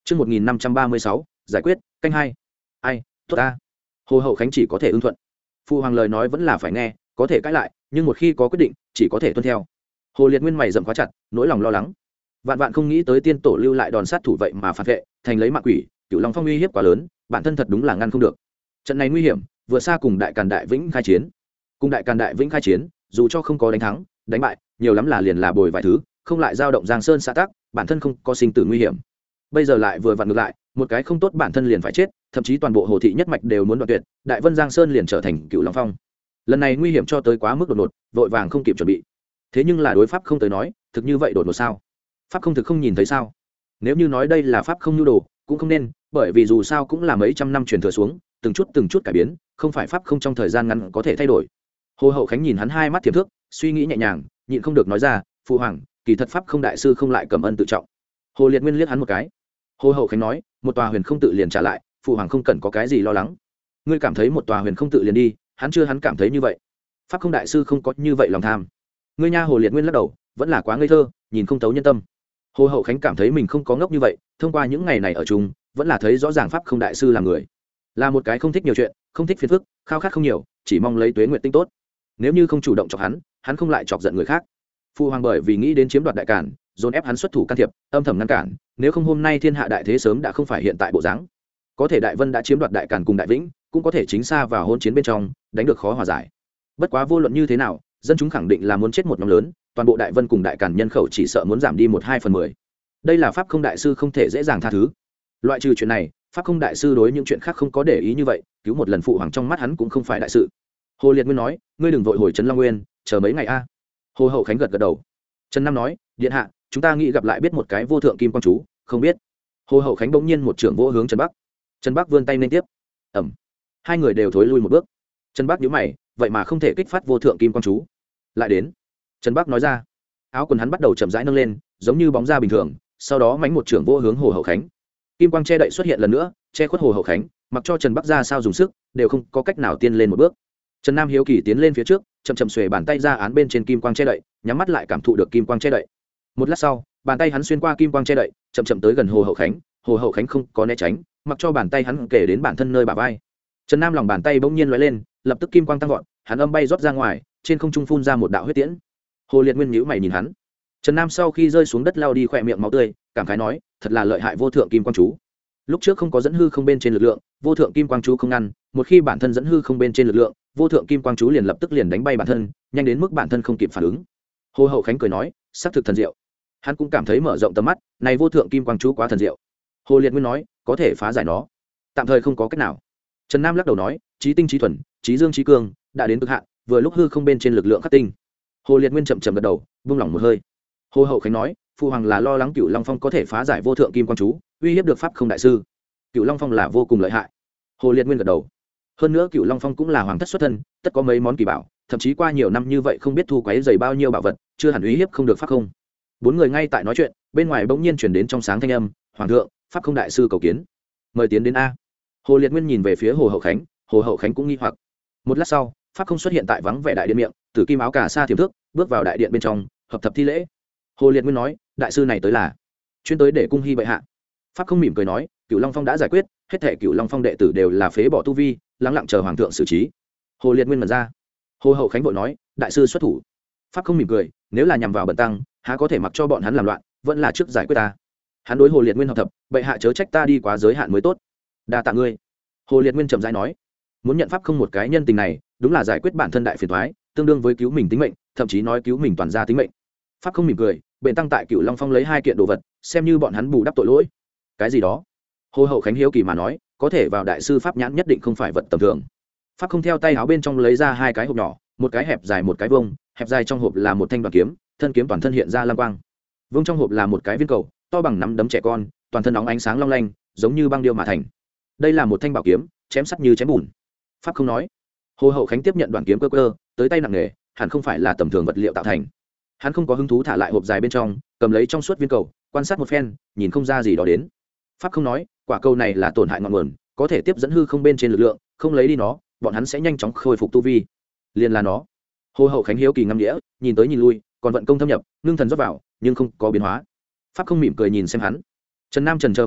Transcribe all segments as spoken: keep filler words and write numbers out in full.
Chương một nghìn năm trăm ba mươi sáu, giải quyết, canh hai. Ai, tốt ta. Hồ Hậu Khánh chỉ có thể ưng thuận. Phụ hoàng lời nói vẫn là phải nghe, có thể cãi lại, nhưng một khi có quyết định, chỉ có thể tuân theo. Hồ Liệt Nguyên mày rậm khóa chặt, nỗi lòng lo lắng. Vạn vạn không nghĩ tới tiên tổ lưu lại đòn sát thủ vậy mà phản vệ, thành lấy mạng quỷ, Cửu Long Phong uy hiếp quá lớn, bản thân thật đúng là ngăn không được. Trận này nguy hiểm, vừa xa cùng Đại Càn Đại Vĩnh khai chiến. Cùng Đại Càn Đại Vĩnh khai chiến, dù cho không có đánh thắng, đánh bại, nhiều lắm là liền là bồi vài thứ, không lại dao động Giang Sơn xã tắc, bản thân không có sinh tử nguy hiểm. Bây giờ lại vừa vặn ngược lại, một cái không tốt bản thân liền phải chết, thậm chí toàn bộ Hồ thị nhất mạch đều muốn đoạn tuyệt, Đại Vân Giang Sơn liền trở thành Cửu Long Phong. Lần này nguy hiểm cho tới quá mức đột ngột, vội vàng không kịp chuẩn bị. Thế nhưng là đối pháp không tới nói, thực như vậy đột ngột sao? Pháp không thực không nhìn thấy sao? Nếu như nói đây là pháp không nhu đồ, cũng không nên, bởi vì dù sao cũng là mấy trăm năm truyền thừa xuống, từng chút từng chút cải biến, không phải pháp không trong thời gian ngắn có thể thay đổi. Hồ Hậu Khánh nhìn hắn hai mắt thiềm thước, suy nghĩ nhẹ nhàng, nhịn không được nói ra, phụ hoàng, kỳ thật pháp không đại sư không lại cầm ân tự trọng. Hồ Liệt Nguyên liếc hắn một cái. Hồ Hậu Khánh nói, một tòa huyền không tự liền trả lại, phụ hoàng không cần có cái gì lo lắng. Ngươi cảm thấy một tòa huyền không tự liền đi, hắn chưa hắn cảm thấy như vậy. Pháp không đại sư không có như vậy lòng tham. Ngươi nha. Hồ Liệt Nguyên lắc đầu, vẫn là quá ngây thơ, nhìn không thấu nhân tâm. Hồ Hậu Khánh cảm thấy mình không có ngốc như vậy, thông qua những ngày này ở chung, vẫn là thấy rõ ràng pháp không đại sư là người, là một cái không thích nhiều chuyện, không thích phiền phức, khao khát không nhiều, chỉ mong lấy tuế nguyện tinh tốt. Nếu như không chủ động chọc hắn, hắn không lại chọc giận người khác. Phu hoàng bởi vì nghĩ đến chiếm đoạt Đại Càn, dồn ép hắn xuất thủ can thiệp, âm thầm ngăn cản, nếu không hôm nay thiên hạ đại thế sớm đã không phải hiện tại bộ dáng. Có thể Đại Vân đã chiếm đoạt Đại Càn cùng Đại Vĩnh, cũng có thể chính xa vào hôn chiến bên trong, đánh được khó hòa giải. Bất quá vô luận như thế nào, dân chúng khẳng định là muốn chết một nhóm lớn, toàn bộ Đại Vân cùng Đại Càn nhân khẩu chỉ sợ muốn giảm đi một hai phần mười. Đây là pháp không đại sư không thể dễ dàng tha thứ. Loại trừ chuyện này, pháp không đại sư đối những chuyện khác không có để ý như vậy, cứu một lần phụ hoàng trong mắt hắn cũng không phải đại sự. Hồ Liệt Nguyên nói, ngươi đừng vội hồi trấn Long Nguyên, chờ mấy ngày a. Hồ Hậu Khánh gật gật đầu. Trần Nam nói, điện hạ, chúng ta nghĩ gặp lại biết một cái vô thượng kim quang chú, không biết. Hồ Hậu Khánh bỗng nhiên một trưởng vỗ hướng Trần Bắc. Trần Bắc vươn tay lên tiếp. Ẩm. Hai người đều thối lui một bước. Trần Bắc nhíu mày, vậy mà không thể kích phát vô thượng kim quang chú. Lại đến. Trần Bắc nói ra. Áo quần hắn bắt đầu chậm rãi nâng lên, giống như bóng da bình thường, sau đó mánh một trưởng vỗ hướng Hồ Hậu Khánh. Kim quang che đậy xuất hiện lần nữa, che khuất Hồ Hậu Khánh, mặc cho Trần Bắc ra sao dùng sức, đều không có cách nào tiên lên một bước. Trần Nam hiếu kỳ tiến lên phía trước, chậm chậm xuề bàn tay ra án bên trên kim quang che đậy, nhắm mắt lại cảm thụ được kim quang che đậy. Một lát sau, bàn tay hắn xuyên qua kim quang che đậy, chậm chậm tới gần Hồ Hậu Khánh. Hồ Hậu Khánh không có né tránh, mặc cho bàn tay hắn kể đến bản thân nơi bả vai. Trần Nam lòng bàn tay bỗng nhiên lóe lên, lập tức kim quang tăng vọt, hắn âm bay rót ra ngoài, trên không trung phun ra một đạo huyết tiễn. Hồ Liệt Nguyên nhíu mày nhìn hắn. Trần Nam sau khi rơi xuống đất lao đi khỏe miệng máu tươi, cảm khái nói, thật là lợi hại vô thượng kim quang chú. Lúc trước không có dẫn hư không bên trên lực lượng, vô thượng kim quang chú không ngăn, một khi bản thân dẫn hư không bên trên lực lượng, vô thượng kim quang chú liền lập tức liền đánh bay bản thân, nhanh đến mức bản thân không kịp phản ứng. Hồ Hậu Khánh cười nói, sắc thực thần diệu. Hắn cũng cảm thấy mở rộng tầm mắt, này vô thượng kim quang chú quá thần diệu. Hồ Liệt Nguyên nói, có thể phá giải nó, tạm thời không có cách nào. Trần Nam lắc đầu nói, trí tinh trí thuần, trí dương trí cương, đã đến cực hạn, vừa lúc hư không bên trên lực lượng khắc tinh. Hồ Liệt Nguyên chậm chậm gật đầu, buông lỏng một hơi. Hồ Hậu Khánh nói, phụ hoàng là lo lắng Cửu Long Phong có thể phá giải vô thượng kim quang chú, uy hiếp được pháp không đại sư. Cửu Long Phong là vô cùng lợi hại. Hồ Liệt Nguyên gật đầu. Hơn nữa Cửu Long Phong cũng là hoàng thất xuất thân, tất có mấy món kỳ bảo, thậm chí qua nhiều năm như vậy không biết thu quấy dày bao nhiêu bảo vật, chưa hẳn uy hiếp không được pháp không. Bốn người ngay tại nói chuyện, bên ngoài bỗng nhiên chuyển đến trong sáng thanh âm, hoàng thượng, pháp không đại sư cầu kiến, mời tiến đến a. Hồ Liệt Nguyên nhìn về phía Hồ Hậu Khánh, Hồ Hậu Khánh cũng nghi hoặc. Một lát sau, pháp không xuất hiện tại vắng vẻ đại điện miệng, tử kim áo cà sa thiểm thước, bước vào đại điện bên trong, hợp thập thi lễ. Hồ Liệt Nguyên nói, đại sư này tới là chuyên tới để cung hy bệ hạ. Pháp không mỉm cười nói, Cửu Long Phong đã giải quyết, hết thảy Cửu Long Phong đệ tử đều là phế bỏ tu vi, lắng lặng chờ hoàng thượng xử trí. Hồ Liệt Nguyên mẩn ra. Hồ Hậu Khánh vội nói, đại sư xuất thủ. Pháp không mỉm cười, nếu là nhằm vào bần tăng, há có thể mặc cho bọn hắn làm loạn, vẫn là trước giải quyết ta. Hắn đối Hồ Liệt Nguyên hợp thập, bệ hạ chớ trách ta đi quá giới hạn mới tốt. Đa tạ ngươi. Hồ Liệt Nguyên chậm rãi nói, muốn nhận pháp không một cái nhân tình này, đúng là giải quyết bản thân đại phiền toái, tương đương với cứu mình tính mệnh, thậm chí nói cứu mình toàn gia tính mệnh. Pháp không mỉm cười, bệ tăng tại Cửu Long Phong lấy hai kiện đồ vật, xem như bọn hắn bù đắp tội lỗi. Cái gì đó? Hồ Hậu Khánh hiếu kỳ mà nói, có thể vào đại sư pháp nhãn nhất định không phải vật tầm thường. Pháp không theo tay áo bên trong lấy ra hai cái hộp nhỏ, một cái hẹp dài một cái vuông, hẹp dài trong hộp là một thanh đoàn kiếm, thân kiếm toàn thân hiện ra lam quang. Vuông trong hộp là một cái viên cầu, to bằng nắm đấm trẻ con, toàn thân nóng ánh sáng long lanh, giống như băng điêu mà thành. Đây là một thanh bảo kiếm, chém sắt như chém bùn. Pháp không nói. Hồ Hậu Khánh tiếp nhận đoàn kiếm cơ cơ, tới tay nặng nề, hẳn không phải là tầm thường vật liệu tạo thành. Hắn không có hứng thú thả lại hộp dài bên trong, cầm lấy trong suốt viên cầu, quan sát một phen, nhìn không ra gì đó đến. Pháp không nói, quả cầu này là tổn hại ngọn nguồn, có thể tiếp dẫn hư không bên trên lực lượng, không lấy đi nó, bọn hắn sẽ nhanh chóng khôi phục tu vi. Liền là nó. Hồ Hậu Khánh hiếu kỳ ngâm đĩa, nhìn tới nhìn lui, còn vận công thâm nhập, ngưng thần rót vào, nhưng không có biến hóa. Pháp không mỉm cười nhìn xem hắn. Trần Nam chần chờ một cái,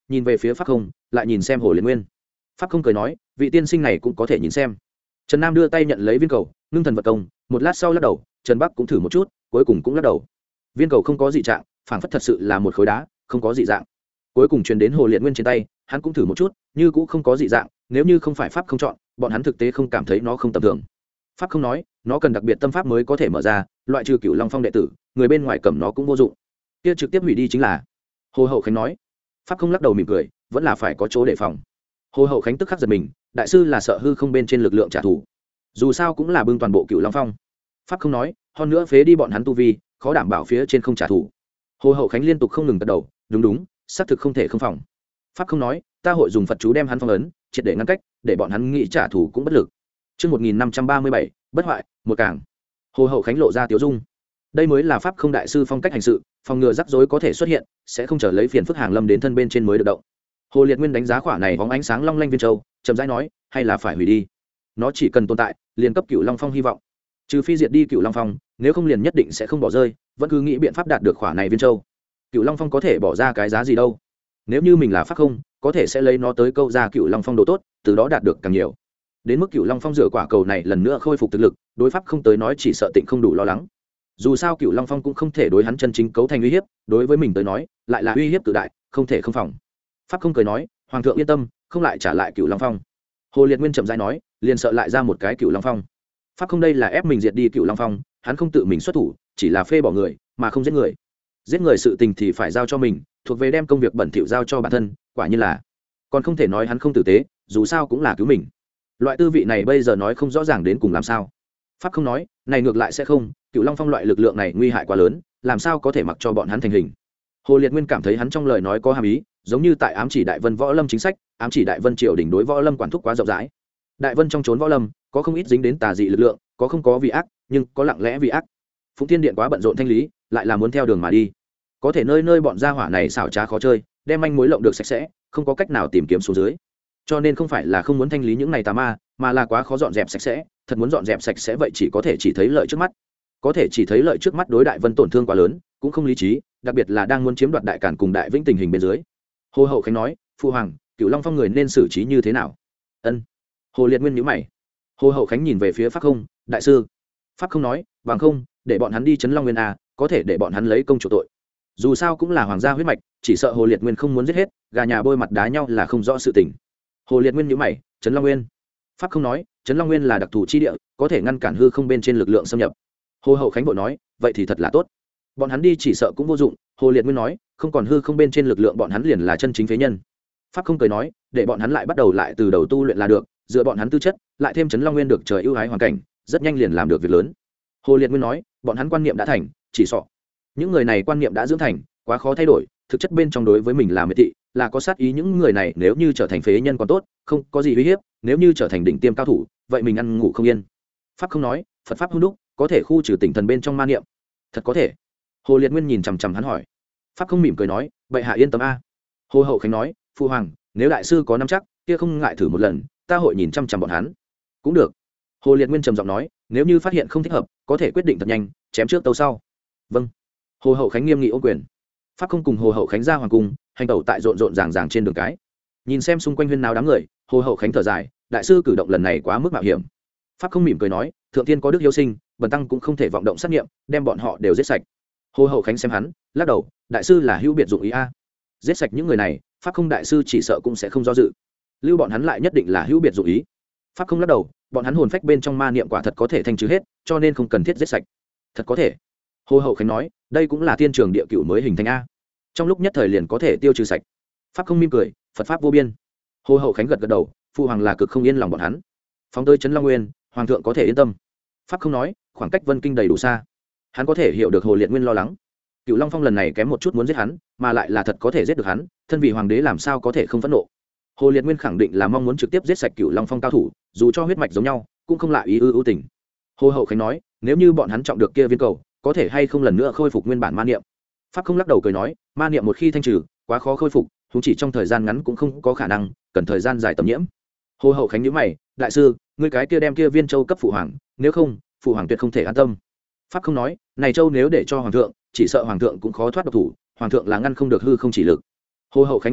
nhìn về phía pháp không, lại nhìn xem hồ liệt nguyên. Pháp không cười nói, vị tiên sinh này cũng có thể nhìn xem. Trần Nam đưa tay nhận lấy viên cầu, ngưng thần vật công, một lát sau lắc đầu. Trần Bắc cũng thử một chút, cuối cùng cũng lắc đầu. Viên cầu không có dị trạng, phảng phất thật sự là một khối đá, không có dị dạng. Cuối cùng truyền đến hồ liệt nguyên trên tay, hắn cũng thử một chút, như cũng không có dị dạng. Nếu như không phải pháp không chọn, bọn hắn thực tế không cảm thấy nó không tầm thường. Pháp không nói, nó cần đặc biệt tâm pháp mới có thể mở ra, loại trừ Cửu Long Phong đệ tử, người bên ngoài cầm nó cũng vô dụng. Kia trực tiếp hủy đi chính là. Hồ Hậu Khánh nói. Pháp không lắc đầu mỉm cười, vẫn là phải có chỗ đề phòng. Hồ Hậu Khánh tức khắc giật mình, đại sư là sợ hư không bên trên lực lượng trả thù, dù sao cũng là bưng toàn bộ Cửu Long Phong. Pháp không nói, hơn nữa phế đi bọn hắn tu vi, khó đảm bảo phía trên không trả thù. Hồ Hậu Khánh liên tục không ngừng gật đầu, đúng đúng, xác thực không thể không phòng. Pháp không nói, ta hội dùng Phật chú đem hắn phong ấn, triệt để ngăn cách, để bọn hắn nghĩ trả thù cũng bất lực. Chương một nghìn năm trăm ba mươi bảy, bất hoại, một càng. Hồ Hậu Khánh lộ ra tiếu dung. Đây mới là pháp không đại sư phong cách hành sự, phòng ngừa rắc rối có thể xuất hiện, sẽ không trở lấy phiền phức hàng lâm đến thân bên trên mới được động. Hồ Liệt Nguyên đánh giá khỏa này bóng ánh sáng long lanh viên châu, chậm rãi nói, hay là phải hủy đi. Nó chỉ cần tồn tại, liền cấp Cửu Long Phong hy vọng. Trừ phi diệt đi Cửu Long Phong, nếu không liền nhất định sẽ không bỏ rơi, vẫn cứ nghĩ biện pháp đạt được khỏa này viên châu. Cửu Long Phong có thể bỏ ra cái giá gì đâu? Nếu như mình là pháp không, có thể sẽ lấy nó tới câu ra Cửu Long Phong đồ tốt, từ đó đạt được càng nhiều. Đến mức Cửu Long Phong rửa quả cầu này lần nữa khôi phục thực lực, đối pháp không tới nói chỉ sợ Tịnh không đủ lo lắng. Dù sao Cửu Long Phong cũng không thể đối hắn chân chính cấu thành uy hiếp, đối với mình tới nói, lại là uy hiếp tự đại, không thể không phòng. Pháp không cười nói, hoàng thượng yên tâm, không lại trả lại Cửu Long Phong. Hồ Liệt Nguyên chậm rãi nói, liền sợ lại ra một cái Cửu Long Phong. Pháp không đây là ép mình diệt đi Cửu Long Phong, hắn không tự mình xuất thủ, chỉ là phê bỏ người, mà không giết người. Giết người sự tình thì phải giao cho mình, thuộc về đem công việc bẩn thỉu giao cho bản thân, quả nhiên là. Còn không thể nói hắn không tử tế, dù sao cũng là cứu mình. Loại tư vị này bây giờ nói không rõ ràng đến cùng làm sao. Pháp không nói, này ngược lại sẽ không, Cửu Long Phong loại lực lượng này nguy hại quá lớn, làm sao có thể mặc cho bọn hắn thành hình. Hồ Liệt Nguyên cảm thấy hắn trong lời nói có hàm ý, giống như tại ám chỉ Đại Vân Võ Lâm chính sách, ám chỉ Đại Vân triều đình đối Võ Lâm quản thúc quá rộng rãi. Đại Vân trong chốn Võ Lâm, có không ít dính đến tà dị lực lượng, có không có vì ác, nhưng có lặng lẽ vì ác. Phụng Thiên Điện quá bận rộn thanh lý, lại là muốn theo đường mà đi. Có thể nơi nơi bọn gia hỏa này xảo trá khó chơi, đem manh mối lộng được sạch sẽ, không có cách nào tìm kiếm xuống dưới. Cho nên không phải là không muốn thanh lý những này tà ma, mà là quá khó dọn dẹp sạch sẽ, thật muốn dọn dẹp sạch sẽ vậy chỉ có thể chỉ thấy lợi trước mắt. Có thể chỉ thấy lợi trước mắt đối Đại Vân tổn thương quá lớn, cũng không lý trí, đặc biệt là đang muốn chiếm đoạt Đại Càn cùng Đại Vĩnh tình hình bên dưới. Hồ Hậu Khánh nói, "Phu hoàng, Cửu Long Phong người nên xử trí như thế nào?" Ân. Hồ Liệt Nguyên nhíu mày. Hồ Hậu Khánh nhìn về phía Pháp Không, "Đại sư." Pháp Không nói, "Bằng không, để bọn hắn đi trấn Long Nguyên a, có thể để bọn hắn lấy công chủ tội. Dù sao cũng là hoàng gia huyết mạch, chỉ sợ Hồ Liệt Nguyên không muốn giết hết, gà nhà bôi mặt đá nhau là không rõ sự tình." Hồ Liệt Nguyên nhíu mày, "Trấn Long Nguyên?" Pháp Không nói, "Trấn Long Nguyên là đặc thù chi địa, có thể ngăn cản hư không bên trên lực lượng xâm nhập." Hồ Hậu Khánh vội nói, "Vậy thì thật là tốt. Bọn hắn đi chỉ sợ cũng vô dụng." Hồ Liệt Nguyên nói, "Không còn hư không bên trên lực lượng bọn hắn liền là chân chính phế nhân." Pháp Không cười nói, "Để bọn hắn lại bắt đầu lại từ đầu tu luyện là được, dựa bọn hắn tư chất, lại thêm Trấn Long Nguyên được trời ưu ái hoàn cảnh, rất nhanh liền làm được việc lớn." Hồ Liệt Nguyên nói, "Bọn hắn quan niệm đã thành, chỉ sọ. Những người này quan niệm đã dưỡng thành, quá khó thay đổi, thực chất bên trong đối với mình là miệt thị, là có sát ý. Những người này nếu như trở thành phế nhân còn tốt, không có gì uy hiếp, nếu như trở thành đỉnh tiêm cao thủ, vậy mình ăn ngủ không yên." Pháp Không nói, "Phật pháp hung đúc, có thể khu trừ tỉnh thần bên trong ma niệm." Thật có thể. Hồ Liệt Nguyên nhìn chằm chằm hắn hỏi. Pháp Không mỉm cười nói, "Bệ hạ yên tâm a." Hồ Hậu Khánh nói, "Phu hoàng, nếu đại sư có nắm chắc, kia không ngại thử một lần, ta hội nhìn chằm chằm bọn hắn." Cũng được. Hồ Liệt Nguyên trầm giọng nói, "Nếu như phát hiện không thích hợp, có thể quyết định thật nhanh, chém trước tâu sau." Vâng. Hồ Hậu Khánh nghiêm nghị ô quyền. Pháp Không cùng Hồ Hậu Khánh ra hoàng cung, hành tẩu tại rộn rộn ràng ràng trên đường cái. Nhìn xem xung quanh huyên náo đám người, Hồ Hậu Khánh thở dài, đại sư cử động lần này quá mức mạo hiểm. Pháp Không mỉm cười nói, "Thượng thiên có đức hiếu sinh, bần tăng cũng không thể vọng động sát nghiệm, đem bọn họ đều giết sạch." Hồ Hậu Khánh xem hắn, lắc đầu, "Đại sư là hữu biệt dụng ý a. Giết sạch những người này, Pháp Không đại sư chỉ sợ cũng sẽ không do dự. Lưu bọn hắn lại nhất định là hữu biệt dụng ý." Pháp Không lắc đầu, "Bọn hắn hồn phách bên trong ma niệm quả thật có thể thanh trừ hết, cho nên không cần thiết giết sạch." Thật có thể. Hồ Hậu Khánh nói, "Đây cũng là thiên trường địa cửu mới hình thành a, trong lúc nhất thời liền có thể tiêu trừ sạch." Pháp Không mỉm cười, "Phật pháp vô biên." Hồ Hậu Khánh gật gật đầu, "Phụ hoàng là cực không yên lòng bọn hắn. Phóng tới Trấn Long Nguyên, hoàng thượng có thể yên tâm." Pháp Không nói, "Khoảng cách Vân Kinh đầy đủ xa." Hắn có thể hiểu được Hồ Liệt Nguyên lo lắng. Cửu Long Phong lần này kém một chút muốn giết hắn, mà lại là thật có thể giết được hắn, thân vị hoàng đế làm sao có thể không phẫn nộ. Hồ Liệt Nguyên khẳng định là mong muốn trực tiếp giết sạch Cửu Long Phong cao thủ, dù cho huyết mạch giống nhau, cũng không lại ý ư ưu tình. Hồ Hậu Khánh nói, "Nếu như bọn hắn trọng được kia viên cầu, có thể hay không lần nữa khôi phục nguyên bản ma niệm?" Pháp Không lắc đầu cười nói, "Ma niệm một khi thanh trừ, quá khó khôi phục, chúng chỉ trong thời gian ngắn cũng không có khả năng, cần thời gian dài tầm nhiễm." Hồ Hậu Khánh nhíu mày, "Đại sư, ngươi cái kia đem kia viên châu cấp phụ hoàng, nếu không, phụ hoàng tuyệt không thể an tâm." Pháp Không nói, "Này châu nếu để cho hoàng thượng, chỉ sợ hoàng thượng cũng khó thoát độc thủ, hoàng thượng là ngăn không được hư không chỉ lực." Hồ Hậu Khánh ngẩn ra,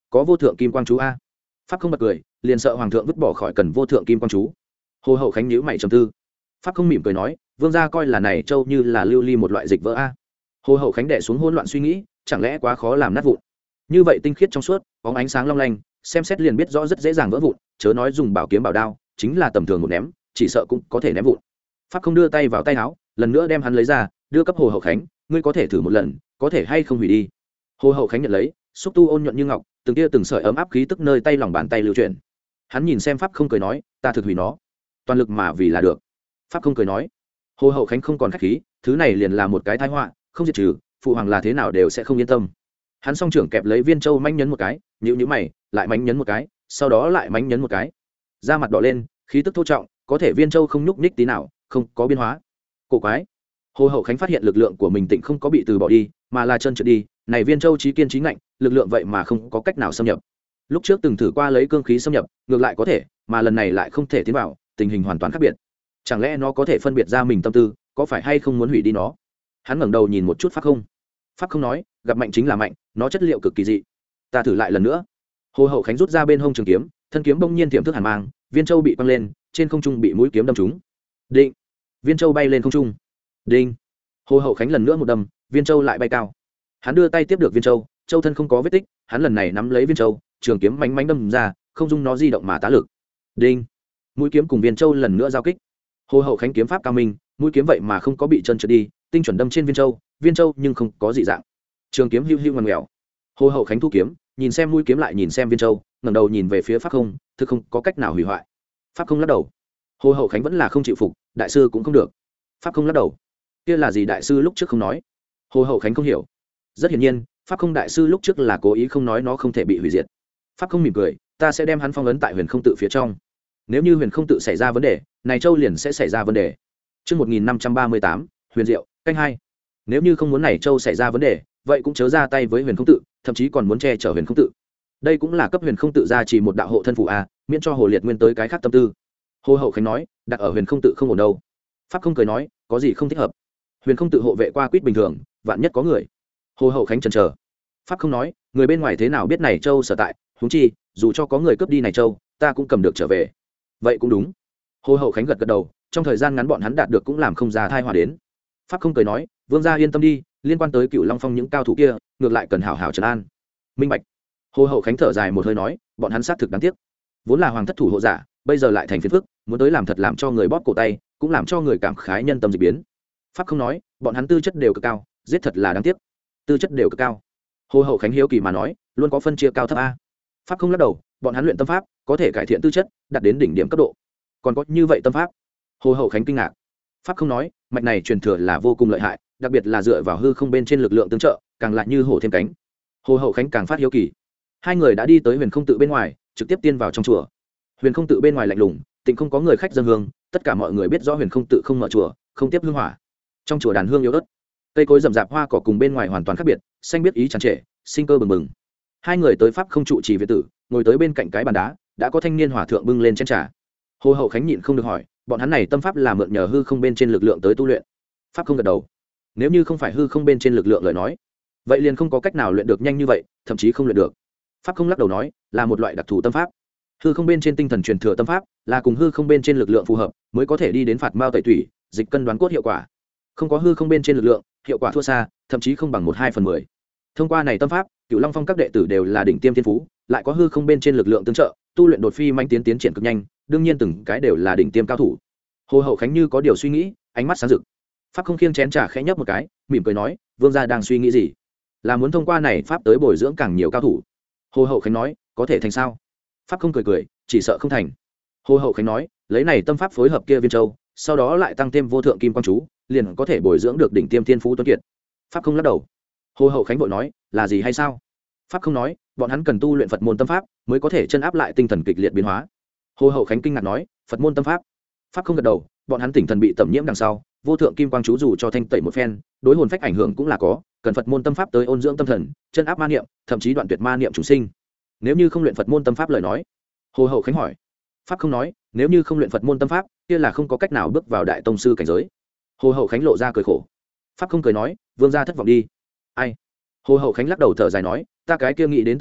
có vô thượng kim quang chú a. Pháp không bật cười, liền sợ hoàng thượng vứt bỏ khỏi cần vô thượng kim quang chú. Hồ hậu khánh nhíu mày trầm tư. Pháp không mỉm cười nói, vương gia coi là này châu như là lưu ly một loại dịch vỡ a. Hồ hậu khánh đè xuống hỗn loạn suy nghĩ, chẳng lẽ quá khó làm nát vụn. Như vậy tinh khiết trong suốt, bóng ánh sáng long lanh, xem xét liền biết rõ rất dễ dàng vỡ vụn, chớ nói dùng bảo kiếm bảo đao, chính là tầm thường một ném, chỉ sợ cũng có thể ném vụn. Pháp không đưa tay vào tay áo, lần nữa đem hắn lấy ra, đưa cấp Hồ hậu khánh, ngươi có thể thử một lần, có thể hay không hủy đi. Hồ hậu khánh nhận lấy, xúc tu ôn nhuận như ngọc, từng tia từng sợi ấm áp khí tức nơi tay lòng bàn tay lưu chuyển. Hắn nhìn xem Pháp không cười nói, ta thực hủy nó, toàn lực mà vì là được. Pháp không cười nói, Hồ hậu khánh không còn khách khí, thứ này liền là một cái tai họa, không diệt trừ, phụ hoàng là thế nào đều sẽ không yên tâm. Hắn song trưởng kẹp lấy viên châu manh nhấn một cái, nhíu nhíu mày, lại mánh nhấn một cái, sau đó lại mánh nhấn một cái, da mặt đỏ lên, khí tức thô trọng, có thể viên châu không nhúc nhích tí nào, không có biến hóa. Cổ quái. Hồ hậu khánh phát hiện lực lượng của mình tịnh không có bị từ bỏ đi, mà là chân trượt đi, này viên châu trí kiên trí ngạnh, lực lượng vậy mà không có cách nào xâm nhập. Lúc trước từng thử qua lấy cương khí xâm nhập, ngược lại có thể, mà lần này lại không thể tiến vào, tình hình hoàn toàn khác biệt. Chẳng lẽ nó có thể phân biệt ra mình tâm tư, có phải hay không muốn hủy đi nó? Hắn ngẩng đầu nhìn một chút Pháp không. Pháp không nói, gặp mạnh chính là mạnh, nó chất liệu cực kỳ dị. Ta thử lại lần nữa. Hồ hậu khánh rút ra bên hông trường kiếm, thân kiếm bỗng nhiên tiềm thức hàn mang, viên châu bị quăng lên, trên không trung bị mũi kiếm đâm trúng. Định. Viên châu bay lên không trung. Đinh. Hồ hậu khánh lần nữa một đâm, viên châu lại bay cao. Hắn đưa tay tiếp được viên châu, châu thân không có vết tích, hắn lần này nắm lấy viên châu, trường kiếm mánh mánh đâm ra, không dung nó di động mà tá lực. Đinh. Mũi kiếm cùng viên châu lần nữa giao kích. Hồ hậu khánh kiếm pháp cao minh, mũi kiếm vậy mà không có bị chân trượt đi, tinh chuẩn đâm trên viên châu, viên châu nhưng không có dị dạng. Trường kiếm hưu hưu ngoằn ngoèo. Hồ hậu khánh thu kiếm, nhìn xem mũi kiếm lại nhìn xem viên châu, ngẩng đầu nhìn về phía Pháp không, thực không có cách nào hủy hoại. Pháp không lắc đầu. Hồ hậu khánh vẫn là không chịu phục, đại sư cũng không được. Pháp không lắc đầu. Kia là gì đại sư lúc trước không nói? Hồ hậu khánh không hiểu. Rất hiển nhiên, Pháp không đại sư lúc trước là cố ý không nói nó không thể bị hủy diệt. Pháp không mỉm cười, ta sẽ đem hắn phong ấn tại huyền không tự phía trong. Nếu như huyền không tự xảy ra vấn đề, này châu liền sẽ xảy ra vấn đề. Trước một nghìn năm trăm ba mươi tám, huyền diệu, canh hai. Nếu như không muốn này châu xảy ra vấn đề, vậy cũng chớ ra tay với huyền không tự, thậm chí còn muốn che chở huyền không tự. Đây cũng là cấp huyền không tự ra chỉ một đạo hộ thân phù a, miễn cho Hồ Liệt Nguyên tới cái khác tâm tư. Hồ hậu khánh nói, đặt ở huyền không tự không ổn đâu. Pháp không cười nói, có gì không thích hợp? Huyền không tự hộ vệ qua quýt bình thường, vạn nhất có người. Hồ hậu khánh chần chờ. Pháp không nói, người bên ngoài thế nào biết này châu sở tại, huống chi, dù cho có người cướp đi này châu, ta cũng cầm được trở về. Vậy cũng đúng. Hồ hậu khánh gật gật đầu, trong thời gian ngắn bọn hắn đạt được cũng làm không ra thai hòa đến. Pháp không cười nói, vương gia yên tâm đi, liên quan tới Cựu Long Phong những cao thủ kia, ngược lại cần hảo hảo trấn an. Minh bạch. Hồ hậu khánh thở dài một hơi nói, bọn hắn xác thực đáng tiếc, vốn là hoàng thất thủ hộ giả, bây giờ lại thành phiền phức, muốn tới làm thật làm cho người bóp cổ tay, cũng làm cho người cảm khái nhân tâm dị biến. Pháp không nói, bọn hắn tư chất đều cực cao, giết thật là đáng tiếc. Tư chất đều cực cao. Hồ hậu khánh hiếu kỳ mà nói, luôn có phân chia cao thấp a. Pháp không lắc đầu, bọn hắn luyện tâm pháp, có thể cải thiện tư chất, đạt đến đỉnh điểm cấp độ. Còn có như vậy tâm pháp? Hồ hậu khánh kinh ngạc. Pháp không nói, mạch này truyền thừa là vô cùng lợi hại, đặc biệt là dựa vào hư không bên trên lực lượng tương trợ, càng lại như hổ thêm cánh. Hồ hậu khánh càng phát hiếu kỳ. Hai người đã đi tới huyền không tự bên ngoài, trực tiếp tiến vào trong chùa. Huyền không tự bên ngoài lạnh lùng, tịnh không có người khách dân hương, tất cả mọi người biết rõ huyền không tự không mở chùa, không tiếp hương hỏa. Trong chùa đàn hương yếu ớt, cây cối rậm rạp, hoa cỏ cùng bên ngoài hoàn toàn khác biệt, xanh biết ý tràn trề, sinh cơ bừng bừng. Hai người tới pháp không trụ trì viện tử, ngồi tới bên cạnh cái bàn đá, đã có thanh niên hòa thượng bưng lên chén trà. Hồ hậu khánh nhịn không được hỏi, bọn hắn này tâm pháp là mượn nhờ hư không bên trên lực lượng tới tu luyện? Pháp không gật đầu. Nếu như không phải hư không bên trên lực lượng lời nói, vậy liền không có cách nào luyện được nhanh như vậy, thậm chí không luyện được. Pháp không lắc đầu nói, là một loại đặc thù tâm pháp. Hư không bên trên tinh thần truyền thừa tâm pháp, là cùng hư không bên trên lực lượng phù hợp, mới có thể đi đến phạt mao tẩy tủy, dịch cân đoán cốt hiệu quả. Không có hư không bên trên lực lượng, hiệu quả thua xa, thậm chí không bằng một hai phần mười. Thông qua này tâm pháp, Cửu Long Phong các đệ tử đều là đỉnh tiêm thiên phú, lại có hư không bên trên lực lượng tương trợ, tu luyện đột phi manh tiến tiến triển cực nhanh, đương nhiên từng cái đều là đỉnh tiêm cao thủ. Hồ hậu khánh như có điều suy nghĩ, ánh mắt sáng rực. Pháp không khiêng chén trà khẽ nhấp một cái, mỉm cười nói, vương gia đang suy nghĩ gì? Là muốn thông qua này pháp tới bồi dưỡng càng nhiều cao thủ. Hồ hậu khánh nói, có thể thành sao? Pháp không cười cười, chỉ sợ không thành. Hồ hậu khánh nói, lấy này tâm pháp phối hợp kia viên châu, sau đó lại tăng thêm vô thượng kim quang chú, liền có thể bồi dưỡng được đỉnh tiêm thiên phú tuấn kiệt. Pháp không lắc đầu. Hồ hậu khánh vội nói, là gì hay sao? Pháp không nói, bọn hắn cần tu luyện Phật môn tâm pháp, mới có thể chân áp lại tinh thần kịch liệt biến hóa. Hồ hậu khánh kinh ngạc nói, Phật môn tâm pháp? Pháp không gật đầu, bọn hắn tỉnh thần bị tẩm nhiễm đằng sau, vô thượng kim quang chú dù cho thanh tẩy một phen, đối hồn phách ảnh hưởng cũng là có, cần Phật môn tâm pháp tới ôn dưỡng tâm thần, chân áp ma niệm, thậm chí đoạn tuyệt ma niệm chủ sinh. Nếu như không luyện Phật môn tâm pháp lời nói, Hồ hậu khánh hỏi. Pháp không nói, nếu như không luyện Phật môn tâm pháp, kia là không có cách nào bước vào đại tông sư cảnh giới. Hồ hậu khánh lộ ra cười khổ. Pháp không cười nói, vương gia thất vọng đi. Ai? Hồ hậu khánh lắc đầu thở dài nói, ta cái kia nghĩ đến tầng này,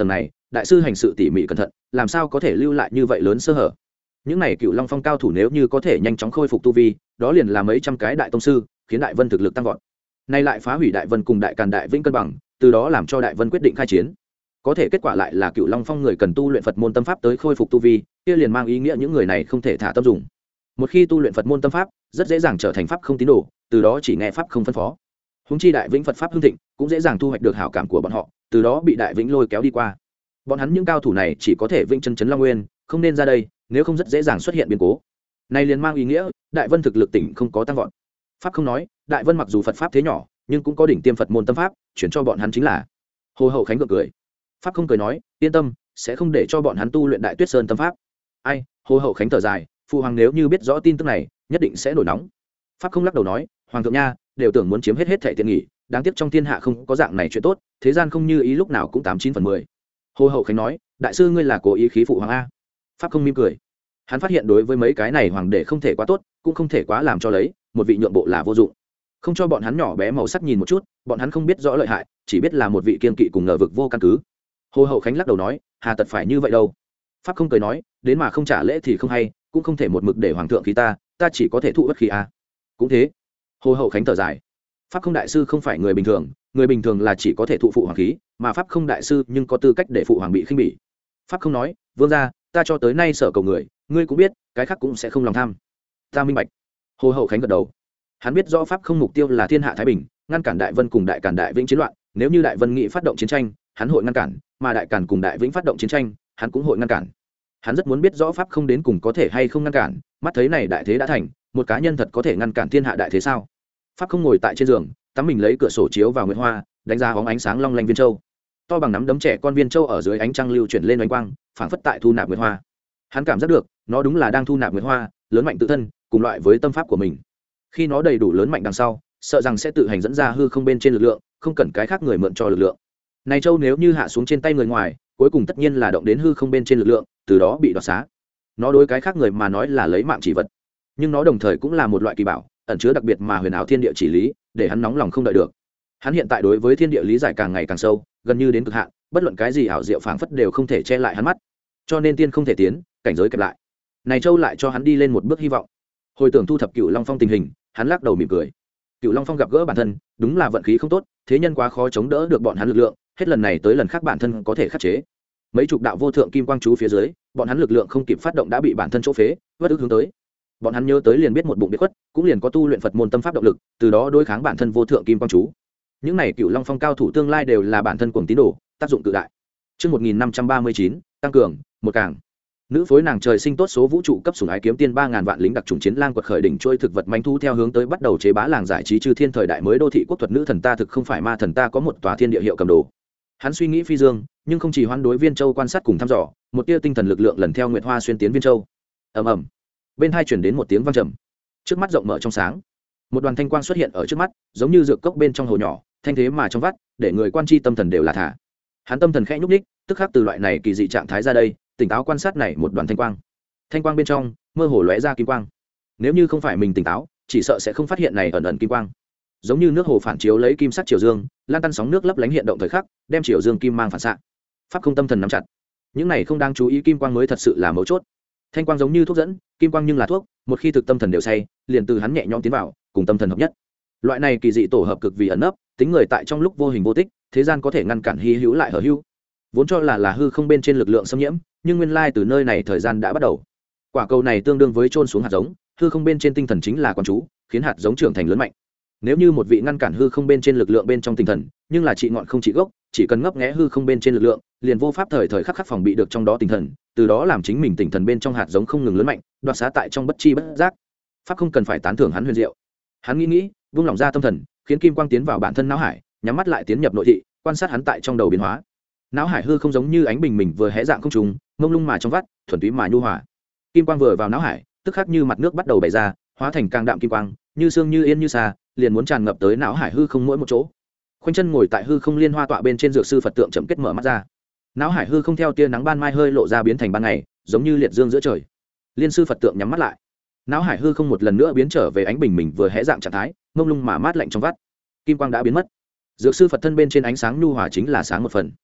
đại sư hành sự tỉ mỉ cẩn thận, làm sao có thể lưu lại như vậy lớn sơ hở. Những này Cựu Long Phong cao thủ nếu như có thể nhanh chóng khôi phục tu vi, đó liền là mấy trăm cái đại tông sư, khiến Đại Vân thực lực tăng vọt. Nay lại phá hủy Đại Vân cùng Đại Càn Đại Vĩnh cân bằng, từ đó làm cho Đại Vân quyết định khai chiến. Có thể kết quả lại là Cựu Long Phong người cần tu luyện Phật môn tâm pháp tới khôi phục tu vi, kia liền mang ý nghĩa những người này không thể thả tâm dùng. Một khi tu luyện Phật môn tâm pháp, rất dễ dàng trở thành pháp không tín đồ, từ đó chỉ nghe pháp không phân phó. Huống chi Đại Vĩnh Phật pháp hưng thịnh, cũng dễ dàng thu hoạch được hảo cảm của bọn họ, từ đó bị Đại Vĩnh lôi kéo đi qua. Bọn hắn những cao thủ này chỉ có thể vĩnh chân chấn Long Nguyên, không nên ra đây, nếu không rất dễ dàng xuất hiện biến cố. Này liền mang ý nghĩa, Đại Vân thực lực tỉnh không có tăng vọt. Pháp không nói, Đại Vân mặc dù Phật pháp thế nhỏ, nhưng cũng có đỉnh tiêm Phật môn tâm pháp, chuyển cho bọn hắn chính là. Hồ Hậu Khánh gượng cười. Pháp không cười nói, yên tâm, sẽ không để cho bọn hắn tu luyện Đại Tuyết Sơn tâm pháp. Ai? Hồ Hậu Khánh thở dài, phụ hoàng nếu như biết rõ tin tức này, nhất định sẽ nổi nóng. Pháp không lắc đầu nói, hoàng thượng nha, đều tưởng muốn chiếm hết hết thảy tiện nghỉ, đáng tiếc trong thiên hạ không có dạng này chuyện tốt, thế gian không như ý lúc nào cũng tám chín phần mười. Hồ Hậu Khánh nói, đại sư ngươi là cố ý khí phụ hoàng a. Pháp không mỉm cười. Hắn phát hiện đối với mấy cái này hoàng đệ không thể quá tốt, cũng không thể quá làm cho lấy, một vị nhượng bộ là vô dụng. Không cho bọn hắn nhỏ bé màu sắc nhìn một chút, bọn hắn không biết rõ lợi hại, chỉ biết là một vị kiên kỵ cùng ngờ vực vô căn cứ. Hồ Hậu Khánh lắc đầu nói, hà tật phải như vậy đâu. Pháp không cười nói, đến mà không trả lễ thì không hay, cũng không thể một mực để hoàng thượng khí ta, ta chỉ có thể thụ bất khí a. Cũng thế. Hồ Hậu Khánh thở dài. Pháp không đại sư không phải người bình thường, người bình thường là chỉ có thể thụ phụ hoàng khí, mà pháp không đại sư nhưng có tư cách để phụ hoàng bị khinh bỉ. Pháp không nói, vương gia, ta cho tới nay sợ cầu người, ngươi cũng biết, cái khác cũng sẽ không lòng tham. Ta minh bạch. Hồ Hậu Khánh gật đầu. Hắn biết rõ pháp không mục tiêu là thiên hạ thái bình, ngăn cản Đại Vân cùng Đại Càn Đại Vĩnh chiến loạn, nếu như Đại Vân nghị phát động chiến tranh, hắn hội ngăn cản, mà Đại Càn cùng Đại Vĩnh phát động chiến tranh, hắn cũng hội ngăn cản. Hắn rất muốn biết rõ pháp không đến cùng có thể hay không ngăn cản, mắt thấy này đại thế đã thành, một cá nhân thật có thể ngăn cản thiên hạ đại thế sao? Pháp không ngồi tại trên giường, tắm mình lấy cửa sổ chiếu vào nguyệt hoa, đánh ra bóng ánh sáng long lanh viên châu. To bằng nắm đấm trẻ con viên châu ở dưới ánh trăng lưu chuyển lên ánh quang, phảng phất tại thu nạp nguyệt hoa. Hắn cảm giác được, nó đúng là đang thu nạp nguyệt hoa, lớn mạnh tự thân, cùng loại với tâm pháp của mình. Khi nó đầy đủ lớn mạnh đằng sau, sợ rằng sẽ tự hành dẫn ra hư không bên trên lực lượng, không cần cái khác người mượn cho lực lượng. Này châu nếu như hạ xuống trên tay người ngoài, cuối cùng tất nhiên là động đến hư không bên trên lực lượng, từ đó bị đoạt xá. Nó đối cái khác người mà nói là lấy mạng chỉ vật, nhưng nó đồng thời cũng là một loại kỳ bảo, ẩn chứa đặc biệt mà huyền ảo thiên địa chỉ lý, để hắn nóng lòng không đợi được. Hắn hiện tại đối với thiên địa lý giải càng ngày càng sâu, gần như đến cực hạn, bất luận cái gì ảo diệu phảng phất đều không thể che lại hắn mắt. Cho nên tiên không thể tiến, cảnh giới kẹp lại. Này châu lại cho hắn đi lên một bước hy vọng. Hồi tưởng thu thập Cựu Long Phong tình hình, hắn lắc đầu mỉm cười. Cựu Long Phong gặp gỡ bản thân, đúng là vận khí không tốt, thế nhân quá khó chống đỡ được bọn hắn lực lượng, hết lần này tới lần khác bản thân có thể khắc chế. Mấy chục đạo vô thượng kim quang chú phía dưới, bọn hắn lực lượng không kịp phát động đã bị bản thân chỗ phế, vất ức hướng tới. Bọn hắn nhớ tới liền biết một bụng biết khuất, cũng liền có tu luyện Phật môn tâm pháp động lực, từ đó đối kháng bản thân vô thượng kim quang chú. Những này Cựu Long Phong cao thủ tương lai đều là bản thân cuồng tín đồ, tác dụng tự đại. Chương một nghìn năm trăm ba mươi chín, tăng cường, một càng. Nữ phối nàng trời sinh tốt số vũ trụ cấp sủng ái kiếm tiên ba ngàn vạn lính đặc trùng chiến lang quật khởi đỉnh trôi thực vật manh thu theo hướng tới bắt đầu chế bá làng giải trí chư thiên thời đại mới đô thị quốc thuật nữ thần ta thực không phải ma thần ta có một tòa thiên địa hiệu cầm đồ. Hắn suy nghĩ phi dương, nhưng không chỉ hoán đối Viên Châu quan sát cùng thăm dò, một tia tinh thần lực lượng lần theo Nguyệt Hoa xuyên tiến Viên Châu. Ầm ầm. Bên hai chuyển đến một tiếng vang trầm. Trước mắt rộng mở trong sáng, một đoàn thanh quang xuất hiện ở trước mắt, giống như dược cốc bên trong hồ nhỏ, thanh thế mà trong vắt, để người quan chi tâm thần đều là thả. Hắn tâm thần khẽ nhúc nhích, tức khắc từ loại này kỳ dị trạng thái ra đây, tỉnh táo quan sát này một đoàn thanh quang. Thanh quang bên trong mơ hồ lóe ra kim quang. Nếu như không phải mình tỉnh táo, chỉ sợ sẽ không phát hiện này ẩn ẩn kim quang. Giống như nước hồ phản chiếu lấy kim sắc chiều dương, lan tăn sóng nước lấp lánh hiện động thời khắc, đem chiều dương kim mang phản xạ. Pháp không tâm thần nắm chặt. Những này không đáng chú ý kim quang mới thật sự là mấu chốt. Thanh quang giống như thuốc dẫn, kim quang nhưng là thuốc, một khi thực tâm thần đều say, liền từ hắn nhẹ nhõm tiến vào, cùng tâm thần hợp nhất. Loại này kỳ dị tổ hợp cực vì ẩn nấp, tính người tại trong lúc vô hình vô tích, thế gian có thể ngăn cản hy hữu lại hở hữu. Vốn cho là là hư không bên trên lực lượng xâm nhiễm, nhưng nguyên lai từ nơi này thời gian đã bắt đầu. Quả cầu này tương đương với chôn xuống hạt giống, hư không bên trên tinh thần chính là quan chú, khiến hạt giống trưởng thành lớn mạnh. Nếu như một vị ngăn cản hư không bên trên lực lượng bên trong tinh thần, nhưng là trị ngọn không trị gốc, chỉ cần ngấp nghé hư không bên trên lực lượng, liền vô pháp thời thời khắc khắc phòng bị được trong đó tinh thần, từ đó làm chính mình tinh thần bên trong hạt giống không ngừng lớn mạnh, đoạt xá tại trong bất chi bất giác. Pháp không cần phải tán thưởng hắn huyền diệu. Hắn nghĩ nghĩ, buông lỏng ra tâm thần, khiến kim quang tiến vào bản thân não hải, nhắm mắt lại tiến nhập nội thị, quan sát hắn tại trong đầu biến hóa. Não hải hư không giống như ánh bình mình vừa hé dạng không trùng, mông lung mà trong vắt, thuần túy mà nhu hòa. Kim quang vừa vào não hải, tức khắc như mặt nước bắt đầu bày ra, hóa thành càng đạm kim quang, như sương như yên như xa, liền muốn tràn ngập tới não hải hư không mỗi một chỗ. Khoanh chân ngồi tại hư không liên hoa tọa bên trên dược sư Phật tượng chậm kết mở mắt ra. Não hải hư không theo tia nắng ban mai hơi lộ ra biến thành ban ngày, giống như liệt dương giữa trời. Liên sư Phật tượng nhắm mắt lại. Não hải hư không một lần nữa biến trở về ánh bình mình vừa hé dạng trạng thái, mông lung mà mát lạnh trong vắt. Kim quang đã biến mất. Dược sư Phật thân bên trên ánh sáng nhu hòa chính là sáng một phần.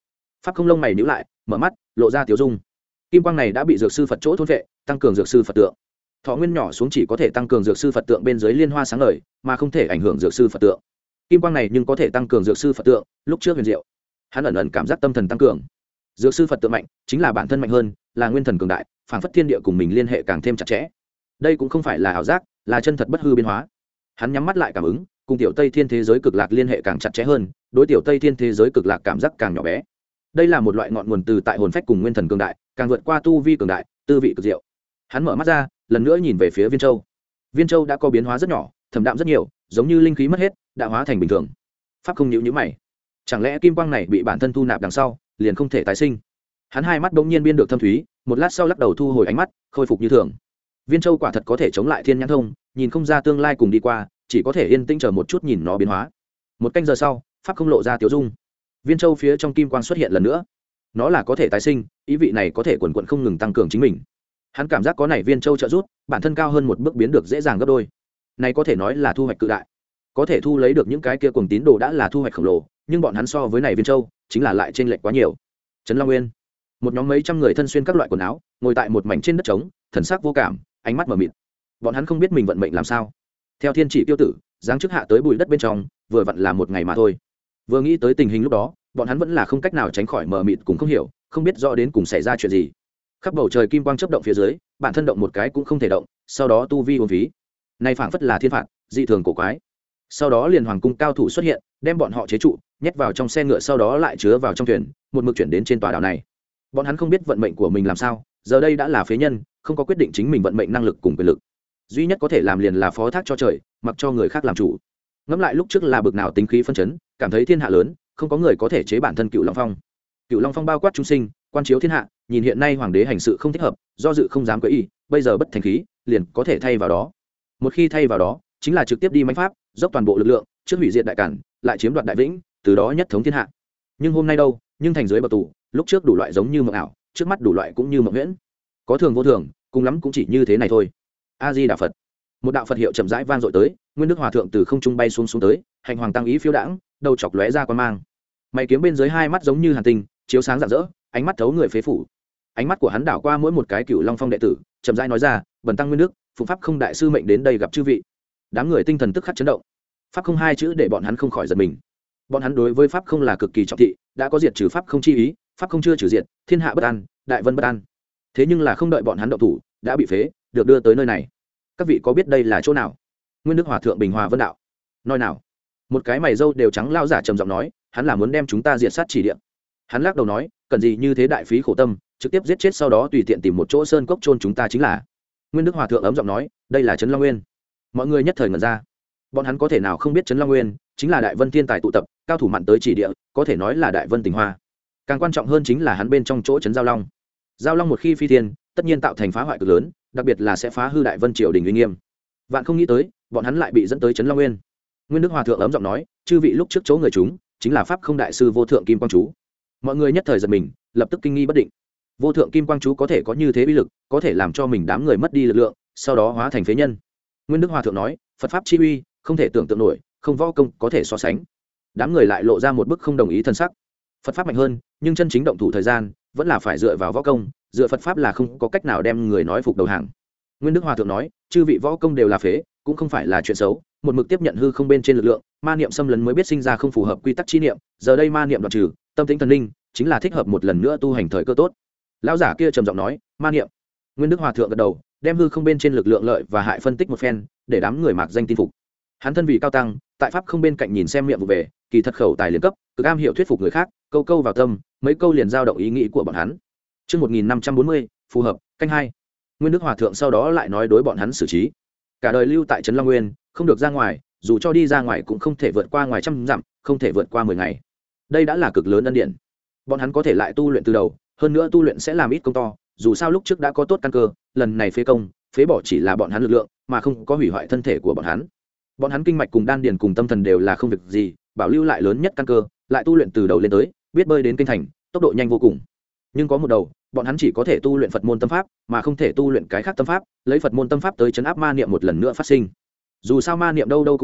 pháp không lông mày nhíu lại, mở mắt lộ ra tiểu dung. Kim quang này đã bị dược sư Phật chỗ thôn vệ, tăng cường dược sư Phật tượng. Thọ nguyên nhỏ xuống chỉ có thể tăng cường dược sư Phật tượng bên dưới liên hoa sáng ngời, mà không thể ảnh hưởng dược sư Phật tượng. Kim quang này nhưng có thể tăng cường dược sư Phật tượng, lúc trước huyền diệu. Hắn ẩn ẩn cảm giác tâm thần tăng cường. Dược sư Phật tượng mạnh, chính là bản thân mạnh hơn, là nguyên thần cường đại, phảng phất thiên địa cùng mình liên hệ càng thêm chặt chẽ. Đây cũng không phải là ảo giác, là chân thật bất hư biến hóa. Hắn nhắm mắt lại cảm ứng, cùng tiểu Tây Thiên thế giới cực lạc liên hệ càng chặt chẽ hơn, đối tiểu Tây Thiên thế giới cực lạc cảm giác càng nhỏ bé. Đây là một loại ngọn nguồn từ tại hồn phách cùng nguyên thần cường đại, càng vượt qua tu vi cường đại, tư vị cực diệu. Hắn mở mắt ra, lần nữa nhìn về phía Viên Châu. Viên Châu đã có biến hóa rất nhỏ, thẩm đạm rất nhiều, giống như linh khí mất hết, đã hóa thành bình thường. Pháp không nhíu nhíu mày, chẳng lẽ kim quang này bị bản thân thu nạp đằng sau, liền không thể tái sinh? Hắn hai mắt bỗng nhiên biên được thâm thúy, một lát sau lắc đầu thu hồi ánh mắt, khôi phục như thường. Viên Châu quả thật có thể chống lại thiên nhãn thông, nhìn không ra tương lai cùng đi qua, chỉ có thể yên tĩnh chờ một chút nhìn nó biến hóa. Một canh giờ sau, pháp không lộ ra tiểu dung. Viên Châu phía trong kim quang xuất hiện lần nữa, nó là có thể tái sinh, ý vị này có thể quần quần không ngừng tăng cường chính mình. Hắn cảm giác có này Viên Châu trợ giúp, bản thân cao hơn một bước biến được dễ dàng gấp đôi. Này có thể nói là thu hoạch cự đại. Có thể thu lấy được những cái kia cùng tín đồ đã là thu hoạch khổng lồ, nhưng bọn hắn so với này Viên Châu, chính là lại chênh lệch quá nhiều. Trấn Long Nguyên, một nhóm mấy trăm người thân xuyên các loại quần áo, ngồi tại một mảnh trên đất trống, thần sắc vô cảm, ánh mắt mờ mịt. Bọn hắn không biết mình vận mệnh làm sao. Theo thiên chỉ tiêu tử, giáng chức hạ tới bụi đất bên trong, vừa vặn là một ngày mà thôi. Vừa nghĩ tới tình hình lúc đó, bọn hắn vẫn là không cách nào tránh khỏi mờ mịt cùng không hiểu, không biết rõ đến cùng xảy ra chuyện gì. Khắp bầu trời kim quang chớp động phía dưới, bản thân động một cái cũng không thể động, sau đó tu vi uổng phí. Này phảng phất là thiên phạt, dị thường cổ quái. Sau đó liền hoàng cung cao thủ xuất hiện, đem bọn họ chế trụ, nhét vào trong xe ngựa, sau đó lại chứa vào trong thuyền, một mực chuyển đến trên tòa đảo này. Bọn hắn không biết vận mệnh của mình làm sao, giờ đây đã là phế nhân, không có quyết định chính mình vận mệnh năng lực cùng quyền lực. Duy nhất có thể làm liền là phó thác cho trời, mặc cho người khác làm chủ. Ngẫm lại lúc trước là bực nào tính khí phân chấn, cảm thấy thiên hạ lớn, không có người có thể chế bản thân Cựu Long Phong. Cựu Long Phong bao quát chúng sinh, quan chiếu thiên hạ, nhìn hiện nay hoàng đế hành sự không thích hợp, do dự không dám quấy ý, bây giờ bất thành khí, liền có thể thay vào đó. Một khi thay vào đó, chính là trực tiếp đi mãnh pháp, dốc toàn bộ lực lượng, trước hủy diệt đại cản, lại chiếm đoạt đại vĩnh, từ đó nhất thống thiên hạ. Nhưng hôm nay đâu, nhưng thành dưới bờ tù, lúc trước đủ loại giống như mộng ảo, trước mắt đủ loại cũng như mộng huyễn. Có thường vô thường, cùng lắm cũng chỉ như thế này thôi. A Di Đà Phật. Một đạo Phật hiệu chậm rãi vang dội tới, Nguyên Đức Hòa thượng từ không trung bay xuống xuống tới, hành hoàng tăng ý phiêu đãng, đầu chọc lóe ra quan mang. Mày kiếm bên dưới hai mắt giống như hàn tinh, chiếu sáng rạng rỡ, ánh mắt thấu người phế phủ. Ánh mắt của hắn đảo qua mỗi một cái Cựu Long Phong đệ tử, chậm rãi nói ra, "Bần tăng Nguyên Đức, phụng pháp không đại sư mệnh đến đây gặp chư vị." Đám người tinh thần tức khắc chấn động. Pháp không hai chữ để bọn hắn không khỏi giật mình. Bọn hắn đối với pháp không là cực kỳ trọng thị, đã có diệt trừ pháp không chi ý, pháp không chưa trừ diệt, thiên hạ bất an, đại vân bất an. Thế nhưng là không đợi bọn hắn động thủ, đã bị phế, được đưa tới nơi này. Các vị có biết đây là chỗ nào? Nguyên Đức Hòa thượng bình hòa vân đạo. Nói nào? Một cái mày râu đều trắng lao giả trầm giọng nói, hắn là muốn đem chúng ta diệt sát chỉ địa. Hắn lắc đầu nói, cần gì như thế đại phí khổ tâm, trực tiếp giết chết sau đó tùy tiện tìm một chỗ sơn cốc chôn chúng ta chính là. Nguyên Đức Hòa thượng ấm giọng nói, đây là Trấn Long Nguyên. Mọi người nhất thời ngẩn ra. Bọn hắn có thể nào không biết Trấn Long Nguyên chính là đại vân thiên tài tụ tập, cao thủ mặn tới chỉ địa, có thể nói là đại vân tình hoa. Càng quan trọng hơn chính là hắn bên trong chỗ trấn Giao Long. Giao Long một khi phi thiên, tất nhiên tạo thành phá hoại cực lớn, đặc biệt là sẽ phá hư đại vân triều đình uy nghiêm. Vạn không nghĩ tới, bọn hắn lại bị dẫn tới Trấn Long Nguyên. Nguyên Đức Hòa thượng ấm giọng nói, chư vị lúc trước chỗ người chúng, chính là pháp không đại sư vô thượng kim quang chú. Mọi người nhất thời giật mình, lập tức kinh nghi bất định. Vô thượng kim quang chú có thể có như thế uy lực, có thể làm cho mình đám người mất đi lực lượng, sau đó hóa thành phế nhân. Nguyên Đức Hòa thượng nói, Phật pháp chi uy, không thể tưởng tượng nổi, không võ công có thể so sánh. Đám người lại lộ ra một bức không đồng ý thân sắc. Phật pháp mạnh hơn, nhưng chân chính động thủ thời gian, vẫn là phải dựa vào võ công, dựa Phật pháp là không có cách nào đem người nói phục đầu hàng. Nguyên Đức Hòa thượng nói, chư vị võ công đều là phế, cũng không phải là chuyện xấu, một mực tiếp nhận hư không bên trên lực lượng, ma niệm xâm lấn mới biết sinh ra không phù hợp quy tắc chi niệm, giờ đây ma niệm đoạn trừ, tâm tĩnh thần linh, chính là thích hợp một lần nữa tu hành thời cơ tốt. Lão giả kia trầm giọng nói, ma niệm. Nguyên Đức Hòa thượng gật đầu, đem hư không bên trên lực lượng lợi và hại phân tích một phen, để đám người mạc danh tin phục. Hắn thân vị cao tăng, tại pháp không bên cạnh nhìn xem miệng vụ về, kỳ thật khẩu tài liền cấp, cực am hiểu thuyết phục người khác, câu câu vào tâm, mấy câu liền giao động ý nghĩ của bọn hắn. Chương một nghìn năm trăm bốn mươi, phù hợp, canh hai. Nguyên Đức Hòa thượng sau đó lại nói đối bọn hắn xử trí. Cả đời lưu tại Trấn Long Nguyên, không được ra ngoài, dù cho đi ra ngoài cũng không thể vượt qua ngoài trăm dặm, không thể vượt qua mười ngày. Đây đã là cực lớn ân điển. Bọn hắn có thể lại tu luyện từ đầu, hơn nữa tu luyện sẽ làm ít công to, dù sao lúc trước đã có tốt căn cơ, lần này phế công, phế bỏ chỉ là bọn hắn lực lượng, mà không có hủy hoại thân thể của bọn hắn. Bọn hắn kinh mạch cùng đan điền cùng tâm thần đều là không việc gì, bảo lưu lại lớn nhất căn cơ, lại tu luyện từ đầu lên tới, biết bơi đến kinh thành, tốc độ nhanh vô cùng. Nhưng có một đầu, bọn hắn chỉ có thể tu luyện Phật môn tâm pháp, mà không thể tu luyện cái khác tâm pháp, lấy Phật môn tâm pháp tới trấn áp ma niệm một lần nữa phát sinh. Dù sao ma niệm đâu đâu cũng có,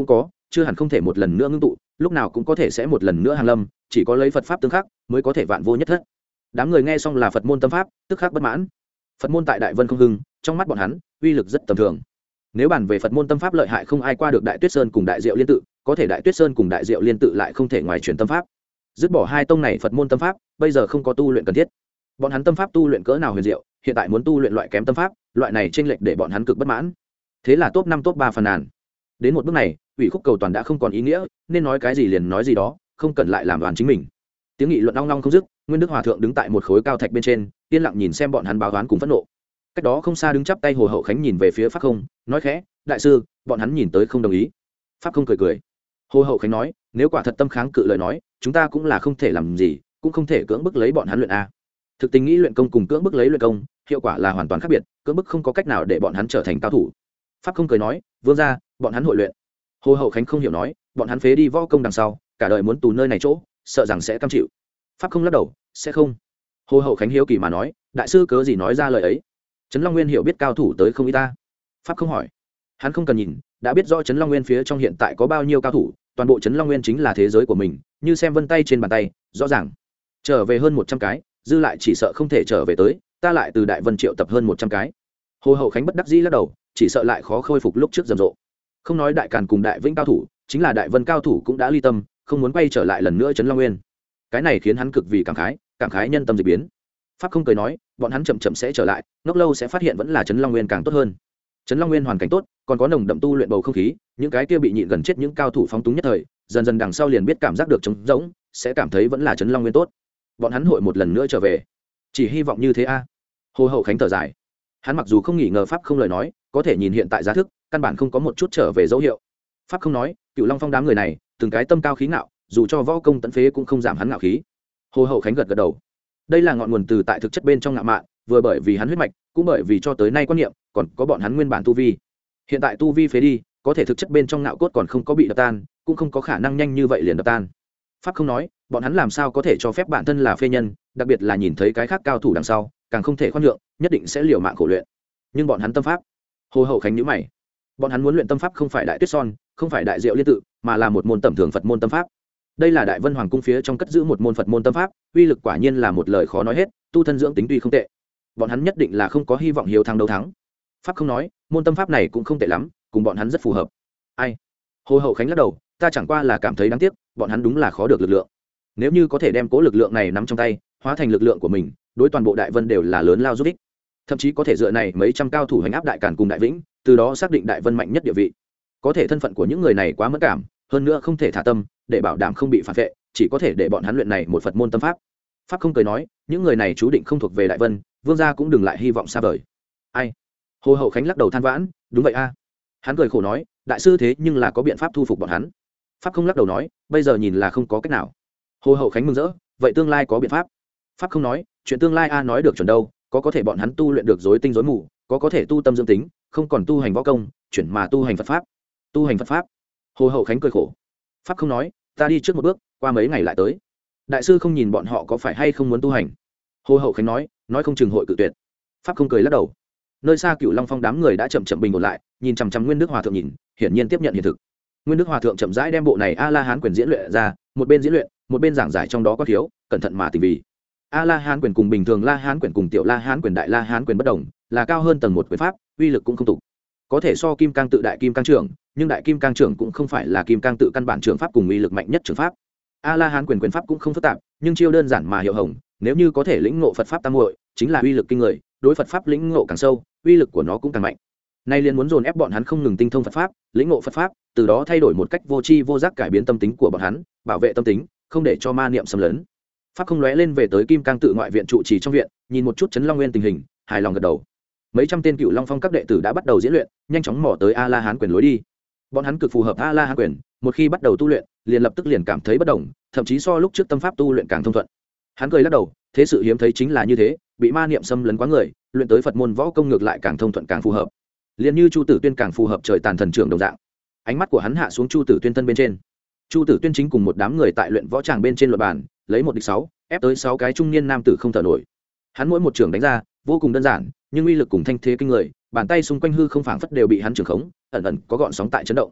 chưa hẳn không thể một lần nữa ngưng tụ, lúc nào cũng có thể sẽ một lần nữa hàng lâm, chỉ có lấy Phật pháp tương khắc mới có thể vạn vô nhất thất. Đám người nghe xong là Phật môn tâm pháp, tức khắc bất mãn. Phật môn tại Đại Vân không hưng, trong mắt bọn hắn, uy lực rất tầm thường. Nếu bàn về Phật môn tâm pháp lợi hại không ai qua được Đại Tuyết Sơn cùng Đại Diệu Liên tự, có thể Đại Tuyết Sơn cùng Đại Diệu Liên tự lại không thể ngoài truyền tâm pháp. Dứt bỏ hai tông này Phật môn tâm pháp, bây giờ không có tu luyện cần thiết. Bọn hắn tâm pháp tu luyện cỡ nào huyền diệu, hiện tại muốn tu luyện loại kém tâm pháp, loại này chênh lệch để bọn hắn cực bất mãn. Thế là top năm top ba phàn nàn. Đến một bước này, ủy khúc cầu toàn đã không còn ý nghĩa, nên nói cái gì liền nói gì đó, không cần lại làm đoàn chính mình. Tiếng nghị luận ong ong không dứt, Nguyên Đức Hòa thượng đứng tại một khối cao thạch bên trên, yên lặng nhìn xem bọn hắn báo đoán cùng phẫn nộ. Cách đó không xa đứng chắp tay Hồ Hậu Khánh nhìn về phía Pháp Không, nói khẽ, đại sư, bọn hắn nhìn tới không đồng ý. Pháp Không cười cười. Hồ Hậu Khánh nói, nếu quả thật tâm kháng cự lời nói, chúng ta cũng là không thể làm gì, cũng không thể cưỡng bức lấy bọn hắn luyện a. Thực tình nghĩ luyện công cùng cưỡng bức lấy luyện công, hiệu quả là hoàn toàn khác biệt, cưỡng bức không có cách nào để bọn hắn trở thành cao thủ. Pháp Không cười nói, vương gia, bọn hắn hội luyện. Hồ Hậu Khánh không hiểu nói, bọn hắn phế đi võ công đằng sau, cả đời muốn tù nơi này chỗ, sợ rằng sẽ cam chịu. Pháp Không lắc đầu, sẽ không. Hồ Hậu Khánh hiếu kỳ mà nói, đại sư cớ gì nói ra lời ấy? Trấn Long Nguyên hiểu biết cao thủ tới không ít ta. Pháp Không hỏi. Hắn không cần nhìn, đã biết rõ Trấn Long Nguyên phía trong hiện tại có bao nhiêu cao thủ, toàn bộ Trấn Long Nguyên chính là thế giới của mình, như xem vân tay trên bàn tay, rõ ràng. Trở về hơn một trăm cái, dư lại chỉ sợ không thể trở về tới, ta lại từ Đại Vân triệu tập hơn một trăm cái. Hồ Hậu Khánh bất đắc dĩ lắc đầu, chỉ sợ lại khó khôi phục lúc trước rầm rộ. Không nói Đại Càn cùng Đại Vĩnh cao thủ, chính là Đại Vân cao thủ cũng đã ly tâm, không muốn quay trở lại lần nữa Trấn Long Nguyên. Cái này khiến hắn cực vì cảm khái, cảm khái nhân tâm dị biến. Pháp Không cười nói, bọn hắn chậm chậm sẽ trở lại, ngốc lâu sẽ phát hiện vẫn là Trấn Long Nguyên càng tốt hơn. Trấn Long Nguyên hoàn cảnh tốt, còn có nồng đậm tu luyện bầu không khí, những cái kia bị nhịn gần chết những cao thủ phóng túng nhất thời, dần dần đằng sau liền biết cảm giác được trống rỗng, sẽ cảm thấy vẫn là Trấn Long Nguyên tốt. Bọn hắn hội một lần nữa trở về, chỉ hy vọng như thế a. Hồ Hậu Khánh thở dài, hắn mặc dù không nghĩ ngờ Pháp Không lời nói, có thể nhìn hiện tại giá thức, căn bản không có một chút trở về dấu hiệu. Pháp Không nói, Cựu Long Phong đám người này, từng cái tâm cao khí ngạo, dù cho võ công tận phế cũng không giảm hắn ngạo khí. Hồ Hậu Khánh gật gật đầu, đây là ngọn nguồn từ tại thực chất bên trong ngạo mạn, vừa bởi vì hắn huyết mạch, cũng bởi vì cho tới nay quan niệm, còn có bọn hắn nguyên bản tu vi. Hiện tại tu vi phế đi, có thể thực chất bên trong ngạo cốt còn không có bị đập tan, cũng không có khả năng nhanh như vậy liền đập tan. Pháp Không nói, bọn hắn làm sao có thể cho phép bản thân là phế nhân, đặc biệt là nhìn thấy cái khác cao thủ đằng sau, càng không thể khoan nhượng, nhất định sẽ liều mạng khổ luyện. Nhưng bọn hắn tâm pháp, Hồ Hậu Khánh nhíu mày, bọn hắn muốn luyện tâm pháp không phải Đại Tuyết Son, không phải Đại Diệu Liên tự, mà là một môn tầm thường Phật môn tâm pháp. Đây là Đại Vân Hoàng cung phía trong cất giữ một môn Phật môn tâm pháp, uy lực quả nhiên là một lời khó nói hết, tu thân dưỡng tính tuy không tệ. Bọn hắn nhất định là không có hy vọng hiếu thắng đấu thắng. Pháp Không nói, môn tâm pháp này cũng không tệ lắm, cùng bọn hắn rất phù hợp. Ai? Hồ Hậu Khánh lắc đầu, ta chẳng qua là cảm thấy đáng tiếc, bọn hắn đúng là khó được lực lượng. Nếu như có thể đem cố lực lượng này nắm trong tay, hóa thành lực lượng của mình, đối toàn bộ Đại Vân đều là lớn lao giúp ích. Thậm chí có thể dựa này mấy trăm cao thủ hành áp Đại Càn cùng Đại Vĩnh, từ đó xác định Đại Vân mạnh nhất địa vị. Có thể thân phận của những người này quá mẫn cảm, hơn nữa không thể thả tâm, để bảo đảm không bị phản vệ, chỉ có thể để bọn hắn luyện này một Phật môn tâm pháp. Pháp Không cười nói, những người này chú định không thuộc về Đại Vân, vương gia cũng đừng lại hy vọng xa vời. Ai? Hồ Hậu Khánh lắc đầu than vãn, đúng vậy a. Hắn cười khổ nói, đại sư thế nhưng là có biện pháp thu phục bọn hắn. Pháp Không lắc đầu nói, bây giờ nhìn là không có cách nào. Hồ Hậu Khánh mừng rỡ, vậy tương lai có biện pháp? Pháp Không nói, chuyện tương lai a nói được chuẩn đâu, có có thể bọn hắn tu luyện được rối tinh rối mù, có có thể tu tâm dưỡng tính, không còn tu hành võ công, chuyển mà tu hành Phật pháp. Tu hành Phật pháp. Hồ Hậu Khánh cười khổ. Pháp Không nói, ta đi trước một bước, qua mấy ngày lại tới. Đại sư không nhìn bọn họ có phải hay không muốn tu hành? Hồ Hậu Khánh nói, nói không chừng hội cự tuyệt. Pháp Không cười lắc đầu. Nơi xa Cựu Long Phong đám người đã chậm chậm bình ổn lại, nhìn chằm chằm Nguyên Đức Hòa thượng nhìn, hiển nhiên tiếp nhận hiện thực. Nguyên Đức Hòa thượng chậm rãi đem bộ này A La Hán quyền diễn luyện ra, một bên diễn luyện, một bên giảng giải trong đó có thiếu, cẩn thận mà tỉ mỉ. A La Hán quyền cùng bình thường La Hán quyền cùng tiểu La Hán quyền đại La Hán quyền bất đồng, là cao hơn tầng một quyền pháp, uy lực cũng không tục. Có thể so Kim Cang tự đại Kim Cang trưởng, nhưng đại Kim Cang trưởng cũng không phải là Kim Cang tự căn bản trưởng pháp cùng uy lực mạnh nhất trưởng pháp. A La Hán quyền quyền pháp cũng không phức tạp, nhưng chiêu đơn giản mà hiệu hồng, nếu như có thể lĩnh ngộ Phật pháp tam muội, chính là uy lực kinh người, đối Phật pháp lĩnh ngộ càng sâu, uy lực của nó cũng càng mạnh. Nay liền muốn dồn ép bọn hắn không ngừng tinh thông Phật pháp, lĩnh ngộ Phật pháp, từ đó thay đổi một cách vô tri vô giác cải biến tâm tính của bọn hắn, bảo vệ tâm tính, không để cho ma niệm xâm lấn. Pháp Không lóe lên về tới Kim Cang tự ngoại viện trụ trì trong viện, nhìn một chút Trấn Long Nguyên tình hình, hài lòng gật đầu. Mấy trăm tên Cựu Long Phong các đệ tử đã bắt đầu diễn luyện, nhanh chóng mò tới A La Hán quyền lối đi. Bọn hắn cực phù hợp A La Hán quyền, một khi bắt đầu tu luyện, liền lập tức liền cảm thấy bất đồng, thậm chí so lúc trước tâm pháp tu luyện càng thông thuận. Hắn cười lắc đầu, thế sự hiếm thấy chính là như thế, bị ma niệm xâm lấn quá người, luyện tới Phật môn võ công ngược lại càng thông thuận càng phù hợp. Liền như Chu Tử Tuyên càng phù hợp trời tàn thần trưởng đồng dạng. Ánh mắt của hắn hạ xuống Chu Tử Tuyên thân bên trên. Chu Tử Tuyên chính cùng một đám người tại luyện võ tràng bên trên luật bàn, lấy một địch sáu, ép tới sáu cái trung niên nam tử không thở nổi. Hắn mỗi một trưởng đánh ra, vô cùng đơn giản, nhưng uy lực cùng thanh thế kinh người, bàn tay xung quanh hư không phảng phất đều bị hắn trưởng khống, ẩn ẩn có gợn sóng tại chấn động.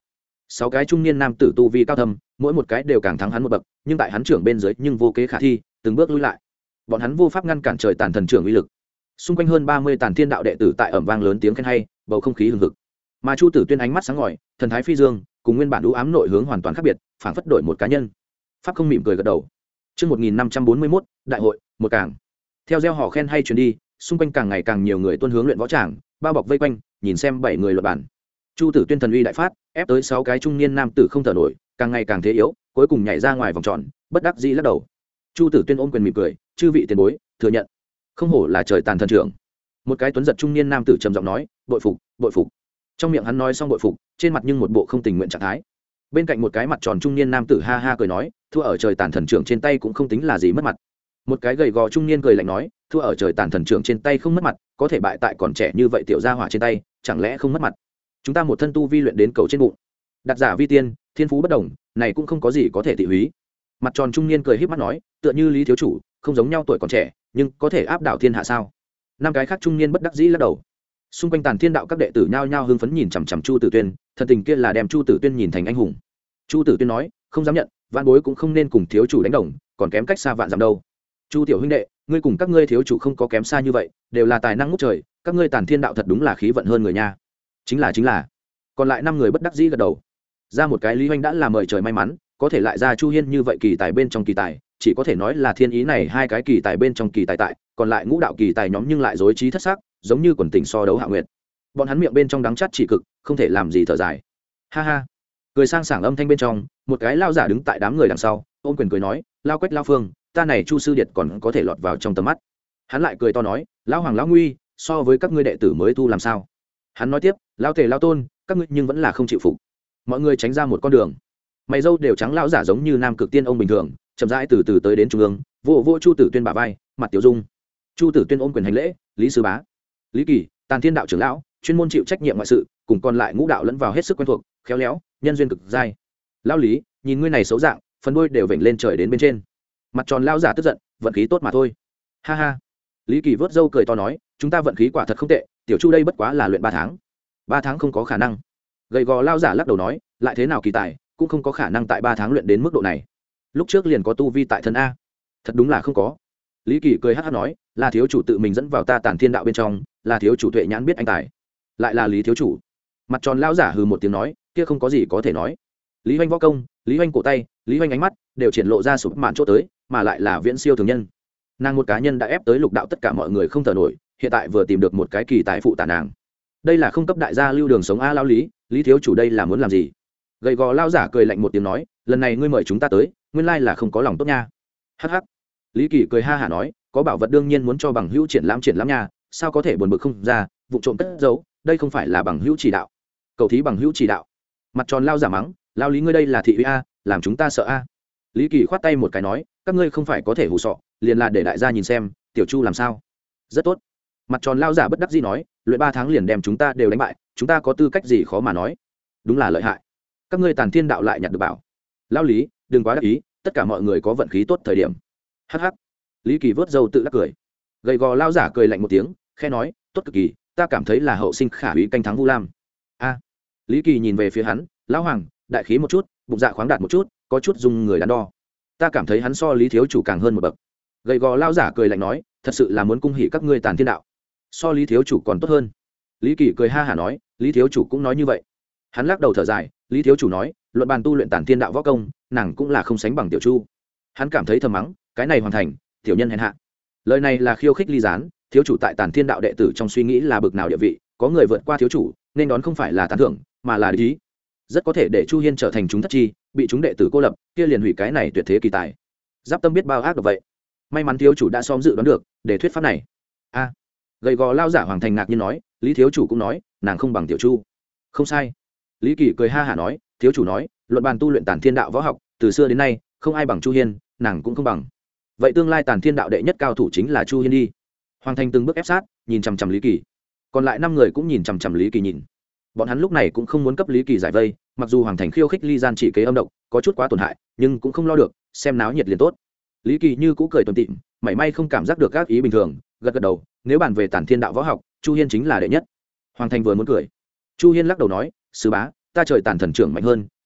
sáu cái trung niên nam tử tu vi cao thâm, mỗi một cái đều càng thắng hắn một bậc, nhưng tại hắn trưởng bên dưới nhưng vô kế khả thi, từng bước lui lại. Bọn hắn vô pháp ngăn cản trời tàn thần trưởng uy lực. Xung quanh hơn ba mươi tàn thiên đạo đệ tử tại ầm vang lớn tiếng khen hay, bầu không khí hừng hực. Mà Chu Tử Tuyên ánh mắt sáng ngời, thần thái phi dương, cùng nguyên bản u ám nội hướng hoàn toàn khác biệt, phảng phất đổi một cá nhân. Pháp không mỉm cười gật đầu. Chương một nghìn năm trăm bốn mươi mốt, đại hội, một càng. Theo gieo họ khen hay truyền đi, xung quanh càng ngày càng nhiều người tuôn hướng luyện võ tràng, bao bọc vây quanh, nhìn xem bảy người luận bản. Chu Tử Tuyên thần uy đại phát, ép tới sáu cái trung niên nam tử không thở nổi, càng ngày càng thế yếu, cuối cùng nhảy ra ngoài vòng tròn, bất đắc dĩ lắc đầu. Chu Tử Tuyên ôm quyền mỉm cười, chư vị tiền bối, thừa nhận. Không hổ là trời tàn thần trưởng. Một cái tuấn giật trung niên nam tử trầm giọng nói, bội phục, bội phục. Trong miệng hắn nói xong bội phục, trên mặt nhưng một bộ không tình nguyện trạng thái. Bên cạnh một cái mặt tròn trung niên nam tử ha ha cười nói, thua ở trời tàn thần trưởng trên tay cũng không tính là gì mất mặt. Một cái gầy gò trung niên cười lạnh nói, thua ở trời tàn thần trưởng trên tay không mất mặt, có thể bại tại còn trẻ như vậy tiểu gia hỏa trên tay, chẳng lẽ không mất mặt? Chúng ta một thân tu vi luyện đến cầu trên bụng, đặt giả vi tiên, thiên phú bất đồng, này cũng không có gì có thể thị húy. Mặt tròn trung niên cười híp mắt nói, tựa như Lý thiếu chủ, không giống nhau tuổi còn trẻ, nhưng có thể áp đảo thiên hạ sao? Năm cái khác trung niên bất đắc dĩ lắc đầu. Xung quanh tàn thiên đạo các đệ tử nhao nhao hưng phấn nhìn chằm chằm Chu Tử Tuyên, thần tình kia là đem Chu Tử Tuyên nhìn thành anh hùng. Chu Tử Tuyên nói, không dám nhận, vạn bối cũng không nên cùng thiếu chủ đánh đồng, còn kém cách xa vạn dặm đâu. Chu tiểu huynh đệ, ngươi cùng các ngươi thiếu chủ không có kém xa như vậy, đều là tài năng ngút trời, các ngươi tàn thiên đạo thật đúng là khí vận hơn người nha. Chính là chính là. Còn lại năm người bất đắc dĩ gật đầu. Ra một cái Lý Hoành đã là mời trời may mắn, có thể lại ra Chu Hiên như vậy kỳ tài bên trong kỳ tài, chỉ có thể nói là thiên ý này hai cái kỳ tài bên trong kỳ tài tại, còn lại ngũ đạo kỳ tài nhóm nhưng lại rối trí thất sắc, giống như quần tình so đấu hạ nguyệt. Bọn hắn miệng bên trong đắng chát chỉ cực, không thể làm gì thở dài. Ha ha. Cười sang sảng âm thanh bên trong, một cái lao giả đứng tại đám người đằng sau, ôm quyền cười nói, lao quách lao phương, ta này Chu sư điệt còn có thể lọt vào trong tầm mắt. Hắn lại cười to nói, lão hoàng lão nguy, so với các ngươi đệ tử mới thu làm sao? Hắn nói tiếp, lao tề lao tôn, các ngươi nhưng vẫn là không chịu phục. Mọi người tránh ra một con đường. Mày dâu đều trắng lão giả giống như nam cực tiên ông bình thường, chậm rãi từ từ tới đến trung ương, vỗ vỗ Chu Tử Tuyên bả vai, mặt tiểu dung. Chu Tử Tuyên ôm quyền hành lễ, lý sư bá, lý kỳ, tàn thiên đạo trưởng lão, chuyên môn chịu trách nhiệm ngoại sự, cùng còn lại ngũ đạo lẫn vào hết sức quen thuộc, khéo léo, nhân duyên cực dai. Lão lý, nhìn ngươi này xấu dạng, phần đuôi đều vểnh lên trời đến bên trên. Mặt tròn lão giả tức giận, vận khí tốt mà thôi. Ha ha. Lý kỳ vớt râu cười to nói, chúng ta vận khí quả thật không tệ, tiểu Chu đây bất quá là luyện ba tháng. ba tháng không có khả năng. Gầy gò lão giả lắc đầu nói, lại thế nào kỳ tài, cũng không có khả năng tại ba tháng luyện đến mức độ này. Lúc trước liền có tu vi tại thân a. Thật đúng là không có. Lý kỳ cười hắc hắc nói, là thiếu chủ tự mình dẫn vào ta tản thiên đạo bên trong, là thiếu chủ tuệ nhãn biết anh tài. Lại là Lý thiếu chủ. Mặt tròn lão giả hừ một tiếng nói, kia không có gì có thể nói. Lý Hoành võ công, Lý Hoành cổ tay, Lý Hoành ánh mắt đều triển lộ ra sụp mạn chỗ tới, mà lại là viễn siêu thường nhân. Nàng một cá nhân đã ép tới lục đạo tất cả mọi người không thở nổi, hiện tại vừa tìm được một cái kỳ tài phụ tả nàng. Đây là không cấp đại gia lưu đường sống a. Lão lý, Lý thiếu chủ đây là muốn làm gì? Gầy gò lão giả cười lạnh một tiếng nói, lần này ngươi mời chúng ta tới, nguyên lai là không có lòng tốt nha. Hắc hắc. Lý kỳ cười ha hả nói, có bảo vật đương nhiên muốn cho bằng hữu triển lãm triển lãm nha, sao có thể buồn bực không ra, vụ trộm cất giấu, đây không phải là bằng hữu chỉ đạo. Cầu thí bằng hữu chỉ đạo. Mặt tròn lao giả mắng, lao lý ngươi đây là thị uy a, làm chúng ta sợ a. Lý kỳ khoát tay một cái nói, các ngươi không phải có thể hù sọ, liền là để đại gia nhìn xem tiểu Chu làm sao. Rất tốt. Mặt tròn lao giả bất đắc dĩ nói, luyện ba tháng liền đem chúng ta đều đánh bại, chúng ta có tư cách gì khó mà nói. Đúng là lợi hại. Các ngươi tàn thiên đạo lại nhặt được bảo. Lao lý, đừng quá đắc ý, tất cả mọi người có vận khí tốt thời điểm. Hắc hắc. Lý kỳ vớt râu tự đắc cười. Gầy gò lao giả cười lạnh một tiếng, khẽ nói, tốt cực kỳ, ta cảm thấy là hậu sinh khả úy canh thắng Vu Lam. A. Lý kỳ nhìn về phía hắn, lão hoàng, đại khí một chút, bụng dạ khoáng đạt một chút, có chút dùng người đắn đo. Ta cảm thấy hắn so Lý thiếu chủ càng hơn một bậc. Gầy gò lao giả cười lạnh nói, thật sự là muốn cung hỉ các ngươi tàn thiên đạo. So Lý thiếu chủ còn tốt hơn. Lý kỳ cười ha hả nói, Lý thiếu chủ cũng nói như vậy. Hắn lắc đầu thở dài, Lý thiếu chủ nói, luận bàn tu luyện tàn thiên đạo võ công, nàng cũng là không sánh bằng tiểu Chu. Hắn cảm thấy thầm mắng, cái này hoàn thành, tiểu nhân hèn hạ. Lời này là khiêu khích ly gián, thiếu chủ tại tàn thiên đạo đệ tử trong suy nghĩ là bực nào địa vị, có người vượt qua thiếu chủ, nên đón không phải là tán thưởng, mà là ý. Rất có thể để Chu Hiên trở thành chúng thất chi, bị chúng đệ tử cô lập, kia liền hủy cái này tuyệt thế kỳ tài. Giáp tâm biết bao ác được vậy. May mắn thiếu chủ đã xóm dự đoán được, để thuyết pháp này. A. Gầy gò lao giả hoàng thành ngạc nhiên nói, Lý thiếu chủ cũng nói, nàng không bằng tiểu Chu. Không sai. Lý kỳ cười ha hả nói, thiếu chủ nói, luận bàn tu luyện tàn thiên đạo võ học, từ xưa đến nay, không ai bằng Chu Hiên, nàng cũng không bằng. Vậy tương lai tàn thiên đạo đệ nhất cao thủ chính là Chu Hiên đi. Hoàng thành từng bước ép sát, nhìn chằm chằm Lý kỳ. Còn lại năm người cũng nhìn chằm chằm Lý kỳ nhìn. Bọn hắn lúc này cũng không muốn cấp Lý kỳ giải vây, mặc dù Hoàng thành khiêu khích ly gian chỉ kế âm độc, có chút quá tổn hại, nhưng cũng không lo được, xem náo nhiệt liền tốt. Lý kỳ như cũ cười tuần tịm, mảy may không cảm giác được các ý bình thường, gật gật đầu, nếu bàn về tàn thiên đạo võ học, Chu Hiên chính là đệ nhất. Hoàng thành vừa muốn cười, Chu Hiên lắc đầu nói, sư bá, ta trời tàn thần trưởng mạnh hơn,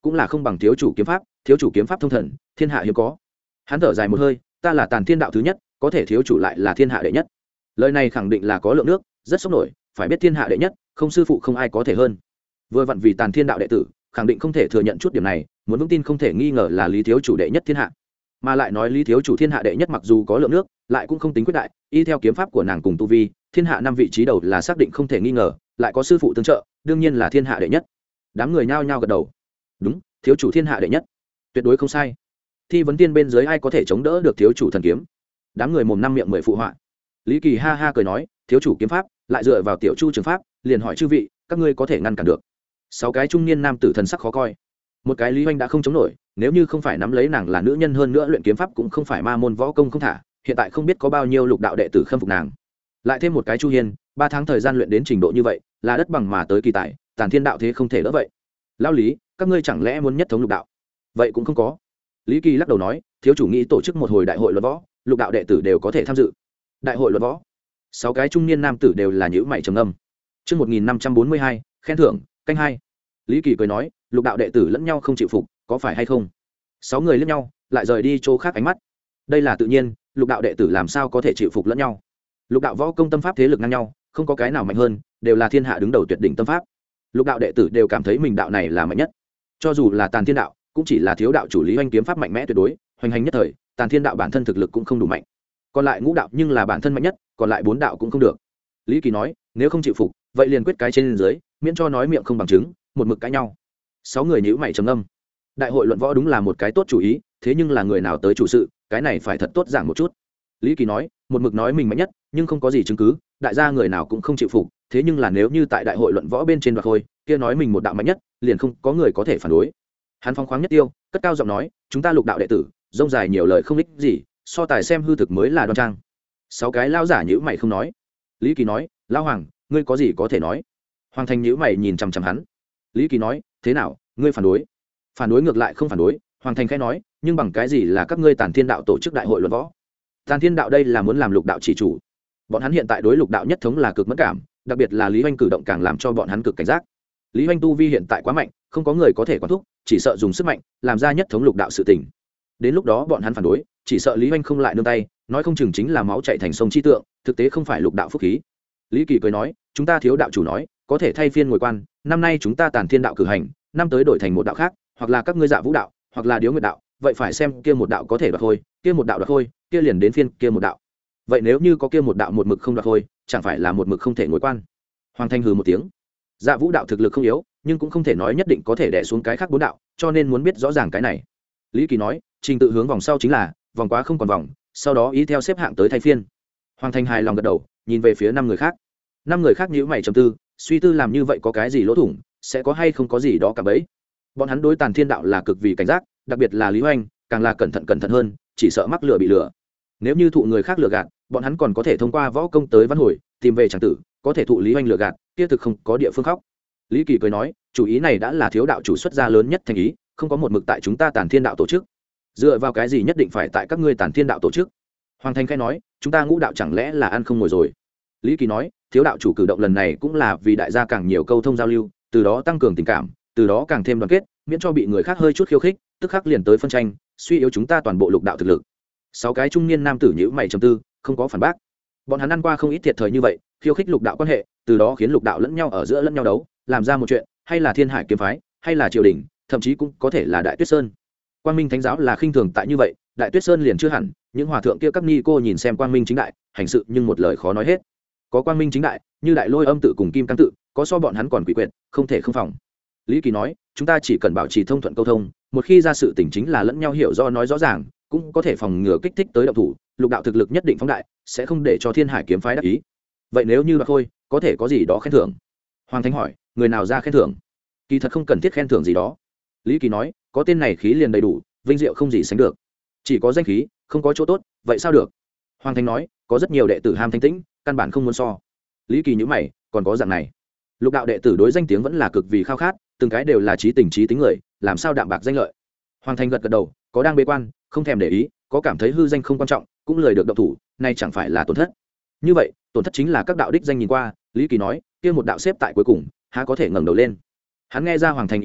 cũng là không bằng thiếu chủ kiếm pháp, thiếu chủ kiếm pháp thông thần, thiên hạ hiếm có. Hắn thở dài một hơi, ta là Tàn Thiên đạo thứ nhất, có thể thiếu chủ lại là thiên hạ đệ nhất. Lời này khẳng định là có lượng nước, rất sốc nổi, phải biết thiên hạ đệ nhất, không sư phụ không ai có thể hơn. Vừa vặn vì Tàn Thiên đạo đệ tử, khẳng định không thể thừa nhận chút điểm này, muốn vững tin không thể nghi ngờ là Lý thiếu chủ đệ nhất thiên hạ. Mà lại nói Lý thiếu chủ thiên hạ đệ nhất mặc dù có lượng nước, lại cũng không tính quyết đại, y theo kiếm pháp của nàng cùng tu vi, thiên hạ năm vị trí đầu là xác định không thể nghi ngờ, lại có sư phụ tương trợ, đương nhiên là thiên hạ đệ nhất. Đám người nhao nhao gật đầu. Đúng, thiếu chủ thiên hạ đệ nhất, tuyệt đối không sai. Thi vấn tiên bên dưới ai có thể chống đỡ được thiếu chủ thần kiếm? Đám người mồm năm miệng mười phụ họa. Lý Kỳ ha ha cười nói, thiếu chủ kiếm pháp, lại dựa vào tiểu chu trường pháp, liền hỏi chư vị, các ngươi có thể ngăn cản được? Sáu cái trung niên nam tử thần sắc khó coi. Một cái Lý Hoành đã không chống nổi, nếu như không phải nắm lấy nàng là nữ nhân hơn nữa luyện kiếm pháp cũng không phải ma môn võ công không thả, hiện tại không biết có bao nhiêu lục đạo đệ tử khâm phục nàng. Lại thêm một cái Chu Hiên, ba tháng thời gian luyện đến trình độ như vậy, là đất bằng mà tới kỳ tài, Tàn Thiên đạo thế không thể đỡ vậy. Lão Lý, các ngươi chẳng lẽ muốn nhất thống lục đạo? Vậy cũng không có. Lý Kỳ lắc đầu nói, thiếu chủ nghĩ tổ chức một hồi đại hội luận võ, lục đạo đệ tử đều có thể tham dự. Đại hội luận võ? Sáu cái trung niên nam tử đều là nhíu mày trầm ngâm. Chương một nghìn năm trăm bốn mươi hai, khen thưởng, canh hai. Lý Kỳ cười nói, lục đạo đệ tử lẫn nhau không chịu phục, có phải hay không? Sáu người liếc nhau, lại rời đi chỗ khác ánh mắt. Đây là tự nhiên, lục đạo đệ tử làm sao có thể chịu phục lẫn nhau? Lục đạo võ công tâm pháp thế lực ngang nhau, không có cái nào mạnh hơn, đều là thiên hạ đứng đầu tuyệt đỉnh tâm pháp. Lục đạo đệ tử đều cảm thấy mình đạo này là mạnh nhất. Cho dù là Tàn Thiên đạo, cũng chỉ là thiếu đạo chủ Lý Hoành kiếm pháp mạnh mẽ tuyệt đối, hoành hành nhất thời, Tàn Thiên đạo bản thân thực lực cũng không đủ mạnh. Còn lại ngũ đạo nhưng là bản thân mạnh nhất, còn lại bốn đạo cũng không được. Lý Kỳ nói, nếu không chịu phục, vậy liền quyết cái trên dưới, miễn cho nói miệng không bằng chứng, một mực cãi nhau. Sáu người nhíu mày trầm ngâm. Đại hội luận võ đúng là một cái tốt chủ ý, thế nhưng là người nào tới chủ sự, cái này phải thật tốt giảng một chút. Lý Kỳ nói, một mực nói mình mạnh nhất, nhưng không có gì chứng cứ, đại gia người nào cũng không chịu phục, thế nhưng là nếu như tại đại hội luận võ bên trên đoạt thôi, kia nói mình một đạo mạnh nhất, liền không có người có thể phản đối. Hắn phóng khoáng nhất tiêu, cất cao giọng nói, chúng ta lục đạo đệ tử, rông dài nhiều lời không ích gì, so tài xem hư thực mới là đoan trang. Sáu cái lao giả nhíu mày không nói. Lý Kỳ nói, lão hoàng, ngươi có gì có thể nói? Hoàng Thành nhíu mày nhìn chằm chằm hắn. Lý Kỳ nói, thế nào, ngươi phản đối? Phản đối ngược lại không phản đối. Hoàng Thành khẽ nói, nhưng bằng cái gì là các ngươi Tàn Thiên đạo tổ chức đại hội luận võ? Tàn Thiên đạo đây là muốn làm lục đạo chỉ chủ. Bọn hắn hiện tại đối lục đạo nhất thống là cực mất cảm, đặc biệt là Lý Hoành cử động càng làm cho bọn hắn cực cảnh giác. Lý Hoành tu vi hiện tại quá mạnh, không có người có thể quản thúc, chỉ sợ dùng sức mạnh làm ra nhất thống lục đạo sự tình. Đến lúc đó bọn hắn phản đối, chỉ sợ Lý Hoành không lại nương tay, nói không chừng chính là máu chảy thành sông chi tượng, thực tế không phải lục đạo phúc khí. Lý Kỳ cười nói, chúng ta thiếu đạo chủ nói, có thể thay phiên ngồi quan, năm nay chúng ta Tàn Thiên đạo cử hành, năm tới đổi thành một đạo khác, hoặc là các ngươi Dạ Vũ đạo, hoặc là Điếu Nguyệt đạo, vậy phải xem kia một đạo có thể đoạt thôi, kia một đạo đoạt thôi, kia liền đến phiên kia một đạo. Vậy nếu như có kia một đạo một mực không đoạt thôi, chẳng phải là một mực không thể ngồi quan? Hoàng Thanh hừ một tiếng. Dạ Vũ đạo thực lực không yếu, nhưng cũng không thể nói nhất định có thể đè xuống cái khác bốn đạo, cho nên muốn biết rõ ràng cái này. Lý Kỳ nói, trình tự hướng vòng sau chính là vòng quá không còn vòng, sau đó ý theo xếp hạng tới thay phiên. Hoàng Thanh hài lòng gật đầu, nhìn về phía năm người khác. Năm người khác nhíu mày trầm tư, suy tư làm như vậy có cái gì lỗ thủng, sẽ có hay không có gì đó cả bấy. Bọn hắn đối Tàn Thiên đạo là cực vì cảnh giác, đặc biệt là Lý Hoành, càng là cẩn thận cẩn thận hơn, chỉ sợ mắc lừa bị lừa. Nếu như thụ người khác lừa gạt, bọn hắn còn có thể thông qua võ công tới văn hồi, tìm về chẳng tử, có thể thụ Lý Hoành lừa gạt, kia thực không có địa phương khóc. Lý Kỳ cười nói, chủ ý này đã là thiếu đạo chủ xuất gia lớn nhất thành ý, không có một mực tại chúng ta Tàn Thiên đạo tổ chức. Dựa vào cái gì nhất định phải tại các ngươi Tàn Thiên đạo tổ chức? Hoàng Thành khai nói, chúng ta ngũ đạo chẳng lẽ là ăn không ngồi rồi? Lý Kỳ nói, thiếu đạo chủ cử động lần này cũng là vì đại gia càng nhiều câu thông giao lưu, từ đó tăng cường tình cảm, từ đó càng thêm đoàn kết, miễn cho bị người khác hơi chút khiêu khích, tức khắc liền tới phân tranh, suy yếu chúng ta toàn bộ lục đạo thực lực. Sáu cái trung niên nam tử nhíu mày trầm tư, không có phản bác. Bọn hắn ăn qua không ít thiệt thời như vậy, khiêu khích lục đạo quan hệ, từ đó khiến lục đạo lẫn nhau ở giữa lẫn nhau đấu, làm ra một chuyện, hay là Thiên Hải kiếm phái, hay là triều đình, thậm chí cũng có thể là Đại Tuyết Sơn. Quang Minh Thánh giáo là khinh thường tại như vậy, Đại Tuyết Sơn liền chưa hẳn, những hòa thượng kia các ni cô nhìn xem Quang Minh chính đại, hành sự nhưng một lời khó nói hết. Có Quang Minh chính đại, như Đại Lôi Âm tự cùng Kim Cang tự, có so bọn hắn còn quỷ quyệt, không thể không phòng. Lý Kỳ nói, chúng ta chỉ cần bảo trì thông thuận câu thông, một khi ra sự tình chính là lẫn nhau hiểu do nói rõ ràng, cũng có thể phòng ngừa kích thích tới động thủ, lục đạo thực lực nhất định phóng đại, sẽ không để cho Thiên Hải kiếm phái đắc ý. Vậy nếu như đoạt thôi, có thể có gì đó khen thưởng? Hoàng Thánh hỏi, người nào ra khen thưởng? Kỳ thật không cần thiết khen thưởng gì đó. Lý Kỳ nói, có tên này khí liền đầy đủ, vinh diệu không gì sánh được. Chỉ có danh khí, không có chỗ tốt, vậy sao được? Hoàng Thánh nói, có rất nhiều đệ tử ham thanh tĩnh, căn bản không muốn so. Lý Kỳ nhíu mày, còn có dạng này. Lục đạo đệ tử đối danh tiếng vẫn là cực vì khao khát, từng cái đều là trí tình trí tính người, làm sao đạm bạc danh lợi. Hoàng Thành gật gật đầu, có đang bế quan, không thèm để ý, có cảm thấy hư danh không quan trọng, cũng lời được động thủ, nay chẳng phải là tổn thất. Như vậy, tổn thất chính là các đạo đích danh nhìn qua. Lý Kỳ nói, kia một đạo xếp tại cuối cùng, há có thể ngẩng đầu lên. Hắn nghe ra Hoàng Thành ý tứ,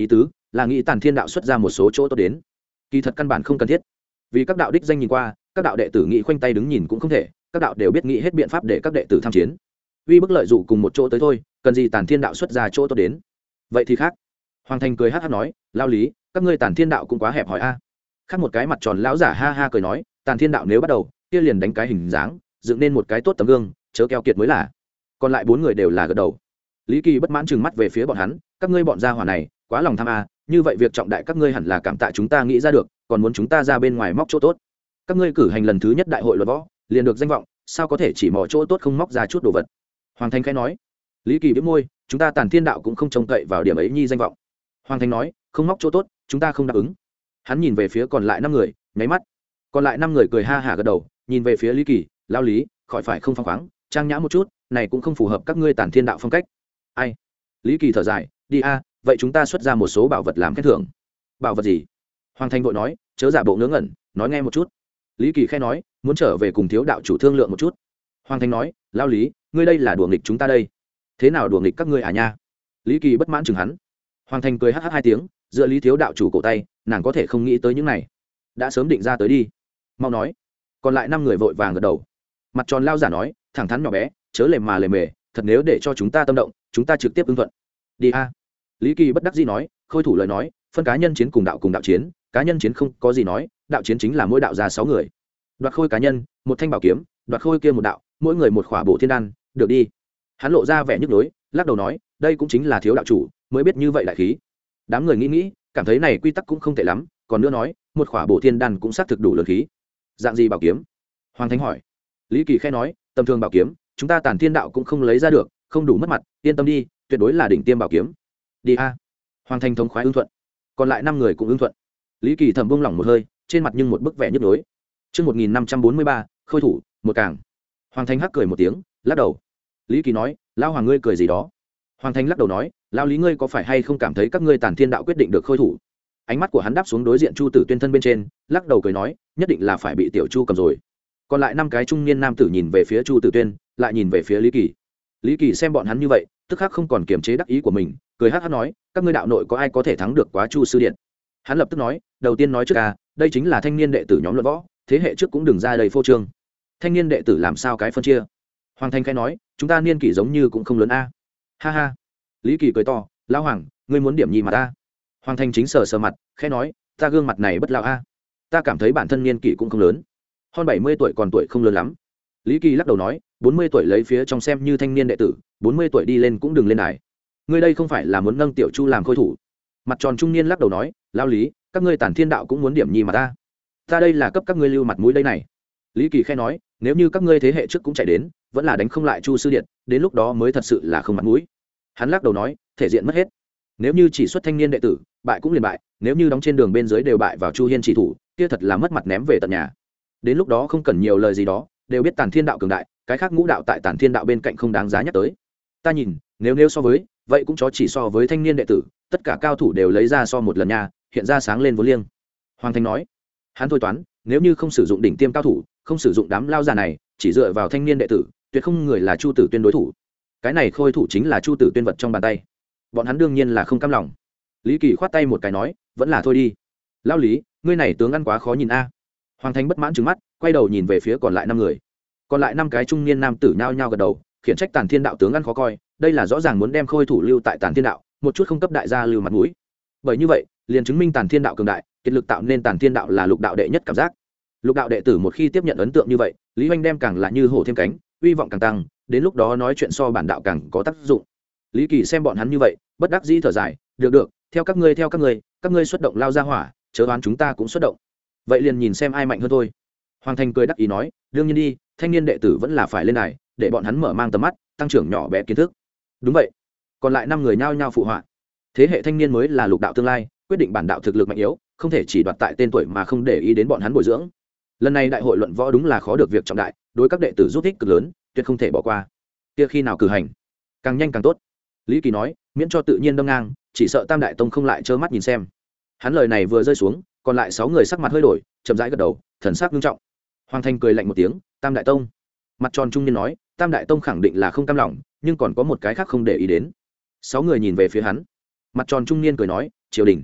là nghĩ Tàn Thiên đạo xuất ra một số chỗ tốt đến, kỳ thật căn bản không cần thiết. Vì các đạo đích danh nhìn qua, các đạo đệ tử nghĩ khoanh tay đứng nhìn cũng không thể, các đạo đều biết nghĩ hết biện pháp để các đệ tử tham chiến. Uy bức lợi dụ cùng một chỗ tới thôi, cần gì Tàn Thiên đạo xuất ra chỗ tốt đến. Vậy thì khác. Hoàng Thành cười hắc hắc nói, lao lý, các ngươi Tàn Thiên đạo cũng quá hẹp hòi a. Khác một cái mặt tròn lão giả ha ha cười nói, Tàn Thiên đạo nếu bắt đầu, kia liền đánh cái hình dáng, dựng nên một cái tốt tấm gương, chớ keo kiệt mới là. Còn lại bốn người đều là gật đầu. Lý Kỳ bất mãn trừng mắt về phía bọn hắn, các ngươi bọn gia hỏa này, quá lòng tham a, như vậy việc trọng đại các ngươi hẳn là cảm tạ chúng ta nghĩ ra được, còn muốn chúng ta ra bên ngoài móc chỗ tốt. Các ngươi cử hành lần thứ nhất đại hội luật võ, liền được danh vọng, sao có thể chỉ mò chỗ tốt không móc ra chút đồ vật. Hoàng Thành khẽ nói. Lý Kỳ bĩu môi, chúng ta Tàn Thiên đạo cũng không trông cậy vào điểm ấy nhi danh vọng. Hoàng Thành nói, không móc chỗ tốt, chúng ta không đáp ứng. Hắn nhìn về phía còn lại năm người, nháy mắt. Còn lại năm người cười ha hả gật đầu, nhìn về phía Lý Kỳ, lao lý, khỏi phải không phăng khoáng, trang nhã một chút, này cũng không phù hợp các ngươi Tàn Thiên đạo phong cách. Ai? Lý Kỳ thở dài, đi a, vậy chúng ta xuất ra một số bảo vật làm khen thưởng. Bảo vật gì? Hoàng Thành vội nói, chớ giả bộ ngớ ngẩn, nói nghe một chút. Lý Kỳ khẽ nói, muốn trở về cùng thiếu đạo chủ thương lượng một chút. Hoàng Thành nói, lao lý, ngươi đây là đùa nghịch chúng ta đây. Thế nào đùa nghịch các ngươi à nha? Lý Kỳ bất mãn chừng hắn. Hoàng Thành cười hắc hắc hai tiếng, dựa Lý thiếu đạo chủ cổ tay, nàng có thể không nghĩ tới những này. Đã sớm định ra tới đi. Mau nói. Còn lại năm người vội vàng gật đầu. Mặt tròn lao giả nói, thẳng thắn nhỏ bé, chớ lề mà lề mề, thật nếu để cho chúng ta tâm động, chúng ta trực tiếp ứng thuận. Đi a. Lý Kỳ bất đắc dĩ nói, khôi thủ lời nói, phân cá nhân chiến cùng đạo cùng đạo chiến, cá nhân chiến không có gì nói, đạo chiến chính là mỗi đạo ra sáu người. Đoạt khôi cá nhân, một thanh bảo kiếm, đoạt khôi kia một đạo, mỗi người một khỏa bổ thiên đan, được đi. Hắn lộ ra vẻ nhức nhối, lắc đầu nói, đây cũng chính là thiếu đạo chủ mới biết như vậy đại khí. Đám người nghĩ nghĩ, cảm thấy này quy tắc cũng không tệ lắm, còn nữa nói, một khỏa bổ thiên đan cũng xác thực đủ lớn khí. Dạng gì bảo kiếm? Hoàng Thánh hỏi. Lý Kỳ khẽ nói, tầm thường bảo kiếm, chúng ta Tàn Thiên đạo cũng không lấy ra được, không đủ mất mặt, yên tâm đi, tuyệt đối là đỉnh tiêm bảo kiếm. Đi a. Hoàng Thành thống khoái ứng thuận. Còn lại năm người cũng ứng thuận. Lý Kỳ thầm buông lỏng một hơi, trên mặt nhưng một bức vẻ nhức nhối. Chương một nghìn năm trăm bốn mươi ba, khôi thủ, một càng. Hoàng Thành hắc cười một tiếng, lắc đầu. Lý Kỳ nói, lao hoàng ngươi cười gì đó? Hoàng Thành lắc đầu nói, lao lý ngươi có phải hay không cảm thấy các ngươi Tàn Thiên đạo quyết định được khôi thủ? Ánh mắt của hắn đáp xuống đối diện Chu Tử Tuyên thân bên trên, lắc đầu cười nói, nhất định là phải bị tiểu Chu cầm rồi. Còn lại năm cái trung niên nam tử nhìn về phía Chu Tử Tuyên, lại nhìn về phía Lý Kỳ. Lý Kỳ xem bọn hắn như vậy, tức khắc không còn kiềm chế đắc ý của mình, cười hắc hắc nói, các ngươi đạo nội có ai có thể thắng được quá Chu sư điện? Hắn lập tức nói, đầu tiên nói trước à, đây chính là thanh niên đệ tử nhóm luận võ, thế hệ trước cũng đừng ra đầy phô trương. Thanh niên đệ tử làm sao cái phân chia? Hoàng Thanh khẽ nói, chúng ta niên kỷ giống như cũng không lớn a. Ha ha. Lý Kỳ cười to, lão hoàng, ngươi muốn điểm nhì mà ta? Hoàng Thanh chính sờ sờ mặt, khẽ nói, ta gương mặt này bất lão a. Ta cảm thấy bản thân niên kỷ cũng không lớn, hơn bảy mươi tuổi còn tuổi không lớn lắm. Lý Kỳ lắc đầu nói, bốn mươi tuổi lấy phía trong xem như thanh niên đệ tử, bốn mươi tuổi đi lên cũng đừng lên đài. Ngươi đây không phải là muốn nâng tiểu Chu làm khôi thủ? Mặt tròn trung niên lắc đầu nói, lao lý, các ngươi Tàn Thiên đạo cũng muốn điểm nhì mà ta? Ta đây là cấp các ngươi lưu mặt mũi đây này. Lý Kỳ khẽ nói, nếu như các ngươi thế hệ trước cũng chạy đến, vẫn là đánh không lại Chu sư điện, đến lúc đó mới thật sự là không mặt mũi. Hắn lắc đầu nói, thể diện mất hết. Nếu như chỉ xuất thanh niên đệ tử, bại cũng liền bại, nếu như đóng trên đường bên dưới đều bại vào Chu Hiên chỉ thủ, kia thật là mất mặt ném về tận nhà. Đến lúc đó không cần nhiều lời gì đó, đều biết Tàn Thiên đạo cường đại, cái khác ngũ đạo tại Tàn Thiên đạo bên cạnh không đáng giá nhắc tới. Ta nhìn, nếu nếu so với, vậy cũng chó chỉ so với thanh niên đệ tử, tất cả cao thủ đều lấy ra so một lần nha, hiện ra sáng lên vốn liêng. Hoàng Thanh nói, hắn thôi toán, nếu như không sử dụng đỉnh tiêm cao thủ, không sử dụng đám lao già này, chỉ dựa vào thanh niên đệ tử, tuyệt không người là Chu Tử Tuyên đối thủ. Cái này khôi thủ chính là Chu Tử Tuyên vật trong bàn tay. Bọn hắn đương nhiên là không cam lòng. Lý Kỳ khoát tay một cái nói, vẫn là thôi đi. Lão Lý, ngươi này tướng ăn quá khó nhìn a. Hoàng Thanh bất mãn trừng mắt, quay đầu nhìn về phía còn lại năm người. Còn lại năm cái trung niên nam tử nhao nhao gật đầu, khiển trách Tàn Thiên đạo tướng ăn khó coi, đây là rõ ràng muốn đem khôi thủ lưu tại Tàn Thiên đạo, một chút không cấp đại gia lưu mặt mũi. Bởi như vậy, liền chứng minh Tàn Thiên đạo cường đại, kết lực tạo nên Tàn Thiên đạo là lục đạo đệ nhất cảm giác. Lục đạo đệ tử một khi tiếp nhận ấn tượng như vậy, Lý Hoành đem càng là như hổ thêm cánh, uy vọng càng tăng, đến lúc đó nói chuyện so bản đạo càng có tác dụng. Lý Kỳ xem bọn hắn như vậy, bất đắc dĩ thở dài, được được, theo các ngươi theo các ngươi, các ngươi xuất động lao ra hỏa, chớ đoán chúng ta cũng xuất động. Vậy liền nhìn xem ai mạnh hơn thôi. Hoàng Thành cười đắc ý nói, đương nhiên đi, thanh niên đệ tử vẫn là phải lên đài, để bọn hắn mở mang tầm mắt, tăng trưởng nhỏ bé kiến thức. Đúng vậy. Còn lại năm người nhao nhao phụ họa. Thế hệ thanh niên mới là lục đạo tương lai, quyết định bản đạo thực lực mạnh yếu, không thể chỉ đoạt tại tên tuổi mà không để ý đến bọn hắn bồi dưỡng. Lần này đại hội luận võ đúng là khó được việc trọng đại, đối các đệ tử giúp ích cực lớn, tuyệt không thể bỏ qua. Kia khi nào cử hành, càng nhanh càng tốt. Lý Kỳ nói, miễn cho tự nhiên đâm ngang, chỉ sợ Tam đại tông không lại trơ mắt nhìn xem. Hắn lời này vừa rơi xuống, còn lại sáu người sắc mặt hơi đổi, chậm rãi gật đầu, thần sắc nghiêm trọng. Hoàng Thanh cười lạnh một tiếng, Tam đại tông. Mặt tròn trung niên nói, Tam đại tông khẳng định là không cam lòng, nhưng còn có một cái khác không để ý đến. Sáu người nhìn về phía hắn. Mặt tròn trung niên cười nói, triều đình.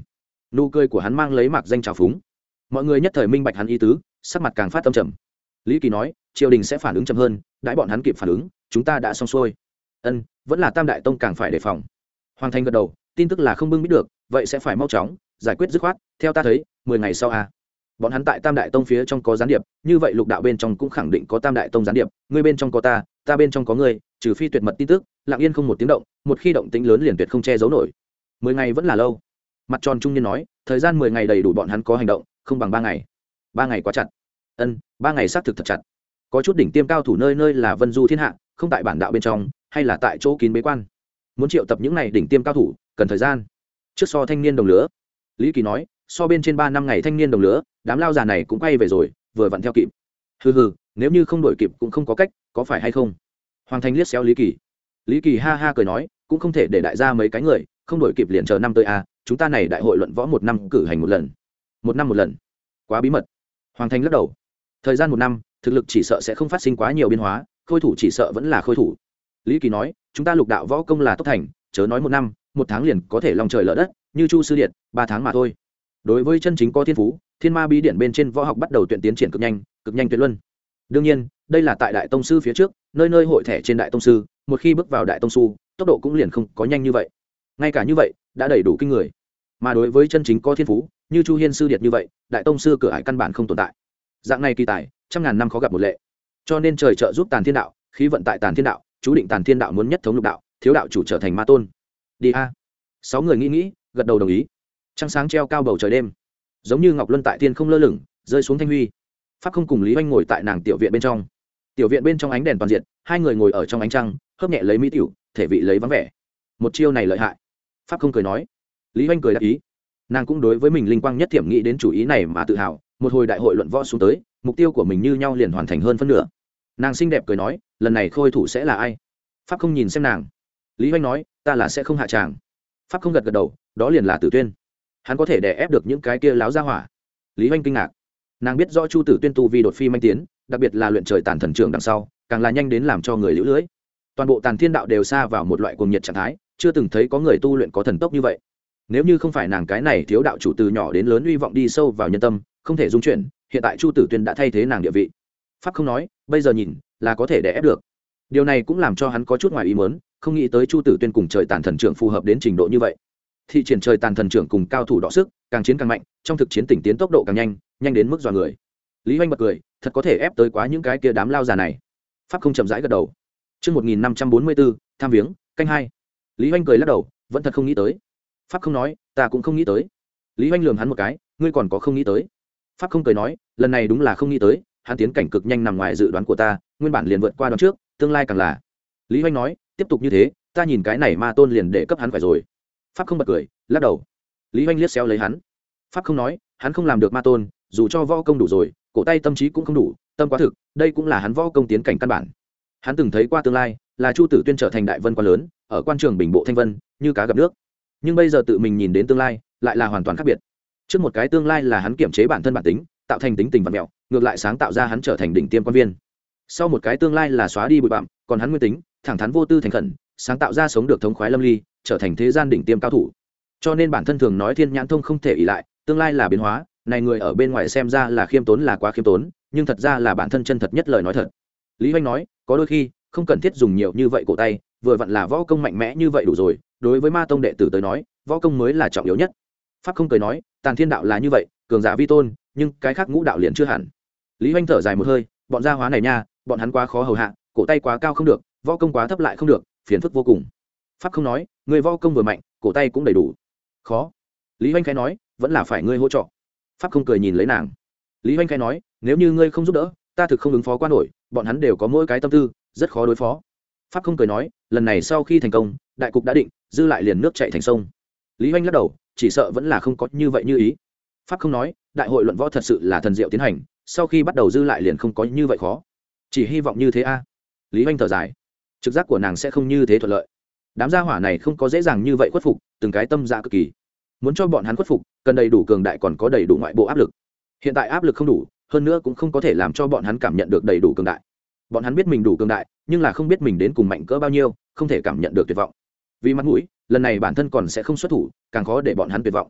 nụ cười của hắn mang lấy mạc danh trào phúng. Mọi người nhất thời minh bạch hắn ý tứ, sắc mặt càng phát tâm trầm. Lý Kỳ nói, triều đình sẽ phản ứng chậm hơn, đãi bọn hắn kịp phản ứng, chúng ta đã xong xuôi. Ân, vẫn là Tam Đại Tông càng phải đề phòng. Hoàng Thành gật đầu, tin tức là không bưng biết được, vậy sẽ phải mau chóng giải quyết dứt khoát. Theo ta thấy, mười ngày sau à, bọn hắn tại Tam Đại Tông phía trong có gián điệp, như vậy lục đạo bên trong cũng khẳng định có Tam Đại Tông gián điệp, ngươi bên trong có ta, ta bên trong có ngươi, trừ phi tuyệt mật tin tức, lặng yên không một tiếng động, một khi động tĩnh lớn liền tuyệt không che giấu nổi. Mười ngày vẫn là lâu. Mặt tròn trung niên nói, thời gian mười ngày đầy đủ bọn hắn có hành động, không bằng ba ngày. Ba ngày quá chặt. Ân, ba ngày xác thực thật chặt. Có chút đỉnh tiêm cao thủ nơi nơi là vân du thiên hạ, không tại bản đạo bên trong, hay là tại chỗ kín bế quan. Muốn triệu tập những này đỉnh tiêm cao thủ, cần thời gian. Trước so thanh niên đồng lứa. Lý Kỳ nói, so bên trên ba năm ngày thanh niên đồng lứa, đám lao già này cũng quay về rồi, vừa vặn theo kịp. Hừ hừ, nếu như không đổi kịp cũng không có cách, có phải hay không? Hoàng Thành liếc xéo Lý Kỳ. Lý Kỳ ha ha cười nói, cũng không thể để đại gia mấy cái người, không đổi kịp liền chờ năm tới a, chúng ta này đại hội luận võ một năm cử hành một lần. Một năm một lần. Quá bí mật. Hoàng Thành lắc đầu. Thời gian một năm, thực lực chỉ sợ sẽ không phát sinh quá nhiều biến hóa, khôi thủ chỉ sợ vẫn là khôi thủ. Lý Kỳ nói, chúng ta lục đạo võ công là tốc thành, chớ nói một năm, một tháng liền có thể lòng trời lở đất, như Chu sư điện, ba tháng mà thôi. Đối với chân chính có thiên phú, thiên ma bí điển bên trên võ học bắt đầu tuyển tiến triển cực nhanh, cực nhanh tuyệt luân. Đương nhiên, đây là tại đại tông sư phía trước, nơi nơi hội thẻ trên đại tông sư, một khi bước vào đại tông sư, tốc độ cũng liền không có nhanh như vậy. Ngay cả như vậy, đã đầy đủ kinh người. Mà đối với chân chính có thiên phú, như Chu Hiên sư điệt như vậy, đại tông sư cửa ải căn bản không tồn tại. Dạng này kỳ tài, trăm ngàn năm khó gặp một lệ. Cho nên trời trợ giúp Tàn Thiên đạo, khí vận tại Tàn Thiên đạo, chú định Tàn Thiên đạo muốn nhất thống lục đạo, thiếu đạo chủ trở thành ma tôn. Đi a. Sáu người nghĩ nghĩ, gật đầu đồng ý. Trăng sáng treo cao bầu trời đêm, giống như ngọc luân tại thiên không lơ lửng, rơi xuống thanh huy. Pháp Không cùng Lý Oanh ngồi tại nàng tiểu viện bên trong. Tiểu viện bên trong ánh đèn toàn diện, hai người ngồi ở trong ánh trăng, hớp nhẹ lấy mỹ tiểu, thể vị lấy vắng vẻ. Một chiêu này lợi hại. Pháp Không cười nói. Lý Oanh cười đáp ý. Nàng cũng đối với mình linh quang nhất thiểm nghĩ đến chủ ý này mà tự hào, một hồi đại hội luận võ xuống tới, mục tiêu của mình như nhau liền hoàn thành hơn phân nửa. Nàng xinh đẹp cười nói, lần này khôi thủ sẽ là ai? Pháp Không nhìn xem nàng. Lý Oanh nói, ta là sẽ không hạ tràng. Pháp Không gật gật đầu, đó liền là Tử Tuyên. Hắn có thể đè ép được những cái kia láo ra hỏa. Lý Oanh kinh ngạc. Nàng biết rõ Chu Tử Tuyên tu vi đột phi manh tiến, đặc biệt là luyện trời tàn thần trưởng đằng sau, càng là nhanh đến làm cho người liễu lưới. Toàn bộ Tàn Thiên đạo đều xa vào một loại cuồng nhiệt trạng thái, chưa từng thấy có người tu luyện có thần tốc như vậy. Nếu như không phải nàng cái này thiếu đạo chủ từ nhỏ đến lớn uy vọng đi sâu vào nhân tâm, không thể dung chuyển, hiện tại Chu Tử Tuyên đã thay thế nàng địa vị. Pháp Không nói, bây giờ nhìn là có thể đè ép được. Điều này cũng làm cho hắn có chút ngoài ý muốn, không nghĩ tới Chu Tử Tuyên cùng trời tàn thần trưởng phù hợp đến trình độ như vậy. Thị triển trời tàn thần trưởng cùng cao thủ đọ sức, càng chiến càng mạnh, trong thực chiến tỉnh tiến tốc độ càng nhanh, nhanh đến mức dọa người. Lý Hoành bật cười, thật có thể ép tới quá những cái kia đám lao già này. Pháp Không chậm rãi gật đầu. Chương một nghìn năm trăm bốn mươi bốn, tham viếng, canh hai. Lý Hoành cười lắc đầu, vẫn thật không nghĩ tới. Pháp Không nói, ta cũng không nghĩ tới. Lý Hoành lườm hắn một cái, ngươi còn có không nghĩ tới? Pháp Không cười nói, lần này đúng là không nghĩ tới, hắn tiến cảnh cực nhanh nằm ngoài dự đoán của ta, nguyên bản liền vượt qua đoán trước, tương lai càng là. Lý Hoành nói, tiếp tục như thế, ta nhìn cái này ma tôn liền để cấp hắn phải rồi. Pháp Không bật cười, lắc đầu. Lý Hoành liếc xéo lấy hắn. Pháp Không nói, hắn không làm được ma tôn, dù cho võ công đủ rồi, cổ tay tâm trí cũng không đủ, tâm quá thực, đây cũng là hắn võ công tiến cảnh căn bản. Hắn từng thấy qua tương lai, là Chu Tử Tuyên trở thành đại vân quan lớn, ở quan trường bình bộ thanh vân, như cá gặp nước. Nhưng bây giờ tự mình nhìn đến tương lai, lại là hoàn toàn khác biệt. Trước một cái tương lai là hắn kiểm chế bản thân bản tính, tạo thành tính tình vặn vẹo, ngược lại sáng tạo ra hắn trở thành đỉnh tiêm quan viên. Sau một cái tương lai là xóa đi bụi bặm, còn hắn nguyên tính, thẳng thắn vô tư thành khẩn, sáng tạo ra sống được thống khoái lâm ly, trở thành thế gian đỉnh tiêm cao thủ. Cho nên bản thân thường nói thiên nhãn thông không thể ỷ lại, tương lai là biến hóa, này người ở bên ngoài xem ra là khiêm tốn là quá khiêm tốn, nhưng thật ra là bản thân chân thật nhất lời nói thật. Lý Hoành nói, có đôi khi không cần thiết dùng nhiều như vậy cổ tay, vừa vặn là võ công mạnh mẽ như vậy đủ rồi, đối với ma tông đệ tử tới nói, võ công mới là trọng yếu nhất. Pháp Không cười nói, Tàn Thiên đạo là như vậy, cường giả vi tôn, nhưng cái khác ngũ đạo liền chưa hẳn. Lý Hoành thở dài một hơi, bọn gia hóa này nha, bọn hắn quá khó hầu hạ, cổ tay quá cao không được, võ công quá thấp lại không được, phiền phức vô cùng. Pháp Không nói, người võ công vừa mạnh, cổ tay cũng đầy đủ. Khó. Lý Hoành khẽ nói, vẫn là phải ngươi hỗ trợ. Pháp Không cười nhìn lấy nàng. Lý Hoành khẽ nói, nếu như ngươi không giúp đỡ, ta thực không ứng phó qua nổi, bọn hắn đều có mỗi cái tâm tư, rất khó đối phó. Pháp Không cười nói, lần này sau khi thành công, đại cục đã định, dư lại liền nước chảy thành sông. Lý Hoành lắc đầu, chỉ sợ vẫn là không có như vậy như ý. Pháp Không nói, đại hội luận võ thật sự là thần diệu tiến hành, sau khi bắt đầu dư lại liền không có như vậy khó. Chỉ hy vọng như thế a. Lý Hoành thở dài, trực giác của nàng sẽ không như thế thuận lợi. Đám gia hỏa này không có dễ dàng như vậy khuất phục, từng cái tâm dạ cực kỳ. Muốn cho bọn hắn khuất phục, cần đầy đủ cường đại còn có đầy đủ ngoại bộ áp lực. Hiện tại áp lực không đủ, hơn nữa cũng không có thể làm cho bọn hắn cảm nhận được đầy đủ cường đại. Bọn hắn biết mình đủ cường đại, nhưng là không biết mình đến cùng mạnh cỡ bao nhiêu, không thể cảm nhận được tuyệt vọng. Vì mặt mũi, lần này bản thân còn sẽ không xuất thủ, càng khó để bọn hắn tuyệt vọng.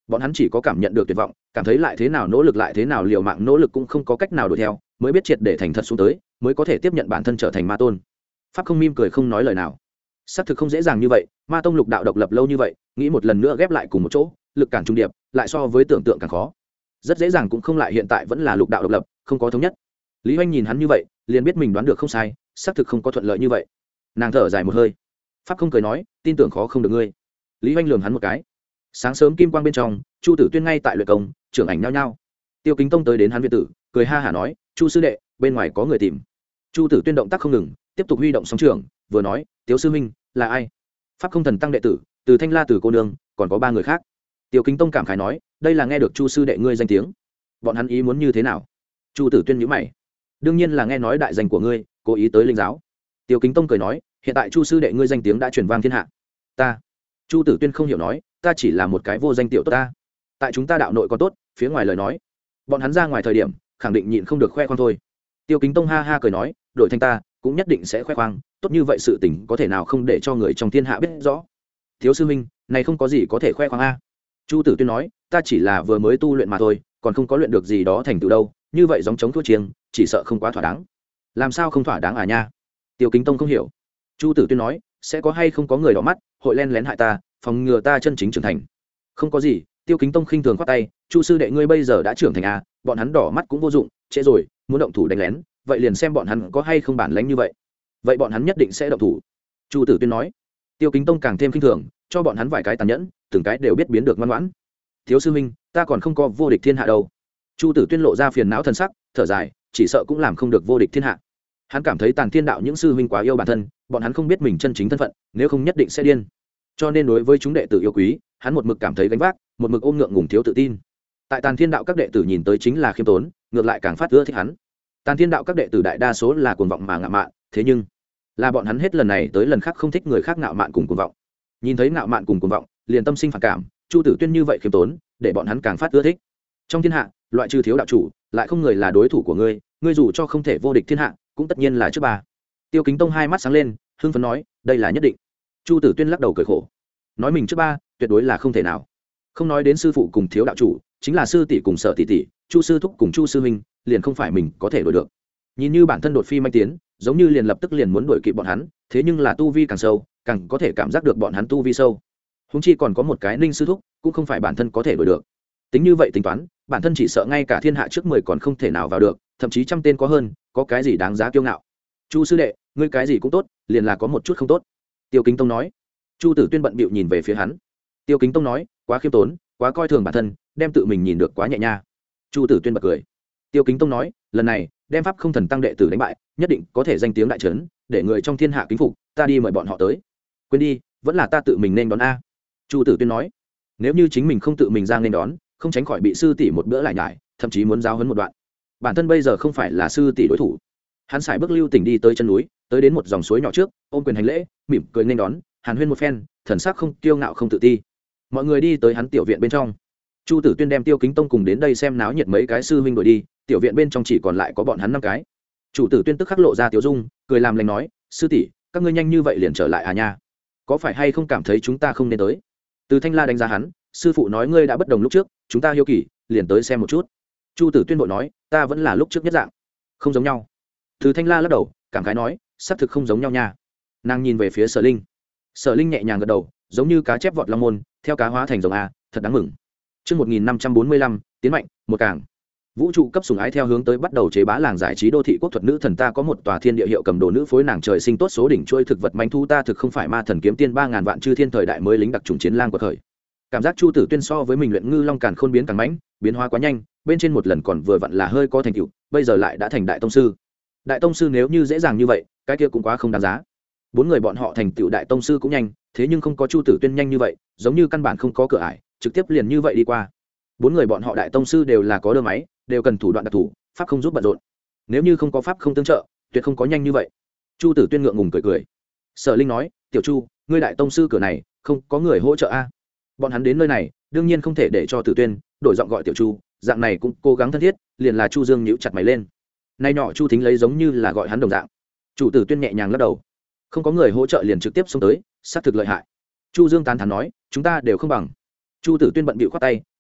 bọn hắn chỉ có cảm nhận được tuyệt vọng, cảm thấy lại thế nào nỗ lực lại thế nào liều mạng nỗ lực cũng không có cách nào đuổi theo, mới biết triệt để thành thật xuống tới, mới có thể tiếp nhận bản thân trở thành ma tôn. Pháp không mỉm cười không nói lời nào. Xác thực không dễ dàng như vậy, ma tông lục đạo độc lập lâu như vậy, nghĩ một lần nữa ghép lại cùng một chỗ, lực cản trung điệp, lại so với tưởng tượng càng khó. Rất dễ dàng cũng không lại, hiện tại vẫn là lục đạo độc lập, không có thống nhất. Lý Hoành nhìn hắn như vậy, liền biết mình đoán được không sai, xác thực không có thuận lợi như vậy. Nàng thở dài một hơi. Pháp không cười nói, tin tưởng khó không được ngươi. Lý Hoành lườm hắn một cái. Sáng sớm kim quang bên trong, Chu Tử Tuyên ngay tại luyện công, trưởng ảnh nhao nhao. Tiêu Kính Tông tới đến hắn viện tử, cười ha hả nói, Chu sư đệ, bên ngoài có người tìm. Chu Tử Tuyên động tác không ngừng, tiếp tục huy động sóng trường, vừa nói, Tiếu sư huynh, là ai? Pháp không thần tăng đệ tử, từ Thanh La Tử cô nương, còn có ba người khác. Tiêu Kính Tông cảm khái nói, đây là nghe được Chu sư đệ ngươi danh tiếng, bọn hắn ý muốn như thế nào? Chu Tử Tuyên nhíu mày, đương nhiên là nghe nói đại danh của ngươi, cố ý tới linh giáo. Tiêu Kính Tông cười nói, hiện tại Chu sư đệ ngươi danh tiếng đã truyền vang thiên hạ. Ta, Chu Tử Tuyên không hiểu nói, ta chỉ là một cái vô danh tiểu tốt ta, tại chúng ta đạo nội còn tốt, phía ngoài lời nói, bọn hắn ra ngoài thời điểm, khẳng định nhịn không được khoe khoang thôi. Tiêu Kính Tông ha ha cười nói, đổi thành ta, cũng nhất định sẽ khoe khoang, tốt như vậy sự tình có thể nào không để cho người trong thiên hạ biết rõ. Thiếu sư huynh, này không có gì có thể khoe khoang a. Chu Tử Tuyên nói, ta chỉ là vừa mới tu luyện mà thôi, còn không có luyện được gì đó thành tựu đâu, như vậy giống chống thua chiêng, chỉ sợ không quá thỏa đáng. Làm sao không thỏa đáng à nha? Tiêu Kính Tông không hiểu. Chu Tử Tuyên nói, sẽ có hay không có người đỏ mắt, hội len lén hại ta, phòng ngừa ta chân chính trưởng thành. Không có gì. Tiêu Kính Tông khinh thường khoát tay, Chu sư đệ ngươi bây giờ đã trưởng thành à, bọn hắn đỏ mắt cũng vô dụng, trễ rồi, muốn động thủ đánh lén, vậy liền xem bọn hắn có hay không bản lĩnh như vậy. Vậy bọn hắn nhất định sẽ động thủ. Chu Tử Tuyên nói. Tiêu Kính Tông càng thêm khinh thường, cho bọn hắn vài cái tàn nhẫn, từng cái đều biết biến được ngoan ngoãn. Thiếu sư huynh, ta còn không có vô địch thiên hạ đâu. Chu Tử Tuyên lộ ra phiền não thần sắc, thở dài, chỉ sợ cũng làm không được vô địch thiên hạ. Hắn cảm thấy Tàn Thiên đạo những sư huynh quá yêu bản thân, bọn hắn không biết mình chân chính thân phận, nếu không nhất định sẽ điên. Cho nên đối với chúng đệ tử yêu quý, hắn một mực cảm thấy gánh vác, một mực ôm ngượng ngùng thiếu tự tin. Tại Tàn Thiên đạo các đệ tử nhìn tới chính là khiêm tốn, ngược lại càng phát ưa thích hắn. Tàn Thiên đạo các đệ tử đại đa số là cuồng vọng mà ngạo mạn, thế nhưng là bọn hắn hết lần này tới lần khác không thích người khác ngạo mạn cùng cuồng vọng. Nhìn thấy ngạo mạn cùng cuồng vọng, liền tâm sinh phản cảm, Chu Tử Tuyên như vậy khiêm tốn, để bọn hắn càng phát ưa thích. Trong thiên hạ, loại trừ thiếu đạo chủ, lại không người là đối thủ của ngươi, ngươi dù cho không thể vô địch thiên hạ, cũng tất nhiên là trước bà. Tiêu Kính Tông hai mắt sáng lên, hưng phấn nói, đây là nhất định. Chu Tử Tuyên lắc đầu cười khổ, nói mình trước ba, tuyệt đối là không thể nào. Không nói đến sư phụ cùng thiếu đạo chủ, chính là sư tỷ cùng sở tỷ tỷ, Chu sư thúc cùng Chu sư huynh, liền không phải mình có thể đuổi được. Nhìn như bản thân đột phi manh tiến, giống như liền lập tức liền muốn đuổi kịp bọn hắn, thế nhưng là tu vi càng sâu, càng có thể cảm giác được bọn hắn tu vi sâu. Huống chi còn có một cái Ninh sư thúc, cũng không phải bản thân có thể đuổi được. Tính như vậy tính toán, bản thân chỉ sợ ngay cả thiên hạ trước mười còn không thể nào vào được, thậm chí trăm tên có hơn, có cái gì đáng giá kiêu ngạo. Chu sư đệ, ngươi cái gì cũng tốt, liền là có một chút không tốt. Tiêu Kính Tông nói. Chu Tử Tuyên bận bịu nhìn về phía hắn. Tiêu Kính Tông nói, quá khiêm tốn, quá coi thường bản thân, đem tự mình nhìn được quá nhẹ nha. Chu Tử Tuyên bật cười. Tiêu Kính Tông nói, lần này đem pháp không thần tăng đệ tử đánh bại, nhất định có thể danh tiếng đại trấn, để người trong thiên hạ kính phục, ta đi mời bọn họ tới. Quên đi, vẫn là ta tự mình nên đón a. Chu Tử Tuyên nói, nếu như chính mình không tự mình ra nên đón, không tránh khỏi bị sư tỷ một bữa lại nhải, thậm chí muốn giáo huấn một đoạn. Bản thân bây giờ không phải là sư tỷ đối thủ. Hắn sải bước lưu tỉnh đi tới chân núi, tới đến một dòng suối nhỏ trước, ôm quyền hành lễ, mỉm cười nên đón, hàn huyên một phen, thần sắc không kiêu ngạo không tự ti. Mọi người đi tới hắn tiểu viện bên trong. Chu Tử Tuyên đem Tiêu Kính Tông cùng đến đây xem náo nhiệt mấy cái sư huynh đuổi đi, tiểu viện bên trong chỉ còn lại có bọn hắn năm cái. Chủ Tử Tuyên tức khắc lộ ra tiểu dung, cười làm lành nói, sư tỷ, các ngươi nhanh như vậy liền trở lại à nha? Có phải hay không cảm thấy chúng ta không nên tới? Từ Thanh La đánh giá hắn, sư phụ nói ngươi đã bất đồng lúc trước, chúng ta hiếu kỳ, liền tới xem một chút. Chu Tử Tuyên vội nói, ta vẫn là lúc trước nhất dạng, không giống nhau. Từ Thanh La lắc đầu, cảm khái nói, xác thực không giống nhau nha. Nàng nhìn về phía Sở Linh. Sở Linh nhẹ nhàng gật đầu, giống như cá chép vọt long môn, theo cá hóa thành rồng a, thật đáng mừng. Chương một nghìn năm trăm bốn mươi lăm, tiến mạnh, một càng. Vũ trụ cấp sủng ái theo hướng tới bắt đầu chế bá làng giải trí đô thị quốc thuật nữ thần ta có một tòa thiên địa hiệu cầm đồ nữ phối nàng trời sinh tốt số đỉnh trôi thực vật manh thu ta thực không phải ma thần kiếm tiên ba ngàn vạn chư thiên thời đại mới lính đặc trùng chiến lang của thời. Cảm giác Chu Tử Tuyên so với mình luyện ngư long càn khôn biến càng mãnh, biến hóa quá nhanh, bên trên một lần còn vừa vặn là hơi có thành tựu, bây giờ lại đã thành đại tông sư. Đại tông sư nếu như dễ dàng như vậy, cái kia cũng quá không đáng giá. Bốn người bọn họ thành tựu đại tông sư cũng nhanh, thế nhưng không có Chu Tử Tuyên nhanh như vậy, giống như căn bản không có cửa ải, trực tiếp liền như vậy đi qua. Bốn người bọn họ đại tông sư đều là có đơ máy, đều cần thủ đoạn đặc thù, pháp không giúp bận rộn. Nếu như không có pháp không tương trợ, tuyệt không có nhanh như vậy. Chu Tử Tuyên ngượng ngùng cười cười. Sở Linh nói, tiểu Chu, ngươi đại tông sư cửa này, không có người hỗ trợ a? Bọn hắn đến nơi này, đương nhiên không thể để cho Tử Tuyên đổi giọng gọi tiểu Chu, dạng này cũng cố gắng thân thiết, liền là Chu Dương nhíu chặt mày lên. Nay nhỏ Chu Thính lấy giống như là gọi hắn đồng dạng. Chủ Tử Tuyên nhẹ nhàng lắc đầu, không có người hỗ trợ liền trực tiếp xông tới, sát thực lợi hại. Chu Dương tán thán nói, chúng ta đều không bằng. Chu Tử Tuyên bận bịu khoát tay,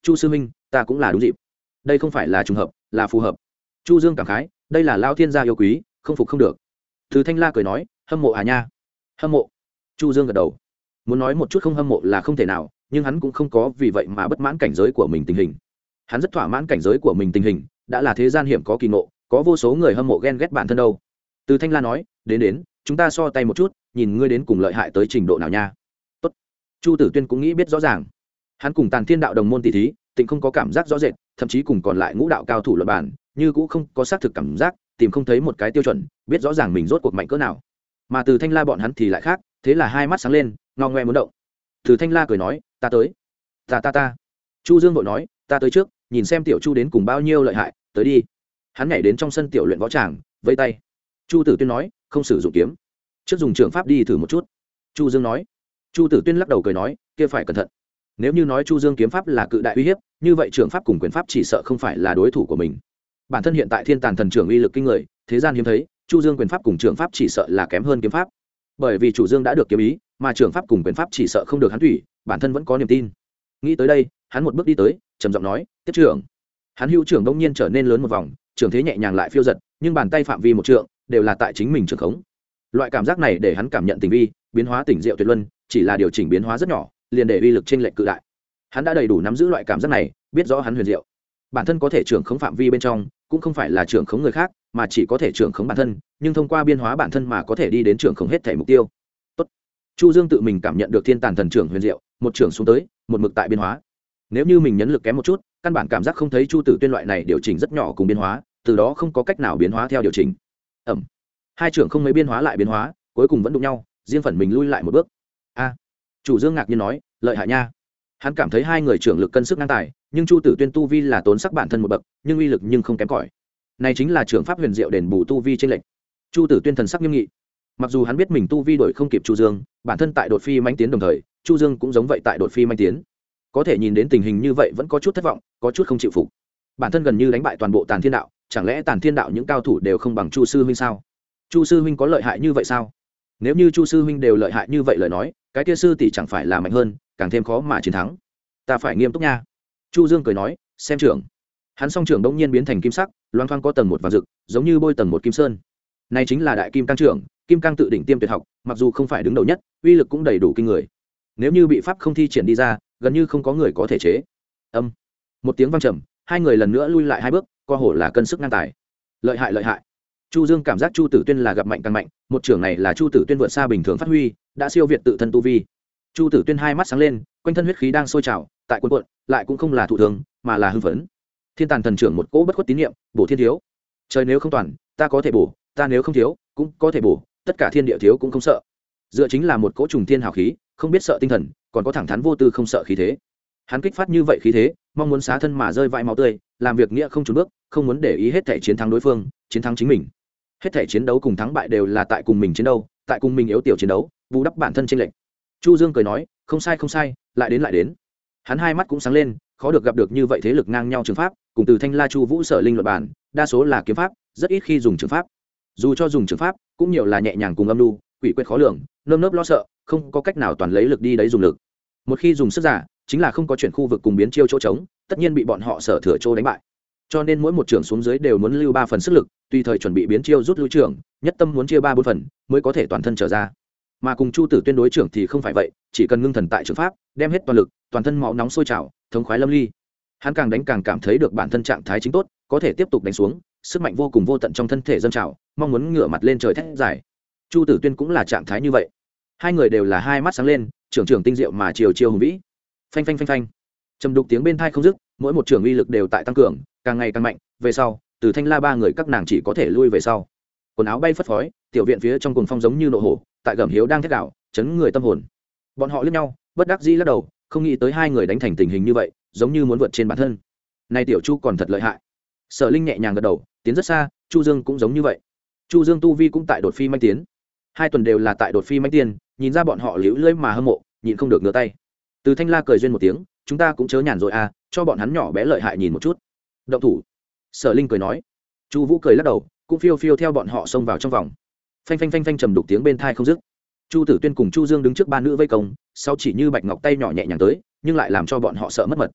chu sư huynh ta cũng là đúng dịp, đây không phải là trùng hợp là phù hợp. Chu Dương cảm khái, đây là lao thiên gia yêu quý, không phục không được. Từ Thanh La cười nói, hâm mộ à nha. Hâm mộ. Chu Dương gật đầu, muốn nói một chút không hâm mộ là không thể nào, nhưng hắn cũng không có vì vậy mà bất mãn cảnh giới của mình tình hình. Hắn rất thỏa mãn cảnh giới của mình tình hình, đã là thế gian hiểm có kỳ ngộ, có vô số người hâm mộ ghen ghét bản thân đâu. Từ Thanh La nói, đến đến, chúng ta so tay một chút, nhìn ngươi đến cùng lợi hại tới trình độ nào nha. Tốt. Chu Tử Tuyên cũng nghĩ biết rõ ràng. Hắn cùng Tàn Thiên đạo đồng môn tỷ thí, tịnh không có cảm giác rõ rệt, thậm chí cùng còn lại ngũ đạo cao thủ luận bản, như cũng không có xác thực cảm giác, tìm không thấy một cái tiêu chuẩn, biết rõ ràng mình rốt cuộc mạnh cỡ nào. Mà Từ Thanh La bọn hắn thì lại khác, thế là hai mắt sáng lên, ngao ngoe muốn động. Từ Thanh La cười nói, ta tới. Ta ta ta. Chu Dương vội nói, ta tới trước, nhìn xem tiểu Chu đến cùng bao nhiêu lợi hại, tới đi. Hắn nhảy đến trong sân tiểu luyện võ tràng, vẫy tay. Chu Tử Tuyên nói, không sử dụng kiếm, trước dùng trường pháp đi thử một chút. Chu Dương nói. Chu Tử Tuyên lắc đầu cười nói, kia phải cẩn thận. Nếu như nói Chu Dương kiếm pháp là cự đại uy hiếp, như vậy trường pháp cùng quyền pháp chỉ sợ không phải là đối thủ của mình. Bản thân hiện tại Thiên Tàn thần trưởng uy lực kinh người, thế gian hiếm thấy, Chu Dương quyền pháp cùng trường pháp chỉ sợ là kém hơn kiếm pháp. Bởi vì chủ Dương đã được kiếm ý, mà trường pháp cùng quyền pháp chỉ sợ không được hắn thủy, bản thân vẫn có niềm tin. Nghĩ tới đây, hắn một bước đi tới, trầm giọng nói, tiếp trưởng. Hắn hữu trưởng đông nhiên trở nên lớn một vòng, trường thế nhẹ nhàng lại phiêu giật, nhưng bàn tay phạm vi một trượng đều là tại chính mình trường khống. Loại cảm giác này để hắn cảm nhận tình vi biến hóa tỉnh diệu tuyệt luân, chỉ là điều chỉnh biến hóa rất nhỏ, liền để uy lực trên lệch cự đại. Hắn đã đầy đủ nắm giữ loại cảm giác này, biết rõ hắn huyền diệu. Bản thân có thể trưởng khống phạm vi bên trong, cũng không phải là trưởng khống người khác, mà chỉ có thể trưởng khống bản thân, nhưng thông qua biên hóa bản thân mà có thể đi đến trưởng khống hết thể mục tiêu. Tốt. Chu Dương tự mình cảm nhận được Thiên Tàn thần trưởng huyền diệu, một trưởng xuống tới, một mực tại biên hóa. Nếu như mình nhấn lực kém một chút, căn bản cảm giác không thấy Chu Tử Tuyên loại này điều chỉnh rất nhỏ cùng biên hóa, từ đó không có cách nào biến hóa theo điều chỉnh. Ẩm. Hai trưởng không mấy biên hóa lại biến hóa, cuối cùng vẫn đụng nhau, riêng phần mình lui lại một bước. A. Chủ Dương ngạc nhiên nói, lợi hại nha. Hắn cảm thấy hai người trưởng lực cân sức ngang tài, nhưng Chu Tử Tuyên tu vi là tốn sắc bản thân một bậc, nhưng uy lực nhưng không kém cỏi. Này chính là trưởng pháp huyền diệu đền bù tu vi trên lệnh. Chu Tử Tuyên thần sắc nghiêm nghị. Mặc dù hắn biết mình tu vi đổi không kịp Chu Dương, bản thân tại đột phi mãnh tiến đồng thời, Chu Dương cũng giống vậy tại đột phi mãnh tiến. Có thể nhìn đến tình hình như vậy vẫn có chút thất vọng, có chút không chịu phục. Bản thân gần như đánh bại toàn bộ Tàn Thiên đạo, chẳng lẽ Tàn Thiên đạo những cao thủ đều không bằng Chu sư huynh sao? Chu sư huynh có lợi hại như vậy sao? Nếu như Chu sư huynh đều lợi hại như vậy lời nói, cái kia sư tỷ chẳng phải là mạnh hơn, càng thêm khó mà chiến thắng. Ta phải nghiêm túc nha. Chu Dương cười nói, xem trưởng. Hắn song trưởng đống nhiên biến thành kim sắc, loang thoang có tầng một vàng rực, giống như bôi tầng một kim sơn. Này chính là đại kim cang trưởng, kim cang tự đỉnh tiêm tuyệt học, mặc dù không phải đứng đầu nhất, uy lực cũng đầy đủ kinh người. Nếu như bị pháp không thi triển đi ra, gần như không có người có thể chế. Âm. Một tiếng vang trầm, hai người lần nữa lui lại hai bước, co hổ là cân sức ngang tài. Lợi hại lợi hại. Chu Dương cảm giác Chu Tử Tuyên là gặp mạnh càng mạnh, một trưởng này là Chu Tử Tuyên vượt xa bình thường phát huy, đã siêu việt tự thân tu vi. Chu Tử Tuyên hai mắt sáng lên, quanh thân huyết khí đang sôi trào, tại cuộn cuộn, lại cũng không là thụ thường, mà là hưng phấn. Thiên Tàn thần trưởng một cỗ bất khuất tín niệm, bổ thiên thiếu. Trời nếu không toàn, ta có thể bổ, ta nếu không thiếu, cũng có thể bổ, tất cả thiên địa thiếu cũng không sợ. Dựa chính là một cỗ trùng thiên hào khí, không biết sợ tinh thần, còn có thẳng thắn vô tư không sợ khí thế. Hắn kích phát như vậy khí thế, mong muốn xá thân mà rơi vãi máu tươi, làm việc nghĩa không chùn bước, không muốn để ý hết thảy chiến thắng đối phương, chiến thắng chính mình. Hết thảy chiến đấu cùng thắng bại đều là tại cùng mình chiến đấu, tại cùng mình yếu tiểu chiến đấu, bù đắp bản thân chênh lệch. Chu Dương cười nói, không sai không sai, lại đến lại đến. Hắn hai mắt cũng sáng lên, khó được gặp được như vậy thế lực ngang nhau trường pháp, cùng Từ Thanh La Chu Vũ Sở Linh luận bản, đa số là kiếm pháp, rất ít khi dùng trường pháp. Dù cho dùng trường pháp, cũng nhiều là nhẹ nhàng cùng âm lưu, quỷ quyệt khó lường, nơm nớp lo sợ, không có cách nào toàn lấy lực đi đấy dùng lực. Một khi dùng sức giả, chính là không có chuyển khu vực cùng biến chiêu chỗ trống, tất nhiên bị bọn họ sở thừa chỗ đánh bại. Cho nên mỗi một trưởng xuống dưới đều muốn lưu ba phần sức lực, tùy thời chuẩn bị biến chiêu rút lui trưởng, nhất tâm muốn chia ba bốn phần mới có thể toàn thân trở ra. Mà cùng Chu Tử Tuyên đối trưởng thì không phải vậy, chỉ cần ngưng thần tại trường pháp, đem hết toàn lực, toàn thân máu nóng sôi trào, thống khoái lâm ly. Hắn càng đánh càng cảm thấy được bản thân trạng thái chính tốt, có thể tiếp tục đánh xuống, sức mạnh vô cùng vô tận trong thân thể dâng trào, mong muốn ngửa mặt lên trời thét giải. Chu Tử Tuyên cũng là trạng thái như vậy. Hai người đều là hai mắt sáng lên, trưởng trưởng tinh diệu mà chiều chiều hùng vĩ. Phanh phanh phanh phanh. Trầm đục tiếng bên tai không dứt, mỗi một trưởng uy lực đều tại tăng cường, càng ngày càng mạnh, về sau, Từ Thanh La ba người các nàng chỉ có thể lui về sau. Quần áo bay phất phới, tiểu viện phía trong cuồng phong giống như nộ hổ, tại gầm hiếu đang thét đảo, chấn người tâm hồn. Bọn họ liếc nhau, bất đắc dĩ lắc đầu, không nghĩ tới hai người đánh thành tình hình như vậy, giống như muốn vượt trên bản thân. Này tiểu Chu còn thật lợi hại. Sở Linh nhẹ nhàng gật đầu, tiến rất xa, Chu Dương cũng giống như vậy. Chu Dương tu vi cũng tại đột phi manh tiến. Hai tuần đều là tại đột phi manh tiến, nhìn ra bọn họ liễu lưỡi mà hâm mộ, nhịn không được ngửa tay. Từ Thanh La cười duyên một tiếng, chúng ta cũng chớ nhàn rồi à, cho bọn hắn nhỏ bé lợi hại nhìn một chút. Động thủ. Sở Linh cười nói. Chu Vũ cười lắc đầu, cũng phiêu phiêu theo bọn họ xông vào trong vòng. Phanh phanh phanh phanh trầm đục tiếng bên tai không dứt. Chu Tử Tuyên cùng Chu Dương đứng trước ba nữ vây công, sau chỉ như bạch ngọc tay nhỏ nhẹ nhàng tới, nhưng lại làm cho bọn họ sợ mất mật.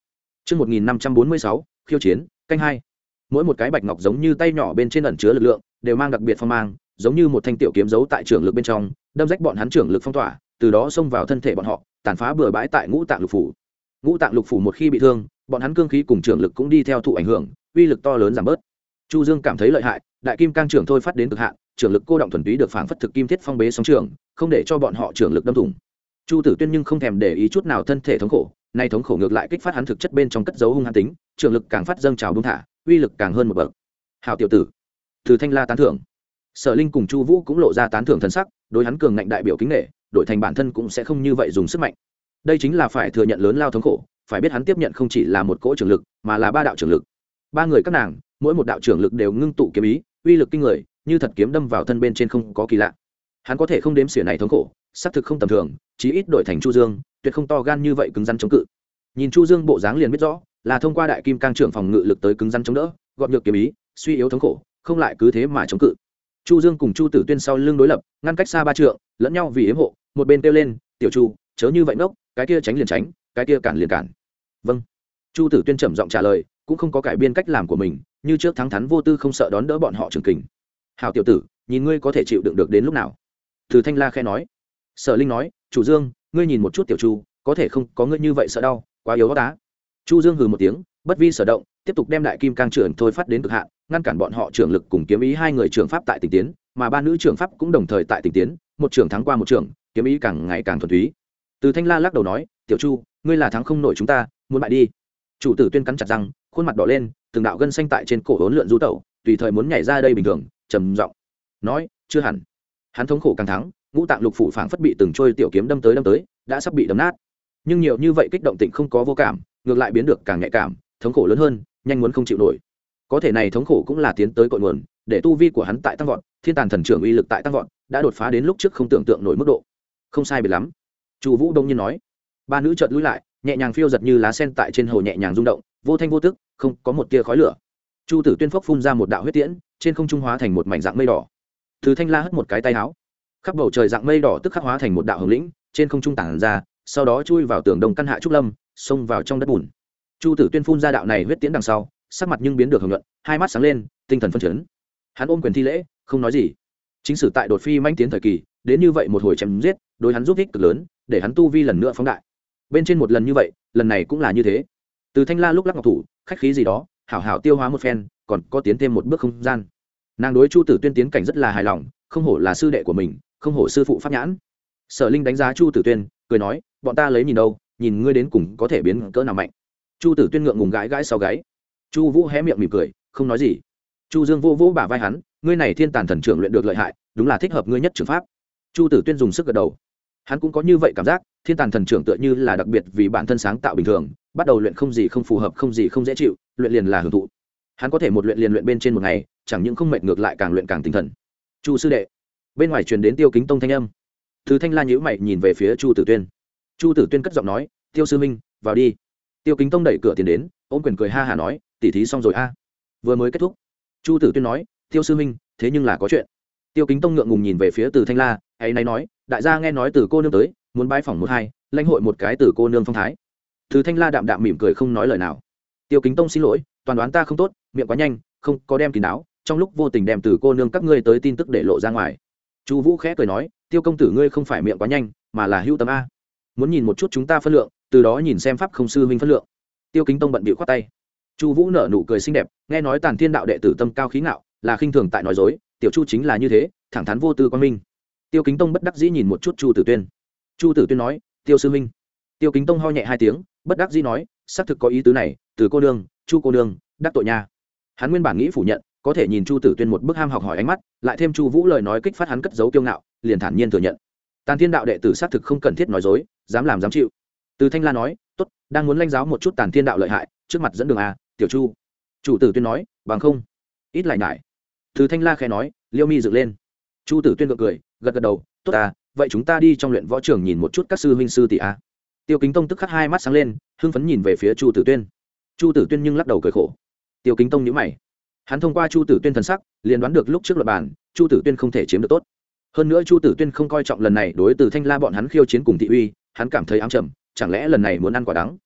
Chương một nghìn năm trăm bốn mươi sáu, khiêu chiến, canh hai. Mỗi một cái bạch ngọc giống như tay nhỏ bên trên ẩn chứa lực lượng, đều mang đặc biệt phong mang, giống như một thanh tiểu kiếm giấu tại trưởng lực bên trong, đâm rách bọn hắn trưởng lực phong tỏa, từ đó xông vào thân thể bọn họ, tàn phá bừa bãi tại ngũ tạng lục phủ. Ngũ tạng lục phủ một khi bị thương, bọn hắn cương khí cùng trưởng lực cũng đi theo thụ ảnh hưởng, uy lực to lớn giảm bớt. Chu Dương cảm thấy lợi hại, đại kim cang trưởng thôi phát đến cực hạn, trưởng lực cô động thuần túy được phảng phất thực kim thiết phong bế sóng trường, không để cho bọn họ trưởng lực đâm thủng. Chu Tử Tuyên nhưng không thèm để ý chút nào thân thể thống khổ, nay thống khổ ngược lại kích phát hắn thực chất bên trong cất giấu hung hăng tính, trưởng lực càng phát dâng trào buông thả, uy lực càng hơn một bậc. Hảo tiểu tử. Từ Thanh La tán thưởng. Sở Linh cùng Chu Vũ cũng lộ ra tán thưởng thần sắc, đối hắn cường ngạnh đại biểu kính nể, đổi thành bản thân cũng sẽ không như vậy dùng sức mạnh. Đây chính là phải thừa nhận lớn lao thống khổ, phải biết hắn tiếp nhận không chỉ là một cỗ trưởng lực, mà là ba đạo trưởng lực. Ba người các nàng, mỗi một đạo trưởng lực đều ngưng tụ kiếm ý, uy lực kinh người, như thật kiếm đâm vào thân bên trên không có kỳ lạ. Hắn có thể không đếm xỉa này thống khổ, xác thực không tầm thường, chí ít đổi thành Chu Dương, tuyệt không to gan như vậy cứng rắn chống cự. Nhìn Chu Dương bộ dáng liền biết rõ, là thông qua đại kim cang trưởng phòng ngự lực tới cứng rắn chống đỡ, gọt nhược kiếm ý, suy yếu thống khổ, không lại cứ thế mà chống cự. Chu Dương cùng Chu Tử Tuyên sau lưng đối lập, ngăn cách xa ba trượng, lẫn nhau vì yếm hộ, một bên kêu lên, "Tiểu Chu, chớ như vậy ngốc, cái kia tránh liền tránh, cái kia cản liền cản." "Vâng." Chu Tử Tuyên trầm giọng trả lời, cũng không có cải biên cách làm của mình, như trước thắng thắn vô tư không sợ đón đỡ bọn họ trường kình. "Hảo tiểu tử, nhìn ngươi có thể chịu đựng được đến lúc nào?" Từ Thanh La khẽ nói. Sở Linh nói, "Chủ Dương, ngươi nhìn một chút Tiểu Chu, có thể không có ngươi như vậy sợ đau, quá yếu đó." Chu Dương hừ một tiếng, bất vi sở động, tiếp tục đem đại kim cang trưởng thôi phát đến cực hạn, ngăn cản bọn họ trưởng lực cùng kiếm ý hai người trưởng pháp tại tình tiến, mà ba nữ trưởng pháp cũng đồng thời tại tình tiến, một trưởng thắng qua một trưởng, kiếm ý càng ngày càng thuần túy. Từ Thanh La lắc đầu nói, "Tiểu Chu, ngươi là thắng không nổi chúng ta, muốn bại đi." Chủ Tử Tuyên cắn chặt răng, khuôn mặt đỏ lên, từng đạo gân xanh tại trên cổ hỗn lượn du tẩu, tùy thời muốn nhảy ra đây bình thường, trầm giọng nói, "Chưa hẳn." Hắn thống khổ càng thắng, ngũ tạng lục phủ phảng phất bị từng trôi tiểu kiếm đâm tới đâm tới, đã sắp bị đâm nát. Nhưng nhiều như vậy kích động tịnh không có vô cảm, ngược lại biến được càng nhạy cảm, thống khổ lớn hơn, nhanh muốn không chịu nổi. Có thể này thống khổ cũng là tiến tới cội nguồn, để tu vi của hắn tại tăng vọt, thiên tàn thần trưởng uy lực tại tăng vọt, đã đột phá đến lúc trước không tưởng tượng nổi mức độ. Không sai biệt lắm. Chu Vũ đông nhiên nói. Ba nữ chợt lùi lại, nhẹ nhàng phiêu giật như lá sen tại trên hồ nhẹ nhàng rung động, vô thanh vô tức, không có một tia khói lửa. Chu Tử Tuyên phốc phun ra một đạo huyết tiễn, trên không trung hóa thành một mảnh dạng mây đỏ. Từ Thanh La hất một cái tay áo, khắp bầu trời dạng mây đỏ tức khắc hóa thành một đạo hồng lĩnh, trên không trung tản ra, sau đó chui vào tường đông căn hạ trúc lâm, xông vào trong đất bùn. Chu Tử Tuyên phun ra đạo này huyết tiễn đằng sau, sắc mặt nhưng biến được hồng nhuận, hai mắt sáng lên, tinh thần phấn chấn. Hắn ôm quyền thi lễ, không nói gì. Chính sử tại đột phi manh tiến thời kỳ, đến như vậy một hồi chém giết, đối hắn giúp ích cực lớn, để hắn tu vi lần nữa phóng đại. Bên trên một lần như vậy, lần này cũng là như thế. Từ Thanh La lúc lắc ngọc thủ, khách khí gì đó, hảo hảo tiêu hóa một phen, còn có tiến thêm một bước không gian. Nàng đối Chu Tử Tuyên tiến cảnh rất là hài lòng, không hổ là sư đệ của mình, không hổ sư phụ pháp nhãn. Sở Linh đánh giá Chu Tử Tuyên, cười nói, bọn ta lấy nhìn đâu, nhìn ngươi đến cùng có thể biến cỡ nào mạnh. Chu Tử Tuyên ngượng ngùng gãi gãi sau gáy. Chu Vũ hé miệng mỉm cười, không nói gì. Chu Dương vô vỗ bả vai hắn, ngươi này thiên tàn thần trưởng luyện được lợi hại, đúng là thích hợp ngươi nhất trưởng pháp. Chu Tử Tuyên dùng sức gật đầu. Hắn cũng có như vậy cảm giác, thiên tàn thần trưởng tựa như là đặc biệt vì bản thân sáng tạo bình thường, bắt đầu luyện không gì không phù hợp, không gì không dễ chịu, luyện liền là hưởng thụ. Hắn có thể một luyện liền luyện bên trên một ngày, chẳng những không mệt ngược lại càng luyện càng tinh thần. Chu sư đệ. Bên ngoài truyền đến Tiêu Kính Tông thanh âm. Từ Thanh La nhíu mày nhìn về phía Chu Tử Tuyên. Chu Tử Tuyên cất giọng nói, "Tiêu sư minh, vào đi." Tiêu Kính Tông đẩy cửa tiến đến, ôm quyền cười ha hả nói, "Tỉ thí xong rồi a?" Vừa mới kết thúc. Chu Tử Tuyên nói, "Tiêu sư minh, thế nhưng là có chuyện." Tiêu Kính Tông ngượng ngùng nhìn về phía Từ Thanh La, ấy nay nói, "Đại gia nghe nói Từ cô nương tới, muốn bái phỏng một hai, lãnh hội một cái Từ cô nương phong thái." Từ Thanh La đạm đạm mỉm cười không nói lời nào. Tiêu Kính Tông xin lỗi, toàn đoán ta không tốt, miệng quá nhanh, không có đem kín đáo, trong lúc vô tình đem Từ cô nương các ngươi tới tin tức để lộ ra ngoài. Chu Vũ khẽ cười nói, "Tiêu công tử ngươi không phải miệng quá nhanh, mà là hữu tâm a. Muốn nhìn một chút chúng ta phân lượng, từ đó nhìn xem pháp không sư huynh phân lượng." Tiêu Kính Tông bận bịu khoát tay. Chu Vũ nở nụ cười xinh đẹp, nghe nói Tàn Thiên đạo đệ tử tâm cao khí ngạo, là khinh thường tại nói dối, tiểu Chu chính là như thế, thẳng thắn vô tư quan minh. Tiêu Kính Tông bất đắc dĩ nhìn một chút Chu Tử Tuyên. Chu Tử Tuyên nói, "Tiêu sư huynh." Tiêu Kính Tông ho nhẹ hai tiếng, bất đắc dĩ nói, "Xác thực có ý tứ này, Từ cô nương, Chu cô nương, đắc tội nha." Hắn nguyên bản nghĩ phủ nhận, có thể nhìn Chu Tử Tuyên một bức ham học hỏi ánh mắt, lại thêm Chu Vũ lời nói kích phát hắn cất giấu kiêu ngạo, liền thản nhiên thừa nhận. Tàn Thiên đạo đệ tử xác thực không cần thiết nói dối, dám làm dám chịu. Từ Thanh La nói, "Tốt, đang muốn lãnh giáo một chút Tàn Thiên đạo lợi hại, trước mặt dẫn đường a, Tiểu Chu." Chu Tử Tuyên nói, "Bằng không, ít lại nhải." Từ Thanh La khẽ nói, liêu mi dựng lên. Chu Tử Tuyên gật cười, gật gật đầu, "Tốt à, vậy chúng ta đi trong luyện võ trường nhìn một chút các sư huynh sư tỷ a." Tiêu Kính Tông tức khắc hai mắt sáng lên, hưng phấn nhìn về phía Chu Tử Tuyên. Chu Tử Tuyên nhưng lắc đầu cười khổ. Tiêu Kính Tông nhíu mày. Hắn thông qua Chu Tử Tuyên thần sắc, liền đoán được lúc trước luật bản, Chu Tử Tuyên không thể chiếm được tốt. Hơn nữa Chu Tử Tuyên không coi trọng lần này đối Từ Thanh La bọn hắn khiêu chiến cùng thị uy, hắn cảm thấy ám trầm, chẳng lẽ lần này muốn ăn quả đắng.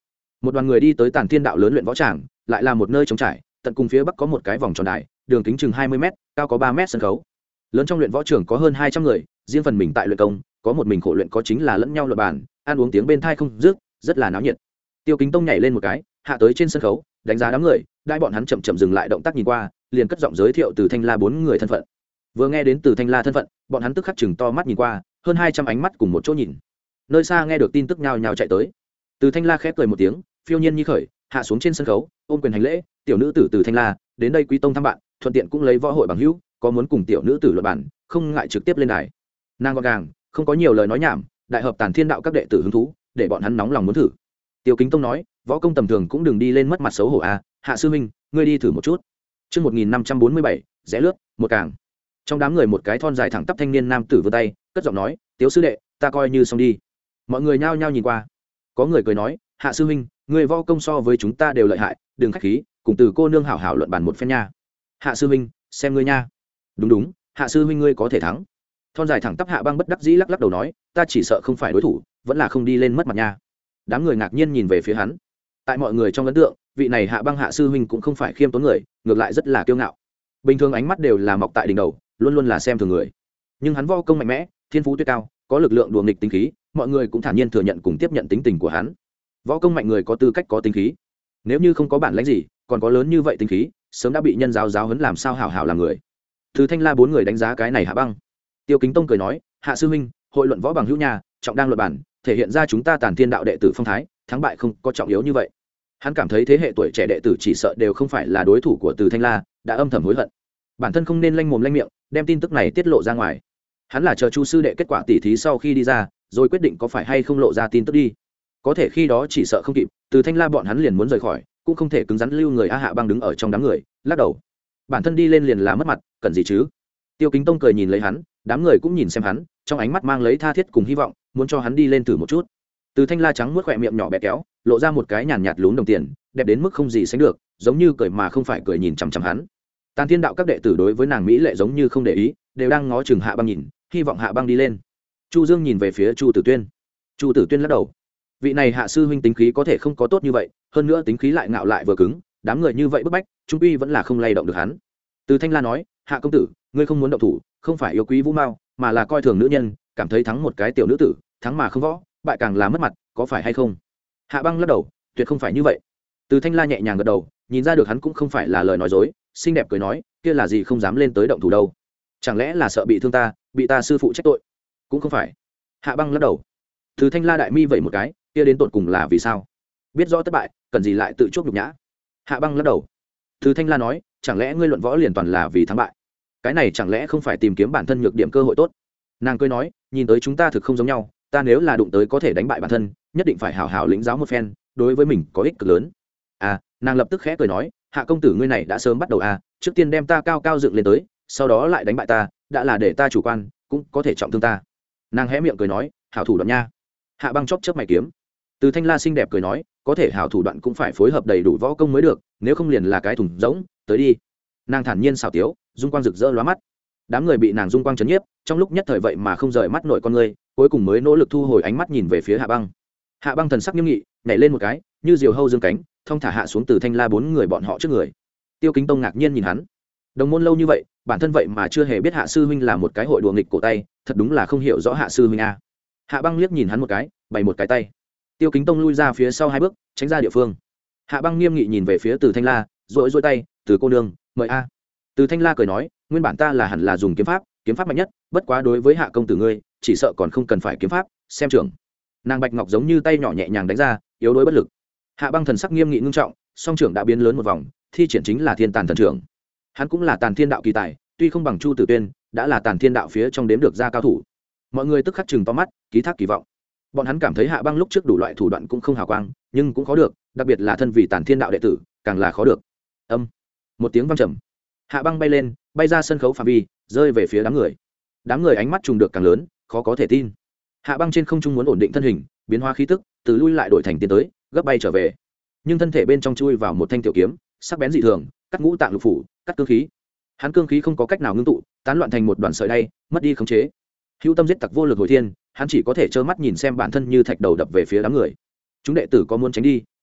một đoàn người đi tới Tản Thiên đạo lớn luyện võ tràng, lại là một nơi trống trải, tận cùng phía bắc có một cái vòng tròn đài, đường kính chừng hai mươi mét, cao có ba mét sân khấu. Lớn trong luyện võ trường có hơn hai trăm người, riêng phần mình tại luyện công, có một mình khổ luyện có chính là lẫn nhau luận bàn, ăn uống tiếng bên tai không dứt, rất là náo nhiệt. Tiêu Kính Tông nhảy lên một cái, hạ tới trên sân khấu, đánh giá đám người, đại bọn hắn chậm chậm dừng lại động tác nhìn qua, liền cất giọng giới thiệu Từ Thanh La bốn người thân phận. Vừa nghe đến Từ Thanh La thân phận, bọn hắn tức khắc chừng to mắt nhìn qua, hơn hai trăm ánh mắt cùng một chỗ nhìn. Nơi xa nghe được tin tức nhào nhào chạy tới. Từ Thanh La khép cười một tiếng, phiêu nhiên như khởi, hạ xuống trên sân khấu, ôm quyền hành lễ, tiểu nữ tử Từ Thanh La, đến đây quý tông thăm bạn, thuận tiện cũng lấy võ hội bằng hữu, có muốn cùng tiểu nữ tử luận bản, không ngại trực tiếp lên đài. Nàng gọn gàng, không có nhiều lời nói nhảm, đại hợp Tản Thiên đạo các đệ tử hứng thú, để bọn hắn nóng lòng muốn thử. Tiêu Kính Tông nói, võ công tầm thường cũng đừng đi lên mất mặt xấu hổ a, Hạ sư huynh, ngươi đi thử một chút. Chương một nghìn năm trăm bốn mươi bảy, rẽ lướt, một càng. Trong đám người một cái thon dài thẳng tắp thanh niên nam tử vươn tay, cất giọng nói, "Tiếu sư đệ, ta coi như xong đi." Mọi người nhao nhao nhìn qua. Có người cười nói, "Hạ sư huynh, người võ công so với chúng ta đều lợi hại, đừng khách khí, cùng Từ cô nương hảo hảo luận bàn một phen nha." "Hạ sư huynh, xem ngươi nha." "Đúng đúng, Hạ sư huynh ngươi có thể thắng." Thon dài thẳng tắp Hạ Băng bất đắc dĩ lắc lắc đầu nói, "Ta chỉ sợ không phải đối thủ, vẫn là không đi lên mất mặt nha." Đám người ngạc nhiên nhìn về phía hắn. Tại mọi người trong ấn tượng, vị này Hạ Băng Hạ sư huynh cũng không phải khiêm tốn người, ngược lại rất là kiêu ngạo. Bình thường ánh mắt đều là mọc tại đỉnh đầu, luôn luôn là xem thường người. Nhưng hắn võ công mạnh mẽ, thiên phú tuyệt cao, có lực lượng đùa nghịch tính khí, mọi người cũng thản nhiên thừa nhận cùng tiếp nhận tính tình của hắn. Võ công mạnh người có tư cách có tính khí. Nếu như không có bản lĩnh gì, còn có lớn như vậy tính khí, sớm đã bị nhân giáo giáo huấn làm sao hảo hảo làm người. Từ Thanh La bốn người đánh giá cái này Hạ Băng. Tiêu Kính Tông cười nói, "Hạ sư huynh, hội luận võ bằng hữu nhà, trọng đang luận bản, thể hiện ra chúng ta Tản Thiên đạo đệ tử phong thái, thắng bại không có trọng yếu như vậy." Hắn cảm thấy thế hệ tuổi trẻ đệ tử chỉ sợ đều không phải là đối thủ của Từ Thanh La, đã âm thầm hối hận. Bản thân không nên lanh mồm lanh miệng, đem tin tức này tiết lộ ra ngoài. Hắn là chờ Chu sư đệ kết quả tỉ thí sau khi đi ra, rồi quyết định có phải hay không lộ ra tin tức đi. Có thể khi đó chỉ sợ không kịp, Từ Thanh La bọn hắn liền muốn rời khỏi, cũng không thể cứng rắn lưu người. A Hạ Băng đứng ở trong đám người, lắc đầu. Bản thân đi lên liền là mất mặt, cần gì chứ? Tiêu Kính Tông cười nhìn lấy hắn, đám người cũng nhìn xem hắn, trong ánh mắt mang lấy tha thiết cùng hy vọng, muốn cho hắn đi lên thử một chút. Từ Thanh La trắng muốt khỏe miệng nhỏ bé kéo, lộ ra một cái nhàn nhạt lún đồng tiền, đẹp đến mức không gì sánh được, giống như cười mà không phải cười nhìn chằm chằm hắn. Tản Thiên đạo các đệ tử đối với nàng mỹ lệ giống như không để ý, đều đang ngó chừng Hạ Băng nhìn, hy vọng Hạ Băng đi lên. Chu Dương nhìn về phía Chu Tử Tuyên. Chu Tử Tuyên lắc đầu. Vị này Hạ sư huynh tính khí có thể không có tốt như vậy, hơn nữa tính khí lại ngạo lại vừa cứng, đám người như vậy bức bách, trung quy vẫn là không lay động được hắn. Từ Thanh La nói, "Hạ công tử, ngươi không muốn động thủ, không phải yêu quý Vũ Mao, mà là coi thường nữ nhân, cảm thấy thắng một cái tiểu nữ tử, thắng mà không võ, bại càng là mất mặt, có phải hay không?" Hạ Băng lắc đầu, "Tuyệt không phải như vậy." Từ Thanh La nhẹ nhàng gật đầu, nhìn ra được hắn cũng không phải là lời nói dối, xinh đẹp cười nói, "Kia là gì không dám lên tới động thủ đâu? Chẳng lẽ là sợ bị thương ta, bị ta sư phụ trách tội?" "Cũng không phải." Hạ Băng lắc đầu. Từ Thanh La đại mi vậy một cái, kia đến tột cùng là vì sao? Biết rõ thất bại, cần gì lại tự chuốc nhục nhã? Hạ Băng lắc đầu. Từ Thanh La nói, "Chẳng lẽ ngươi luận võ liền toàn là vì thắng bại? Cái này chẳng lẽ không phải tìm kiếm bản thân nhược điểm cơ hội tốt?" Nàng cười nói, "Nhìn tới chúng ta thực không giống nhau, ta nếu là đụng tới có thể đánh bại bản thân, nhất định phải hảo hảo lĩnh giáo một phen, đối với mình có ích cực lớn." À, nàng lập tức khẽ cười nói, "Hạ công tử ngươi này đã sớm bắt đầu à, trước tiên đem ta cao cao dựng lên tới, sau đó lại đánh bại ta, đã là để ta chủ quan, cũng có thể trọng thương ta." Nàng hé miệng cười nói, "Hảo thủ đoạn nha." Hạ Băng chóp chớp mày kiếm. Từ Thanh La xinh đẹp cười nói, "Có thể hảo thủ đoạn cũng phải phối hợp đầy đủ võ công mới được, nếu không liền là cái thùng rỗng, tới đi." Nàng thản nhiên xảo tiếu, dung quang rực rỡ lóa mắt. Đám người bị nàng dung quang chấn nhiếp, trong lúc nhất thời vậy mà không rời mắt nổi con người, cuối cùng mới nỗ lực thu hồi ánh mắt nhìn về phía Hạ Băng. Hạ Băng thần sắc nghiêm nghị, nhảy lên một cái, như diều hâu dương cánh, thong thả hạ xuống Từ Thanh La bốn người bọn họ trước người. Tiêu Kính Tông ngạc nhiên nhìn hắn. Đồng môn lâu như vậy, bản thân vậy mà chưa hề biết Hạ sư huynh là một cái hội đùa nghịch cổ tay, thật đúng là không hiểu rõ Hạ sư huynh a. Hạ Băng liếc nhìn hắn một cái, bày một cái tay. Tiêu Kính Tông lui ra phía sau hai bước, tránh ra địa phương. Hạ Băng nghiêm nghị nhìn về phía Từ Thanh La, rũi rũi tay, "Từ cô nương, mời a." Từ Thanh La cười nói, "Nguyên bản ta là hẳn là dùng kiếm pháp, kiếm pháp mạnh nhất, bất quá đối với Hạ công tử ngươi, chỉ sợ còn không cần phải kiếm pháp, xem trưởng." Nàng bạch ngọc giống như tay nhỏ nhẹ nhàng đánh ra, yếu đuối bất lực. Hạ Băng thần sắc nghiêm nghị ngưng trọng, song trưởng đã biến lớn một vòng, thi triển chính là Thiên Tàn thần trưởng. Hắn cũng là Tàn Thiên đạo kỳ tài, tuy không bằng Chu Tử Tuyên, đã là Tàn Thiên đạo phía trong đếm được ra cao thủ. Mọi người tức khắc chừng to mắt, ký thác kỳ vọng. Bọn hắn cảm thấy Hạ Băng lúc trước đủ loại thủ đoạn cũng không hào quang, nhưng cũng khó được, đặc biệt là thân vì Tàn Thiên đạo đệ tử, càng là khó được. Âm, một tiếng vang trầm, Hạ Băng bay lên, bay ra sân khấu phạm vi, rơi về phía đám người. Đám người ánh mắt trùng được càng lớn, khó có thể tin. Hạ Băng trên không trung muốn ổn định thân hình, biến hóa khí tức, từ lui lại đổi thành tiến tới, gấp bay trở về. Nhưng thân thể bên trong chui vào một thanh tiểu kiếm, sắc bén dị thường, cắt ngũ tạng lục phủ, cắt cương khí. Hắn cương khí không có cách nào ngưng tụ, tán loạn thành một đoàn sợi đay, mất đi khống chế. Hữu tâm giết tặc vô lực hồi thiên, hắn chỉ có thể trơ mắt nhìn xem bản thân như thạch đầu đập về phía đám người. Chúng đệ tử có muốn tránh đi,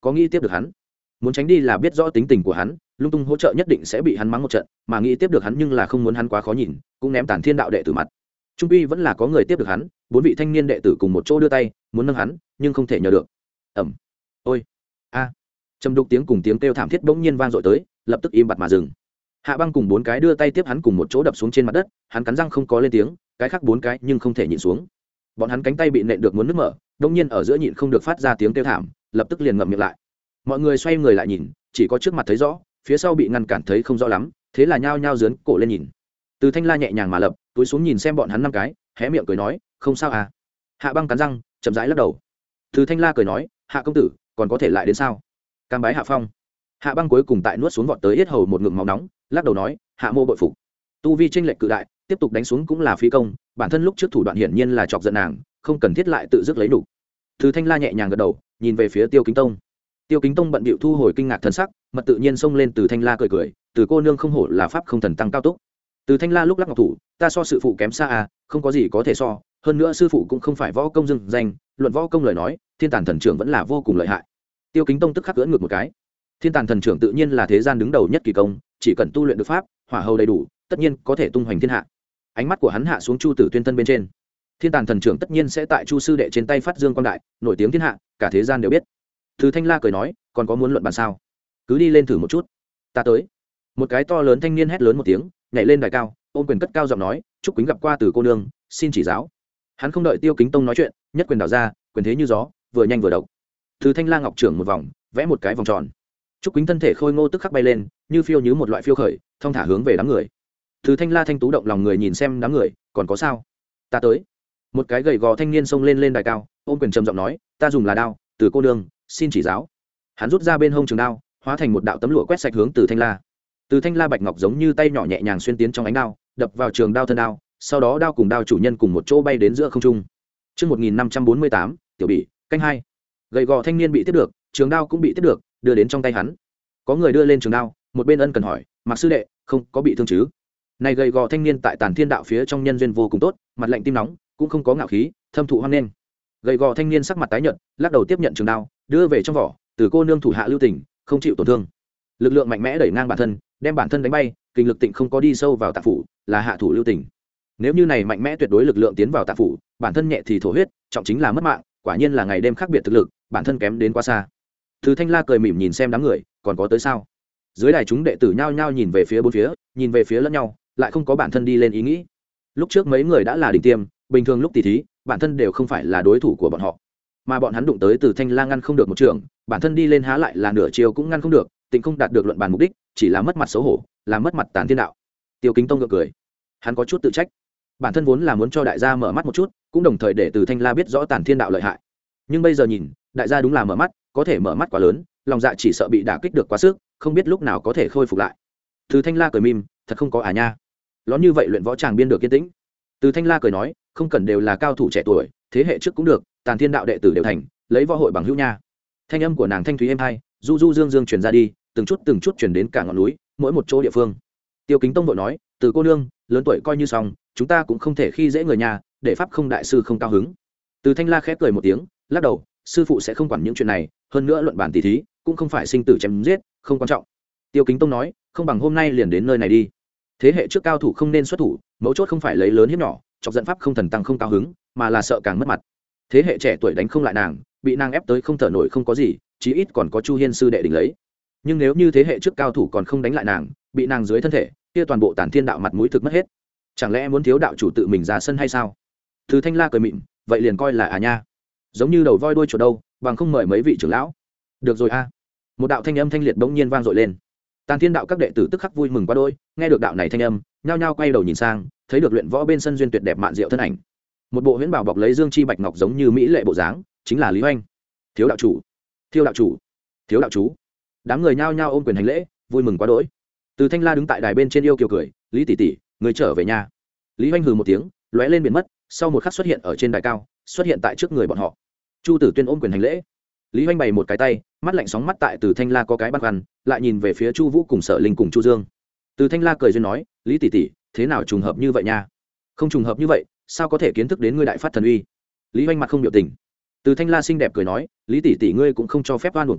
có nghĩ tiếp được hắn. Muốn tránh đi là biết rõ tính tình của hắn, lung tung hỗ trợ nhất định sẽ bị hắn mắng một trận, mà nghĩ tiếp được hắn nhưng là không muốn hắn quá khó nhìn, cũng ném Tản Thiên đạo đệ tử mặt. Trung quy vẫn là có người tiếp được hắn, bốn vị thanh niên đệ tử cùng một chỗ đưa tay muốn nâng hắn, nhưng không thể nhờ được. Ẩm. Ôi. A. Trầm đục tiếng cùng tiếng kêu thảm thiết bỗng nhiên vang dội tới, lập tức im bặt mà dừng. Hạ Băng cùng bốn cái đưa tay tiếp hắn cùng một chỗ đập xuống trên mặt đất, hắn cắn răng không có lên tiếng, cái khác bốn cái nhưng không thể nhịn xuống. Bọn hắn cánh tay bị nện được muốn nứt mở, đột nhiên ở giữa nhịn không được phát ra tiếng kêu thảm, lập tức liền ngậm miệng lại. Mọi người xoay người lại nhìn, chỉ có trước mặt thấy rõ, phía sau bị ngăn cản thấy không rõ lắm, thế là nhao nhao giớn cổ lên nhìn. Từ Thanh La nhẹ nhàng mà lập, túi xuống nhìn xem bọn hắn năm cái, hé miệng cười nói, không sao à. Hạ Băng cắn răng, chậm rãi lắc đầu. Từ Thanh La cười nói, Hạ công tử, còn có thể lại đến sao? Cam bái Hạ Phong. Hạ Băng cuối cùng tại nuốt xuống vọt tới yết hầu một ngụm máu nóng, lắc đầu nói, Hạ mô bội phục. Tu vi chênh lệch cự đại, tiếp tục đánh xuống cũng là phí công, bản thân lúc trước thủ đoạn hiển nhiên là chọc giận nàng, không cần thiết lại tự dứt lấy đủ. Từ Thanh La nhẹ nhàng gật đầu, nhìn về phía Tiêu Kính Tông. Tiêu Kính Tông bận bịu thu hồi kinh ngạc thần sắc, mật tự nhiên xông lên Từ Thanh La cười cười, từ cô nương không hổ là pháp không thần tăng cao túc. Từ Thanh La lúc lắc ngọc thủ, ta so sư phụ kém xa à, không có gì có thể so, hơn nữa sư phụ cũng không phải võ công dưng danh, luận võ công lời nói, Thiên Tàn thần trưởng vẫn là vô cùng lợi hại. Tiêu Kính Tông tức khắc cưỡn ngược một cái. Thiên Tàn thần trưởng tự nhiên là thế gian đứng đầu nhất kỳ công, chỉ cần tu luyện được pháp, hỏa hầu đầy đủ, tất nhiên có thể tung hoành thiên hạ. Ánh mắt của hắn hạ xuống Chu Tử Tuyên thân bên trên. Thiên Tàn thần trưởng tất nhiên sẽ tại Chu sư đệ trên tay phát dương quang đại, nổi tiếng thiên hạ, cả thế gian đều biết. Từ Thanh La cười nói, còn có muốn luận bàn sao? Cứ đi lên thử một chút. Ta tới. Một cái to lớn thanh niên hét lớn một tiếng, nhảy lên đài cao, ôm quyền cất cao giọng nói, chúc Quýnh gặp qua Từ cô nương, xin chỉ giáo. Hắn không đợi Tiêu Kính Tông nói chuyện, nhất quyền đảo ra, quyền thế như gió, vừa nhanh vừa độc. Từ Thanh La ngọc trưởng một vòng, vẽ một cái vòng tròn. Trúc Quýnh thân thể khôi ngô tức khắc bay lên, như phiêu như một loại phiêu khởi, thong thả hướng về đám người. Từ Thanh La thanh tú động lòng người nhìn xem đám người, còn có sao? Ta tới. Một cái gầy gò thanh niên xông lên lên đài cao, ôm quyền trầm giọng nói, ta dùng là đao, Từ cô nương, xin chỉ giáo. Hắn rút ra bên hông trường đao, hóa thành một đạo tấm lụa quét sạch hướng Từ Thanh La. Từ Thanh La bạch ngọc giống như tay nhỏ nhẹ nhàng xuyên tiến trong ánh đao, đập vào trường đao thân đao, sau đó đao cùng đao chủ nhân cùng một chỗ bay đến giữa không trung. Chương một nghìn năm trăm bốn mươi tám, tiểu bỉ, canh hai. Gầy gò thanh niên bị tiếp được, trường đao cũng bị tiếp được, đưa đến trong tay hắn. Có người đưa lên trường đao, một bên ân cần hỏi, Mạc sư đệ, không có bị thương chứ? Này gầy gò thanh niên tại Tàn Thiên đạo phía trong nhân duyên vô cùng tốt, mặt lạnh tim nóng, cũng không có ngạo khí, thâm thụ hoan nghênh. Gầy gò thanh niên sắc mặt tái nhợt, lắc đầu tiếp nhận trường đao, đưa về trong vỏ, Từ cô nương thủ hạ lưu tình, không chịu tổn thương. Lực lượng mạnh mẽ đẩy ngang bản thân, đem bản thân đánh bay, kinh lực tịnh không có đi sâu vào tạng phủ, là hạ thủ lưu tình. Nếu như này mạnh mẽ tuyệt đối lực lượng tiến vào tạng phủ, bản thân nhẹ thì thổ huyết, trọng chính là mất mạng, quả nhiên là ngày đêm khác biệt thực lực, bản thân kém đến quá xa. Từ Thanh La cười mỉm nhìn xem đám người, còn có tới sao? Dưới đài chúng đệ tử nhao nhao nhìn về phía bốn phía, nhìn về phía lẫn nhau, lại không có bản thân đi lên ý nghĩ. Lúc trước mấy người đã là đỉnh tiêm, bình thường lúc tỷ thí, bản thân đều không phải là đối thủ của bọn họ. Mà bọn hắn đụng tới Từ Thanh La ngăn không được một trường, bản thân đi lên há lại là nửa chiều cũng ngăn không được, tình không đạt được luận bàn mục đích, chỉ là mất mặt xấu hổ, là mất mặt Tàn Thiên đạo. Tiêu Kính Tông gượng cười, hắn có chút tự trách. Bản thân vốn là muốn cho đại gia mở mắt một chút, cũng đồng thời để Từ Thanh La biết rõ Tàn Thiên đạo lợi hại. Nhưng bây giờ nhìn, đại gia đúng là mở mắt, có thể mở mắt quá lớn, lòng dạ chỉ sợ bị đả kích được quá sức, không biết lúc nào có thể khôi phục lại. Từ Thanh La cười mỉm, thật không có à nha. Lón như vậy luyện võ chàng biên được yên tĩnh. Từ Thanh La cười nói, không cần đều là cao thủ trẻ tuổi, thế hệ trước cũng được, Tàn Thiên đạo đệ tử đều thành, lấy võ hội bằng hữu nha. Thanh âm của nàng thanh thúy êm hai, du du dương dương truyền ra đi, từng chút từng chút truyền đến cả ngọn núi, mỗi một chỗ địa phương. Tiêu Kính Tông vội nói, Từ cô nương, lớn tuổi coi như xong, chúng ta cũng không thể khi dễ người nhà, để pháp không đại sư không cao hứng. Từ Thanh La khép cười một tiếng, lắc đầu, sư phụ sẽ không quản những chuyện này, hơn nữa luận bản tỷ thí cũng không phải sinh tử chém giết, không quan trọng. Tiêu Kính Tông nói, không bằng hôm nay liền đến nơi này đi. Thế hệ trước cao thủ không nên xuất thủ, mấu chốt không phải lấy lớn hiếp nhỏ, chọc giận pháp không thần tăng không cao hứng, mà là sợ càng mất mặt. Thế hệ trẻ tuổi đánh không lại nàng, bị nàng ép tới không thở nổi không có gì, chí ít còn có Chu Hiên sư đệ đỉnh lấy. Nhưng nếu như thế hệ trước cao thủ còn không đánh lại nàng, bị nàng dưới thân thể, kia toàn bộ Tản Thiên đạo mặt mũi thực mất hết. Chẳng lẽ muốn thiếu đạo chủ tự mình ra sân hay sao? Từ Thanh La cười mịn, vậy liền coi là à nha, giống như đầu voi đuôi chuột đâu, bằng không mời mấy vị trưởng lão. Được rồi a. Một đạo thanh âm thanh liệt bỗng nhiên vang dội lên. Tàn Thiên đạo các đệ tử tức khắc vui mừng quá đôi, nghe được đạo này thanh âm, nhao nhao quay đầu nhìn sang, thấy được luyện võ bên sân duyên tuyệt đẹp mạn diệu thân ảnh. Một bộ huyễn bảo bọc lấy dương chi bạch ngọc giống như mỹ lệ bộ dáng, chính là Lý Hoành. Thiếu đạo chủ, Thiếu đạo chủ, Thiếu đạo chủ. Đám người nhao nhao ôm quyền hành lễ, vui mừng quá đỗi. Từ Thanh La đứng tại đài bên trên yêu kiều cười, Lý tỷ tỷ, người trở về nhà. Lý Hoành hừ một tiếng, lóe lên biến mất, sau một khắc xuất hiện ở trên đài cao, xuất hiện tại trước người bọn họ. Chu Tử Tuyên ôm quyền hành lễ. Lý Hoành bày một cái tay, mắt lạnh sóng mắt tại Từ Thanh La có cái băn khoăn, lại nhìn về phía Chu Vũ cùng Sở Linh cùng Chu Dương. Từ Thanh La cười duyên nói, Lý tỷ tỷ, thế nào trùng hợp như vậy nha? Không trùng hợp như vậy, sao có thể kiến thức đến ngươi đại phát thần uy? Lý Hoành mặt không biểu tình. Từ Thanh La xinh đẹp cười nói, Lý tỷ tỷ ngươi cũng không cho phép oan uổng ta,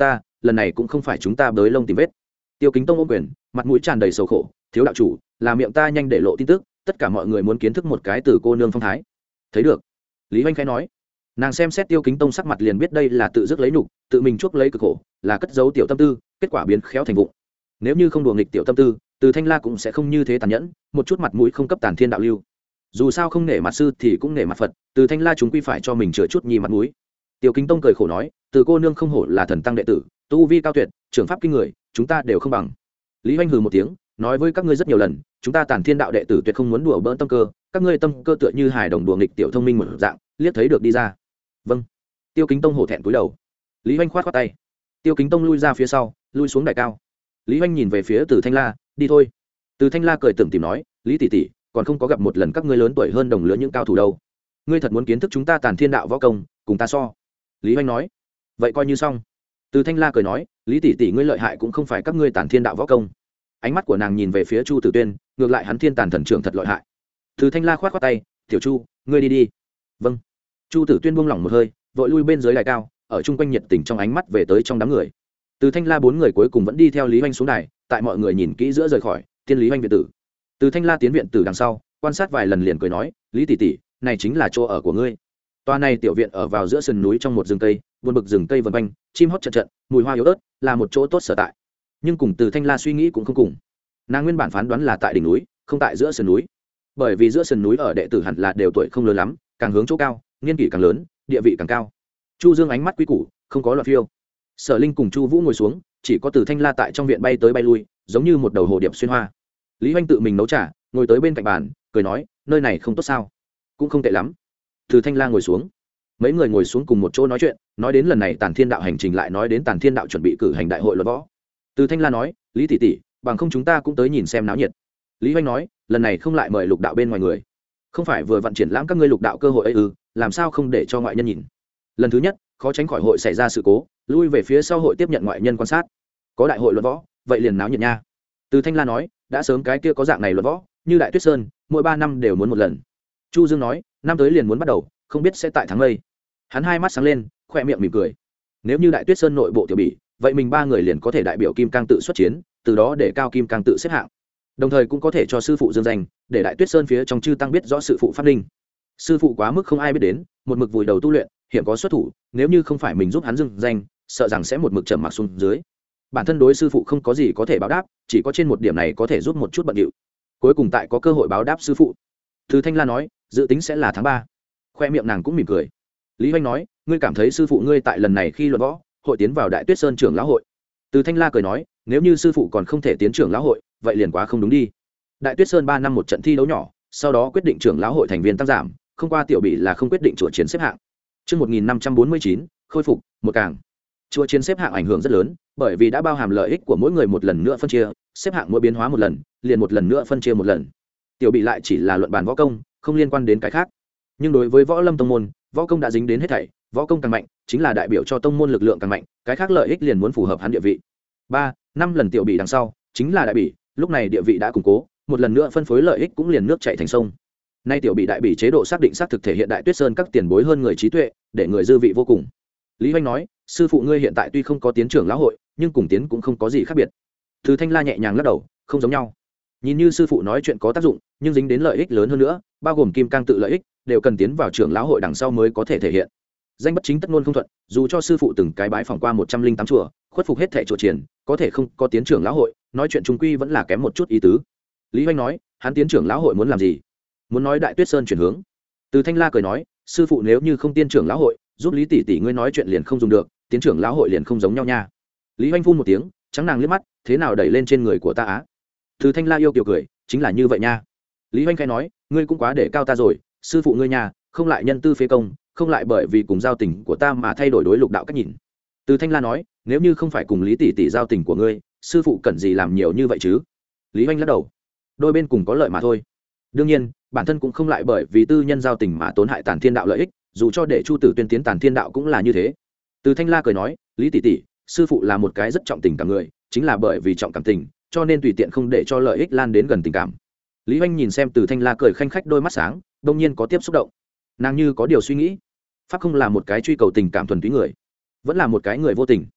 lần này cũng không phải chúng ta bới lông tìm vết. Tiêu Kính Tông ôm quyền, mặt mũi tràn đầy sầu khổ, thiếu đạo chủ, là miệng ta nhanh để lộ tin tức, tất cả mọi người muốn kiến thức một cái từ cô nương phong thái. Thấy được. Lý Hoành khẽ nói. Nàng xem xét Tiêu Kính Tông sắc mặt liền biết đây là tự dứt lấy nhục, tự mình chuốc lấy cực khổ, là cất giấu tiểu tâm tư, kết quả biến khéo thành vụng. Nếu như không đùa nghịch tiểu tâm tư, Từ Thanh La cũng sẽ không như thế tàn nhẫn, một chút mặt mũi không cấp Tàn Thiên đạo lưu. Dù sao không nể mặt sư thì cũng nể mặt Phật, Từ Thanh La chúng quy phải cho mình chữa chút nhi mặt mũi. Tiêu Kính Tông cười khổ nói, từ cô nương không hổ là thần tăng đệ tử, tu vi cao tuyệt, trưởng pháp kinh người, chúng ta đều không bằng. Lý Hoành hừ một tiếng, nói với các ngươi rất nhiều lần, chúng ta Tàn Thiên đạo đệ tử tuyệt không muốn đùa bỡn tâm cơ, các ngươi tâm cơ tựa như hài đồng đùa nghịch tiểu thông minh một dạng, liếc thấy được đi ra. Vâng. Tiêu Kính Tông hổ thẹn cúi đầu. Lý Hoành khoát khoát tay. Tiêu Kính Tông lui ra phía sau, lui xuống đài cao. Lý Hoành nhìn về phía Từ Thanh La, đi thôi. Từ Thanh La cười tủm tỉm nói, Lý tỷ tỷ, còn không có gặp một lần các ngươi lớn tuổi hơn đồng lứa những cao thủ đâu. Ngươi thật muốn kiến thức chúng ta Tàn Thiên đạo võ công, cùng ta so. Lý Hoành nói, vậy coi như xong. Từ Thanh La cười nói, Lý tỷ tỷ ngươi lợi hại cũng không phải các ngươi Tàn Thiên đạo võ công. Ánh mắt của nàng nhìn về phía Chu Tử Tuyên, ngược lại hắn Thiên Tàn thần trưởng thật lợi hại. Từ Thanh La khoát khoát tay, tiểu Chu, ngươi đi đi. Vâng. Chu Tử Tuyên buông lỏng một hơi, vội lui bên dưới đài cao, ở chung quanh nhiệt tình trong ánh mắt về tới trong đám người. Từ Thanh La bốn người cuối cùng vẫn đi theo Lý Hoành xuống đài, tại mọi người nhìn kỹ giữa rời khỏi, tiên Lý Hoành viện tử. Từ Thanh La tiến viện tử đằng sau, quan sát vài lần liền cười nói, Lý tỷ tỷ, này chính là chỗ ở của ngươi. Toa này tiểu viện ở vào giữa sườn núi trong một rừng cây, buồn bực rừng cây vần quanh, chim hót chợt chợt, mùi hoa yếu ớt, là một chỗ tốt sở tại. Nhưng cùng Từ Thanh La suy nghĩ cũng không cùng. Nàng nguyên bản phán đoán là tại đỉnh núi, không tại giữa sườn núi. Bởi vì giữa sườn núi ở đệ tử hẳn là đều tuổi không lớn lắm, càng hướng chỗ cao, niên kỷ càng lớn, địa vị càng cao. Chu Dương ánh mắt quý củ, không có loạn phiêu. Sở Linh cùng Chu Vũ ngồi xuống, chỉ có Từ Thanh La tại trong viện bay tới bay lui, giống như một đầu hồ điệp xuyên hoa. Lý Hoành tự mình nấu trà, ngồi tới bên cạnh bàn, cười nói, nơi này không tốt sao? Cũng không tệ lắm. Từ Thanh La ngồi xuống. Mấy người ngồi xuống cùng một chỗ nói chuyện, nói đến lần này Tàn Thiên đạo hành trình, lại nói đến Tàn Thiên đạo chuẩn bị cử hành đại hội luận võ. Từ Thanh La nói, Lý tỷ tỷ, bằng không chúng ta cũng tới nhìn xem náo nhiệt. Lý Hoành nói, lần này không lại mời lục đạo bên ngoài người. Không phải vừa vận triển lãm các ngươi lục đạo cơ hội ấy ư, làm sao không để cho ngoại nhân nhìn. Lần thứ nhất, khó tránh khỏi hội xảy ra sự cố, lui về phía sau hội tiếp nhận ngoại nhân quan sát. Có đại hội luận võ, vậy liền náo nhiệt nha. Từ Thanh La nói, đã sớm cái kia có dạng này luận võ, như Đại Tuyết Sơn, mỗi ba năm đều muốn một lần. Chu Dương nói, năm tới liền muốn bắt đầu, không biết sẽ tại tháng mây. Hắn hai mắt sáng lên, khoe miệng mỉm cười. Nếu như Đại Tuyết Sơn nội bộ tiểu bỉ, vậy mình ba người liền có thể đại biểu Kim Cang tự xuất chiến, từ đó để cao Kim Cang tự xếp hạng. Đồng thời cũng có thể cho sư phụ dương danh, để Đại Tuyết Sơn phía trong chư tăng biết rõ sự phụ pháp linh. Sư phụ quá mức không ai biết đến, một mực vùi đầu tu luyện, hiện có xuất thủ, nếu như không phải mình giúp hắn dương danh, sợ rằng sẽ một mực trầm mặc xuống dưới. Bản thân đối sư phụ không có gì có thể báo đáp, chỉ có trên một điểm này có thể giúp một chút bận điệu. Cuối cùng tại có cơ hội báo đáp sư phụ. Từ Thanh La nói, dự tính sẽ là tháng ba. Khoe miệng nàng cũng mỉm cười. Lý Hoành nói, ngươi cảm thấy sư phụ ngươi tại lần này khi luận võ, hội tiến vào Đại Tuyết Sơn trưởng lão hội. Từ Thanh La cười nói, nếu như sư phụ còn không thể tiến trưởng lão hội, vậy liền quá không đúng đi. Đại Tuyết Sơn ba năm một trận thi đấu nhỏ, sau đó quyết định trưởng lão hội thành viên tăng giảm, không qua tiểu bị là không quyết định chùa chiến xếp hạng. Trước một nghìn năm trăm bốn mươi chín, khôi phục, một càng. Chùa chiến xếp hạng ảnh hưởng rất lớn, bởi vì đã bao hàm lợi ích của mỗi người một lần nữa phân chia, xếp hạng mỗi biến hóa một lần, liền một lần nữa phân chia một lần. Tiểu bị lại chỉ là luận bàn võ công, không liên quan đến cái khác. Nhưng đối với võ lâm tông môn, võ công đã dính đến hết thảy, võ công càng mạnh, chính là đại biểu cho tông môn lực lượng càng mạnh, cái khác lợi ích liền muốn phù hợp hắn địa vị. Ba, năm lần tiểu bị đằng sau, chính là đại bị, lúc này địa vị đã củng cố, một lần nữa phân phối lợi ích cũng liền nước chảy thành sông. Nay tiểu bị đại bị chế độ xác định xác thực thể hiện Đại Tuyết Sơn các tiền bối hơn người trí tuệ, để người dư vị vô cùng. Lý Hoành nói, sư phụ ngươi hiện tại tuy không có tiến trưởng lão hội, nhưng cùng tiến cũng không có gì khác biệt. Từ Thanh La nhẹ nhàng lắc đầu, không giống nhau. Nhìn như sư phụ nói chuyện có tác dụng, nhưng dính đến lợi ích lớn hơn nữa, bao gồm Kim Cang tự lợi ích, đều cần tiến vào trưởng lão hội đằng sau mới có thể thể hiện. Danh bất chính tất ngôn không thuận, dù cho sư phụ từng cái bái phỏng qua một trăm linh tám chùa, khuất phục hết thảy chùa triển, có thể không có tiến trưởng lão hội, nói chuyện trung quy vẫn là kém một chút ý tứ. Lý Hoành nói, hắn tiến trưởng lão hội muốn làm gì? Muốn nói Đại Tuyết Sơn chuyển hướng. Từ Thanh La cười nói, sư phụ nếu như không tiến trưởng lão hội, giúp Lý tỷ tỷ ngươi nói chuyện liền không dùng được, tiến trưởng lão hội liền không giống nhau nha. Lý Hoành phun một tiếng, trắng nàng liếc mắt, thế nào đẩy lên trên người của ta á? Từ Thanh La yêu kiều cười, chính là như vậy nha. Lý Hoành khẽ nói, ngươi cũng quá để cao ta rồi, sư phụ ngươi nha, không lại nhân tư phế công, không lại bởi vì cùng giao tình của ta mà thay đổi đối lục đạo cách nhìn. Từ Thanh La nói, nếu như không phải cùng Lý tỷ tỷ giao tình của ngươi, sư phụ cần gì làm nhiều như vậy chứ? Lý Hoành lắc đầu, đôi bên cùng có lợi mà thôi. Đương nhiên, bản thân cũng không lại bởi vì tư nhân giao tình mà tổn hại Tàn Thiên đạo lợi ích, dù cho để Chu Tử Tuyên tiến Tàn Thiên đạo cũng là như thế. Từ Thanh La cười nói, Lý tỷ tỷ, sư phụ là một cái rất trọng tình cảm người, chính là bởi vì trọng cảm tình, cho nên tùy tiện không để cho lợi ích lan đến gần tình cảm. Lý Hoành nhìn xem Từ Thanh La cười khanh khách đôi mắt sáng, đột nhiên có tiếp xúc động. Nàng như có điều suy nghĩ, pháp không là một cái truy cầu tình cảm thuần túy người, vẫn là một cái người vô tình.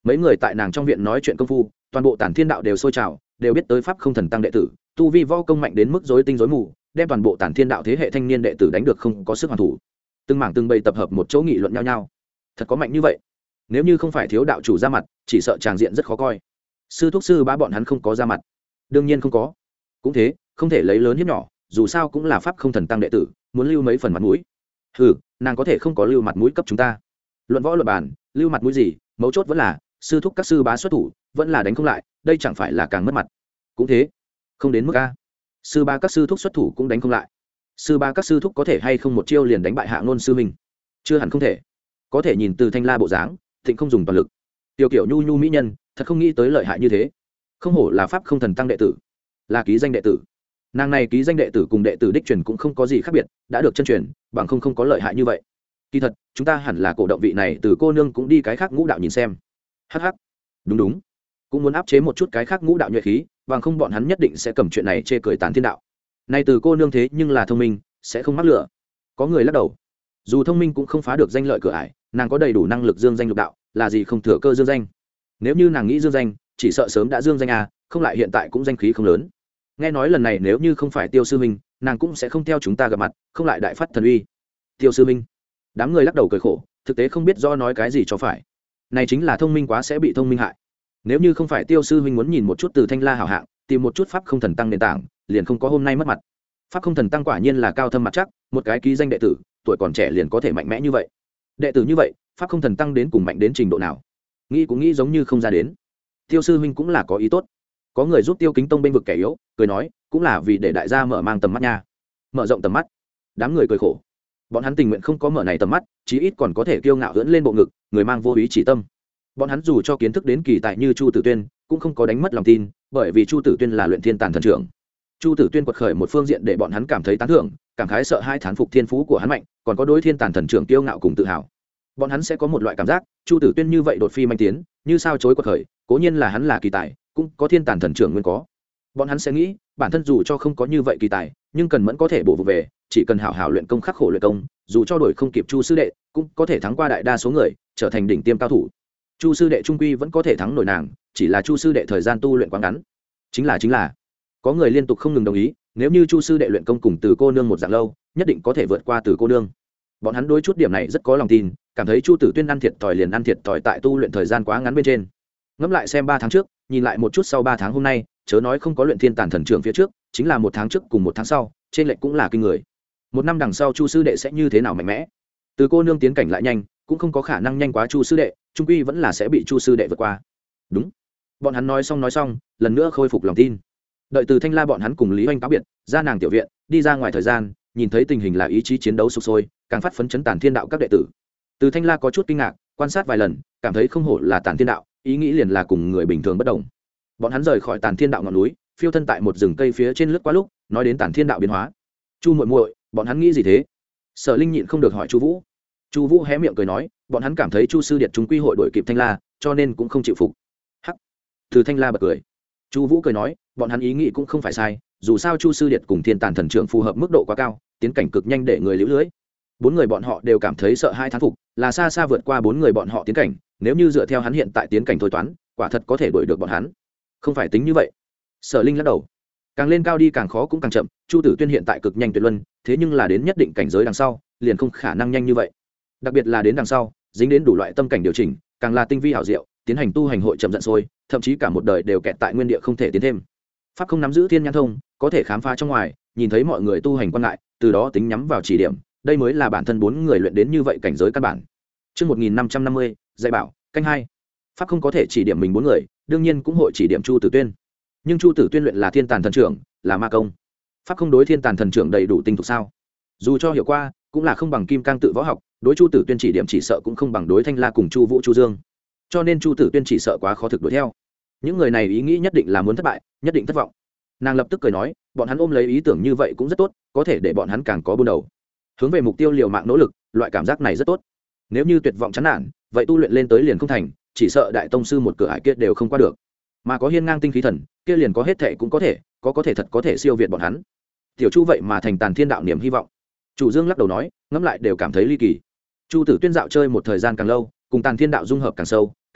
mấy người tại nàng trong viện nói chuyện công phu, toàn bộ Tản Thiên đạo đều sôi trào, đều biết tới pháp không thần tăng đệ tử, tu vi võ công mạnh đến mức rối tinh rối mù, đem toàn bộ Tản Thiên đạo thế hệ thanh niên đệ tử đánh được không có sức hoàn thủ. Từng mảng từng bầy tập hợp một chỗ nghị luận nhau nhau. Thật có mạnh như vậy? Nếu như không phải thiếu đạo chủ ra mặt, chỉ sợ tràng diện rất khó coi. Sư thúc sư bá bọn hắn không có ra mặt, đương nhiên không có. Cũng thế, không thể lấy lớn hiếp nhỏ, dù sao cũng là pháp không thần tăng đệ tử, muốn lưu mấy phần mặt mũi. Hừ, nàng có thể không có lưu mặt mũi cấp chúng ta. Luận võ luận bàn, lưu mặt mũi gì, mấu chốt vẫn là sư thúc các sư bá xuất thủ, vẫn là đánh không lại, đây chẳng phải là càng mất mặt. Cũng thế, không đến mức a. Sư bá các sư thúc xuất thủ cũng đánh không lại. Sư bá các sư thúc có thể hay không một chiêu liền đánh bại Hạ Ngôn sư huynh? Chưa hẳn không thể. Có thể nhìn từ Thanh La bộ dáng, Thịnh không dùng toàn lực. Tiểu kiểu nhu nhu mỹ nhân, thật không nghĩ tới lợi hại như thế. Không hổ là pháp không thần tăng đệ tử, là ký danh đệ tử. Nàng này ký danh đệ tử cùng đệ tử đích truyền cũng không có gì khác biệt, đã được chân truyền, bằng không không có lợi hại như vậy. Kỳ thật, chúng ta hẳn là cổ động vị này từ cô nương cũng đi cái khác ngũ đạo nhìn xem. Hắc hắc. Đúng đúng. Cũng muốn áp chế một chút cái khác ngũ đạo nhuệ khí, bằng không bọn hắn nhất định sẽ cầm chuyện này chê cười Tản Thiên đạo. Này từ cô nương thế nhưng là thông minh, sẽ không mắc lửa. Có người lắc đầu. Dù thông minh cũng không phá được danh lợi cửa ải, nàng có đầy đủ năng lực dương danh lục đạo, là gì không thừa cơ dương danh. Nếu như nàng nghĩ dương danh, chỉ sợ sớm đã dương danh à, không lại hiện tại cũng danh khí không lớn. Nghe nói lần này nếu như không phải Tiêu sư minh, nàng cũng sẽ không theo chúng ta gặp mặt, không lại đại phát thần uy. Tiêu sư minh. Đám người lắc đầu cười khổ, thực tế không biết do nói cái gì cho phải. Này chính là thông minh quá sẽ bị thông minh hại. Nếu như không phải Tiêu sư huynh muốn nhìn một chút từ Thanh La hảo hạng, tìm một chút pháp không thần tăng nền tảng, liền không có hôm nay mất mặt. Pháp không thần tăng quả nhiên là cao thâm mặt chắc, một cái ký danh đệ tử, tuổi còn trẻ liền có thể mạnh mẽ như vậy. Đệ tử như vậy, pháp không thần tăng đến cùng mạnh đến trình độ nào? Nghĩ cũng nghĩ giống như không ra đến. Tiêu sư huynh cũng là có ý tốt. Có người giúp Tiêu Kính Tông bênh vực kẻ yếu, cười nói, cũng là vì để đại gia mở mang tầm mắt nha. Mở rộng tầm mắt. Đám người cười khổ. Bọn hắn tình nguyện không có mở này tầm mắt, chí ít còn có thể kiêu ngạo ưỡn lên bộ ngực, người mang vô ý chỉ tâm. Bọn hắn dù cho kiến thức đến kỳ tài như Chu Tử Tuyên, cũng không có đánh mất lòng tin, bởi vì Chu Tử Tuyên là luyện thiên tàn thần trưởng. Chu Tử Tuyên quật khởi một phương diện để bọn hắn cảm thấy tán thưởng, cảm khái sợ hai thán phục thiên phú của hắn mạnh, còn có đối thiên tàn thần trưởng kiêu ngạo cùng tự hào. Bọn hắn sẽ có một loại cảm giác, Chu Tử Tuyên như vậy đột phi manh tiến, như sao chối quật khởi, cố nhiên là hắn là kỳ tài, cũng có thiên tàn thần trưởng nguyên có. Bọn hắn sẽ nghĩ, bản thân dù cho không có như vậy kỳ tài, nhưng cần mẫn có thể bổ vụ về, chỉ cần hảo hảo luyện công khắc khổ luyện công, dù cho đổi không kịp Chu sư đệ, cũng có thể thắng qua đại đa số người, trở thành đỉnh tiêm cao thủ. Chu sư đệ trung quy vẫn có thể thắng nổi nàng, chỉ là Chu sư đệ thời gian tu luyện quá ngắn. Chính là chính là, có người liên tục không ngừng đồng ý, nếu như Chu sư đệ luyện công cùng Từ cô nương một dạng lâu, nhất định có thể vượt qua Từ cô nương. Bọn hắn đối chút điểm này rất có lòng tin, cảm thấy Chu Tử Tuyên ăn thiệt thòi liền ăn thiệt thòi tại tu luyện thời gian quá ngắn bên trên. Ngẫm lại xem ba tháng trước, nhìn lại một chút sau ba tháng hôm nay, chớ nói không có luyện thiên tàn thần trưởng phía trước, chính là một tháng trước cùng một tháng sau, trên lệch cũng là kinh người. Một năm đằng sau Chu sư đệ sẽ như thế nào mạnh mẽ? Từ cô nương tiến cảnh lại nhanh, cũng không có khả năng nhanh quá Chu sư đệ, trung quy vẫn là sẽ bị Chu sư đệ vượt qua. Đúng. Bọn hắn nói xong nói xong, lần nữa khôi phục lòng tin. Đợi từ Thanh La bọn hắn cùng Lý Hoành cáo biệt, ra nàng tiểu viện, đi ra ngoài thời gian, nhìn thấy tình hình là ý chí chiến đấu sục sôi, càng phát phấn chấn Tản Thiên đạo các đệ tử. Từ Thanh La có chút kinh ngạc, quan sát vài lần, cảm thấy không hổ là Tản Thiên đạo, ý nghĩ liền là cùng người bình thường bất đồng. Bọn hắn rời khỏi Tản Thiên đạo ngọn núi, phiêu thân tại một rừng cây phía trên lướt qua lúc, nói đến Tản Thiên đạo biến hóa. Chu muội muội, bọn hắn nghĩ gì thế? Sở Linh nhịn không được hỏi Chu Vũ. Chu Vũ hé miệng cười nói, bọn hắn cảm thấy Chu sư điệt chúng quy hội đuổi kịp Thanh La, cho nên cũng không chịu phục. Hắc. Từ Thanh La bật cười. Chu Vũ cười nói, bọn hắn ý nghĩ cũng không phải sai, dù sao Chu sư điệt cùng Thiên Tàn thần trưởng phù hợp mức độ quá cao, tiến cảnh cực nhanh để người liễu lưới. Bốn người bọn họ đều cảm thấy sợ hai thán phục, là xa xa vượt qua bốn người bọn họ tiến cảnh, nếu như dựa theo hắn hiện tại tiến cảnh thôi toán, quả thật có thể đuổi được bọn hắn. Không phải tính như vậy. Sở Linh lắc đầu. Càng lên cao đi càng khó cũng càng chậm, Chu Tử Tuyên hiện tại cực nhanh tuyệt luân, thế nhưng là đến nhất định cảnh giới đằng sau, liền không khả năng nhanh như vậy. Đặc biệt là đến đằng sau, dính đến đủ loại tâm cảnh điều chỉnh, càng là tinh vi hảo diệu, tiến hành tu hành hội chậm giận sôi, thậm chí cả một đời đều kẹt tại nguyên địa không thể tiến thêm. Pháp không nắm giữ thiên nhãn thông, có thể khám phá trong ngoài, nhìn thấy mọi người tu hành quan ngại, từ đó tính nhắm vào chỉ điểm, đây mới là bản thân bốn người luyện đến như vậy cảnh giới căn bản. Chương một nghìn năm trăm năm mươi, dạy bảo, canh hai. Pháp không có thể chỉ điểm mình bốn người, đương nhiên cũng hội chỉ điểm Chu Tử Tuyên. Nhưng Chu Tử Tuyên luyện là thiên tàn thần trưởng, là ma công. Pháp không đối thiên tàn thần trưởng đầy đủ tinh thục sao? Dù cho hiểu qua, cũng là không bằng kim cang tự võ học, đối Chu Tử Tuyên chỉ điểm chỉ sợ cũng không bằng đối Thanh La cùng Chu Vũ Chu Dương. Cho nên Chu Tử Tuyên chỉ sợ quá khó thực đuổi theo. Những người này ý nghĩ nhất định là muốn thất bại, nhất định thất vọng. Nàng lập tức cười nói, bọn hắn ôm lấy ý tưởng như vậy cũng rất tốt, có thể để bọn hắn càng có buôn đầu. Hướng về mục tiêu liều mạng nỗ lực, loại cảm giác này rất tốt. Nếu như tuyệt vọng chán nản, vậy tu luyện lên tới liền không thành, chỉ sợ đại tông sư một cửa ải kia đều không qua được. Mà có hiên ngang tinh khí thần, kia liền có hết thệ cũng có thể, có có thể thật có thể siêu việt bọn hắn. Tiểu Chu vậy mà thành Tàn Thiên đạo niềm hy vọng. Chủ Dương lắc đầu nói, ngẫm lại đều cảm thấy ly kỳ. Chu Tử Tuyên dạo chơi một thời gian càng lâu, cùng Tàn Thiên đạo dung hợp càng sâu,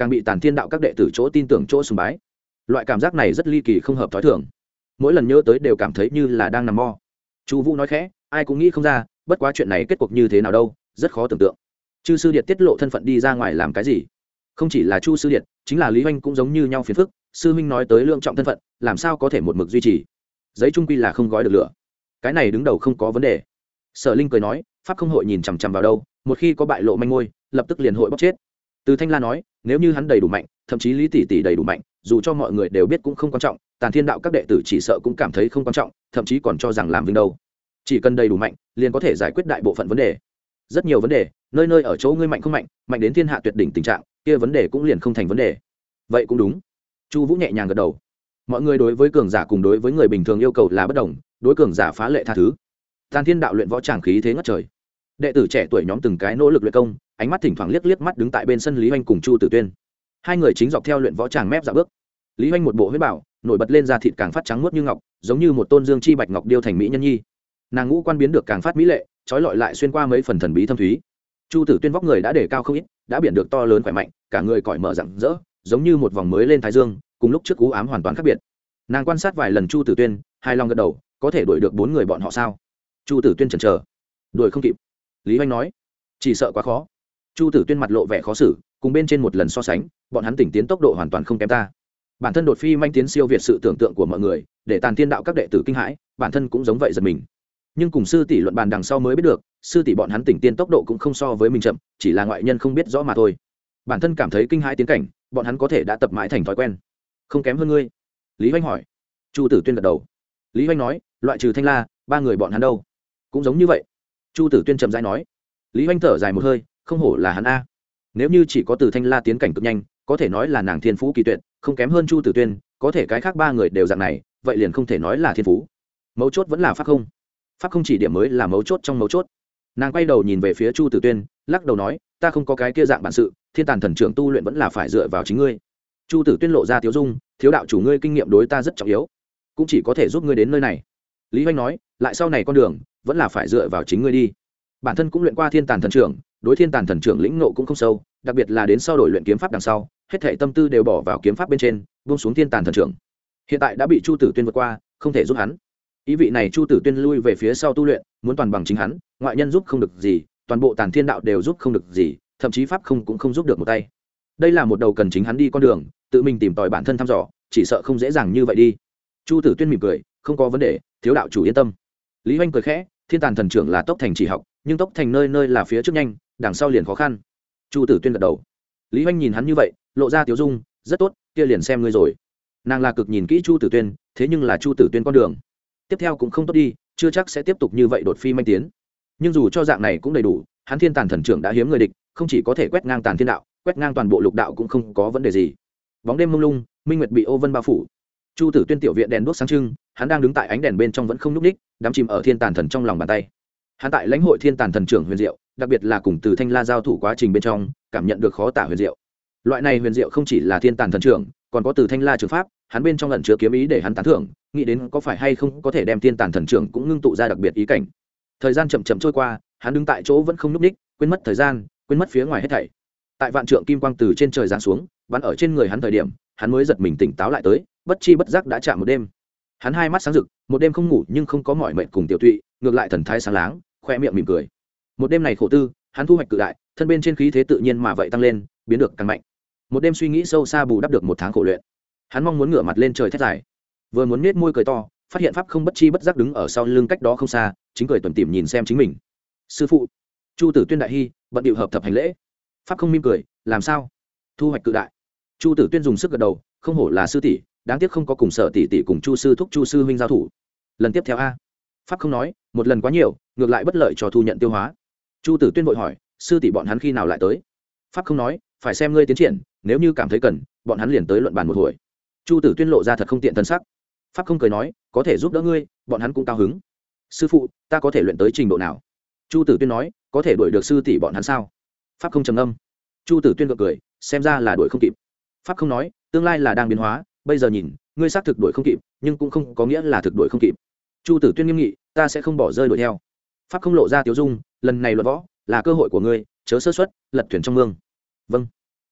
càng bị Tản Thiên đạo các đệ tử chỗ tin tưởng chỗ sùng bái. Loại cảm giác này rất ly kỳ không hợp thói thường, mỗi lần nhớ tới đều cảm thấy như là đang nằm mơ. Chu Vũ nói khẽ, ai cũng nghĩ không ra, bất quá chuyện này kết cục như thế nào đâu, rất khó tưởng tượng. Chư sư điệt tiết lộ thân phận đi ra ngoài làm cái gì? Không chỉ là Chu sư điệt, chính là Lý Hoành cũng giống như nhau phiền phức, sư huynh nói tới lượng trọng thân phận, làm sao có thể một mực duy trì? Giấy trung quy là không gói được lửa. Cái này đứng đầu không có vấn đề. Sở Linh cười nói, pháp không hội nhìn chằm chằm vào đâu, một khi có bại lộ manh mối, lập tức liền hội bóc chết. Từ Thanh La nói, nếu như hắn đầy đủ mạnh, thậm chí Lý tỷ tỷ đầy đủ mạnh, dù cho mọi người đều biết cũng không quan trọng, Tàn Thiên đạo các đệ tử chỉ sợ cũng cảm thấy không quan trọng, thậm chí còn cho rằng làm vinh đâu. Chỉ cần đầy đủ mạnh, liền có thể giải quyết đại bộ phận vấn đề. Rất nhiều vấn đề, nơi nơi ở chỗ ngươi mạnh không mạnh, mạnh đến thiên hạ tuyệt đỉnh tình trạng, kia vấn đề cũng liền không thành vấn đề. Vậy cũng đúng. Chu Vũ nhẹ nhàng gật đầu. Mọi người đối với cường giả cùng đối với người bình thường yêu cầu là bất đồng, đối cường giả phá lệ tha thứ. Tàn Thiên đạo luyện võ tràng khí thế ngất trời. Đệ tử trẻ tuổi nhóm từng cái nỗ lực luyện công, ánh mắt thỉnh thoảng liếc liếc mắt đứng tại bên sân Lý Hoành cùng Chu Tử Tuyên. Hai người chính dọc theo luyện võ tràng mép dạo bước. Lý Hoành một bộ huyết bảo, nổi bật lên da thịt càng phát trắng muốt như ngọc, giống như một tôn dương chi bạch ngọc điêu thành mỹ nhân nhi. Nàng ngũ quan biến được càng phát mỹ lệ, trói lọi lại xuyên qua mấy phần thần bí thâm thúy. Chu Tử Tuyên vóc người đã để cao không ít, đã biển được to lớn khỏe mạnh, cả người cõi mở rạng rỡ, giống như một vòng mới lên thái dương, cùng lúc trước cú ám hoàn toàn khác biệt. Nàng quan sát vài lần Chu Tử Tuyên, hai lòng gật đầu, có thể đuổi được bốn người bọn họ sao? Chu Tử Tuyên chần chờ, đuổi không kịp. Lý Hoành nói, chỉ sợ quá khó. Chu Tử Tuyên mặt lộ vẻ khó xử, cùng bên trên một lần so sánh, bọn hắn tỉnh tiến tốc độ hoàn toàn không kém ta. Bản thân đột phi manh tiến siêu việt sự tưởng tượng của mọi người, để Tàn Thiên đạo các đệ tử kinh hãi, bản thân cũng giống vậy giật mình. Nhưng cùng sư tỷ luận bàn đằng sau mới biết được, sư tỷ bọn hắn tỉnh tiên tốc độ cũng không so với mình chậm, chỉ là ngoại nhân không biết rõ mà thôi. Bản thân cảm thấy kinh hãi tiến cảnh, bọn hắn có thể đã tập mãi thành thói quen. Không kém hơn ngươi. Lý Hoành hỏi. Chu Tử Tuyên gật đầu. Lý Hoành nói, loại trừ Thanh La, ba người bọn hắn đâu? Cũng giống như vậy. Chu Tử Tuyên trầm rãi nói. Lý Hoành thở dài một hơi, không hổ là hắn a. Nếu như chỉ có Từ Thanh La tiến cảnh cực nhanh, có thể nói là nàng thiên phú kỳ tuyệt, không kém hơn Chu Tử Tuyên, có thể cái khác ba người đều dạng này, vậy liền không thể nói là thiên phú. Mấu chốt vẫn là pháp không. Pháp không chỉ điểm mới là mấu chốt trong mấu chốt. Nàng quay đầu nhìn về phía Chu Tử Tuyên, lắc đầu nói, ta không có cái kia dạng bản sự, Thiên Tàn thần trưởng tu luyện vẫn là phải dựa vào chính ngươi. Chu Tử Tuyên lộ ra tiếu dung, thiếu đạo chủ ngươi kinh nghiệm đối ta rất trọng yếu, cũng chỉ có thể giúp ngươi đến nơi này. Lý Hoành nói, lại sau này con đường vẫn là phải dựa vào chính ngươi đi. Bản thân cũng luyện qua Thiên Tàn thần trưởng, đối Thiên Tàn thần trưởng lĩnh ngộ cũng không sâu, đặc biệt là đến sau đổi luyện kiếm pháp đằng sau, hết thảy tâm tư đều bỏ vào kiếm pháp bên trên, buông xuống Thiên Tàn thần trưởng. Hiện tại đã bị Chu Tử Tuyên vượt qua, không thể giúp hắn. Ý vị này Chu Tử Tuyên lui về phía sau tu luyện, muốn toàn bằng chính hắn, ngoại nhân giúp không được gì, toàn bộ Tàn Thiên đạo đều giúp không được gì, thậm chí pháp không cũng không giúp được một tay. Đây là một đầu cần chính hắn đi con đường, tự mình tìm tòi bản thân thăm dò, chỉ sợ không dễ dàng như vậy đi. Chu Tử Tuyên mỉm cười, không có vấn đề, thiếu đạo chủ yên tâm. Lý Hoành cười khẽ, Thiên Tàn thần trưởng là tốc thành chỉ học, nhưng tốc thành nơi nơi là phía trước nhanh, đằng sau liền khó khăn. Chu Tử Tuyên gật đầu. Lý Hoành nhìn hắn như vậy, lộ ra tiếu dung, rất tốt, kia liền xem ngươi rồi. Nàng là cực nhìn kỹ Chu Tử Tuyên, thế nhưng là Chu Tử Tuyên con đường tiếp theo cũng không tốt đi, chưa chắc sẽ tiếp tục như vậy đột phi manh tiến. Nhưng dù cho dạng này cũng đầy đủ, hắn Thiên Tàn thần trưởng đã hiếm người địch, không chỉ có thể quét ngang Tàn Thiên đạo, quét ngang toàn bộ lục đạo cũng không có vấn đề gì. Bóng đêm mông lung, minh nguyệt bị ô vân bao phủ. Chu Tử Tuyên tiểu viện đèn đuốc sáng trưng, hắn đang đứng tại ánh đèn bên trong vẫn không nhúc nhích, đắm chìm ở Thiên Tàn thần trong lòng bàn tay. Hắn tại lãnh hội Thiên Tàn thần trưởng huyền diệu, đặc biệt là cùng Từ Thanh La giao thủ quá trình bên trong, cảm nhận được khó tả huyền diệu. Loại này huyền diệu không chỉ là Thiên Tàn thần trưởng, còn có Từ Thanh La trường pháp, hắn bên trong ẩn chứa kiếm ý để hắn tán thưởng, nghĩ đến có phải hay không có thể đem Thiên Tàn thần trưởng cũng ngưng tụ ra đặc biệt ý cảnh. Thời gian chậm chậm trôi qua, hắn đứng tại chỗ vẫn không nhúc nhích, quên mất thời gian, quên mất phía ngoài hết thảy. Tại vạn trượng kim quang từ trên trời giáng xuống, bắn ở trên người hắn thời điểm, hắn mới giật mình tỉnh táo lại tới, bất chi bất giác đã chạm một đêm. Hắn hai mắt sáng rực, một đêm không ngủ nhưng không có mỏi mệt cùng tiểu tụy, ngược lại thần thái sáng láng, khoe miệng mỉm cười. Một đêm này khổ tư, hắn thu hoạch cự đại, thân bên trên khí thế tự nhiên mà vậy tăng lên, biến được càng mạnh. Một đêm suy nghĩ sâu xa bù đắp được một tháng khổ luyện. Hắn mong muốn ngửa mặt lên trời thét dài, vừa muốn nết môi cười to, phát hiện pháp không bất chi bất giác đứng ở sau lưng cách đó không xa, chính cười tuần tỉm nhìn xem chính mình. Sư phụ. Chu Tử Tuyên đại hi, bận điệu hợp thập hành lễ. Pháp không mỉm cười, làm sao? Thu hoạch cự đại. Chu Tử Tuyên dùng sức gật đầu, không hổ là sư tỷ, đáng tiếc không có cùng Sở tỷ tỷ cùng Chu sư thúc Chu sư huynh giao thủ. Lần tiếp theo a. Pháp không nói, một lần quá nhiều, ngược lại bất lợi cho thu nhận tiêu hóa. Chu Tử Tuyên vội hỏi, sư tỷ bọn hắn khi nào lại tới? Pháp không nói, phải xem ngươi tiến triển, nếu như cảm thấy cần, bọn hắn liền tới luận bàn một hồi. Chu Tử Tuyên lộ ra thật không tiện thân sắc. Pháp không cười nói, có thể giúp đỡ ngươi, bọn hắn cũng cao hứng. Sư phụ, ta có thể luyện tới trình độ nào? Chu Tử Tuyên nói, có thể đuổi được sư tỷ bọn hắn sao? Pháp không trầm ngâm. Chu Tử Tuyên gật cười, xem ra là đuổi không kịp. Pháp không nói, tương lai là đang biến hóa, bây giờ nhìn, ngươi xác thực đuổi không kịp, nhưng cũng không có nghĩa là thực đuổi không kịp. Chu Tử Tuyên nghiêm nghị, ta sẽ không bỏ rơi đuổi theo. Pháp không lộ ra tiếu dung, lần này luận võ là cơ hội của ngươi, chớ sơ suất, lật thuyền trong mương. Vâng.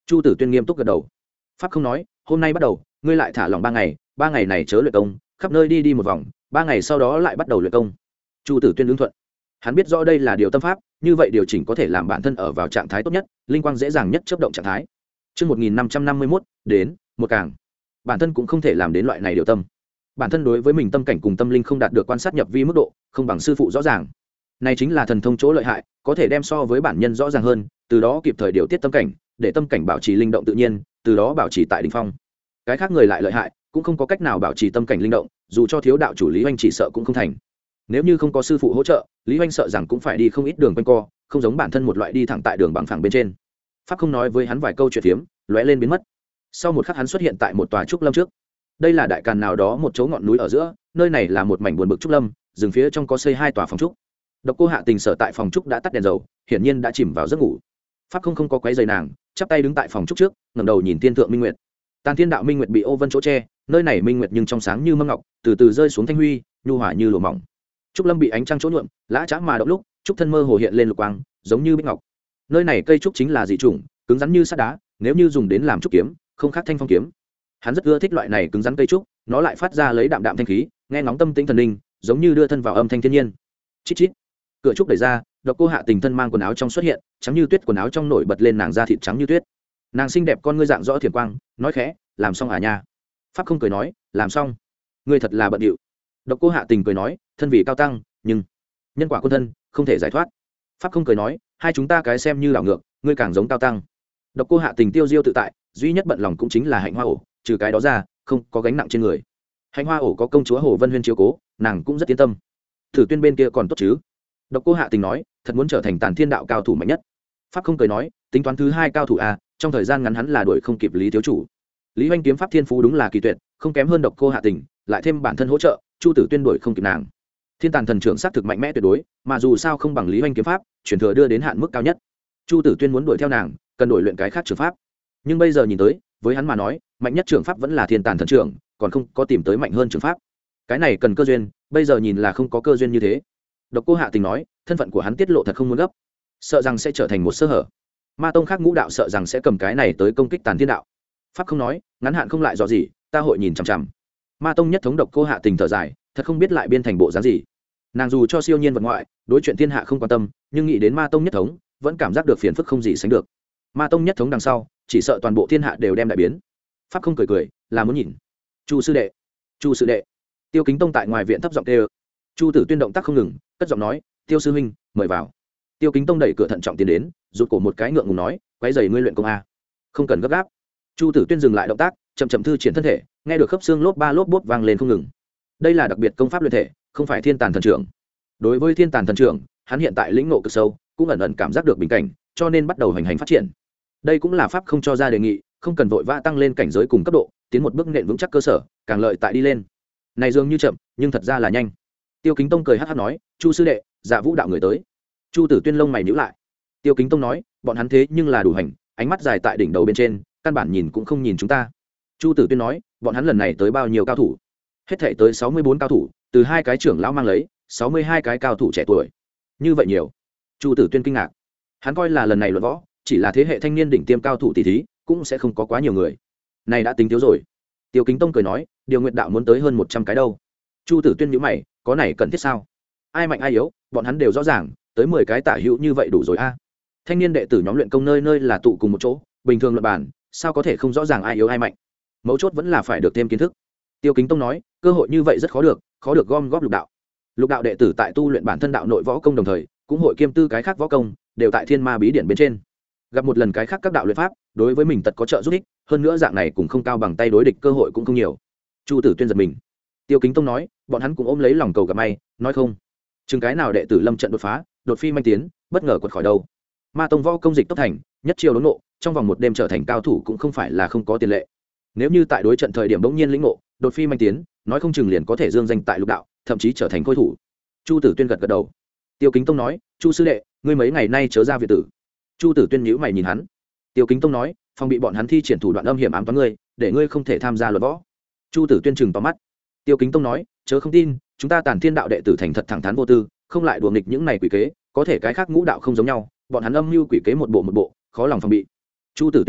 Chu Tử Tuyên nghiêm túc gật đầu. Pháp không nói, hôm nay bắt đầu ngươi lại thả lỏng ba ngày, ba ngày này chớ luyện công, khắp nơi đi đi một vòng, ba ngày sau đó lại bắt đầu luyện công. Chu Tử Tuyên ứng thuận. Hắn biết rõ đây là điều tâm pháp, như vậy điều chỉnh có thể làm bản thân ở vào trạng thái tốt nhất, linh quang dễ dàng nhất chớp động trạng thái. Chương một nghìn năm trăm năm mươi mốt, đến, một càng. Bản thân cũng không thể làm đến loại này điều tâm. Bản thân đối với mình tâm cảnh cùng tâm linh không đạt được quan sát nhập vi mức độ, không bằng sư phụ rõ ràng. Này chính là thần thông chỗ lợi hại, có thể đem so với bản nhân rõ ràng hơn, từ đó kịp thời điều tiết tâm cảnh, để tâm cảnh bảo trì linh động tự nhiên, từ đó bảo trì tại đỉnh phong. Cái khác người lại lợi hại, cũng không có cách nào bảo trì tâm cảnh linh động, dù cho thiếu đạo chủ Lý Hoành chỉ sợ cũng không thành. Nếu như không có sư phụ hỗ trợ, Lý Hoành sợ rằng cũng phải đi không ít đường quanh co, không giống bản thân một loại đi thẳng tại đường bằng phẳng bên trên. Pháp không nói với hắn vài câu chuyện phiếm, lóe lên biến mất. Sau một khắc hắn xuất hiện tại một tòa trúc lâm trước. Đây là đại càn nào đó một chỗ ngọn núi ở giữa, nơi này là một mảnh buồn bực trúc lâm, rừng phía trong có xây hai tòa phòng trúc. Độc Cô Hạ Tình sở tại phòng trúc đã tắt đèn dầu, hiển nhiên đã chìm vào giấc ngủ. Pháp không không có quấy rầy nàng, chắp tay đứng tại phòng trúc trước, ngẩng đầu nhìn thiên thượng minh nguyệt. Tàn Thiên đạo minh nguyệt bị ô vân chỗ che, nơi này minh nguyệt nhưng trong sáng như mâm ngọc, từ từ rơi xuống thanh huy, nhu hòa như lụa mỏng. Trúc lâm bị ánh trăng chỗ nhuộm, lã chã mà động lúc, trúc thân mơ hồ hiện lên lục quang, giống như bích ngọc. Nơi này cây trúc chính là dị chủng, cứng rắn như sắt đá, nếu như dùng đến làm trúc kiếm, không khác thanh phong kiếm. Hắn rất ưa thích loại này cứng rắn cây trúc, nó lại phát ra lấy đạm đạm thanh khí, nghe ngóng tâm tĩnh thần linh, giống như đưa thân vào âm thanh thiên nhiên. Chít chít. Cửa trúc đẩy ra, Độc Cô Hạ Tình thân mang quần áo trong xuất hiện, trắng như tuyết, quần áo trong nổi bật lên nàng da thịt trắng như tuyết. Nàng xinh đẹp con ngươi dạng rõ thiền quang, nói khẽ, làm xong à nha. Pháp không cười nói, làm xong. Ngươi thật là bận điệu. Độc Cô Hạ Tình cười nói, thân vị cao tăng, nhưng nhân quả quân thân không thể giải thoát. Pháp không cười nói, hai chúng ta cái xem như đảo ngược, ngươi càng giống cao tăng. Độc Cô Hạ Tình tiêu diêu tự tại, duy nhất bận lòng cũng chính là hạnh hoa ổ, trừ cái đó ra không có gánh nặng trên người. Hạnh hoa ổ có công chúa Hồ Vân Huyên chiếu cố, nàng cũng rất yên tâm. Thử Tuyên bên kia còn tốt chứ? Độc Cô Hạ Tình nói, thật muốn trở thành Tàn Thiên đạo cao thủ mạnh nhất. Pháp không cười nói, tính toán thứ hai cao thủ à, trong thời gian ngắn hắn là đuổi không kịp Lý thiếu chủ. Lý Hoành kiếm pháp thiên phú đúng là kỳ tuyệt, không kém hơn Độc Cô Hạ Tình, lại thêm bản thân hỗ trợ, Chu Tử Tuyên đuổi không kịp nàng. Thiên Tàn thần trưởng xác thực mạnh mẽ tuyệt đối, mà dù sao không bằng Lý Hoành kiếm pháp, truyền thừa đưa đến hạn mức cao nhất. Chu Tử Tuyên muốn đuổi theo nàng, cần đổi luyện cái khác trường pháp. Nhưng bây giờ nhìn tới, với hắn mà nói, mạnh nhất trường pháp vẫn là Thiên Tàn thần trưởng, còn không có tìm tới mạnh hơn trường pháp. Cái này cần cơ duyên, bây giờ nhìn là không có cơ duyên như thế. Độc Cô Hạ Tình nói, thân phận của hắn tiết lộ thật không muốn gấp, sợ rằng sẽ trở thành một sơ hở. Ma tông khác ngũ đạo sợ rằng sẽ cầm cái này tới công kích Tàn Thiên đạo. Pháp không nói, ngắn hạn không lại dò gì, ta hội nhìn chằm chằm. Ma tông nhất thống Độc Cô Hạ Tình thở dài, thật không biết lại biên thành bộ dáng gì. Nàng dù cho siêu nhiên vật ngoại, đối chuyện thiên hạ không quan tâm, nhưng nghĩ đến Ma tông nhất thống, vẫn cảm giác được phiền phức không gì sánh được. Ma tông nhất thống đằng sau, chỉ sợ toàn bộ thiên hạ đều đem đại biến. Pháp không cười cười, là muốn nhìn. Chu sư đệ, Chu sư đệ. Tiêu Kính Tông tại ngoài viện thấp giọng kêu. Chu Tử Tuyên động tác không ngừng, cất giọng nói, Tiêu sư huynh, mời vào. Tiêu Kính Tông đẩy cửa thận trọng tiến đến, rụt cổ một cái ngượng ngùng nói, quấy giày ngươi luyện công a. Không cần gấp gáp. Chu Tử Tuyên dừng lại động tác, chậm chậm thư triển thân thể, nghe được khớp xương lốp ba lốp bốp vang lên không ngừng. Đây là đặc biệt công pháp luyện thể, không phải Thiên Tàn thần trưởng. Đối với Thiên Tàn thần trưởng, hắn hiện tại lĩnh ngộ cực sâu, cũng ẩn ẩn cảm giác được bình cảnh, cho nên bắt đầu hành hành phát triển. Đây cũng là pháp không cho ra đề nghị, không cần vội vã tăng lên cảnh giới cùng cấp độ, tiến một bước nện vững chắc cơ sở, càng lợi tại đi lên. Này dường như chậm, nhưng thật ra là nhanh. Tiêu Kính Tông cười hắc hắc nói, Chu sư đệ, Dạ Vũ đạo người tới. Chu Tử Tuyên lông mày nhíu lại. Tiêu Kính Tông nói, bọn hắn thế nhưng là đủ hành, ánh mắt dài tại đỉnh đầu bên trên, căn bản nhìn cũng không nhìn chúng ta. Chu Tử Tuyên nói, bọn hắn lần này tới bao nhiêu cao thủ? Hết thảy tới sáu mươi bốn cao thủ, từ hai cái trưởng lão mang lấy, sáu mươi hai cái cao thủ trẻ tuổi. Như vậy nhiều. Chu Tử Tuyên kinh ngạc. Hắn coi là lần này luận võ, chỉ là thế hệ thanh niên đỉnh tiêm cao thủ tỷ thí, cũng sẽ không có quá nhiều người. Này đã tính thiếu rồi. Tiêu Kính Tông cười nói, điều nguyện đạo muốn tới hơn một trăm cái đâu. Chu Tử Tuyên nhíu mày, có này cần thiết sao? Ai mạnh ai yếu, bọn hắn đều rõ ràng, tới mười cái tả hữu như vậy đủ rồi a. Thanh niên đệ tử nhóm luyện công nơi nơi là tụ cùng một chỗ, bình thường luận bản, sao có thể không rõ ràng ai yếu ai mạnh? Mấu chốt vẫn là phải được thêm kiến thức. Tiêu Kính Tông nói, cơ hội như vậy rất khó được, khó được gom góp lục đạo. Lục đạo đệ tử tại tu luyện bản thân đạo nội võ công đồng thời, cũng hội kiêm tư cái khác võ công, đều tại Thiên Ma bí điển bên trên. Gặp một lần cái khác các đạo luyện pháp, đối với mình tật có trợ giúp ích, hơn nữa dạng này cũng không cao bằng tay đối địch cơ hội cũng không nhiều. Chu Tử Tuyên giật mình. Tiêu Kính Tông nói, bọn hắn cũng ôm lấy lòng cầu gặp may, nói không, chừng cái nào đệ tử lâm trận đột phá, đột phi manh tiến, bất ngờ quật khỏi đâu. Ma tông võ công dịch tốc thành, nhất chiêu đốn nộ, trong vòng một đêm trở thành cao thủ cũng không phải là không có tiền lệ. Nếu như tại đối trận thời điểm bỗng nhiên lĩnh ngộ, đột phi manh tiến, nói không chừng liền có thể dương danh tại lục đạo, thậm chí trở thành khôi thủ. Chu Tử Tuyên gật gật đầu. Tiêu Kính Tông nói, Chu sư đệ, ngươi mấy ngày nay chớ ra viện tử. Chu Tử Tuyên nhíu mày nhìn hắn. Tiêu Kính Tông nói, phòng bị bọn hắn thi triển thủ đoạn âm hiểm ám toán ngươi, để ngươi không thể tham gia luận võ. Chu Tử Tuyên trừng to mắt. Tiêu Kính Tông nói, chớ không tin, chúng ta Tàn Thiên đạo đệ tử thành thật thẳng thắn vô tư, không lại đùa nghịch những này quỷ kế, có thể cái khác ngũ đạo không giống nhau, bọn hắn âm mưu quỷ kế một bộ một bộ, khó lòng phòng bị. Chu Tử Tuyên nói,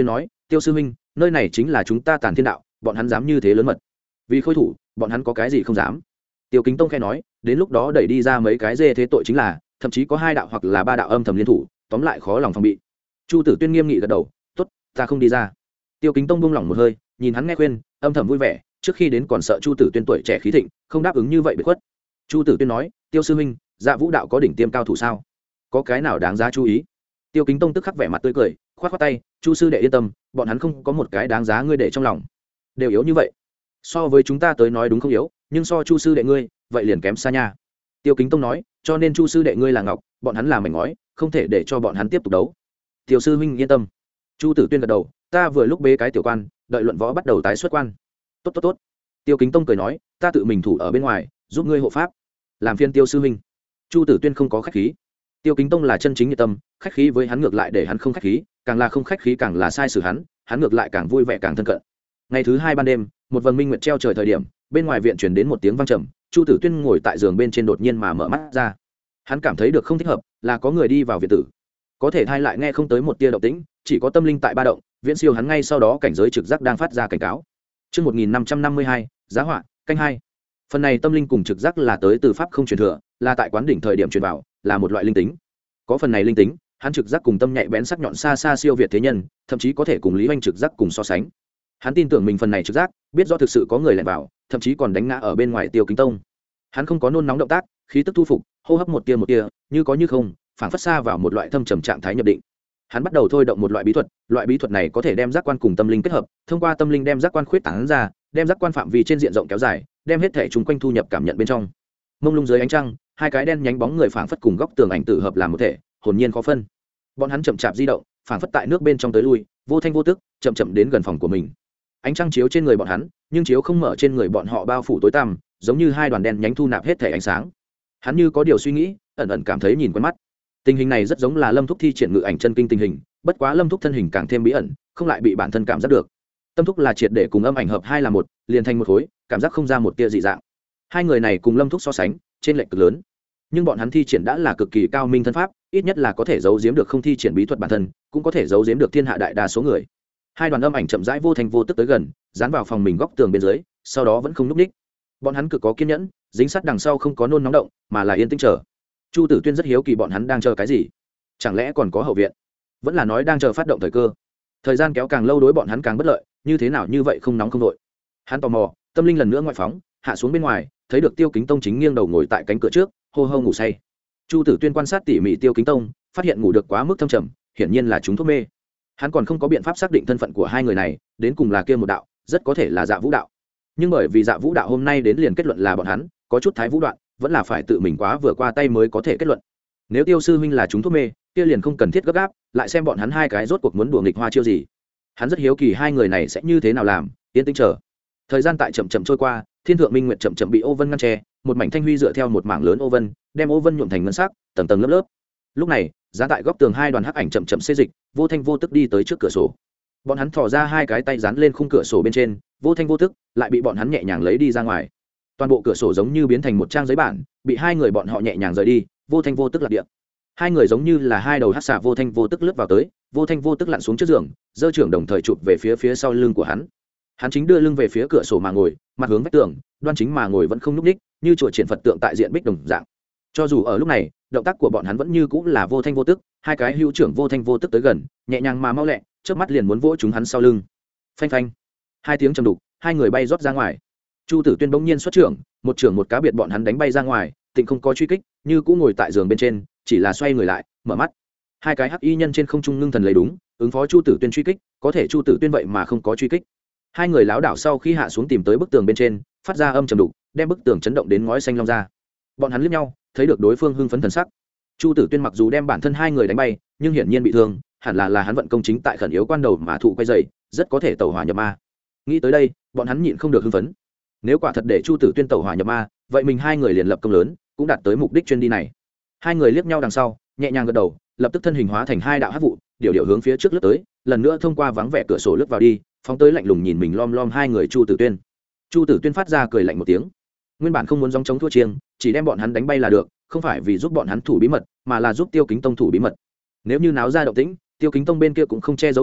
tiêu sư huynh, nơi này chính là chúng ta Tàn Thiên đạo, bọn hắn dám như thế lớn mật, vì khôi thủ bọn hắn có cái gì không dám. Tiêu Kính Tông khẽ nói, đến lúc đó đẩy đi ra mấy cái dê thế tội chính là, thậm chí có hai đạo hoặc là ba đạo âm thầm liên thủ, tóm lại khó lòng phòng bị. Chu Tử Tuyên nghiêm nghị gật đầu, tốt, ta không đi ra. Tiêu Kính Tông buông lỏng một hơi, nhìn hắn nghe khuyên, âm thầm vui vẻ, trước khi đến còn sợ Chu Tử Tuyên tuổi trẻ khí thịnh, không đáp ứng như vậy bị khuất. Chu Tử Tuyên nói, tiêu sư huynh, Dạ Vũ đạo có đỉnh tiêm cao thủ sao? Có cái nào đáng giá chú ý? Tiêu Kính Tông tức khắc vẻ mặt tươi cười, khoát khoát tay, Chu sư đệ yên tâm, bọn hắn không có một cái đáng giá ngươi để trong lòng, đều yếu như vậy. So với chúng ta tới nói đúng không yếu, nhưng so Chu sư đệ ngươi, vậy liền kém xa nha. Tiêu Kính Tông nói, cho nên Chu sư đệ ngươi là ngọc, bọn hắn là mảnh ngói, không thể để cho bọn hắn tiếp tục đấu. Tiêu sư huynh yên tâm. Chu Tử Tuyên gật đầu, ta vừa lúc bế cái tiểu quan, đợi luận võ bắt đầu tái xuất quan. Tốt tốt tốt. Tiêu Kính Tông cười nói, ta tự mình thủ ở bên ngoài, giúp ngươi hộ pháp. Làm phiên Tiêu sư huynh. Chu Tử Tuyên không có khách khí. Tiêu Kính Tông là chân chính nhiệt tâm, khách khí với hắn ngược lại để hắn không khách khí, càng là không khách khí càng là sai xử hắn, hắn ngược lại càng vui vẻ càng thân cận. Ngày thứ hai ban đêm, một vầng minh nguyệt treo trời thời điểm, bên ngoài viện truyền đến một tiếng vang trầm, Chu Tử Tuyên ngồi tại giường bên trên đột nhiên mà mở mắt ra. Hắn cảm thấy được không thích hợp, là có người đi vào viện tử. Có thể thay lại nghe không tới một tia động tĩnh, chỉ có tâm linh tại ba động, viễn siêu hắn ngay sau đó cảnh giới trực giác đang phát ra cảnh cáo. Chương một nghìn năm trăm năm mươi hai, giá họa, canh hai. Phần này tâm linh cùng trực giác là tới từ pháp không truyền thừa, là tại quán đỉnh thời điểm truyền vào, là một loại linh tính. Có phần này linh tính, hắn trực giác cùng tâm nhạy bén sắc nhọn xa xa siêu việt thế nhân, thậm chí có thể cùng Lý Hoành trực giác cùng so sánh. Hắn tin tưởng mình phần này trực giác, biết rõ thực sự có người lẻn vào, thậm chí còn đánh ngã ở bên ngoài Tiêu Kính Tông. Hắn không có nôn nóng động tác, khí tức thu phục, hô hấp một tia một tia, như có như không, phảng phất xa vào một loại thâm trầm trạng thái nhập định. Hắn bắt đầu thôi động một loại bí thuật, loại bí thuật này có thể đem giác quan cùng tâm linh kết hợp, thông qua tâm linh đem giác quan khuyết tán ra, đem giác quan phạm vi trên diện rộng kéo dài, đem hết thể chúng quanh thu nhập cảm nhận bên trong. Mông lung dưới ánh trăng, hai cái đen nhánh bóng người phảng phất cùng góc tường ảnh tự hợp làm một thể, hồn nhiên khó phân. Bọn hắn chậm chạp di động, phảng phất tại nước bên trong tới lui, vô thanh vô tức, chậm chậm đến gần phòng của mình. Ánh trăng chiếu trên người bọn hắn, nhưng chiếu không mở trên người bọn họ bao phủ tối tăm, giống như hai đoàn đen nhánh thu nạp hết thể ánh sáng. Hắn như có điều suy nghĩ, ẩn ẩn cảm thấy nhìn quen mắt. Tình hình này rất giống là Lâm Thúc thi triển ngự ảnh chân kinh tình hình, bất quá Lâm Thúc thân hình càng thêm bí ẩn, không lại bị bản thân cảm giác được. Tâm Thúc là triệt để cùng âm ảnh hợp hai là một, liền thành một khối, cảm giác không ra một tia dị dạng. Hai người này cùng Lâm Thúc so sánh, trên lệch cực lớn. Nhưng bọn hắn thi triển đã là cực kỳ cao minh thân pháp, ít nhất là có thể giấu giếm được không thi triển bí thuật bản thân, cũng có thể giấu giếm được thiên hạ đại đa số người. Hai đoàn âm ảnh chậm rãi vô thành vô tức tới gần, dán vào phòng mình góc tường bên dưới, sau đó vẫn không nhúc nhích. Bọn hắn cực có kiên nhẫn, dính sát đằng sau không có nôn nóng động, mà là yên tĩnh chờ. Chu Tử Tuyên rất hiếu kỳ bọn hắn đang chờ cái gì, chẳng lẽ còn có hậu viện, vẫn là nói đang chờ phát động thời cơ. Thời gian kéo càng lâu đối bọn hắn càng bất lợi, như thế nào như vậy không nóng không đội. Hắn tò mò, tâm linh lần nữa ngoại phóng, hạ xuống bên ngoài, thấy được Tiêu Kính Tông chính nghiêng đầu ngồi tại cánh cửa trước, hô hô ngủ say. Chu Tử Tuyên quan sát tỉ mỉ Tiêu Kính Tông, phát hiện ngủ được quá mức thâm trầm, hiển nhiên là chúng thuốc mê. Hắn còn không có biện pháp xác định thân phận của hai người này, đến cùng là kia một đạo, rất có thể là Dạ Vũ đạo. Nhưng bởi vì Dạ Vũ đạo hôm nay đến liền kết luận là bọn hắn, có chút thái vũ đoạn, vẫn là phải tự mình quá vừa qua tay mới có thể kết luận. Nếu Tiêu sư huynh là chúng thuốc mê, kia liền không cần thiết gấp gáp, lại xem bọn hắn hai cái rốt cuộc muốn đùa nghịch hoa chiêu gì. Hắn rất hiếu kỳ hai người này sẽ như thế nào làm, yên tĩnh chờ. Thời gian tại chậm chậm trôi qua, thiên thượng minh nguyệt chậm chậm bị ô vân ngăn che, một mảnh thanh huy dựa theo một mảng lớn ô vân, đem ô vân nhuộm thành ngân sắc, tầng tầng lớp lớp. Lúc này, giá tại góc tường hai đoàn hắc ảnh chậm chậm xê dịch, vô thanh vô tức đi tới trước cửa sổ. Bọn hắn thò ra hai cái tay dán lên khung cửa sổ bên trên, vô thanh vô tức lại bị bọn hắn nhẹ nhàng lấy đi ra ngoài. Toàn bộ cửa sổ giống như biến thành một trang giấy bản, bị hai người bọn họ nhẹ nhàng rời đi, vô thanh vô tức lạc địa. Hai người giống như là hai đầu hắc xà vô thanh vô tức lướt vào tới, vô thanh vô tức lặn xuống trước giường, giơ trưởng đồng thời chụp về phía phía sau lưng của hắn. Hắn chính đưa lưng về phía cửa sổ mà ngồi, mặt hướng vách tường, đoan chính mà ngồi vẫn không nhúc nhích, như chùa triển Phật tượng tại diện bích đồng dạng. Cho dù ở lúc này, động tác của bọn hắn vẫn như cũng là vô thanh vô tức, hai cái hữu trưởng vô thanh vô tức tới gần, nhẹ nhàng mà mau lẹ, trước mắt liền muốn vỗ chúng hắn sau lưng. Phanh phanh, hai tiếng trầm đục, hai người bay rót ra ngoài. Chu Tử Tuyên bỗng nhiên xuất trưởng, một trưởng một cá biệt bọn hắn đánh bay ra ngoài, Tịnh không có truy kích, như cũng ngồi tại giường bên trên, chỉ là xoay người lại, mở mắt. Hai cái hắc y nhân trên không trung ngưng thần lấy đúng, ứng phó Chu Tử Tuyên truy kích, có thể Chu Tử Tuyên vậy mà không có truy kích. Hai người lảo đảo sau khi hạ xuống tìm tới bức tường bên trên, phát ra âm trầm đục, đem bức tường chấn động đến ngói xanh long ra. Bọn hắn liếc nhau, thấy được đối phương hưng phấn thần sắc. Chu Tử Tuyên mặc dù đem bản thân hai người đánh bay, nhưng hiển nhiên bị thương, hẳn là là hắn vận công chính tại khẩn yếu quan đầu mà thụ quay dày, rất có thể tẩu hỏa nhập ma. Nghĩ tới đây, bọn hắn nhịn không được hưng phấn. Nếu quả thật để Chu Tử Tuyên tẩu hỏa nhập ma, vậy mình hai người liền lập công lớn, cũng đạt tới mục đích chuyến đi này. Hai người liếc nhau đằng sau, nhẹ nhàng gật đầu, lập tức thân hình hóa thành hai đạo hắc vụ, điều điều hướng phía trước lướt tới, lần nữa thông qua vắng vẻ cửa sổ lướt vào đi, phóng tới lạnh lùng nhìn mình lom lom hai người Chu Tử Tuyên. Chu Tử Tuyên phát ra cười lạnh một tiếng. Nguyên bản không muốn gióng chống thua chiêng, chỉ đem bọn hắn đánh bay là được, không phải vì giúp bọn hắn thủ bí mật, mà là giúp Tiêu Kính Tông thủ bí mật. Nếu như náo ra động tĩnh, Tiêu Kính Tông bên kia cũng không che giấu nổi,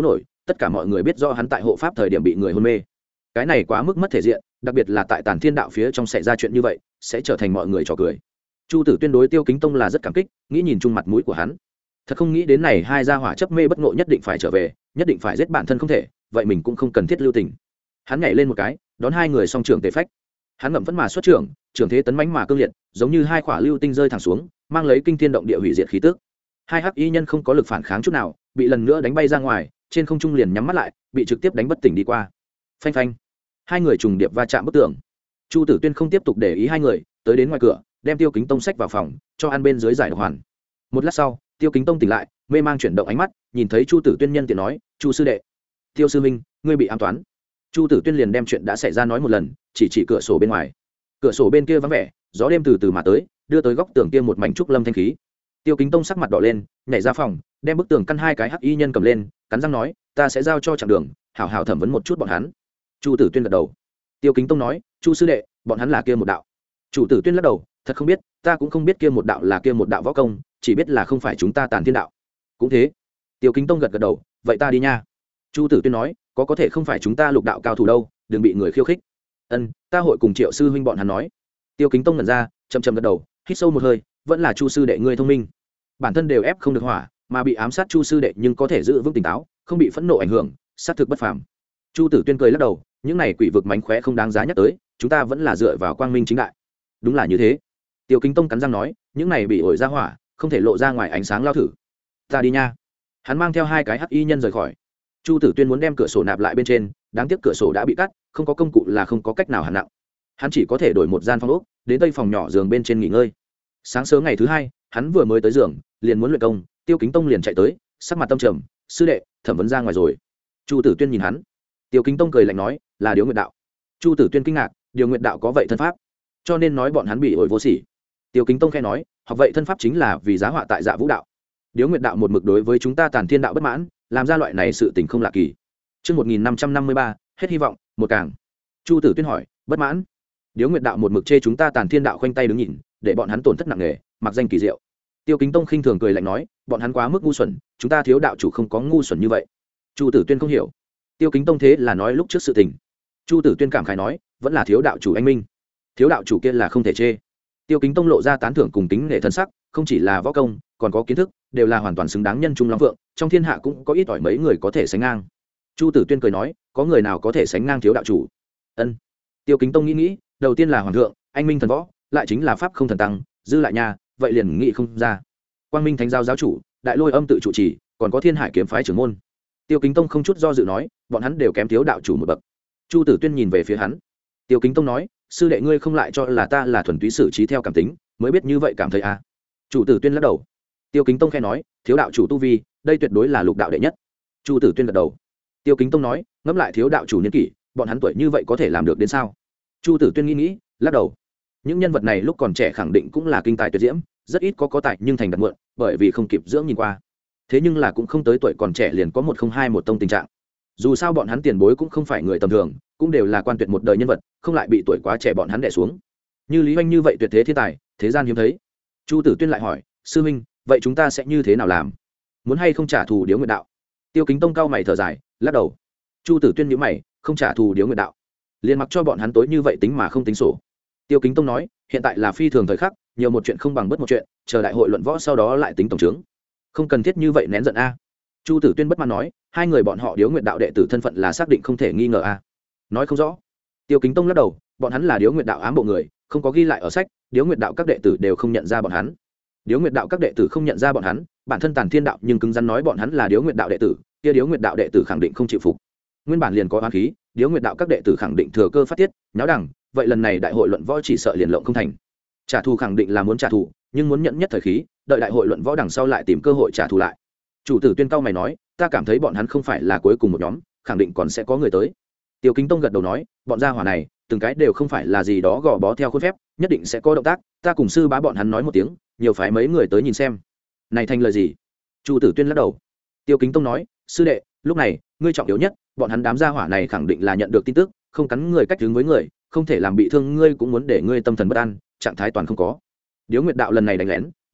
tất cả mọi người biết do hắn tại hộ pháp thời điểm bị người hôn mê. Cái này quá mức mất thể diện, đặc biệt là tại Tản Thiên đạo phía trong xảy ra chuyện như vậy sẽ trở thành mọi người trò cười. Chu Tử Tuyên đối Tiêu Kính Tông là rất cảm kích, nghĩ nhìn chung mặt mũi của hắn, thật không nghĩ đến này hai gia hỏa chấp mê bất ngộ nhất định phải trở về, nhất định phải giết bản thân không thể, vậy mình cũng không cần thiết lưu tình. Hắn nhảy lên một cái, đón hai người song trưởng tề phách. Hắn ngậm vẫn mà xuất trưởng, trưởng thế tấn mãnh mà cương liệt, giống như hai quả lưu tinh rơi thẳng xuống, mang lấy kinh thiên động địa hủy diệt khí tức. Hai hắc y nhân không có lực phản kháng chút nào, bị lần nữa đánh bay ra ngoài, trên không trung liền nhắm mắt lại, bị trực tiếp đánh bất tỉnh đi qua. Phanh phanh, hai người trùng điệp va chạm bức tường. Chu Tử Tuyên không tiếp tục để ý hai người, tới đến ngoài cửa, đem Tiêu Kính Tông xách vào phòng, cho ăn bên dưới giải độc hoàn. Một lát sau, Tiêu Kính Tông tỉnh lại, mê mang chuyển động ánh mắt, nhìn thấy Chu Tử Tuyên nhân tiện nói: "Chu sư đệ, Tiêu sư minh, ngươi bị ám toán." Chu Tử Tuyên liền đem chuyện đã xảy ra nói một lần, chỉ chỉ cửa sổ bên ngoài. Cửa sổ bên kia vắng vẻ, gió đêm từ từ mà tới, đưa tới góc tường kia một mảnh trúc lâm thanh khí. Tiêu Kính Tông sắc mặt đỏ lên, nhảy ra phòng, đem bức tường căn hai cái hắc y nhân cầm lên, cắn răng nói: "Ta sẽ giao cho chặng đường, hảo hảo thẩm vấn một chút bọn hắn." Chu Tử Tuyên gật đầu. Tiêu Kính Tông nói: "Chu sư đệ, bọn hắn là kia một đạo." Chu Tử Tuyên lắc đầu: "Thật không biết, ta cũng không biết kia một đạo là kia một đạo võ công, chỉ biết là không phải chúng ta Tản Thiên đạo." Cũng thế. Tiêu Kính Tông gật gật đầu: "Vậy ta đi nha." Chu Tử Tuyên nói: "Có có thể không phải chúng ta lục đạo cao thủ đâu, đừng bị người khiêu khích." "Ân, ta hội cùng Triệu sư huynh bọn hắn nói." Tiêu Kính Tông ngẩn ra, chậm chậm gật đầu, hít sâu một hơi, vẫn là Chu sư đệ ngươi thông minh. Bản thân đều ép không được hỏa, mà bị ám sát Chu sư đệ nhưng có thể giữ vững tỉnh táo, không bị phẫn nộ ảnh hưởng, sát thực bất phàm. Chu Tử Tuyên cười lắc đầu, những này quỷ vực mánh khóe không đáng giá nhắc tới, chúng ta vẫn là dựa vào quang minh chính đại. Đúng là như thế. Tiêu Kính Tông cắn răng nói, những này bị ổi ra hỏa, không thể lộ ra ngoài ánh sáng lao thử. Ta đi nha. Hắn mang theo hai cái hắc y nhân rời khỏi. Chu Tử Tuyên muốn đem cửa sổ nạp lại bên trên, đáng tiếc cửa sổ đã bị cắt, không có công cụ là không có cách nào hàn nặng. Hắn chỉ có thể đổi một gian phòng ốc, đến tây phòng nhỏ giường bên trên nghỉ ngơi. Sáng sớm ngày thứ hai, hắn vừa mới tới giường, liền muốn luyện công, Tiêu Kính Tông liền chạy tới, sắc mặt tâm trầm: "Sư đệ, thẩm vấn ra ngoài rồi." Chu Tử Tuyên nhìn hắn. Tiêu Kính Tông cười lạnh nói: "Là Điếu Nguyệt đạo." Chu Tử Tuyên kinh ngạc, Điếu Nguyệt đạo có vậy thân pháp, cho nên nói bọn hắn bị ổi vô sỉ. Tiêu Kính Tông khẽ nói: "Học vậy thân pháp chính là vì giá họa tại Dạ Vũ đạo. Điếu Nguyệt đạo một mực đối với chúng ta Tản Thiên đạo bất mãn, làm ra loại này sự tình không lạ kỳ." Chương một nghìn năm trăm năm mươi ba, hết hy vọng, một càng. Chu Tử Tuyên hỏi: "Bất mãn?" Điếu Nguyệt đạo một mực chê chúng ta Tản Thiên đạo khoanh tay đứng nhìn, để bọn hắn tổn thất nặng nề, mặc danh kỳ diệu. Tiêu Kính Tông khinh thường cười lạnh nói: "Bọn hắn quá mức ngu xuẩn, chúng ta thiếu đạo chủ không có ngu xuẩn như vậy." Chu Tử Tuyên không hiểu. Tiêu Kính Tông thế là nói lúc trước sự tình. Chu Tử Tuyên cảm khái nói: "Vẫn là thiếu đạo chủ anh minh. Thiếu đạo chủ kia là không thể chê." Tiêu Kính Tông lộ ra tán thưởng cùng kính nể thân sắc, không chỉ là võ công, còn có kiến thức, đều là hoàn toàn xứng đáng nhân trung long vượng, trong thiên hạ cũng có ít ỏi mấy người có thể sánh ngang. Chu Tử Tuyên cười nói: "Có người nào có thể sánh ngang thiếu đạo chủ?" Ân. Tiêu Kính Tông nghĩ nghĩ, đầu tiên là hoàng thượng, anh minh thần võ, lại chính là pháp không thần tăng, dư lại nha, vậy liền nghĩ không ra. Quang Minh Thánh giáo giáo chủ, Đại Lôi âm tự chủ trì, còn có Thiên Hải kiếm phái trưởng môn. Tiêu Kính Tông không chút do dự nói, bọn hắn đều kém thiếu đạo chủ một bậc. Chu Tử Tuyên nhìn về phía hắn. Tiêu Kính Tông nói: "Sư đệ ngươi không lại cho là ta là thuần túy xử trí theo cảm tính, mới biết như vậy cảm thấy à?" Chu Tử Tuyên lắc đầu. Tiêu Kính Tông khẽ nói: "Thiếu đạo chủ tu vi, đây tuyệt đối là lục đạo đệ nhất." Chu Tử Tuyên gật đầu. Tiêu Kính Tông nói: "Ngẫm lại thiếu đạo chủ niên kỷ, bọn hắn tuổi như vậy có thể làm được đến sao?" Chu Tử Tuyên nghĩ nghĩ, lắc đầu. Những nhân vật này lúc còn trẻ khẳng định cũng là kinh tài tuyệt diễm, rất ít có có tài nhưng thành đạt muộn, bởi vì không kịp dưỡng nhìn qua. Thế nhưng là cũng không tới tuổi còn trẻ liền có một không hai một tông tình trạng. Dù sao bọn hắn tiền bối cũng không phải người tầm thường, cũng đều là quan tuyệt một đời nhân vật, không lại bị tuổi quá trẻ bọn hắn đè xuống. Như Lý Hoành như vậy tuyệt thế thiên tài, thế gian hiếm thấy. Chu Tử Tuyên lại hỏi: "Sư huynh, vậy chúng ta sẽ như thế nào làm? Muốn hay không trả thù Điếu Nguyệt đạo?" Tiêu Kính Tông cao mày thở dài, lắc đầu. Chu Tử Tuyên nhíu mày: "Không trả thù Điếu Nguyệt đạo, liền mặc cho bọn hắn tối như vậy tính mà không tính sổ." Tiêu Kính Tông nói: "Hiện tại là phi thường thời khắc, nhiều một chuyện không bằng bất một chuyện, chờ đại hội luận võ sau đó lại tính tổng trướng, không cần thiết như vậy nén giận a." Chu Tử Tuyên bất mãn nói: "Hai người bọn họ Điếu Nguyệt đạo đệ tử thân phận là xác định không thể nghi ngờ a." Nói không rõ. Tiêu Kính Tông lắc đầu: "Bọn hắn là Điếu Nguyệt đạo ám bộ người, không có ghi lại ở sách, Điếu Nguyệt đạo các đệ tử đều không nhận ra bọn hắn. Điếu Nguyệt đạo các đệ tử không nhận ra bọn hắn, bản thân Tản Thiên đạo nhưng cứng rắn nói bọn hắn là Điếu Nguyệt đạo đệ tử, kia Điếu Nguyệt đạo đệ tử khẳng định không chịu phục. Nguyên bản liền có oán khí, Điếu Nguyệt đạo các đệ tử khẳng định thừa cơ phát tiết, nháo đẳng, vậy lần này đại hội luận võ chỉ sợ liền lộng không thành. Trả thù khẳng định là muốn trả thù, nhưng muốn nhận nhất thời khí, đợi đại hội luận võ đằng sau lại tìm cơ hội trả thù lại." Chủ tử Tuyên cao mày nói: "Ta cảm thấy bọn hắn không phải là cuối cùng một nhóm, khẳng định còn sẽ có người tới." Tiêu Kính Tông gật đầu nói: "Bọn gia hỏa này, từng cái đều không phải là gì đó gò bó theo khuôn phép, nhất định sẽ có động tác, ta cùng sư bá bọn hắn nói một tiếng, nhiều phái mấy người tới nhìn xem." Này thành lời gì? Chu Tử Tuyên lắc đầu. Tiêu Kính Tông nói: "Sư đệ, lúc này, ngươi trọng yếu nhất, bọn hắn đám gia hỏa này khẳng định là nhận được tin tức, không cắn người cách hướng với người, không thể làm bị thương ngươi cũng muốn để ngươi tâm thần bất an, trạng thái toàn không có. Điếu Nguyệt đạo lần này đánh lén,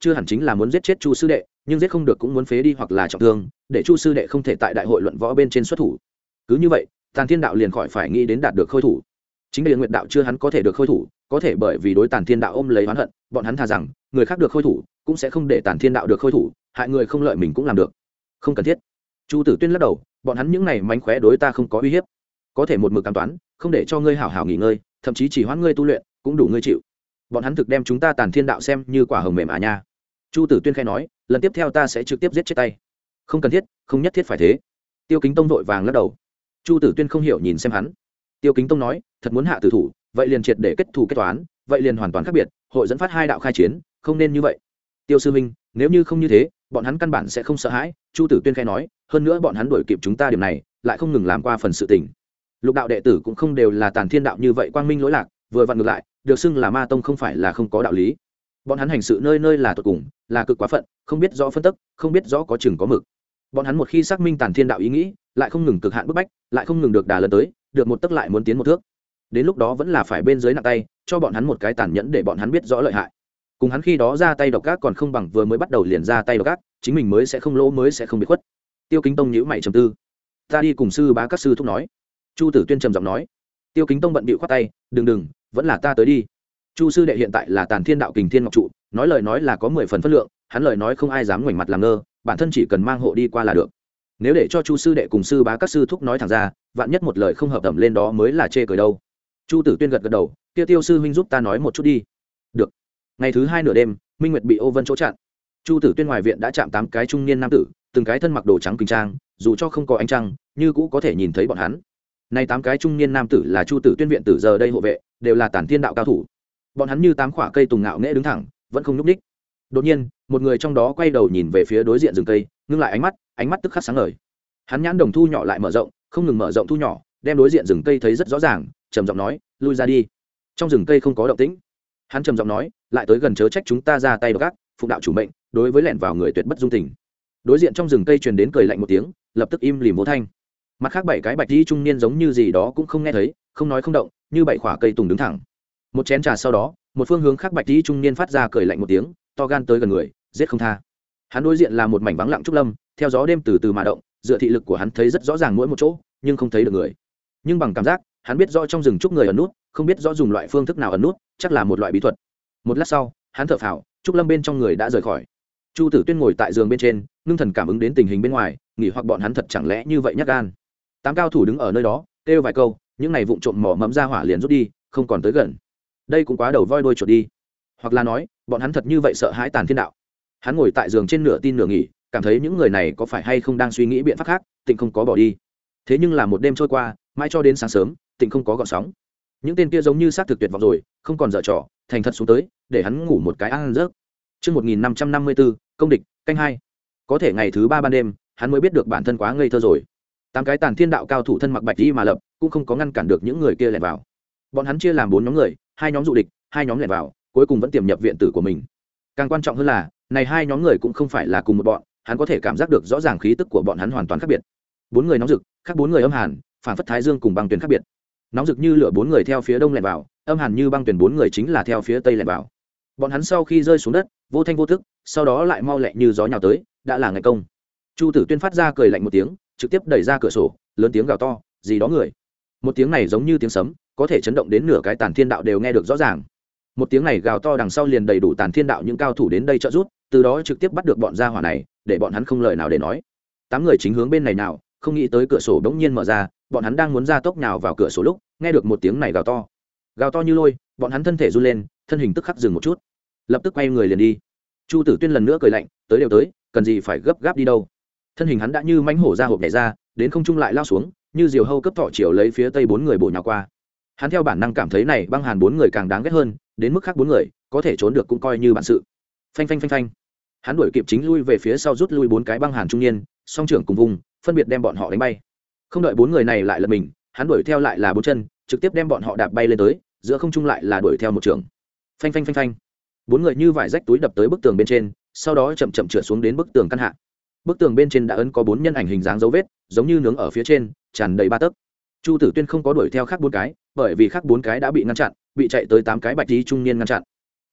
chưa hẳn chính là muốn giết chết chu sư đệ, nhưng giết không được cũng muốn phế đi hoặc là trọng thương, để chu sư đệ không thể tại đại hội luận võ bên trên xuất thủ. Cứ như vậy Tàn Thiên đạo liền khỏi phải nghĩ đến đạt được khôi thủ. Chính Địa Nguyệt đạo chưa hắn có thể được khôi thủ, có thể bởi vì đối Tàn Thiên đạo ôm lấy oán hận, bọn hắn thà rằng người khác được khôi thủ cũng sẽ không để Tàn Thiên đạo được khôi thủ, hại người không lợi mình cũng làm được. Không cần thiết. Chu Tử Tuyên lắc đầu, bọn hắn những này mánh khóe đối ta không có uy hiếp, có thể một mực cam toán không để cho ngươi hảo hảo nghỉ ngơi, thậm chí chỉ hoãn ngươi tu luyện cũng đủ ngươi chịu. Bọn hắn thực đem chúng ta Tàn Thiên đạo xem như quả hồng mềm à nha. Chu Tử Tuyên khai nói, lần tiếp theo ta sẽ trực tiếp giết chết tay. Không cần thiết, không nhất thiết phải thế. Tiêu Kính Tông vội vàng lắc đầu. Chu Tử Tuyên không hiểu nhìn xem hắn. Tiêu Kính Tông nói, thật muốn hạ tử thủ, vậy liền triệt để kết thù kết toán, vậy liền hoàn toàn khác biệt, hội dẫn phát hai đạo khai chiến, không nên như vậy. Tiêu sư minh, nếu như không như thế, bọn hắn căn bản sẽ không sợ hãi. Chu Tử Tuyên khai nói, hơn nữa bọn hắn đuổi kịp chúng ta điểm này, lại không ngừng làm qua phần sự tình. Lục đạo đệ tử cũng không đều là Tàn Thiên đạo như vậy quang minh lỗi lạc, vừa vặn ngược lại, được xưng là ma tông không phải là không có đạo lý. Bọn hắn hành sự nơi nơi là tột cùng, là cực quá phận, không biết rõ phân tích, không biết rõ có chừng có mực. Bọn hắn một khi xác minh Tàn Thiên đạo ý nghĩ, lại không ngừng cực hạn bức bách, lại không ngừng được đà lần tới, được một tấc lại muốn tiến một thước. Đến lúc đó vẫn là phải bên dưới nặng tay, cho bọn hắn một cái tàn nhẫn để bọn hắn biết rõ lợi hại. Cùng hắn khi đó ra tay độc ác còn không bằng vừa mới bắt đầu liền ra tay độc ác, chính mình mới sẽ không lỗ, mới sẽ không bị khuất. Tiêu Kính Tông nhíu mày trầm tư. Ta đi cùng sư bá các sư thúc nói. Chu Tử Tuyên trầm giọng nói. Tiêu Kính Tông bận bịu khoát tay, đừng đừng, vẫn là ta tới đi. Chu sư đệ hiện tại là Tàn Thiên đạo Kình Thiên Ngọc trụ, nói lời nói là có mười phần phất lượng, hắn lời nói không ai dám ngoảnh mặt làm ngơ, bản thân chỉ cần mang hộ đi qua là được. Nếu để cho Chu sư đệ cùng sư bá các sư thúc nói thẳng ra, vạn nhất một lời không hợp tầm lên đó mới là chê cười đâu. Chu Tử Tuyên gật gật đầu, kia Tiêu sư huynh giúp ta nói một chút đi. Được. Ngày thứ hai nửa đêm, Minh Nguyệt bị Ô Vân chỗ chặn. Chu Tử Tuyên ngoài viện đã chạm tám cái trung niên nam tử, từng cái thân mặc đồ trắng kinh trang, dù cho không có ánh trăng, như cũ có thể nhìn thấy bọn hắn. Nay tám cái trung niên nam tử là Chu Tử Tuyên viện tử giờ đây hộ vệ, đều là Tản Thiên đạo cao thủ. Bọn hắn như tám quả cây tùng ngạo nghễ đứng thẳng, vẫn không nhúc nhích. Đột nhiên, một người trong đó quay đầu nhìn về phía đối diện rừng cây, ngưng lại ánh mắt, ánh mắt tức khắc sáng ngời. Hắn nhãn đồng thu nhỏ lại mở rộng, không ngừng mở rộng thu nhỏ, đem đối diện rừng cây thấy rất rõ ràng, trầm giọng nói, lui ra đi. Trong rừng cây không có động tĩnh. Hắn trầm giọng nói, lại tới gần chớ trách chúng ta ra tay độc ác, phụng đạo chủ mệnh, đối với lẻn vào người tuyệt bất dung tình. Đối diện trong rừng cây truyền đến cười lạnh một tiếng, lập tức im lìm vô thanh. Mặt khác bảy cái bạch y trung niên giống như gì đó cũng không nghe thấy, không nói không động, như bảy quả cây tùng đứng thẳng. Một chén trà sau đó, một phương hướng khác bạch y trung niên phát ra cười lạnh một tiếng, to gan tới gần người, giết không tha. Hắn đối diện là một mảnh vắng lặng trúc lâm, theo gió đêm từ từ mà động, dựa thị lực của hắn thấy rất rõ ràng mỗi một chỗ, nhưng không thấy được người. Nhưng bằng cảm giác, hắn biết rõ trong rừng trúc người ẩn nút, không biết rõ dùng loại phương thức nào ẩn nút, chắc là một loại bí thuật. Một lát sau, hắn thở phào, trúc lâm bên trong người đã rời khỏi. Chu Tử Tuyên ngồi tại giường bên trên, ngưng thần cảm ứng đến tình hình bên ngoài, nghĩ hoặc bọn hắn thật chẳng lẽ như vậy nhát gan. Tám cao thủ đứng ở nơi đó, kêu vài câu, những này vụng trộm mò mẫm ra hỏa liền rút đi, không còn tới gần. Đây cũng quá đầu voi đuôi chuột đi. Hoặc là nói, bọn hắn thật như vậy sợ hãi Tàn Thiên đạo. Hắn ngồi tại giường trên nửa tin nửa nghỉ, cảm thấy những người này có phải hay không đang suy nghĩ biện pháp khác, Tịnh không có bỏ đi. Thế nhưng là một đêm trôi qua, mãi cho đến sáng sớm, Tịnh không có gợn sóng. Những tên kia giống như xác thực tuyệt vọng rồi, không còn dở trò, thành thật xuống tới, để hắn ngủ một cái ăn giấc. Chương một nghìn năm trăm năm mươi bốn, công địch, canh hai. Có thể ngày thứ ba ban đêm, hắn mới biết được bản thân quá ngây thơ rồi. Tám cái Tàn Thiên đạo cao thủ thân mặc bạch y mà lập, cũng không có ngăn cản được những người kia lẻn vào. Bọn hắn chia làm bốn nhóm người, hai nhóm dụ địch, hai nhóm lẻn vào, cuối cùng vẫn tiềm nhập viện tử của mình. Càng quan trọng hơn là, này hai nhóm người cũng không phải là cùng một bọn, hắn có thể cảm giác được rõ ràng khí tức của bọn hắn hoàn toàn khác biệt. Bốn người nóng rực, khác bốn người âm hàn, phản phất thái dương cùng băng tuyền khác biệt. Nóng rực như lửa bốn người theo phía đông lẻn vào, âm hàn như băng tuyền bốn người chính là theo phía tây lẻn vào. Bọn hắn sau khi rơi xuống đất, vô thanh vô thức, sau đó lại mau lẹ như gió nhào tới, đã là ngày công. Chu Tử Tuyên phát ra cười lạnh một tiếng, trực tiếp đẩy ra cửa sổ, lớn tiếng gào to, gì đó người. Một tiếng này giống như tiếng sấm, có thể chấn động đến nửa cái Tàn Thiên đạo đều nghe được rõ ràng. Một tiếng này gào to đằng sau liền đầy đủ Tàn Thiên đạo những cao thủ đến đây trợ giúp, từ đó trực tiếp bắt được bọn gia hỏa này, để bọn hắn không lời nào để nói. Tám người chính hướng bên này nào, không nghĩ tới cửa sổ đống nhiên mở ra, bọn hắn đang muốn ra tốc nhào vào cửa sổ lúc, nghe được một tiếng này gào to. Gào to như lôi, bọn hắn thân thể run lên, thân hình tức khắc dừng một chút, lập tức quay người liền đi. Chu Tử Tuyên lần nữa cười lạnh, tới đều tới, cần gì phải gấp gáp đi đâu. Thân hình hắn đã như mãnh hổ ra hộp nhảy ra, đến không trung lại lao xuống, như diều hâu cấp thọ chiều lấy phía tây bốn người bổ nhào qua. Hắn theo bản năng cảm thấy này băng hàn bốn người càng đáng ghét hơn, đến mức khác bốn người có thể trốn được cũng coi như bản sự. Phanh phanh phanh phanh. Hắn đuổi kịp chính lui về phía sau rút lui bốn cái băng hàn trung niên, song trưởng cùng vùng, phân biệt đem bọn họ đánh bay. Không đợi bốn người này lại lật mình, hắn đuổi theo lại là bốn chân, trực tiếp đem bọn họ đạp bay lên tới, giữa không trung lại là đuổi theo một trường. Phanh phanh phanh phanh. Bốn người như vải rách túi đập tới bức tường bên trên, sau đó chậm chậm trượt xuống đến bức tường căn hạ. Bức tường bên trên đã ấn có bốn nhân ảnh hình dáng dấu vết, giống như nướng ở phía trên, tràn đầy ba tấc. Chu Tử Tuyên không có đuổi theo khác bốn cái, bởi vì khác bốn cái đã bị ngăn chặn, bị chạy tới tám cái bạch y trung niên ngăn chặn.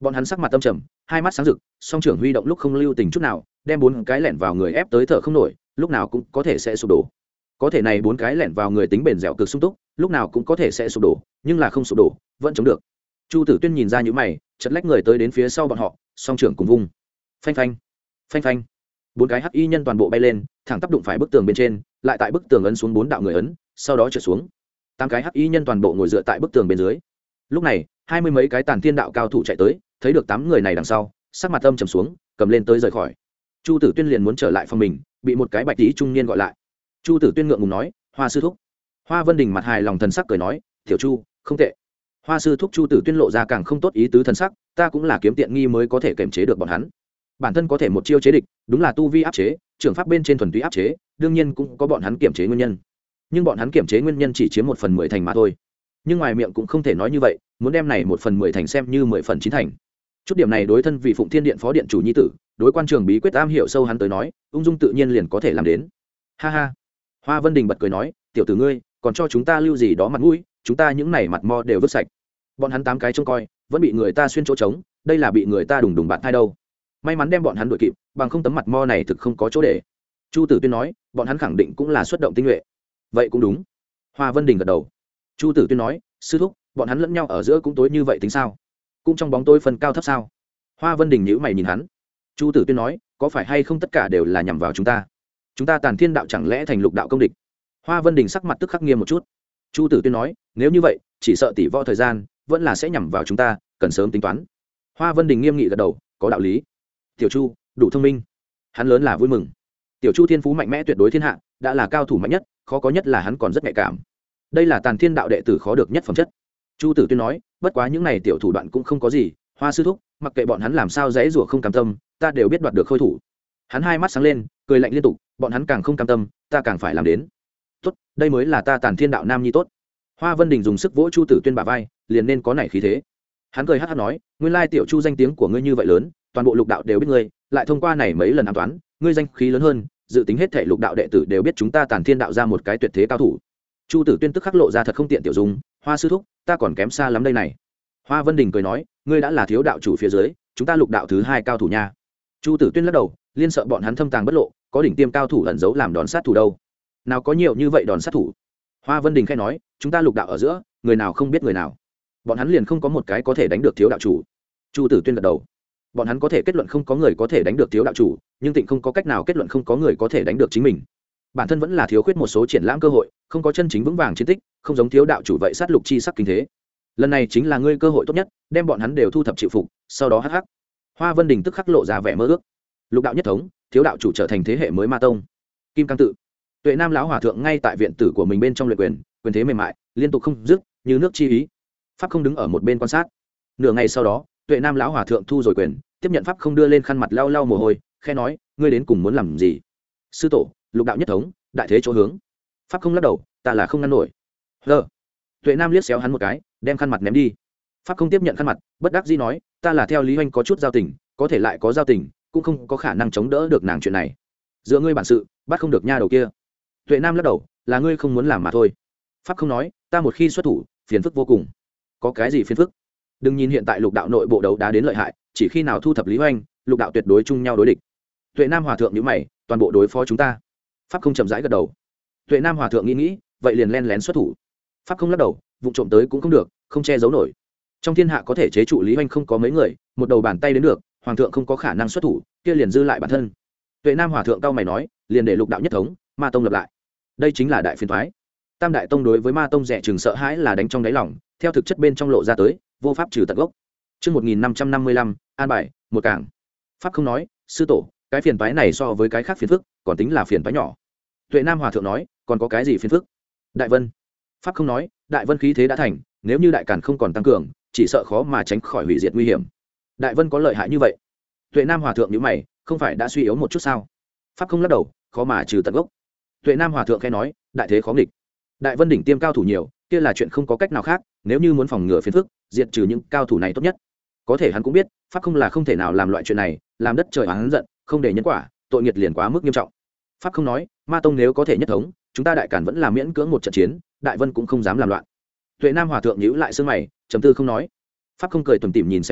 bọn hắn sắc mặt tâm trầm, hai mắt sáng rực, song trưởng huy động lúc không lưu tình chút nào, đem bốn cái lẻn vào người ép tới thở không nổi, lúc nào cũng có thể sẽ sụp đổ. Có thể này bốn cái lẻn vào người tính bền dẻo cực sung túc, lúc nào cũng có thể sẽ sụp đổ, nhưng là không sụp đổ, vẫn chống được. Chu Tử Tuyên nhìn ra những mày, chợt lách người tới đến phía sau bọn họ, song trưởng cùng vung. Phanh phanh, phanh phanh. Bốn cái hắc y nhân toàn bộ bay lên, thẳng tắp đụng phải bức tường bên trên, lại tại bức tường ấn xuống bốn đạo người ấn, sau đó trượt xuống. Tám cái hắc y nhân toàn bộ ngồi dựa tại bức tường bên dưới. Lúc này, hai mươi mấy cái tàn thiên đạo cao thủ chạy tới, thấy được tám người này đằng sau, sắc mặt âm trầm xuống, cầm lên tới rời khỏi. Chu Tử Tuyên liền muốn trở lại phòng mình, bị một cái bạch tí trung niên gọi lại. Chu Tử Tuyên ngượng ngùng nói, Hoa sư thúc. Hoa Vân Đình mặt hài lòng thần sắc cười nói, tiểu Chu, không tệ. Hoa sư thúc. Chu Tử Tuyên lộ ra càng không tốt ý tứ thần sắc, ta cũng là kiếm tiện nghi mới có thể kiềm chế được bọn hắn. Bản thân có thể một chiêu chế địch, đúng là tu vi áp chế, trưởng pháp bên trên thuần túy áp chế, đương nhiên cũng có bọn hắn kiềm chế nguyên nhân. Nhưng bọn hắn kiềm chế nguyên nhân chỉ chiếm một phần mười thành mà thôi. Nhưng ngoài miệng cũng không thể nói như vậy, muốn đem này một phần mười thành xem như mười phần chín thành. Chút điểm này đối thân vị Phụng Thiên Điện phó điện chủ nhi tử, đối quan trường bí quyết am hiểu sâu hắn tới nói, ung dung tự nhiên liền có thể làm đến. Ha ha. Hoa Vân Đình bật cười nói, tiểu tử ngươi, còn cho chúng ta lưu gì đó mặt mũi, chúng ta những này mặt mo đều vứt sạch. Bọn hắn tám cái trông coi, vẫn bị người ta xuyên chỗ trống, đây là bị người ta đùng đùng bạn thai đâu. May mắn đem bọn hắn đuổi kịp, bằng không tấm mặt mo này thực không có chỗ để. Chu Tử Tuyên nói, bọn hắn khẳng định cũng là xuất động tinh nhuệ. Vậy cũng đúng. Hoa Vân Đình gật đầu. Chu Tử Tuyên nói, sư thúc, bọn hắn lẫn nhau ở giữa cũng tối như vậy tính sao? Cũng trong bóng tối phân cao thấp sao? Hoa Vân Đình nhíu mày nhìn hắn. Chu Tử Tuyên nói, có phải hay không tất cả đều là nhằm vào chúng ta? Chúng ta Tàn Thiên đạo chẳng lẽ thành lục đạo công địch? Hoa Vân Đình sắc mặt tức khắc nghiêm một chút. Chu Tử Tuyên nói, nếu như vậy, chỉ sợ tỷ võ thời gian vẫn là sẽ nhằm vào chúng ta, cần sớm tính toán. Hoa Vân Đình nghiêm nghị gật đầu, có đạo lý. Tiểu Chu, đủ thông minh. Hắn lớn là vui mừng. Tiểu Chu thiên phú mạnh mẽ tuyệt đối thiên hạ, đã là cao thủ mạnh nhất, khó có nhất là hắn còn rất nhạy cảm. Đây là Tàn Thiên đạo đệ tử khó được nhất phẩm chất. Chu Tử Tuyên nói, bất quá những này tiểu thủ đoạn cũng không có gì, Hoa sư thúc, mặc kệ bọn hắn làm sao dễ rủa không cam tâm, ta đều biết đoạt được khôi thủ. Hắn hai mắt sáng lên, cười lạnh liên tục, bọn hắn càng không cam tâm, ta càng phải làm đến. Tốt, đây mới là ta Tàn Thiên đạo nam nhi tốt. Hoa Vân Đình dùng sức vỗ Chu Tử Tuyên bả vai, liền nên có nảy khí thế. Hắn cười hắc hắc nói, nguyên lai tiểu Chu danh tiếng của ngươi như vậy lớn, toàn bộ lục đạo đều biết ngươi, lại thông qua này mấy lần ám toán, ngươi danh khí lớn hơn, dự tính hết thảy lục đạo đệ tử đều biết chúng ta Tàn Thiên đạo ra một cái tuyệt thế cao thủ. Chu Tử Tuyên tức khắc lộ ra thật không tiện tiểu dung, Hoa sư thúc, ta còn kém xa lắm đây này. Hoa Vân Đình cười nói, ngươi đã là thiếu đạo chủ phía dưới, chúng ta lục đạo thứ hai cao thủ nha. Chu Tử Tuyên lắc đầu, liên sợ bọn hắn thâm tàng bất lộ, có đỉnh tiêm cao thủ ẩn giấu làm đòn sát thủ đâu. Nào có nhiều như vậy đòn sát thủ. Hoa Vân Đình khẽ nói, chúng ta lục đạo ở giữa, người nào không biết người nào. Bọn hắn liền không có một cái có thể đánh được thiếu đạo chủ. Chu Tử Tuyên gật đầu. Bọn hắn có thể kết luận không có người có thể đánh được thiếu đạo chủ, nhưng tịnh không có cách nào kết luận không có người có thể đánh được chính mình. Bản thân vẫn là thiếu khuyết một số triển lãm cơ hội, không có chân chính vững vàng chiến tích, không giống thiếu đạo chủ vậy sát lục chi sắc kinh thế. Lần này chính là ngươi cơ hội tốt nhất, đem bọn hắn đều thu thập chịu phục, sau đó hắc hắc. Hoa Vân Đình tức khắc lộ ra vẻ mơ ước. Lục đạo nhất thống, thiếu đạo chủ trở thành thế hệ mới ma tông. Kim Cang tự. Tuệ Nam lão hòa thượng ngay tại viện tử của mình bên trong luyện quyền, quyền thế mềm mại, liên tục không dứt, như nước chi ý. Pháp không đứng ở một bên quan sát. Nửa ngày sau đó, Tuệ Nam lão hòa thượng thu rồi quyền, tiếp nhận pháp không đưa lên khăn mặt lau lau mồ hôi, khẽ nói, ngươi đến cùng muốn làm gì? Sư tổ, lục đạo nhất thống, đại thế chỗ hướng. Pháp không lắc đầu, ta là không ngăn nổi. Hơ. Tuệ Nam liếc xéo hắn một cái, đem khăn mặt ném đi. Pháp không tiếp nhận khăn mặt, bất đắc dĩ nói, ta là theo Lý Hoành có chút giao tình, có thể lại có giao tình, cũng không có khả năng chống đỡ được nàng chuyện này. Giữa ngươi bản sự, bắt không được nha đầu kia. Tuệ Nam lắc đầu, là ngươi không muốn làm mà thôi. Pháp không nói, ta một khi xuất thủ, phiền phức vô cùng. Có cái gì phiền phức? Đừng nhìn hiện tại lục đạo nội bộ đấu đá đến lợi hại, chỉ khi nào thu thập Lý Hoành, lục đạo tuyệt đối chung nhau đối địch. Tuệ Nam hòa thượng nhíu mày, toàn bộ đối phó chúng ta. Pháp không chậm rãi gật đầu. Tuệ Nam hòa thượng nghĩ nghĩ, vậy liền len lén xuất thủ. Pháp không lắc đầu, vụ trộm tới cũng không được, không che giấu nổi. Trong thiên hạ có thể chế trụ Lý Hoành không có mấy người, một đầu bàn tay đến được, hoàng thượng không có khả năng xuất thủ, kia liền dư lại bản thân. Tuệ Nam hòa thượng cao mày nói, liền để lục đạo nhất thống, ma tông lập lại. Đây chính là đại phiền toái. Tam đại tông đối với ma tông rẻ chừng sợ hãi là đánh trong đáy lòng, theo thực chất bên trong lộ ra tới, vô pháp trừ tận gốc. Chương một nghìn năm trăm năm mươi lăm, an bài, một cảng. Pháp không nói, sư tổ, cái phiền toái này so với cái khác phiền phức, còn tính là phiền toái nhỏ. Tuệ Nam hòa thượng nói, còn có cái gì phiền phức? Đại Vân. Pháp không nói, Đại Vân khí thế đã thành, nếu như đại càn không còn tăng cường, chỉ sợ khó mà tránh khỏi hủy diệt nguy hiểm. Đại Vân có lợi hại như vậy? Tuệ Nam hòa thượng nhíu mày, không phải đã suy yếu một chút sao? Pháp không lắc đầu, khó mà trừ tận gốc. Tuệ Nam hòa thượng khẽ nói, đại thế khó nghịch. Đại Vân đỉnh tiêm cao thủ nhiều, kia là chuyện không có cách nào khác, nếu như muốn phòng ngừa phiền phức, diệt trừ những cao thủ này tốt nhất. Có thể hắn cũng biết, pháp không là không thể nào làm loại chuyện này, làm đất trời oán giận, không để nhân quả, tội nghiệt liền quá mức nghiêm trọng. Pháp không nói, ma tông nếu có thể nhất thống, chúng ta đại càn vẫn là miễn cưỡng một trận chiến, Đại Vân cũng không dám làm loạn. Tuệ Nam hòa thượng nhíu lại sương mày, trầm tư không nói. Pháp không cười tủm tỉm nhìn xem hắn,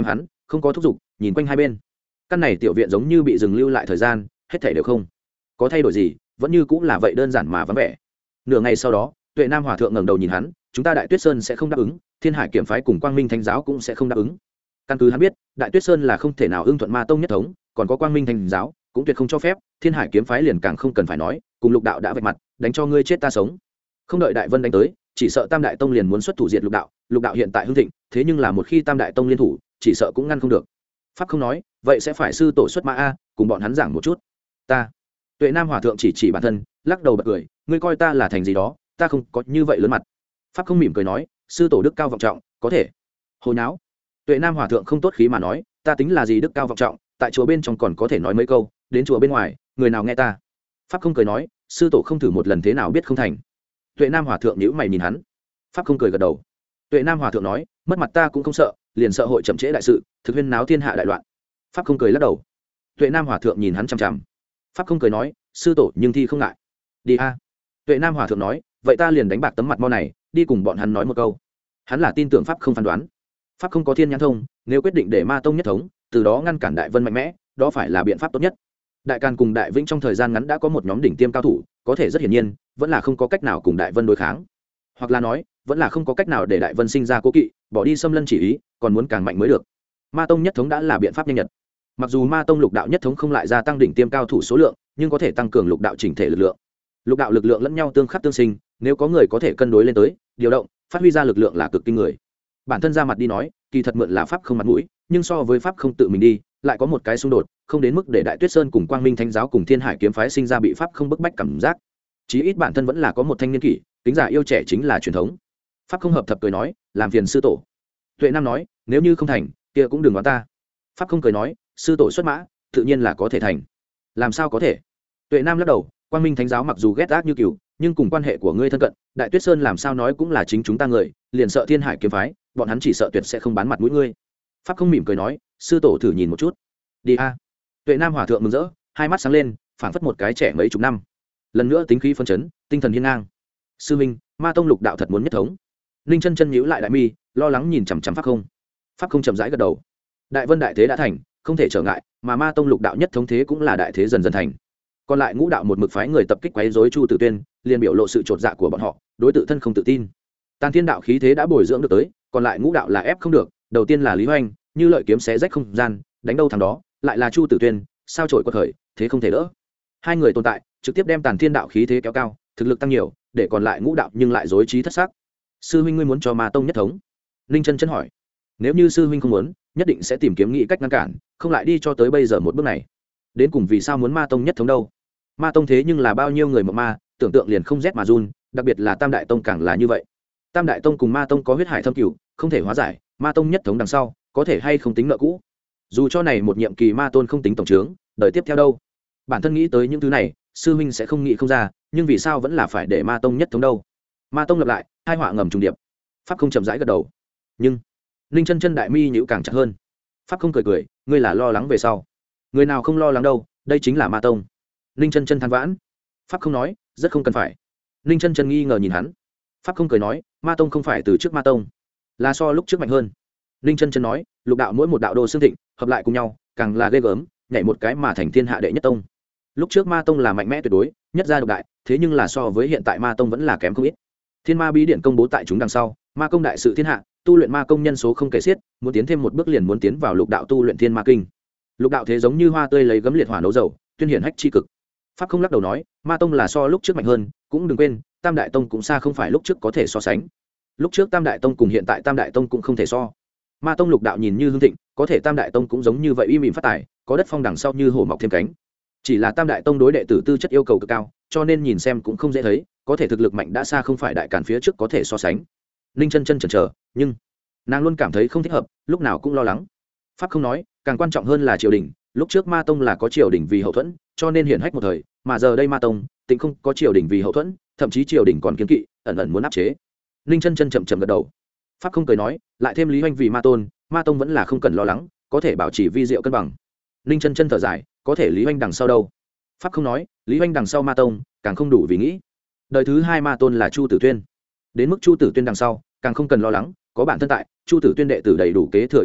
không có thúc giục, nhìn quanh hai bên. Căn này tiểu viện giống như bị dừng lưu lại thời gian, hết thảy đều không có thay đổi gì, vẫn như cũng là vậy đơn giản mà vắng vẻ. Nửa ngày sau đó, Tuệ Nam Hòa thượng ngẩng đầu nhìn hắn, chúng ta Đại Tuyết Sơn sẽ không đáp ứng, Thiên Hải Kiếm phái cùng Quang Minh Thánh giáo cũng sẽ không đáp ứng. Căn cứ hắn biết, Đại Tuyết Sơn là không thể nào ưng thuận Ma tông nhất thống, còn có Quang Minh Thánh giáo cũng tuyệt không cho phép, Thiên Hải Kiếm phái liền càng không cần phải nói, cùng Lục đạo đã vạch mặt, đánh cho ngươi chết ta sống. Không đợi Đại Vân đánh tới, chỉ sợ Tam Đại tông liền muốn xuất thủ diệt Lục đạo, Lục đạo hiện tại hưng thịnh, thế nhưng là một khi Tam Đại tông liên thủ, chỉ sợ cũng ngăn không được. Pháp không nói, vậy sẽ phải sư tổ xuất mã a, cùng bọn hắn giảng một chút. Ta. Tuệ Nam Hòa thượng chỉ chỉ bản thân, lắc đầu bật cười, ngươi coi ta là thành gì đó, ta không có như vậy lớn mặt. Pháp không mỉm cười nói, sư tổ đức cao vọng trọng, có thể. Hồi náo. Tuệ Nam Hòa thượng không tốt khí mà nói, ta tính là gì đức cao vọng trọng, tại chùa bên trong còn có thể nói mấy câu, đến chùa bên ngoài, người nào nghe ta. Pháp không cười nói, sư tổ không thử một lần thế nào biết không thành. Tuệ Nam Hòa thượng nhíu mày nhìn hắn. Pháp không cười gật đầu. Tuệ Nam Hòa thượng nói, mất mặt ta cũng không sợ, liền sợ hội chậm trễ đại sự, thực huyên náo thiên hạ đại loạn. Pháp không cười lắc đầu. Tuệ Nam Hòa thượng nhìn hắn chằm chằm. Pháp không cười nói, sư tổ nhưng thi không ngại. Đi a. Tuệ Nam Hòa thượng nói, vậy ta liền đánh bạc tấm mặt mo này, đi cùng bọn hắn nói một câu. Hắn là tin tưởng Pháp không phán đoán. Pháp không có thiên nhãn thông, nếu quyết định để Ma tông nhất thống, từ đó ngăn cản Đại Vân mạnh mẽ, đó phải là biện pháp tốt nhất. Đại Càn cùng Đại Vĩnh trong thời gian ngắn đã có một nhóm đỉnh tiêm cao thủ, có thể rất hiển nhiên, vẫn là không có cách nào cùng Đại Vân đối kháng. Hoặc là nói, vẫn là không có cách nào để Đại Vân sinh ra cố kỵ, bỏ đi xâm lân chỉ ý, còn muốn càng mạnh mới được. Ma tông nhất thống đã là biện pháp nhanh nhất. Mặc dù Ma tông Lục đạo nhất thống không lại gia tăng đỉnh tiêm cao thủ số lượng, nhưng có thể tăng cường Lục đạo chỉnh thể lực lượng. Lục đạo lực lượng lẫn nhau tương khắc tương sinh, nếu có người có thể cân đối lên tới, điều động, phát huy ra lực lượng là cực kinh người. Bản thân ra mặt đi nói, kỳ thật mượn là pháp không mặt mũi, nhưng so với pháp không tự mình đi, lại có một cái xung đột, không đến mức để Đại Tuyết Sơn cùng Quang Minh Thánh giáo cùng Thiên Hải Kiếm phái sinh ra bị pháp không bức bách cảm giác. Chí ít bản thân vẫn là có một thanh niên kỷ, tính giả yêu trẻ chính là truyền thống. Pháp không hợp thập cười nói, làm phiền sư tổ. Tuệ Nam nói, nếu như không thành, kia cũng đừng đoán ta. Pháp không cười nói, sư tổ xuất mã, tự nhiên là có thể thành. Làm sao có thể? Tuệ Nam lắc đầu, Quang Minh Thánh giáo mặc dù ghét ác như cừu, nhưng cùng quan hệ của ngươi thân cận, Đại Tuyết Sơn làm sao nói cũng là chính chúng ta người, liền sợ Thiên Hải Kiếm phái, bọn hắn chỉ sợ tuyệt sẽ không bán mặt mũi ngươi. Pháp không mỉm cười nói, sư tổ thử nhìn một chút. Đi a. Tuệ Nam Hòa thượng mừng rỡ, hai mắt sáng lên, phảng phất một cái trẻ mấy chục năm. Lần nữa tính khí phấn chấn, tinh thần hiên ngang. Sư minh, Ma tông Lục đạo thật muốn nhất thống. Ninh chân chân nhíu lại đại mi, lo lắng nhìn chằm chằm Pháp không. Pháp không chậm rãi gật đầu. Đại Vân đại thế đã thành, không thể trở ngại, mà Ma tông Lục đạo nhất thống thế cũng là đại thế dần dần thành. Còn lại ngũ đạo một mực phái người tập kích quấy rối Chu Tử Tuyên, liền biểu lộ sự chột dạ của bọn họ, đối tự thân không tự tin. Tàn Thiên đạo khí thế đã bồi dưỡng được tới, còn lại ngũ đạo là ép không được, đầu tiên là Lý Hoành, như lợi kiếm xé rách không gian, đánh đâu thằng đó, lại là Chu Tử Tuyên, sao trổi quật khởi, thế không thể đỡ. Hai người tồn tại, trực tiếp đem Tàn Thiên đạo khí thế kéo cao, thực lực tăng nhiều, để còn lại ngũ đạo nhưng lại rối trí thất sắc. Sư huynh ngươi muốn cho Ma tông nhất thống? Ninh Chân Chân hỏi. Nếu như sư huynh không muốn, nhất định sẽ tìm kiếm nghị cách ngăn cản, không lại đi cho tới bây giờ một bước này. Đến cùng vì sao muốn Ma tông nhất thống đâu? Ma tông thế nhưng là bao nhiêu người mà ma, tưởng tượng liền không rét mà run, đặc biệt là Tam đại tông càng là như vậy. Tam đại tông cùng Ma tông có huyết hải thâm cửu, không thể hóa giải, Ma tông nhất thống đằng sau, có thể hay không tính nợ cũ. Dù cho này một nhiệm kỳ Ma tôn không tính tổng trướng, đời tiếp theo đâu. Bản thân nghĩ tới những thứ này, sư huynh sẽ không nghĩ không ra, nhưng vì sao vẫn là phải để Ma tông nhất thống đâu? Ma tông lập lại, hai họa ngầm trùng điệp. Pháp không chậm rãi gật đầu. Nhưng Ninh Chân Chân đại mi nhíu càng chặt hơn. Pháp không cười cười, ngươi là lo lắng về sau. Người nào không lo lắng đâu, đây chính là Ma tông. Ninh Chân Chân than vãn. Pháp không nói, rất không cần phải. Ninh Chân Chân nghi ngờ nhìn hắn. Pháp không cười nói, Ma tông không phải từ trước Ma tông, là so lúc trước mạnh hơn. Ninh Chân Chân nói, Lục đạo mỗi một đạo đô xương thịnh, hợp lại cùng nhau, càng là ghê gớm, nhảy một cái mà thành thiên hạ đệ nhất tông. Lúc trước Ma tông là mạnh mẽ tuyệt đối, nhất gia độc đại, thế nhưng là so với hiện tại Ma tông vẫn là kém không ít. Thiên Ma bí điển công bố tại chúng đằng sau, Ma công đại sự thiên hạ, tu luyện Ma công nhân số không kể xiết, muốn tiến thêm một bước liền muốn tiến vào Lục đạo tu luyện Thiên Ma kinh. Lục đạo thế giống như hoa tươi lấy gấm liệt hỏa nấu dầu, tuyên hiển hách chi cực. Pháp không lắc đầu nói, Ma tông là so lúc trước mạnh hơn, cũng đừng quên, Tam đại tông cũng xa không phải lúc trước có thể so sánh. Lúc trước Tam đại tông cùng hiện tại Tam đại tông cũng không thể so. Ma tông Lục đạo nhìn như hưng thịnh, có thể Tam đại tông cũng giống như vậy uy mỉm phát tài, có đất phong đằng sau như hổ mọc thêm cánh. Chỉ là Tam đại tông đối đệ tử tư chất yêu cầu cực cao, cho nên nhìn xem cũng không dễ thấy, có thể thực lực mạnh đã xa không phải đại càn phía trước có thể so sánh. Ninh Chân Chân chần chờ, nhưng nàng luôn cảm thấy không thích hợp, lúc nào cũng lo lắng. Pháp không nói, càng quan trọng hơn là triều đình, lúc trước Ma tông là có triều đình vì hậu thuẫn, cho nên hiển hách một thời, mà giờ đây Ma tông tịnh không có triều đình vì hậu thuẫn, thậm chí triều đình còn kiên kỵ, ẩn ẩn muốn áp chế. Ninh Chân Chân chậm chậm gật đầu. Pháp không cười nói, lại thêm Lý Hoành vì Ma tôn, Ma tông vẫn là không cần lo lắng, có thể bảo trì vi diệu cân bằng. Ninh Chân Chân thở dài, có thể Lý Hoành đằng sau đâu? Pháp không nói, Lý Hoành đằng sau Ma tông càng không đủ vì nghĩ. Đời thứ hai Ma tôn là Chu Tử Tuyên, đến mức Chu Tử Tuyên đằng sau càng không cần lo lắng, có bản thân tại, Chu Tử Tuyên đệ tử đầy đủ kế thừa y bát,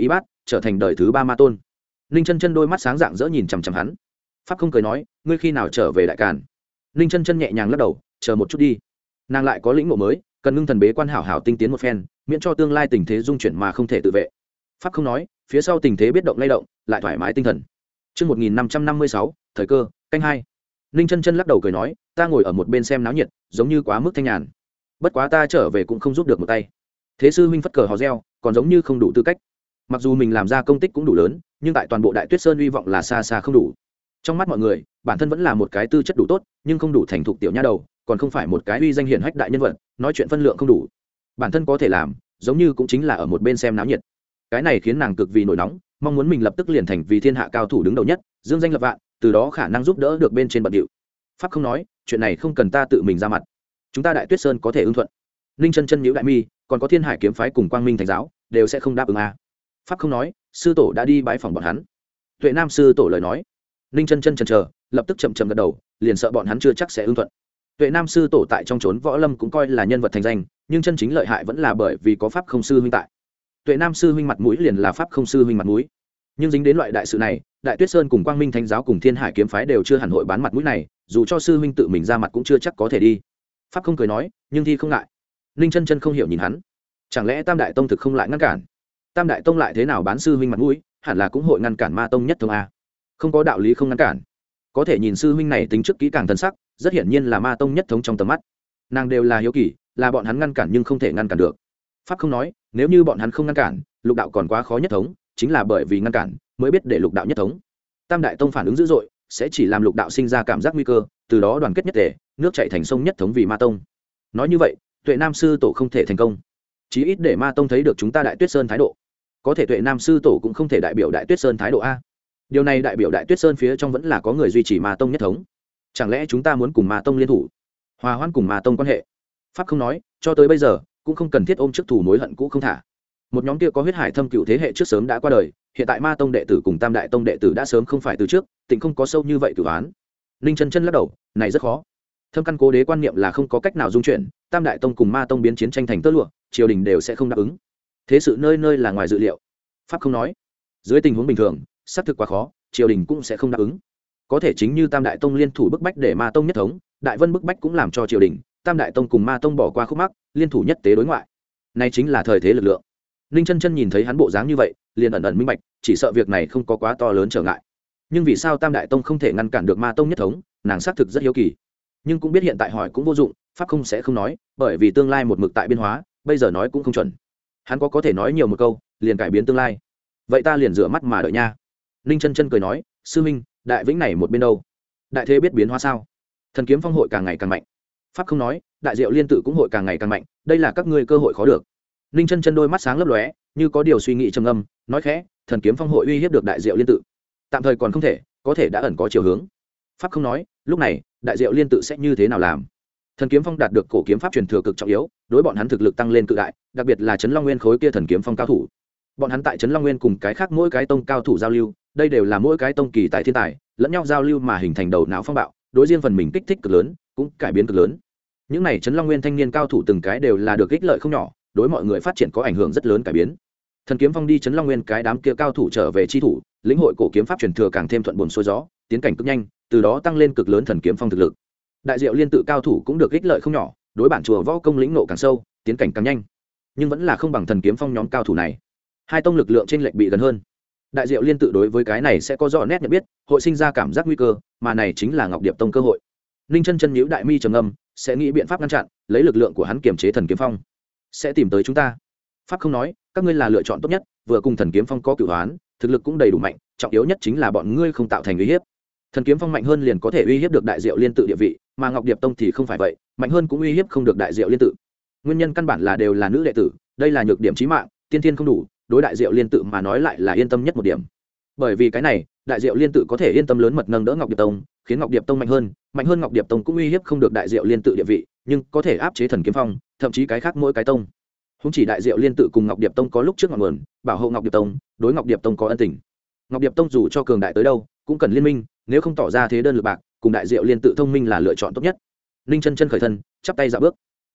trở thành đời thứ ba ma tôn. Ninh chân chân đôi mắt sáng rạng rỡ nhìn chằm chằm hắn. Pháp không cười nói, ngươi khi nào trở về đại càn? Ninh chân chân nhẹ nhàng lắc đầu, chờ một chút đi. Nàng lại có lĩnh ngộ mới, cần ngưng thần bế quan hảo hảo tinh tiến một phen, miễn cho tương lai tình thế dung chuyển mà không thể tự vệ. Pháp không nói, phía sau tình thế biết động lay động, lại thoải mái tinh thần. Chương một nghìn năm trăm năm mươi sáu, thời cơ, canh hai. Ninh chân chân lắc đầu cười nói, ta ngồi ở một bên xem náo nhiệt, giống như quá mức thanh nhàn. Bất quá ta trở về cũng không giúp được một tay. Thế sư huynh phất cờ hò reo, còn giống như không đủ tư cách. Mặc dù mình làm ra công tích cũng đủ lớn, nhưng tại toàn bộ Đại Tuyết Sơn uy vọng là xa xa không đủ. Trong mắt mọi người, bản thân vẫn là một cái tư chất đủ tốt, nhưng không đủ thành thục tiểu nha đầu, còn không phải một cái uy danh hiển hách đại nhân vật, nói chuyện phân lượng không đủ. Bản thân có thể làm, giống như cũng chính là ở một bên xem náo nhiệt. Cái này khiến nàng cực vì nổi nóng, mong muốn mình lập tức liền thành vì thiên hạ cao thủ đứng đầu nhất, dương danh lập vạn, từ đó khả năng giúp đỡ được bên trên bận điệu. Pháp không nói, chuyện này không cần ta tự mình ra mặt, chúng ta Đại Tuyết Sơn có thể ưng thuận. Ninh chân chân nhíu đại mi, còn có Thiên Hải kiếm phái cùng Quang Minh thánh giáo đều sẽ không đáp ứng à. Pháp không nói, sư tổ đã đi bái phòng bọn hắn. Tuệ Nam sư tổ lời nói. Ninh chân chân chần chờ, lập tức chậm chậm gật đầu, liền sợ bọn hắn chưa chắc sẽ ưng thuận. Tuệ Nam sư tổ tại trong chốn võ lâm cũng coi là nhân vật thành danh, nhưng chân chính lợi hại vẫn là bởi vì có Pháp không sư huynh tại. Tuệ Nam sư huynh mặt mũi liền là Pháp không sư huynh mặt mũi, nhưng dính đến loại đại sự này, Đại Tuyết Sơn cùng Quang Minh thánh giáo cùng Thiên Hải kiếm phái đều chưa hẳn hội bán mặt mũi này, dù cho sư huynh tự mình ra mặt cũng chưa chắc có thể đi. Pháp không cười nói, nhưng thi không ngại. Ninh chân chân không hiểu nhìn hắn, chẳng lẽ Tam đại tông thực không lại ngăn cản? Tam đại tông lại thế nào bán sư huynh mặt mũi, hẳn là cũng hội ngăn cản Ma tông nhất thống a. Không có đạo lý không ngăn cản. Có thể nhìn sư huynh này tính trước kỹ càng thân sắc, rất hiển nhiên là Ma tông nhất thống trong tầm mắt. Nàng đều là hiếu kỳ, là bọn hắn ngăn cản nhưng không thể ngăn cản được. Pháp không nói, nếu như bọn hắn không ngăn cản, lục đạo còn quá khó nhất thống, chính là bởi vì ngăn cản mới biết để lục đạo nhất thống. Tam đại tông phản ứng dữ dội, sẽ chỉ làm lục đạo sinh ra cảm giác nguy cơ, từ đó đoàn kết nhất thể, nước chảy thành sông nhất thống vì Ma tông. Nói như vậy, Tuệ Nam sư tổ không thể thành công, chí ít để Ma tông thấy được chúng ta Đại Tuyết Sơn thái độ. Có thể Tuệ Nam sư tổ cũng không thể đại biểu Đại Tuyết Sơn thái độ a. Điều này đại biểu Đại Tuyết Sơn phía trong vẫn là có người duy trì Ma tông nhất thống. Chẳng lẽ chúng ta muốn cùng Ma tông liên thủ, hòa hoãn cùng Ma tông quan hệ? Pháp không nói, cho tới bây giờ cũng không cần thiết ôm trước thủ mối hận cũ không thả. Một nhóm kia có huyết hải thâm cựu thế hệ trước sớm đã qua đời, hiện tại Ma tông đệ tử cùng Tam đại tông đệ tử đã sớm không phải từ trước, tình không có sâu như vậy cửu án. Ninh chân chân lắc đầu, này rất khó. Thâm căn cố đế quan niệm là không có cách nào dung chuyển, Tam đại tông cùng Ma tông biến chiến tranh thành tơ lụa, triều đình đều sẽ không đáp ứng. Thế sự nơi nơi là ngoài dự liệu. Pháp không nói, dưới tình huống bình thường xác thực quá khó, triều đình cũng sẽ không đáp ứng. Có thể chính như Tam đại tông liên thủ bức bách để Ma tông nhất thống, Đại Vân bức bách cũng làm cho triều đình, Tam đại tông cùng Ma tông bỏ qua khúc mắc, liên thủ nhất tế đối ngoại. Này chính là thời thế lực lượng. Ninh chân chân nhìn thấy hắn bộ dáng như vậy, liền ẩn ẩn minh bạch, chỉ sợ việc này không có quá to lớn trở ngại. Nhưng vì sao Tam đại tông không thể ngăn cản được Ma tông nhất thống, nàng xác thực rất hiếu kỳ. Nhưng cũng biết hiện tại hỏi cũng vô dụng, Pháp không sẽ không nói, bởi vì tương lai một mực tại biến hóa, bây giờ nói cũng không chuẩn. Hắn có có thể nói nhiều một câu, liền cải biến tương lai. Vậy ta liền rửa mắt mà đợi nha. Ninh chân chân cười nói, sư minh, đại vĩnh này một bên đâu? Đại thế biết biến hóa sao? Thần kiếm phong hội càng ngày càng mạnh. Pháp không nói, đại diệu liên tự cũng hội càng ngày càng mạnh, đây là các ngươi cơ hội khó được. Ninh chân chân đôi mắt sáng lấp lóe, như có điều suy nghĩ trầm ngâm, nói khẽ, thần kiếm phong hội uy hiếp được đại diệu liên tự, tạm thời còn không thể, có thể đã ẩn có chiều hướng. Pháp không nói, lúc này đại diệu liên tự sẽ như thế nào làm? Thần kiếm phong đạt được cổ kiếm pháp truyền thừa cực trọng yếu, đối bọn hắn thực lực tăng lên cự đại, đặc biệt là Trấn Long Nguyên khối kia thần kiếm phong cao thủ. Bọn hắn tại Trấn Long Nguyên cùng cái khác mỗi cái tông cao thủ giao lưu, đây đều là mỗi cái tông kỳ tại thiên tài, lẫn nhau giao lưu mà hình thành đầu não phong bạo, đối riêng phần mình kích thích cực lớn, cũng cải biến cực lớn. Những này Trấn Long Nguyên thanh niên cao thủ từng cái đều là được ích lợi không nhỏ, đối mọi người phát triển có ảnh hưởng rất lớn cải biến. Thần kiếm phong đi Trấn Long Nguyên cái đám kia cao thủ trở về chi thủ, lĩnh hội cổ kiếm pháp truyền thừa càng thêm thuận buồm xuôi gió, tiến cảnh cực nhanh, từ đó tăng lên cực lớn thần kiếm phong thực lực. Đại diệu liên tự cao thủ cũng được ích lợi không nhỏ, đối bản chùa võ công lĩnh nộ càng sâu, tiến cảnh càng nhanh, nhưng vẫn là không bằng thần kiếm phong nhóm cao thủ này. Hai tông lực lượng trên lệch bị gần hơn. Đại diệu liên tự đối với cái này sẽ có rõ nét nhận biết, hội sinh ra cảm giác nguy cơ, mà này chính là Ngọc Điệp tông cơ hội. Ninh chân chân nhíu đại mi trầm ngâm, sẽ nghĩ biện pháp ngăn chặn, lấy lực lượng của hắn kiềm chế thần kiếm phong, sẽ tìm tới chúng ta. Pháp không nói, các ngươi là lựa chọn tốt nhất, vừa cùng thần kiếm phong có cửu hoán, thực lực cũng đầy đủ mạnh, trọng yếu nhất chính là bọn ngươi không tạo thành uy hiếp. Thần kiếm phong mạnh hơn liền có thể uy hiếp được đại diệu liên tự địa vị, mà Ngọc Điệp tông thì không phải vậy, mạnh hơn cũng uy hiếp không được đại diệu liên tự. Nguyên nhân căn bản là đều là nữ đệ tử, đây là nhược điểm chí mạng, tiên thiên không đủ, đối đại diệu liên tự mà nói lại là yên tâm nhất một điểm. Bởi vì cái này, đại diệu liên tự có thể yên tâm lớn mật nâng đỡ Ngọc Điệp tông, khiến Ngọc Điệp tông mạnh hơn, mạnh hơn Ngọc Điệp tông cũng uy hiếp không được đại diệu liên tự địa vị, nhưng có thể áp chế thần kiếm phong, thậm chí cái khác mỗi cái tông. Húng chỉ đại diệu liên tự cùng Ngọc Điệp tông có lúc trước ngọn nguồn, bảo hộ Ngọc Điệp tông, đối Ngọc Điệp tông có ân tình. Ngọc Điệp tông dù cho cường đại tới đâu, cũng cần liên minh, nếu không tỏ ra thế đơn lực bạc, cùng đại diệu liên tự thông minh là lựa chọn tốt nhất. Ninh chân chân khởi thân, chắp tay dạo bước.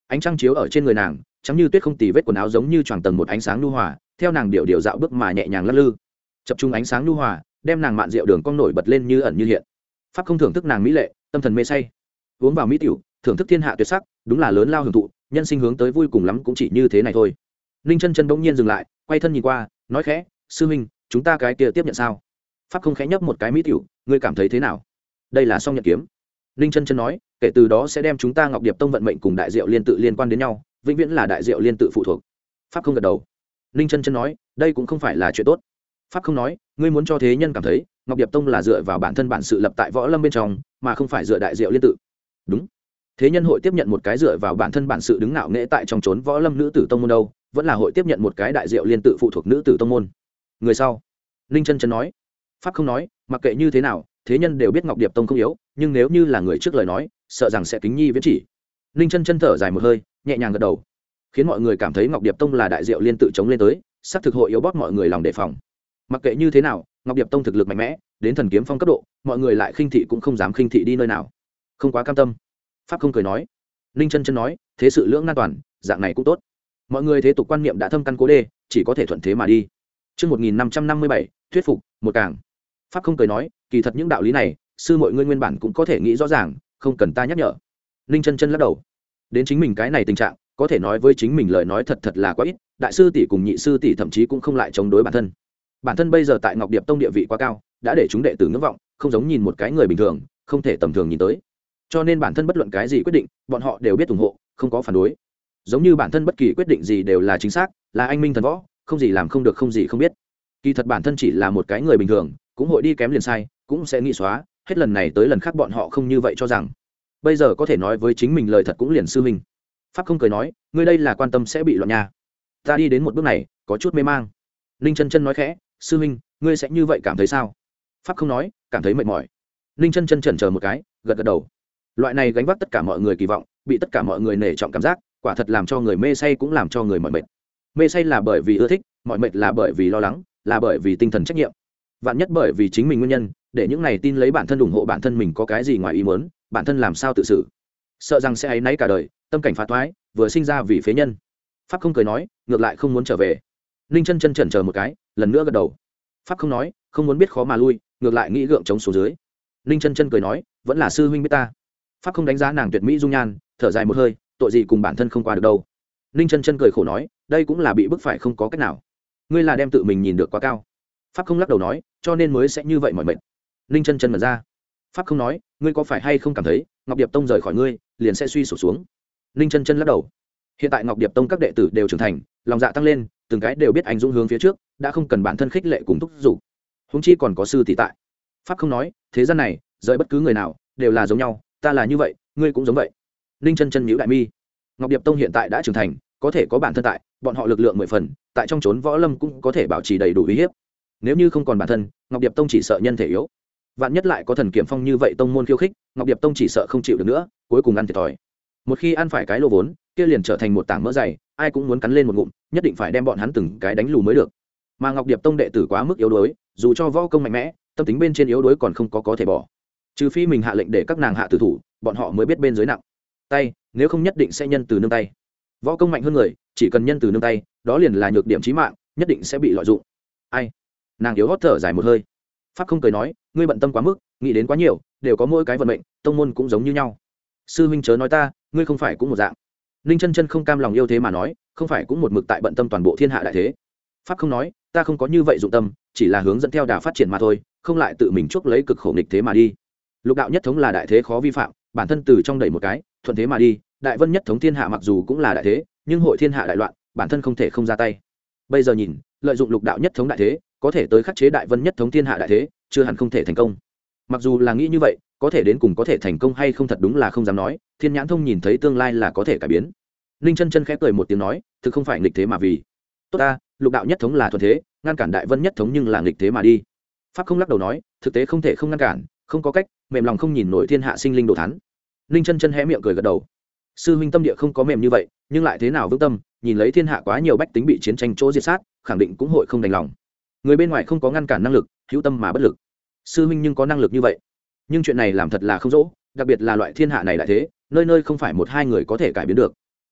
ánh trăng chiếu ở trên người nàng chắm như tuyết không tì vết quần áo giống như tròn tầng một ánh sáng nhu hòa theo nàng điệu điệu dạo bước mà nhẹ nhàng lắc lư chập trung ánh sáng nhu hòa đem nàng mạn rượu đường cong nổi bật lên như ẩn như hiện. Pháp không thưởng thức nàng mỹ lệ tâm thần mê say, uống vào mỹ tiểu thưởng thức thiên hạ tuyệt sắc, đúng là lớn lao hưởng thụ, nhân sinh hướng tới vui cùng lắm cũng chỉ như thế này thôi. Ninh chân chân bỗng nhiên dừng lại, quay thân nhìn qua, nói khẽ, sư huynh, chúng ta cái kia tiếp nhận sao? Pháp không khẽ nhấp một cái mỹ tiểu, ngươi cảm thấy thế nào? Đây là song nhận kiếm. Ninh chân chân nói, kể từ đó sẽ đem chúng ta Ngọc Điệp Tông vận mệnh cùng đại diệu liên tự liên quan đến nhau, vĩnh viễn là đại diệu liên tự phụ thuộc. Pháp không gật đầu. Ninh chân chân nói, đây cũng không phải là chuyện tốt. Pháp không nói, ngươi muốn cho thế nhân cảm thấy Ngọc Điệp Tông là dựa vào bản thân bản sự lập tại võ lâm bên trong, mà không phải dựa đại diệu liên tự. Đúng. Thế nhân hội tiếp nhận một cái dựa vào bản thân bản sự đứng ngạo nghễ tại trong chốn võ lâm nữ tử tông môn đâu, vẫn là hội tiếp nhận một cái đại diệu liên tự phụ thuộc nữ tử tông môn. Người sau. Ninh chân chân nói. Pháp không nói, mặc kệ như thế nào, thế nhân đều biết Ngọc Điệp Tông không yếu, nhưng nếu như là người trước lời nói, sợ rằng sẽ kính nhi viễn chỉ. Ninh chân chân thở dài một hơi, nhẹ nhàng gật đầu, khiến mọi người cảm thấy Ngọc Điệp Tông là đại diệu liên tự chống lên tới, sắp thực hội yếu bóp mọi người lòng đề phòng. Mặc kệ như thế nào, Ngọc Điệp Tông thực lực mạnh mẽ, đến thần kiếm phong cấp độ, mọi người lại khinh thị cũng không dám khinh thị đi nơi nào. Không quá cam tâm. Pháp không cười nói. Ninh chân chân nói, thế sự lưỡng nan toàn, dạng này cũng tốt. Mọi người thế tục quan niệm đã thâm căn cố đê, chỉ có thể thuận thế mà đi. Chương một nghìn năm trăm năm mươi bảy, thuyết phục, một càng. Pháp không cười nói, kỳ thật những đạo lý này, sư mọi ngươi nguyên bản cũng có thể nghĩ rõ ràng, không cần ta nhắc nhở. Ninh chân chân lắc đầu. Đến chính mình cái này tình trạng, có thể nói với chính mình lời nói thật thật là quá ít, đại sư tỷ cùng nhị sư tỷ thậm chí cũng không lại chống đối bản thân. Bản thân bây giờ tại Ngọc Điệp Tông địa vị quá cao, đã để chúng đệ tử ngưỡng vọng, không giống nhìn một cái người bình thường, không thể tầm thường nhìn tới. Cho nên bản thân bất luận cái gì quyết định, bọn họ đều biết ủng hộ, không có phản đối. Giống như bản thân bất kỳ quyết định gì đều là chính xác, là anh minh thần võ, không gì làm không được không gì không biết. Kỳ thật bản thân chỉ là một cái người bình thường, cũng hội đi kém liền sai, cũng sẽ nghĩ xóa, hết lần này tới lần khác bọn họ không như vậy cho rằng. Bây giờ có thể nói với chính mình lời thật cũng liền sư huynh. Pháp không cười nói, ngươi đây là quan tâm sẽ bị loạn nha. Ta đi đến một bước này, có chút mê mang. Ninh chân chân nói khẽ, sư huynh, ngươi sẽ như vậy cảm thấy sao? Pháp không nói, cảm thấy mệt mỏi. Ninh chân chân chần chờ một cái, gật gật đầu. Loại này gánh vác tất cả mọi người kỳ vọng, bị tất cả mọi người nể trọng cảm giác, quả thật làm cho người mê say cũng làm cho người mỏi mệt. Mê say là bởi vì ưa thích, mỏi mệt là bởi vì lo lắng, là bởi vì tinh thần trách nhiệm. Vạn nhất bởi vì chính mình nguyên nhân, để những này tin lấy bản thân ủng hộ bản thân mình có cái gì ngoài ý muốn, bản thân làm sao tự xử? Sợ rằng sẽ áy náy cả đời, tâm cảnh phá toái, vừa sinh ra vì phế nhân. Pháp không cười nói, ngược lại không muốn trở về. Ninh chân chân chần chờ một cái, lần nữa gật đầu. Pháp không nói, không muốn biết khó mà lui, ngược lại nghĩ gượng chống xuống dưới. Ninh chân chân cười nói, vẫn là sư huynh biết ta. Pháp không đánh giá nàng tuyệt mỹ dung nhan, thở dài một hơi, tội gì cùng bản thân không qua được đâu. Ninh chân chân cười khổ nói, đây cũng là bị bức phải không có cách nào. Ngươi là đem tự mình nhìn được quá cao. Pháp không lắc đầu nói, cho nên mới sẽ như vậy mỏi mệt. Ninh chân chân mở ra. Pháp không nói, ngươi có phải hay không cảm thấy Ngọc Điệp Tông rời khỏi ngươi liền sẽ suy sụp xuống? Ninh chân chân lắc đầu. Hiện tại Ngọc Điệp Tông các đệ tử đều trưởng thành, lòng dạ tăng lên, từng cái đều biết anh dũng hướng phía trước, đã không cần bản thân khích lệ cùng thúc giục. Huống chi còn có sư tỷ tại. Pháp không nói, thế gian này, rời bất cứ người nào đều là giống nhau, ta là như vậy, ngươi cũng giống vậy. Ninh chân chân nhíu đại mi. Ngọc Điệp Tông hiện tại đã trưởng thành, có thể có bản thân tại, bọn họ lực lượng mười phần, tại trong chốn võ lâm cũng có thể bảo trì đầy đủ uy hiếp. Nếu như không còn bản thân, Ngọc Điệp Tông chỉ sợ nhân thể yếu. Vạn nhất lại có thần kiểm phong như vậy tông môn khiêu khích, Ngọc Điệp Tông chỉ sợ không chịu được nữa, cuối cùng ăn thiệt thòi. Một khi ăn phải cái lô vốn, kia liền trở thành một tảng mỡ dày, ai cũng muốn cắn lên một ngụm, nhất định phải đem bọn hắn từng cái đánh lù mới được. Mà Ngọc Điệp Tông đệ tử quá mức yếu đuối, dù cho võ công mạnh mẽ, tâm tính bên trên yếu đuối còn không có có thể bỏ. Trừ phi mình hạ lệnh để các nàng hạ tử thủ, bọn họ mới biết bên dưới nặng tay, nếu không nhất định sẽ nhân từ nương tay. Võ công mạnh hơn người, chỉ cần nhân từ nương tay, đó liền là nhược điểm chí mạng, nhất định sẽ bị lợi dụng. Ai? Nàng yếu hót thở dài một hơi. Pháp không cười nói, ngươi bận tâm quá mức, nghĩ đến quá nhiều, đều có mỗi cái vận mệnh, tông môn cũng giống như nhau. Sư huynh chớ nói ta, ngươi không phải cũng một dạng. Ninh chân chân không cam lòng yêu thế mà nói, không phải cũng một mực tại bận tâm toàn bộ thiên hạ đại thế. Pháp không nói, ta không có như vậy dụng tâm, chỉ là hướng dẫn theo đà phát triển mà thôi, không lại tự mình chuốc lấy cực khổ nghịch thế mà đi. Lục đạo nhất thống là đại thế khó vi phạm, bản thân từ trong đẩy một cái, thuận thế mà đi. Đại vân nhất thống thiên hạ mặc dù cũng là đại thế, nhưng hội thiên hạ đại loạn, bản thân không thể không ra tay. Bây giờ nhìn, lợi dụng lục đạo nhất thống đại thế, có thể tới khắc chế đại vân nhất thống thiên hạ đại thế, chưa hẳn không thể thành công. Mặc dù là nghĩ như vậy, có thể đến cùng có thể thành công hay không thật đúng là không dám nói, thiên nhãn thông nhìn thấy tương lai là có thể cải biến. Ninh chân chân khẽ cười một tiếng nói, thực không phải nghịch thế mà vì tốt ta, lục đạo nhất thống là thuận thế, ngăn cản đại vân nhất thống nhưng là nghịch thế mà đi. Pháp không lắc đầu nói, thực tế không thể không ngăn cản, không có cách, mềm lòng không nhìn nổi thiên hạ sinh linh đồ thán. Ninh chân chân hé miệng cười gật đầu. Sư huynh tâm địa không có mềm như vậy, nhưng lại thế nào vững tâm, nhìn lấy thiên hạ quá nhiều bách tính bị chiến tranh chỗ diệt sát, khẳng định cũng hội không đành lòng. Người bên ngoài không có ngăn cản năng lực, hữu tâm mà bất lực. Sư huynh nhưng có năng lực như vậy, nhưng chuyện này làm thật là không dễ, đặc biệt là loại thiên hạ này đại thế, nơi nơi không phải một hai người có thể cải biến được.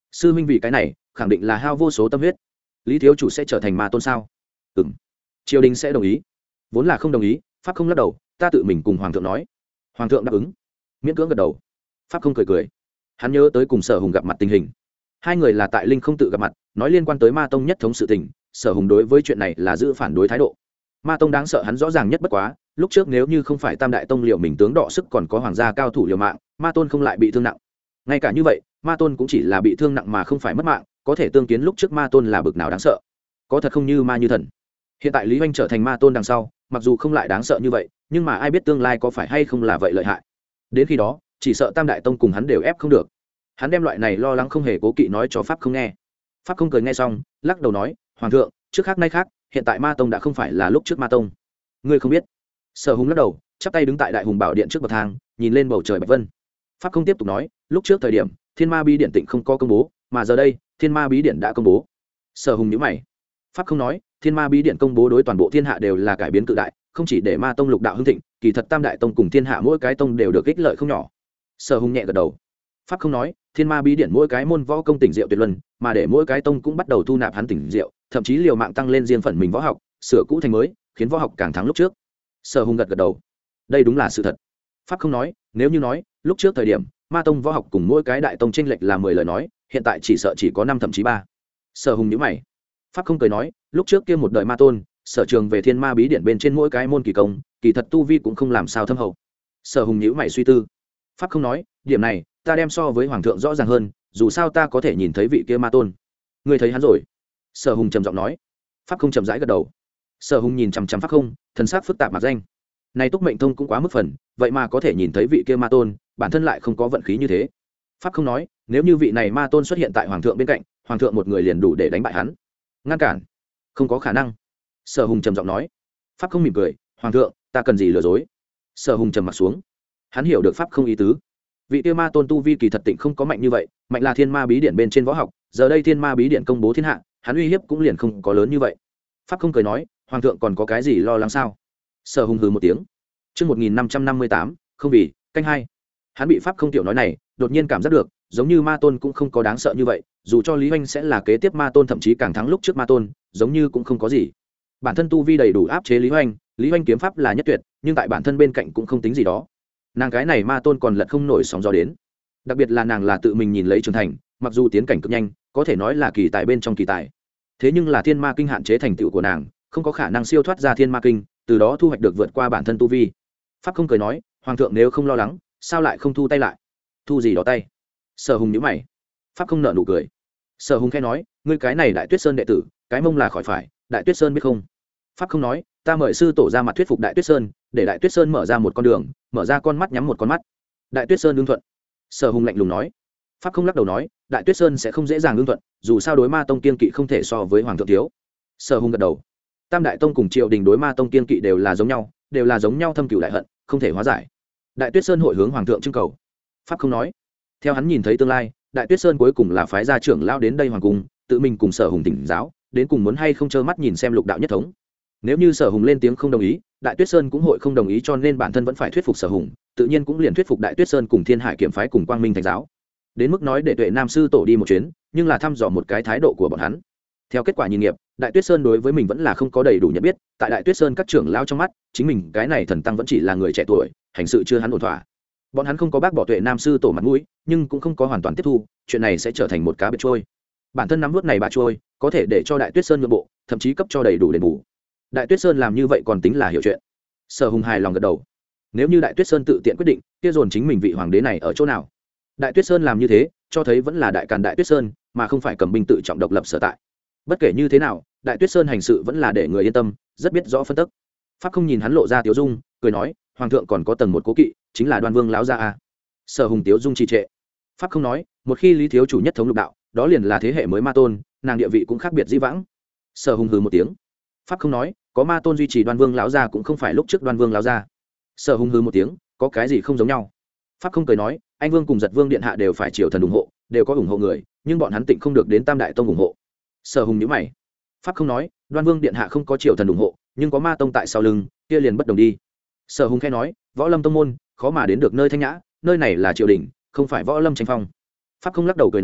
sư huynh vì cái này khẳng định là hao vô số tâm huyết. Lý thiếu chủ sẽ trở thành ma tôn sao? Ừ m, triều đình sẽ đồng ý. Vốn là không đồng ý, pháp không lắc đầu, ta tự mình cùng hoàng thượng nói. Hoàng thượng đáp ứng, miễn cưỡng gật đầu. Pháp không cười cười, hắn nhớ tới cùng Sở Hùng gặp mặt tình hình. Hai người là tại linh không tự gặp mặt, nói liên quan tới ma tông nhất thống sự tình. Sở Hùng đối với chuyện này là giữ phản đối thái độ. Ma tông đáng sợ hắn rõ ràng nhất bất quá, lúc trước nếu như không phải tam đại tông liệu mình tướng đọ sức còn có hoàng gia cao thủ liều mạng, ma tôn không lại bị thương nặng. Ngay cả như vậy, ma tôn cũng chỉ là bị thương nặng mà không phải mất mạng, có thể tương kiến lúc trước ma tôn là bực nào đáng sợ. Có thật không như ma như thần. Hiện tại Lý Hoành trở thành ma tôn đằng sau, mặc dù không lại đáng sợ như vậy, nhưng mà ai biết tương lai có phải hay không là vậy lợi hại. Đến khi đó, chỉ sợ tam đại tông cùng hắn đều ép không được. Hắn đem loại này lo lắng không hề cố kỵ nói cho pháp không nghe. Pháp không cười nghe xong, lắc đầu nói, hoàng thượng, trước khác nay khác, hiện tại ma tông đã không phải là lúc trước ma tông. Ngươi không biết. Sở Hùng lắc đầu, chắp tay đứng tại đại hùng bảo điện trước bậc thang, nhìn lên bầu trời bạch vân. Pháp không tiếp tục nói, lúc trước thời điểm thiên ma bí điện tịnh không có công bố, mà giờ đây thiên ma bí điện đã công bố. Sở Hùng nhíu mày. Pháp không nói, thiên ma bí điện công bố đối toàn bộ thiên hạ đều là cải biến cự đại, không chỉ để ma tông lục đạo hưng thịnh, kỳ thật tam đại tông cùng thiên hạ mỗi cái tông đều được ích lợi không nhỏ. Sở Hùng nhẹ gật đầu. Pháp không nói, thiên ma bí điện mỗi cái môn võ công tỉnh diệu tuyệt luân, mà để mỗi cái tông cũng bắt đầu thu nạp hắn tỉnh diệu, thậm chí liều mạng tăng lên riêng phần mình võ học, sửa cũ thành mới, khiến võ học càng thắng lúc trước. Sở Hùng gật gật đầu. Đây đúng là sự thật. Pháp không nói, nếu như nói lúc trước thời điểm ma tông võ học cùng mỗi cái đại tông chênh lệch là mười lời nói, hiện tại chỉ sợ chỉ có năm thậm chí ba. Sở Hùng nhíu mày. Pháp không cười nói, lúc trước kia một đời ma tôn, sở trường về thiên ma bí điện bên trên mỗi cái môn kỳ công, kỳ thật tu vi cũng không làm sao thâm hậu. Sở Hùng nhíu mày suy tư. Pháp không nói, điểm này ta đem so với hoàng thượng rõ ràng hơn, dù sao ta có thể nhìn thấy vị kia ma tôn. Ngươi thấy hắn rồi? Sở Hùng trầm giọng nói. Pháp không chậm rãi gật đầu. Sở Hùng nhìn chằm chằm pháp không, thần sắc phức tạp mặc danh. Này túc mệnh thông cũng quá mức phần, vậy mà có thể nhìn thấy vị kia ma tôn, bản thân lại không có vận khí như thế. Pháp không nói, nếu như vị này ma tôn xuất hiện tại hoàng thượng bên cạnh, hoàng thượng một người liền đủ để đánh bại hắn. Ngăn cản? Không có khả năng. Sở Hùng trầm giọng nói. Pháp không mỉm cười, hoàng thượng, ta cần gì lừa dối? Sở Hùng trầm mặt xuống. Hắn hiểu được pháp không ý tứ. Vị kia ma tôn tu vi kỳ thật tịnh không có mạnh như vậy, mạnh là thiên ma bí điện bên trên võ học, giờ đây thiên ma bí điện công bố thiên hạ, hắn uy hiếp cũng liền không có lớn như vậy. Pháp không cười nói, hoàng thượng còn có cái gì lo lắng sao? Sở Hùng hừ một tiếng. Chương một nghìn năm trăm năm mươi tám, không vì, canh hai. Hắn bị pháp không tiểu nói này, đột nhiên cảm giác được, giống như ma tôn cũng không có đáng sợ như vậy, dù cho Lý Hoành sẽ là kế tiếp ma tôn thậm chí càng thắng lúc trước ma tôn, giống như cũng không có gì. Bản thân tu vi đầy đủ áp chế Lý Hoành, Lý Hoành kiếm pháp là nhất tuyệt, nhưng tại bản thân bên cạnh cũng không tính gì đó. Nàng cái này ma tôn còn lật không nổi sóng gió đến. Đặc biệt là nàng là tự mình nhìn lấy trưởng thành, mặc dù tiến cảnh cực nhanh, có thể nói là kỳ tài bên trong kỳ tài. Thế nhưng là thiên ma kinh hạn chế thành tựu của nàng, không có khả năng siêu thoát ra thiên ma kinh, từ đó thu hoạch được vượt qua bản thân tu vi. Pháp không cười nói, hoàng thượng nếu không lo lắng, sao lại không thu tay lại? Thu gì đó tay? Sở Hùng nhíu mày. Pháp không nợ nụ cười. Sở Hùng khẽ nói, ngươi cái này Đại Tuyết Sơn đệ tử, cái mông là khỏi phải, Đại Tuyết Sơn biết không? Pháp không nói, ta mời sư tổ ra mặt thuyết phục Đại Tuyết Sơn, để Đại Tuyết Sơn mở ra một con đường, mở ra con mắt nhắm một con mắt. Đại Tuyết Sơn ưng thuận. Sở Hùng lạnh lùng nói. Pháp không lắc đầu nói, Đại Tuyết Sơn sẽ không dễ dàng ưng thuận, dù sao đối ma tông kiên kỵ không thể so với hoàng thượng thiếu. Sở Hùng gật đầu. Tam đại tông cùng triều đình đối ma tông kiên kỵ đều là giống nhau, đều là giống nhau thâm cửu đại hận, không thể hóa giải. Đại Tuyết Sơn hội hướng hoàng thượng trưng cầu. Pháp không nói. Theo hắn nhìn thấy tương lai, Đại Tuyết Sơn cuối cùng là phái gia trưởng lao đến đây hoàng cung, tự mình cùng Sở Hùng tỉnh giáo, đến cùng muốn hay không trơ mắt nhìn xem lục đạo nhất thống. Nếu như Sở Hùng lên tiếng không đồng ý, Đại Tuyết Sơn cũng hội không đồng ý, cho nên bản thân vẫn phải thuyết phục Sở Hùng, tự nhiên cũng liền thuyết phục Đại Tuyết Sơn cùng Thiên Hải Kiểm phái cùng Quang Minh Thánh giáo. Đến mức nói để Tuệ Nam sư tổ đi một chuyến, nhưng là thăm dò một cái thái độ của bọn hắn. Theo kết quả nhìn nghiệm, Đại Tuyết Sơn đối với mình vẫn là không có đầy đủ nhận biết, tại Đại Tuyết Sơn các trưởng lao trong mắt, chính mình cái này thần tăng vẫn chỉ là người trẻ tuổi, hành sự chưa hắn ổn thỏa. Bọn hắn không có bác bỏ Tuệ Nam sư tổ mặt mũi, nhưng cũng không có hoàn toàn tiếp thu, chuyện này sẽ trở thành một cá biệt trôi. Bản thân nắm nuốt này bà trôi, có thể để cho Đại Tuyết Sơn nhượng bộ, thậm chí cấp cho đầy đủ đền bù. Đại Tuyết Sơn làm như vậy còn tính là hiểu chuyện. Sở Hùng hài lòng gật đầu. Nếu như Đại Tuyết Sơn tự tiện quyết định, kia dồn chính mình vị hoàng đế này ở chỗ nào? Đại Tuyết Sơn làm như thế, cho thấy vẫn là đại càn Đại Tuyết Sơn, mà không phải cầm binh tự trọng độc lập sở tại. Bất kể như thế nào, Đại Tuyết Sơn hành sự vẫn là để người yên tâm, rất biết rõ phân tích. Pháp không nhìn hắn lộ ra tiếu dung, cười nói, hoàng thượng còn có tầng một cố kỵ, chính là Đoan Vương lão gia a. Sở Hùng tiếu dung trì trệ. Pháp không nói, một khi Lý thiếu chủ nhất thống lục đạo, đó liền là thế hệ mới ma tôn, nàng địa vị cũng khác biệt dĩ vãng. Sở Hùng hừ một tiếng. Pháp không nói, có ma tôn duy trì Đoan Vương lão gia cũng không phải lúc trước Đoan Vương lão gia. Sở Hùng hừ một tiếng, có cái gì không giống nhau? Pháp không cười nói, anh Vương cùng Giật Vương điện hạ đều phải triều thần ủng hộ, đều có ủng hộ người, nhưng bọn hắn tịnh không được đến Tam đại tông ủng hộ. Sở Hùng nhíu mày. Pháp không nói, Đoan Vương điện hạ không có triều thần ủng hộ, nhưng có ma tông tại sau lưng, kia liền bất đồng đi. Sở Hùng khẽ nói, võ lâm tông môn, khó mà đến được nơi thanh nhã, nơi này là triều đình, không phải võ lâm tranh phong. Pháp không lắc đầu cười nói,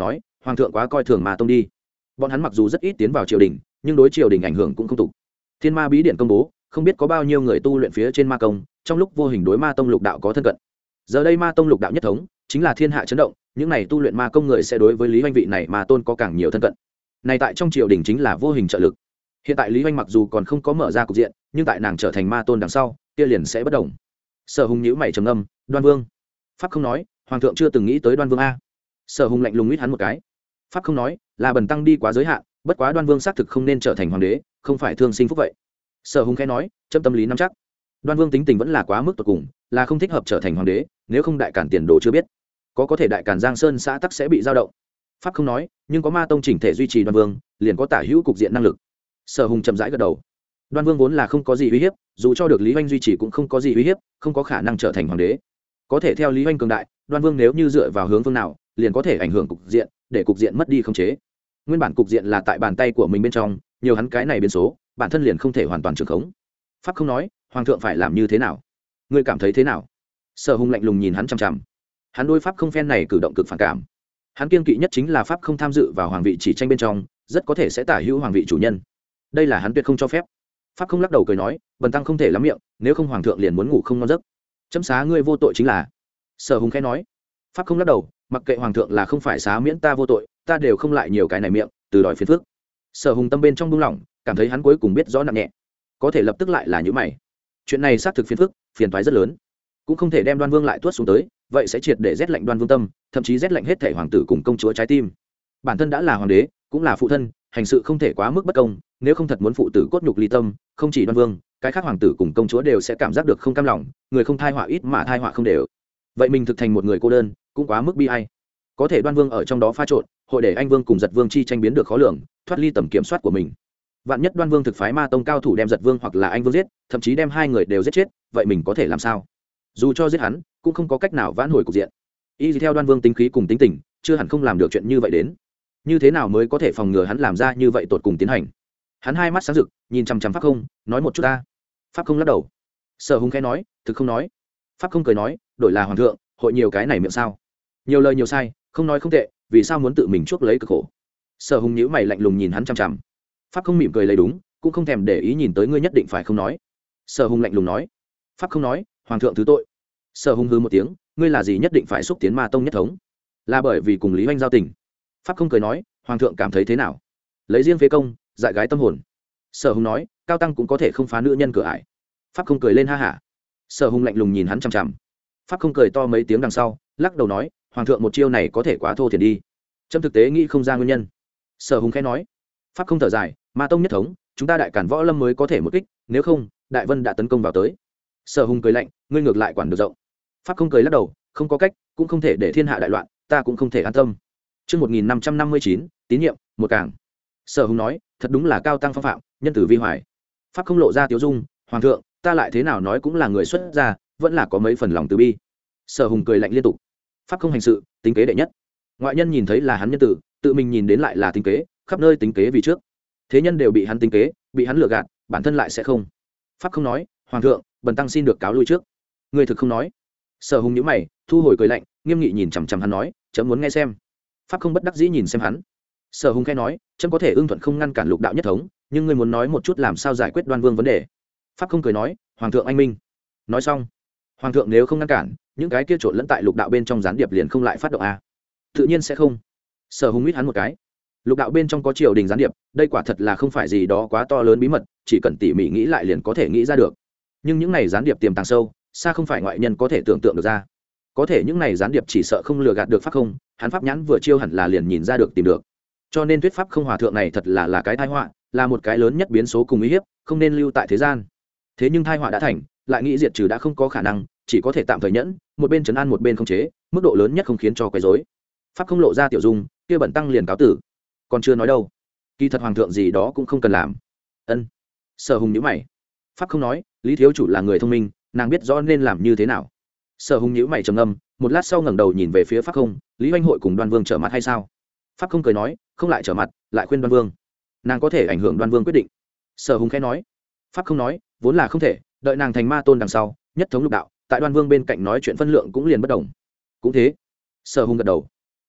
hoàng thượng quá coi thường ma tông đi. Bọn hắn mặc dù rất ít tiến vào triều đình, nhưng đối triều đình ảnh hưởng cũng không tục. Thiên ma bí điện công bố, không biết có bao nhiêu người tu luyện phía trên ma công, trong lúc vô hình đối ma tông lục đạo có thân cận. Giờ đây ma tông lục đạo nhất thống, chính là thiên hạ chấn động, những này tu luyện ma công người sẽ đối với Lý Hoành vị này mà tôn có càng nhiều thân cận. Này tại trong triều đình chính là vô hình trợ lực. Hiện tại Lý Hoành mặc dù còn không có mở ra cục diện, nhưng tại nàng trở thành ma tôn đằng sau, kia liền sẽ bất động. Sở Hùng nhíu mày trầm ngâm, Đoan Vương. Pháp không nói, hoàng thượng chưa từng nghĩ tới Đoan Vương a. Sở Hùng lạnh lùng nguyết hắn một cái. Pháp không nói, là bần tăng đi quá giới hạn, bất quá Đoan Vương xác thực không nên trở thành hoàng đế, không phải thương sinh phúc vậy. Sở Hùng khẽ nói, châm tâm lý nắm chắc. Đoan Vương tính tình vẫn là quá mức tột cùng, là không thích hợp trở thành hoàng đế, nếu không đại cản tiền đồ chưa biết, có có thể đại cản Giang Sơn xã tắc sẽ bị dao động. Pháp không nói, nhưng có ma tông chỉnh thể duy trì Đoan Vương, liền có tả hữu cục diện năng lực. Sở Hùng chậm rãi gật đầu. Đoan Vương vốn là không có gì uy hiếp, dù cho được Lý Hoành duy trì cũng không có gì uy hiếp, không có khả năng trở thành hoàng đế. Có thể theo Lý Hoành cường đại, Đoan Vương nếu như dựa vào hướng phương nào, liền có thể ảnh hưởng cục diện, để cục diện mất đi khống chế. Nguyên bản cục diện là tại bàn tay của mình bên trong, nhiều hắn cái này biến số, bản thân liền không thể hoàn toàn trường khống. Pháp không nói, hoàng thượng phải làm như thế nào? Ngươi cảm thấy thế nào? Sở Hùng lạnh lùng nhìn hắn chằm chằm. Hắn đối pháp không phen này cử động cực phản cảm. Hắn kiên kỵ nhất chính là pháp không tham dự vào hoàng vị chỉ tranh bên trong, rất có thể sẽ tả hữu hoàng vị chủ nhân. Đây là hắn tuyệt không cho phép. Pháp không lắc đầu cười nói, bần tăng không thể lắm miệng, nếu không hoàng thượng liền muốn ngủ không ngon giấc. Chấm xá ngươi vô tội chính là. Sở Hùng khẽ nói. Pháp không lắc đầu, mặc kệ hoàng thượng là không phải xá miễn ta vô tội, ta đều không lại nhiều cái này miệng, từ đòi phiền phức. Sở Hùng tâm bên trong buông lỏng, cảm thấy hắn cuối cùng biết rõ nặng nhẹ, có thể lập tức lại là những mày. Chuyện này xác thực phiền phức, phiền toái rất lớn, cũng không thể đem Đoan Vương lại tuốt xuống tới, vậy sẽ triệt để rét lạnh Đoan Vương tâm, thậm chí rét lạnh hết thể hoàng tử cùng công chúa trái tim. Bản thân đã là hoàng đế, cũng là phụ thân, hành sự không thể quá mức bất công, nếu không thật muốn phụ tử cốt nhục ly tâm, không chỉ Đoan Vương, cái khác hoàng tử cùng công chúa đều sẽ cảm giác được không cam lòng, người không thai họa ít mà thai họa không đều. Vậy mình thực thành một người cô đơn, cũng quá mức bi ai. Có thể Đoan Vương ở trong đó pha trộn, hội để Anh Vương cùng Giật Vương chi tranh biến được khó lường, thoát ly tầm kiểm soát của mình. Vạn nhất Đoan Vương thực phái ma tông cao thủ đem Giật Vương hoặc là Anh Vương giết, thậm chí đem hai người đều giết chết, vậy mình có thể làm sao? Dù cho giết hắn, cũng không có cách nào vãn hồi cục diện. Y theo Đoan Vương tính khí cùng tính tình, chưa hẳn không làm được chuyện như vậy đến. Như thế nào mới có thể phòng ngừa hắn làm ra như vậy tột cùng tiến hành? Hắn hai mắt sáng rực, nhìn chằm chằm Pháp Không, nói một chút ta. Pháp Không lắc đầu. Sở Hùng khẽ nói, thực không nói. Pháp Không cười nói, đổi là hoàng thượng, hội nhiều cái này miệng sao? Nhiều lời nhiều sai, không nói không tệ, vì sao muốn tự mình chuốc lấy cực khổ? Sở Hùng nhíu mày lạnh lùng nhìn hắn chằm chằm. Pháp Không mỉm cười lấy đúng, cũng không thèm để ý nhìn tới ngươi nhất định phải không nói. Sở Hùng lạnh lùng nói. Pháp Không nói, hoàng thượng thứ tội. Sở Hùng hừ một tiếng, ngươi là gì nhất định phải xúc tiến ma tông nhất thống? Là bởi vì cùng Lý Hoành giao tình. Pháp Không cười nói, hoàng thượng cảm thấy thế nào? Lấy riêng phế công, dại gái tâm hồn. Sở Hùng nói, cao tăng cũng có thể không phá nữ nhân cửa ải. Pháp Không cười lên ha hả. Sở Hùng lạnh lùng nhìn hắn chằm chằm. Pháp Không cười to mấy tiếng đằng sau, lắc đầu nói, hoàng thượng một chiêu này có thể quá thô thiển đi, trâm thực tế nghĩ không ra nguyên nhân. Sở Hùng khẽ nói. Pháp Không thở dài, ma tông nhất thống, chúng ta đại cản võ lâm mới có thể một kích, nếu không đại vân đã tấn công vào tới. Sở Hùng cười lạnh, ngươi ngược lại quản được rộng. Pháp Không cười lắc đầu, không có cách, cũng không thể để thiên hạ đại loạn, ta cũng không thể an tâm. Trước một nghìn năm trăm năm mươi chín, tín nhiệm, một càng. Sở Hùng nói, thật đúng là cao tăng phong phạm, nhân tử vi hoài. Pháp Không lộ ra tiếu dung, hoàng thượng, ta lại thế nào nói cũng là người xuất gia, vẫn là có mấy phần lòng từ bi. Sở Hùng cười lạnh liên tục. Pháp Không hành sự, tính kế đệ nhất. Ngoại nhân nhìn thấy là hắn nhân tử, tự mình nhìn đến lại là tính kế, khắp nơi tính kế vì trước. Thế nhân đều bị hắn tính kế, bị hắn lừa gạt, bản thân lại sẽ không. Pháp Không nói, hoàng thượng, bần tăng xin được cáo lui trước. Người thực không nói. Sở Hùng nhíu mày, thu hồi cười lạnh, nghiêm nghị nhìn chằm chằm hắn nói, chấm muốn nghe xem. Pháp Không bất đắc dĩ nhìn xem hắn. Sở Hùng khẽ nói, chấm có thể ưng thuận không ngăn cản lục đạo nhất thống, nhưng ngươi muốn nói một chút làm sao giải quyết Đoan Vương vấn đề. Pháp Không cười nói, hoàng thượng anh minh. Nói xong, hoàng thượng nếu không ngăn cản, những cái kia trộn lẫn tại lục đạo bên trong gián điệp liền không lại phát động a. Tự nhiên sẽ không. Sở Hùng huýt hắn một cái. Lục đạo bên trong có triều đình gián điệp, đây quả thật là không phải gì đó quá to lớn bí mật, chỉ cần tỉ mỉ nghĩ lại liền có thể nghĩ ra được. Nhưng những này gián điệp tiềm tàng sâu, xa không phải ngoại nhân có thể tưởng tượng được ra. Có thể những này gián điệp chỉ sợ không lừa gạt được Pháp Không, hắn pháp nhãn vừa chiêu hẳn là liền nhìn ra được tìm được. Cho nên thuyết pháp không hòa thượng này thật là là cái tai họa, là một cái lớn nhất biến số cùng uy hiếp, không nên lưu tại thế gian. Thế nhưng tai họa đã thành, lại nghĩ diệt trừ đã không có khả năng, chỉ có thể tạm thời nhẫn, một bên trấn an một bên khống chế, mức độ lớn nhất không khiến cho quấy rối. Pháp Không lộ ra tiểu dung, kia bẩn tăng liền cáo tử. Còn chưa nói đâu, kỳ thật hoàng thượng gì đó cũng không cần làm. Ân. Sở Hùng nhíu mày. Pháp Không nói, Lý thiếu chủ là người thông minh, nàng biết rõ nên làm như thế nào. Sở Hùng nhíu mày trầm ngâm, một lát sau ngẩng đầu nhìn về phía Pháp Không, Lý Hoành hội cùng Đoan Vương trở mặt hay sao? Pháp Không cười nói, không lại trở mặt, lại khuyên Đoan Vương, nàng có thể ảnh hưởng Đoan Vương quyết định. Sở Hùng khẽ nói. Pháp Không nói, vốn là không thể, đợi nàng thành ma tôn đằng sau, nhất thống lục đạo, tại Đoan Vương bên cạnh nói chuyện phân lượng cũng liền bất đồng. Cũng thế. Sở Hùng gật đầu.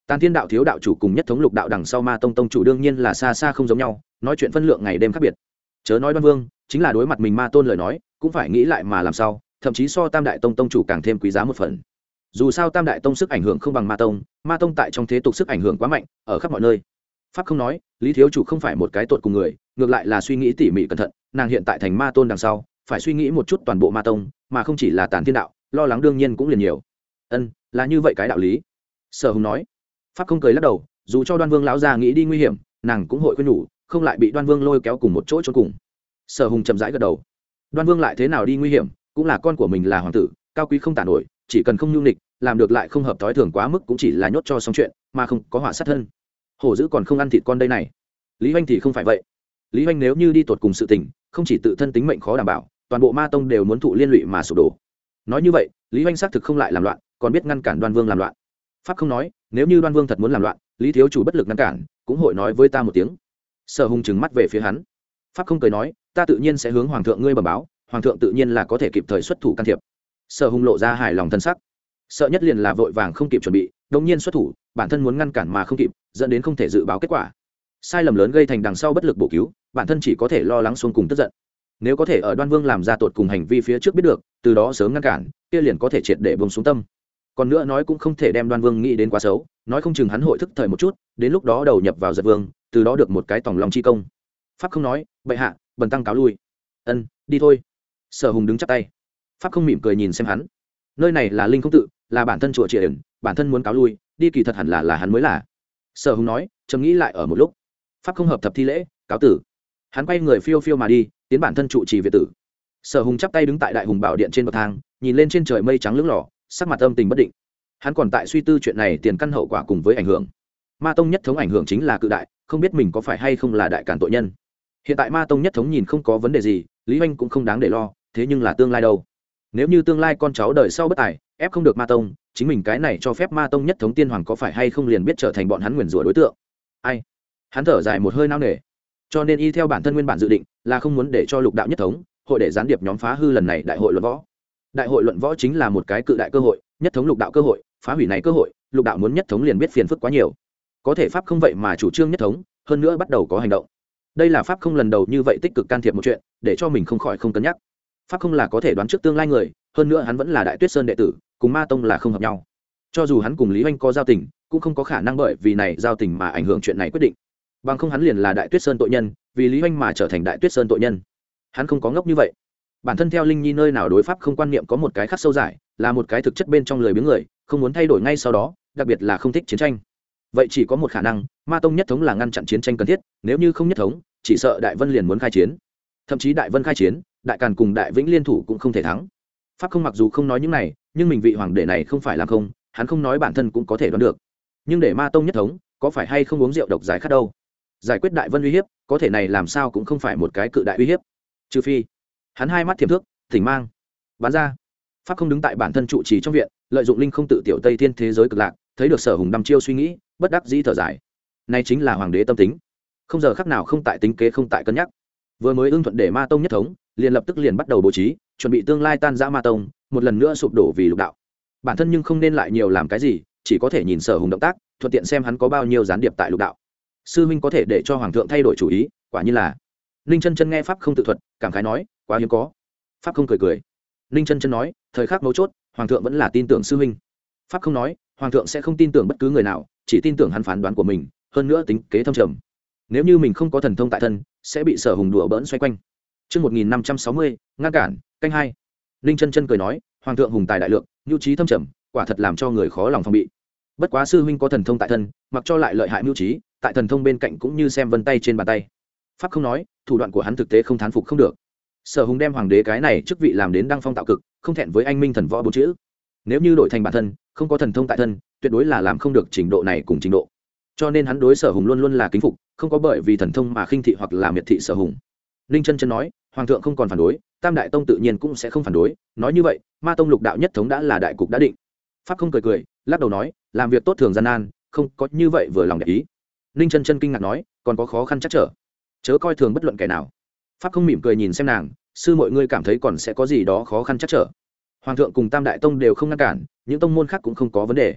Tàn Thiên đạo thiếu đạo chủ cùng nhất thống lục đạo đằng sau ma tông tông chủ đương nhiên là xa xa không giống nhau, nói chuyện phân lượng ngày đêm khác biệt. Chớ nói Đoan Vương, chính là đối mặt mình ma tôn lời nói cũng phải nghĩ lại mà làm sao, thậm chí so tam đại tông tông chủ càng thêm quý giá một phần. Dù sao tam đại tông sức ảnh hưởng không bằng ma tông, ma tông tại trong thế tục sức ảnh hưởng quá mạnh, ở khắp mọi nơi. Pháp không nói, Lý thiếu chủ không phải một cái tuột cùng người, ngược lại là suy nghĩ tỉ mỉ cẩn thận, nàng hiện tại thành ma tôn đằng sau phải suy nghĩ một chút toàn bộ ma tông, mà không chỉ là Tàn Thiên đạo, lo lắng đương nhiên cũng liền nhiều. Ân, là như vậy cái đạo lý. Sở Hùng nói. Pháp không cười lắc đầu, dù cho Đoan Vương lão già nghĩ đi nguy hiểm, nàng cũng hội khuyên nhủ, không lại bị Đoan Vương lôi kéo cùng một chỗ chôn cùng. Sở Hùng chậm rãi gật đầu. Đoan Vương lại thế nào đi nguy hiểm, cũng là con của mình là hoàng tử, cao quý không tả nổi, chỉ cần không nhu nghịch, làm được lại không hợp thói thường quá mức cũng chỉ là nhốt cho xong chuyện, mà không có họa sát thân. Hổ dữ còn không ăn thịt con đây này. Lý Hoành thì không phải vậy. Lý Hoành nếu như đi tuột cùng sự tình, không chỉ tự thân tính mệnh khó đảm bảo, toàn bộ ma tông đều muốn thụ liên lụy mà sụp đổ. Nói như vậy, Lý Hoành xác thực không lại làm loạn, còn biết ngăn cản Đoan Vương làm loạn. Pháp không nói, nếu như Đoan Vương thật muốn làm loạn, Lý thiếu chủ bất lực ngăn cản, cũng hội nói với ta một tiếng. Sở Hùng trừng mắt về phía hắn. Pháp không cười nói, ta tự nhiên sẽ hướng hoàng thượng ngươi bẩm báo, hoàng thượng tự nhiên là có thể kịp thời xuất thủ can thiệp. Sở Hùng lộ ra hài lòng thân sắc. Sợ nhất liền là vội vàng không kịp chuẩn bị, đống nhiên xuất thủ, bản thân muốn ngăn cản mà không kịp, dẫn đến không thể dự báo kết quả. Sai lầm lớn gây thành đằng sau bất lực bổ cứu, bản thân chỉ có thể lo lắng xuống cùng tức giận. Nếu có thể ở Đoan Vương làm ra tột cùng hành vi phía trước biết được, từ đó sớm ngăn cản, kia liền có thể triệt để buông xuống tâm. Còn nữa nói cũng không thể đem Đoan Vương nghĩ đến quá xấu, nói không chừng hắn hội thức thời một chút, đến lúc đó đầu nhập vào giật vương, từ đó được một cái tòng lòng chi công. Pháp không nói, bệ hạ, bần tăng cáo lui. Ân, đi thôi. Sở Hùng đứng chắp tay. Pháp không mỉm cười nhìn xem hắn. Nơi này là linh không tự, là bản thân chùa triền, bản thân muốn cáo lui, đi kỳ thật hẳn là là hắn mới là. Sở Hùng nói, trầm nghĩ lại ở một lúc. Pháp không hợp thập thi lễ, cáo tử. Hắn quay người phiêu phiêu mà đi, tiến bản thân trụ trì viện tử. Sở Hùng chắp tay đứng tại đại hùng bảo điện trên bậc thang, nhìn lên trên trời mây trắng lững lỏ, sắc mặt âm tình bất định. Hắn còn tại suy tư chuyện này tiền căn hậu quả cùng với ảnh hưởng. Ma tông nhất thống ảnh hưởng chính là cự đại, không biết mình có phải hay không là đại cản tội nhân. Hiện tại ma tông nhất thống nhìn không có vấn đề gì, Lý Hoành cũng không đáng để lo, thế nhưng là tương lai đâu? Nếu như tương lai con cháu đời sau bất tài, ép không được ma tông, chính mình cái này cho phép ma tông nhất thống tiên hoàng có phải hay không liền biết trở thành bọn hắn nguyền rủa đối tượng. Ai? Hắn thở dài một hơi nao nề. Cho nên y theo bản thân nguyên bản dự định là không muốn để cho lục đạo nhất thống hội để gián điệp nhóm phá hư lần này đại hội luận võ. Đại hội luận võ chính là một cái cự đại cơ hội, nhất thống lục đạo cơ hội, phá hủy này cơ hội, lục đạo muốn nhất thống liền biết phiền phức quá nhiều. Có thể pháp không vậy mà chủ trương nhất thống, hơn nữa bắt đầu có hành động. Đây là pháp không lần đầu như vậy tích cực can thiệp một chuyện, để cho mình không khỏi không cân nhắc. Pháp không là có thể đoán trước tương lai người, hơn nữa hắn vẫn là Đại Tuyết Sơn đệ tử, cùng ma tông là không hợp nhau. Cho dù hắn cùng Lý Hoành có giao tình, cũng không có khả năng bởi vì này giao tình mà ảnh hưởng chuyện này quyết định. Bằng không hắn liền là Đại Tuyết Sơn tội nhân, vì Lý Hoành mà trở thành Đại Tuyết Sơn tội nhân. Hắn không có ngốc như vậy. Bản thân theo Linh Nhi nơi nào đối pháp không quan niệm có một cái khắc sâu dài, là một cái thực chất bên trong lười biếng người, không muốn thay đổi ngay sau đó, đặc biệt là không thích chiến tranh. Vậy chỉ có một khả năng, ma tông nhất thống là ngăn chặn chiến tranh cần thiết, nếu như không nhất thống, chỉ sợ Đại Vân liền muốn khai chiến. Thậm chí Đại Vân khai chiến, Đại Càn cùng Đại Vĩnh liên thủ cũng không thể thắng. Pháp không mặc dù không nói những này, nhưng mình vị hoàng đệ này không phải làm không, hắn không nói bản thân cũng có thể đoán được. Nhưng để ma tông nhất thống, có phải hay không uống rượu độc giải khát đâu? Giải quyết Đại Vân uy hiếp, có thể này làm sao cũng không phải một cái cự đại uy hiếp. Trừ phi, hắn hai mắt thiểm thước, tỉnh mang, bắn ra. Pháp không đứng tại bản thân trụ trì trong viện, lợi dụng linh không tự tiểu Tây Thiên thế giới cực lạc, thấy được Sở Hùng đăm chiêu suy nghĩ, bất đắc dĩ thở dài. Này chính là hoàng đế tâm tính, không giờ khắc nào không tại tính kế không tại cân nhắc. Vừa mới ưng thuận để ma tông nhất thống, liền lập tức liền bắt đầu bố trí, chuẩn bị tương lai tan rã ma tông, một lần nữa sụp đổ vì lục đạo. Bản thân nhưng không nên lại nhiều làm cái gì, chỉ có thể nhìn Sở Hùng động tác, thuận tiện xem hắn có bao nhiêu gián điệp tại lục đạo. Sư huynh có thể để cho hoàng thượng thay đổi chủ ý, quả như là. Ninh Chân Chân nghe pháp không tự thuật, cảm khái nói, quá hiếm có. Pháp không cười cười. Ninh Chân Chân nói, thời khắc mấu chốt, hoàng thượng vẫn là tin tưởng sư huynh. Pháp không nói, hoàng thượng sẽ không tin tưởng bất cứ người nào, chỉ tin tưởng hắn phán đoán của mình, hơn nữa tính kế thâm trầm. Nếu như mình không có thần thông tại thân, sẽ bị Sở Hùng đùa bỡn xoay quanh. Chương một nghìn năm trăm sáu mươi, ngăn cản, canh hai. Ninh Chân Chân cười nói, hoàng thượng hùng tài đại lượng, nhu trí thâm trầm, quả thật làm cho người khó lòng phòng bị. Bất quá sư huynh có thần thông tại thân, mặc cho lại lợi hại mưu trí, tại thần thông bên cạnh cũng như xem vân tay trên bàn tay. Pháp không nói, thủ đoạn của hắn thực tế không thán phục không được. Sở Hùng đem hoàng đế cái này chức vị làm đến đăng phong tạo cực, không thẹn với anh minh thần võ bốn chữ. Nếu như đổi thành bản thân, không có thần thông tại thân, tuyệt đối là làm không được trình độ này cùng trình độ. Cho nên hắn đối Sở Hùng luôn luôn là kính phục, không có bởi vì thần thông mà khinh thị hoặc là miệt thị Sở Hùng. Ninh Chân Chân nói, hoàng thượng không còn phản đối, Tam Đại Tông tự nhiên cũng sẽ không phản đối, nói như vậy, Ma Tông lục đạo nhất thống đã là đại cục đã định. Pháp không cười cười, lắc đầu nói, làm việc tốt thường gian nan, không có như vậy vừa lòng để ý. Ninh Chân Chân kinh ngạc nói, còn có khó khăn chắc trở, chớ coi thường bất luận kẻ nào. Pháp không mỉm cười nhìn xem nàng, sư mọi ngươi cảm thấy còn sẽ có gì đó khó khăn chắc trở. Hoàng thượng cùng Tam Đại Tông đều không ngăn cản, những tông môn khác cũng không có vấn đề.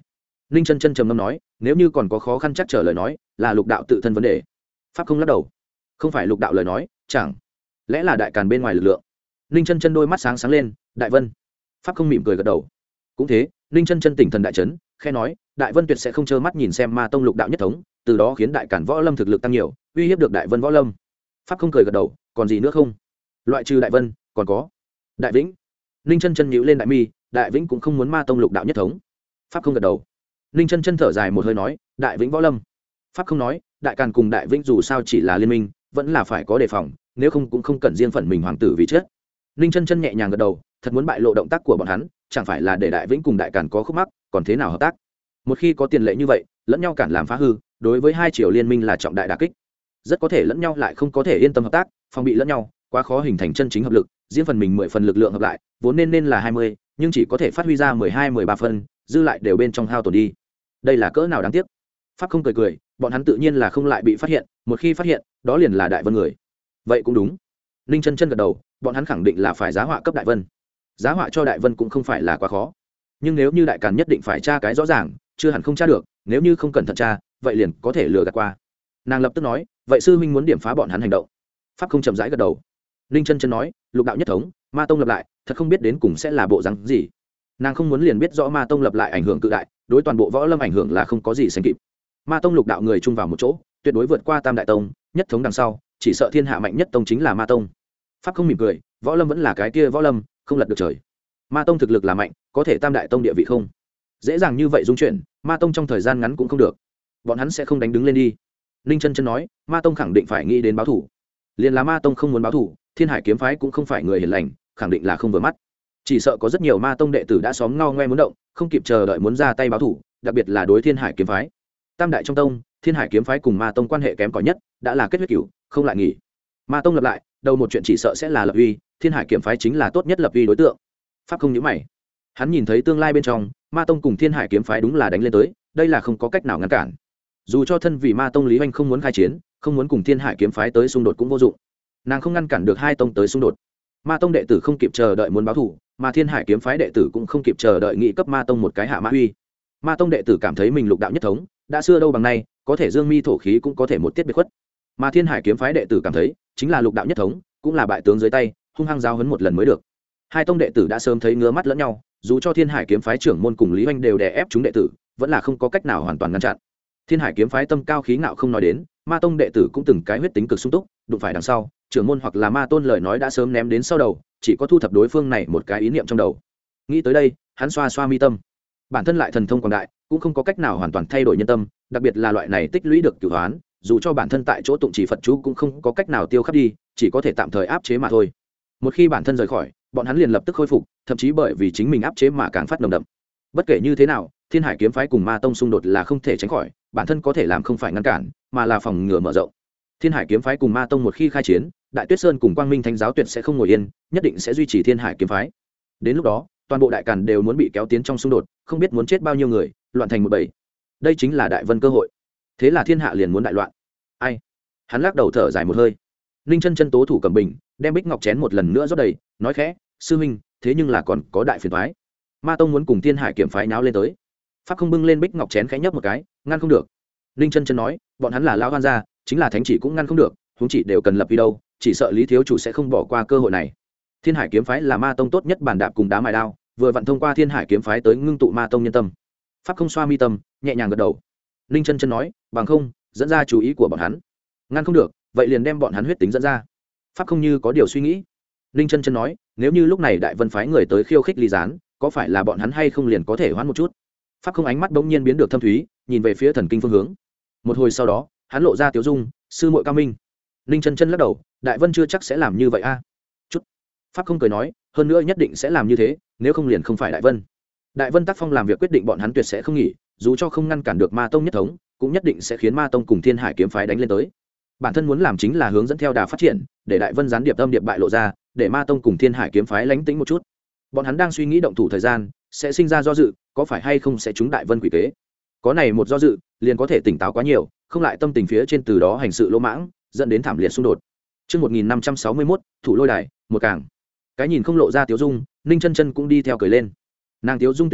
ninh chân chân trầm ngâm nói, nếu như còn có khó khăn chắc trở lời nói là lục đạo tự thân vấn đề. Pháp không lắc đầu, không phải lục đạo lời nói, chẳng lẽ là đại càn bên ngoài lực lượng. ninh chân chân đôi mắt sáng sáng lên, đại vân. Pháp không mỉm cười gật đầu, cũng thế. ninh chân chân tỉnh thần đại chấn, khe nói, đại vân tuyệt sẽ không trơ mắt nhìn xem ma tông lục đạo nhất thống, từ đó khiến đại càn võ lâm thực lực tăng nhiều, uy hiếp được đại vân võ lâm. Pháp không cười gật đầu, còn gì nữa không? Loại trừ đại vân còn có đại vĩnh. ninh chân chân nhíu lên đại mi, đại vĩnh cũng không muốn ma tông lục đạo nhất thống. Pháp không gật đầu. ninh chân chân thở dài một hơi nói, đại vĩnh võ lâm. Pháp không nói, đại càn cùng đại vĩnh dù sao chỉ là liên minh, vẫn là phải có đề phòng, nếu không cũng không cần riêng phần mình hoàng tử vì chết. ninh chân chân nhẹ nhàng gật đầu, thật muốn bại lộ động tác của bọn hắn, chẳng phải là để đại vĩnh cùng đại càn có khúc mắc, còn thế nào hợp tác. Một khi có tiền lệ như vậy, lẫn nhau cản làm phá hư, đối với hai triều liên minh là trọng đại đả kích. Rất có thể lẫn nhau lại không có thể yên tâm hợp tác, phòng bị lẫn nhau, quá khó hình thành chân chính hợp lực. Riêng phần mình mười phần lực lượng hợp lại, vốn nên nên là hai mươi, nhưng chỉ có thể phát huy ra mười hai mười ba phân, dư lại đều bên trong hao tổn đi. Đây là cỡ nào đáng tiếc. Pháp không cười cười, bọn hắn tự nhiên là không lại bị phát hiện, một khi phát hiện, đó liền là đại vân người. Vậy cũng đúng. Ninh chân chân gật đầu, bọn hắn khẳng định là phải giá họa cấp đại vân. Giá họa cho đại vân cũng không phải là quá khó, nhưng nếu như đại càn nhất định phải tra cái rõ ràng, chưa hẳn không tra được, nếu như không cẩn thận tra, vậy liền có thể lừa gạt qua. Nàng lập tức nói, vậy sư huynh muốn điểm phá bọn hắn hành động. Pháp không chậm rãi gật đầu. Ninh chân chân nói, lục đạo nhất thống, ma tông lập lại, thật không biết đến cùng sẽ là bộ rắn gì. Nàng không muốn liền biết rõ ma tông lập lại ảnh hưởng cự đại, đối toàn bộ võ lâm ảnh hưởng là không có gì sánh kịp. Ma tông lục đạo người chung vào một chỗ, tuyệt đối vượt qua tam đại tông, nhất thống đằng sau, chỉ sợ thiên hạ mạnh nhất tông chính là ma tông. Pháp không mỉm cười, võ lâm vẫn là cái kia võ lâm, không lật được trời. Ma tông thực lực là mạnh, có thể tam đại tông địa vị không dễ dàng như vậy dung chuyển, ma tông trong thời gian ngắn cũng không được, bọn hắn sẽ không đánh đứng lên đi. Ninh chân chân nói, ma tông khẳng định phải nghĩ đến báo thủ, liền là ma tông không muốn báo thủ, thiên hải kiếm phái cũng không phải người hiền lành, khẳng định là không vừa mắt. Chỉ sợ có rất nhiều ma tông đệ tử đã xóm ngao ngoe muốn động, không kịp chờ đợi muốn ra tay báo thủ, đặc biệt là đối thiên hải kiếm phái. Tam đại trong tông, thiên hải kiếm phái cùng ma tông quan hệ kém cỏi nhất, đã là kết huyết cửu, không lại nghỉ. Ma tông lập lại, đầu một chuyện chỉ sợ sẽ là lập uy, thiên hải kiếm phái chính là tốt nhất lập uy đối tượng. Pháp không nhíu mày, hắn nhìn thấy tương lai bên trong, ma tông cùng thiên hải kiếm phái đúng là đánh lên tới, đây là không có cách nào ngăn cản. Dù cho thân vì ma tông lý hoành không muốn khai chiến, không muốn cùng thiên hải kiếm phái tới xung đột cũng vô dụng, nàng không ngăn cản được hai tông tới xung đột. Ma tông đệ tử không kịp chờ đợi muốn báo thù, mà thiên hải kiếm phái đệ tử cũng không kịp chờ đợi nghị cấp ma tông một cái hạ mã uy. Ma tông đệ tử cảm thấy mình lục đạo nhất thống đã xưa đâu bằng nay, có thể dương mi thổ khí cũng có thể một tiết biệt khuất, mà thiên hải kiếm phái đệ tử cảm thấy chính là lục đạo nhất thống cũng là bại tướng dưới tay, hung hăng giao hấn một lần mới được. Hai tông đệ tử đã sớm thấy ngứa mắt lẫn nhau, dù cho thiên hải kiếm phái trưởng môn cùng lý oanh đều đè ép chúng đệ tử, vẫn là không có cách nào hoàn toàn ngăn chặn. Thiên hải kiếm phái tâm cao khí ngạo không nói đến, ma tông đệ tử cũng từng cái huyết tính cực sung túc, đụng phải đằng sau trưởng môn hoặc là ma tôn lời nói đã sớm ném đến sau đầu, chỉ có thu thập đối phương này một cái ý niệm trong đầu. Nghĩ tới đây, hắn xoa xoa mi tâm, bản thân lại thần thông quảng đại, cũng không có cách nào hoàn toàn thay đổi nhân tâm, đặc biệt là loại này tích lũy được cửu hoán, dù cho bản thân tại chỗ tụng chỉ Phật chú cũng không có cách nào tiêu khắc đi, chỉ có thể tạm thời áp chế mà thôi. Một khi bản thân rời khỏi, bọn hắn liền lập tức khôi phục, thậm chí bởi vì chính mình áp chế mà càng phát nồng đậm. Bất kể như thế nào, thiên hải kiếm phái cùng ma tông xung đột là không thể tránh khỏi, bản thân có thể làm không phải ngăn cản, mà là phòng ngừa mở rộng. Thiên hải kiếm phái cùng ma tông một khi khai chiến, đại tuyết sơn cùng quang minh thánh giáo tuyệt sẽ không ngồi yên, nhất định sẽ duy trì thiên hải kiếm phái. Đến lúc đó, toàn bộ đại càn đều muốn bị kéo tiến trong xung đột, không biết muốn chết bao nhiêu người, loạn thành một bầy. Đây chính là đại vân cơ hội. Thế là thiên hạ liền muốn đại loạn. Ai? Hắn lắc đầu thở dài một hơi. Ninh chân chân tố thủ cầm bình, đem bích ngọc chén một lần nữa rót đầy, nói khẽ, sư huynh, thế nhưng là còn có đại phiền toái. Ma tông muốn cùng thiên hải kiếm phái náo lên tới. Pháp không bưng lên bích ngọc chén khẽ nhấp một cái, ngăn không được. Ninh chân chân nói, bọn hắn là lão gan gia, chính là thánh chỉ cũng ngăn không được, huống chỉ đều cần lập đi đâu, chỉ sợ lý thiếu chủ sẽ không bỏ qua cơ hội này. Thiên hải kiếm phái là ma tông tốt nhất bàn đạp cùng đá mài đao, vừa vặn thông qua thiên hải kiếm phái tới ngưng tụ ma tông nhân tâm. Pháp không xoa mi tâm, nhẹ nhàng gật đầu. Ninh chân chân nói, bằng không dẫn ra chú ý của bọn hắn, ngăn không được, vậy liền đem bọn hắn huyết tính dẫn ra. Pháp không như có điều suy nghĩ. Ninh chân chân nói, nếu như lúc này đại vân phái người tới khiêu khích ly gián, có phải là bọn hắn hay không liền có thể hoãn một chút? Pháp không ánh mắt bỗng nhiên biến được thâm thúy, nhìn về phía thần kinh phương hướng. Một hồi sau đó, hắn lộ ra tiếu dung, sư muội cao minh. Ninh chân chân lắc đầu, đại vân chưa chắc sẽ làm như vậy a. Chút. Pháp không cười nói, hơn nữa nhất định sẽ làm như thế, nếu không liền không phải đại vân. Đại vân tác phong làm việc quyết định bọn hắn tuyệt sẽ không nghỉ, dù cho không ngăn cản được ma tông nhất thống, cũng nhất định sẽ khiến ma tông cùng thiên hải kiếm phái đánh lên tới. Bản thân muốn làm chính là hướng dẫn theo đà phát triển, để đại vân gián điệp âm điệp bại lộ ra, để ma tông cùng thiên hải kiếm phái lánh tĩnh một chút. Bọn hắn đang suy nghĩ động thủ thời gian, sẽ sinh ra do dự, có phải hay không sẽ trúng đại vân quỷ kế. Có này một do dự, liền có thể tỉnh táo quá nhiều, không lại tâm tình phía trên từ đó hành sự lỗ mãng, dẫn đến thảm liệt xung đột. Chương một nghìn năm trăm sáu mươi mốt, thủ lôi đài, một càng. Cái nhìn không lộ ra tiếu dung, Ninh chân chân cũng đi theo cười lên. Nàng tiếu dung tuyệt mỹ,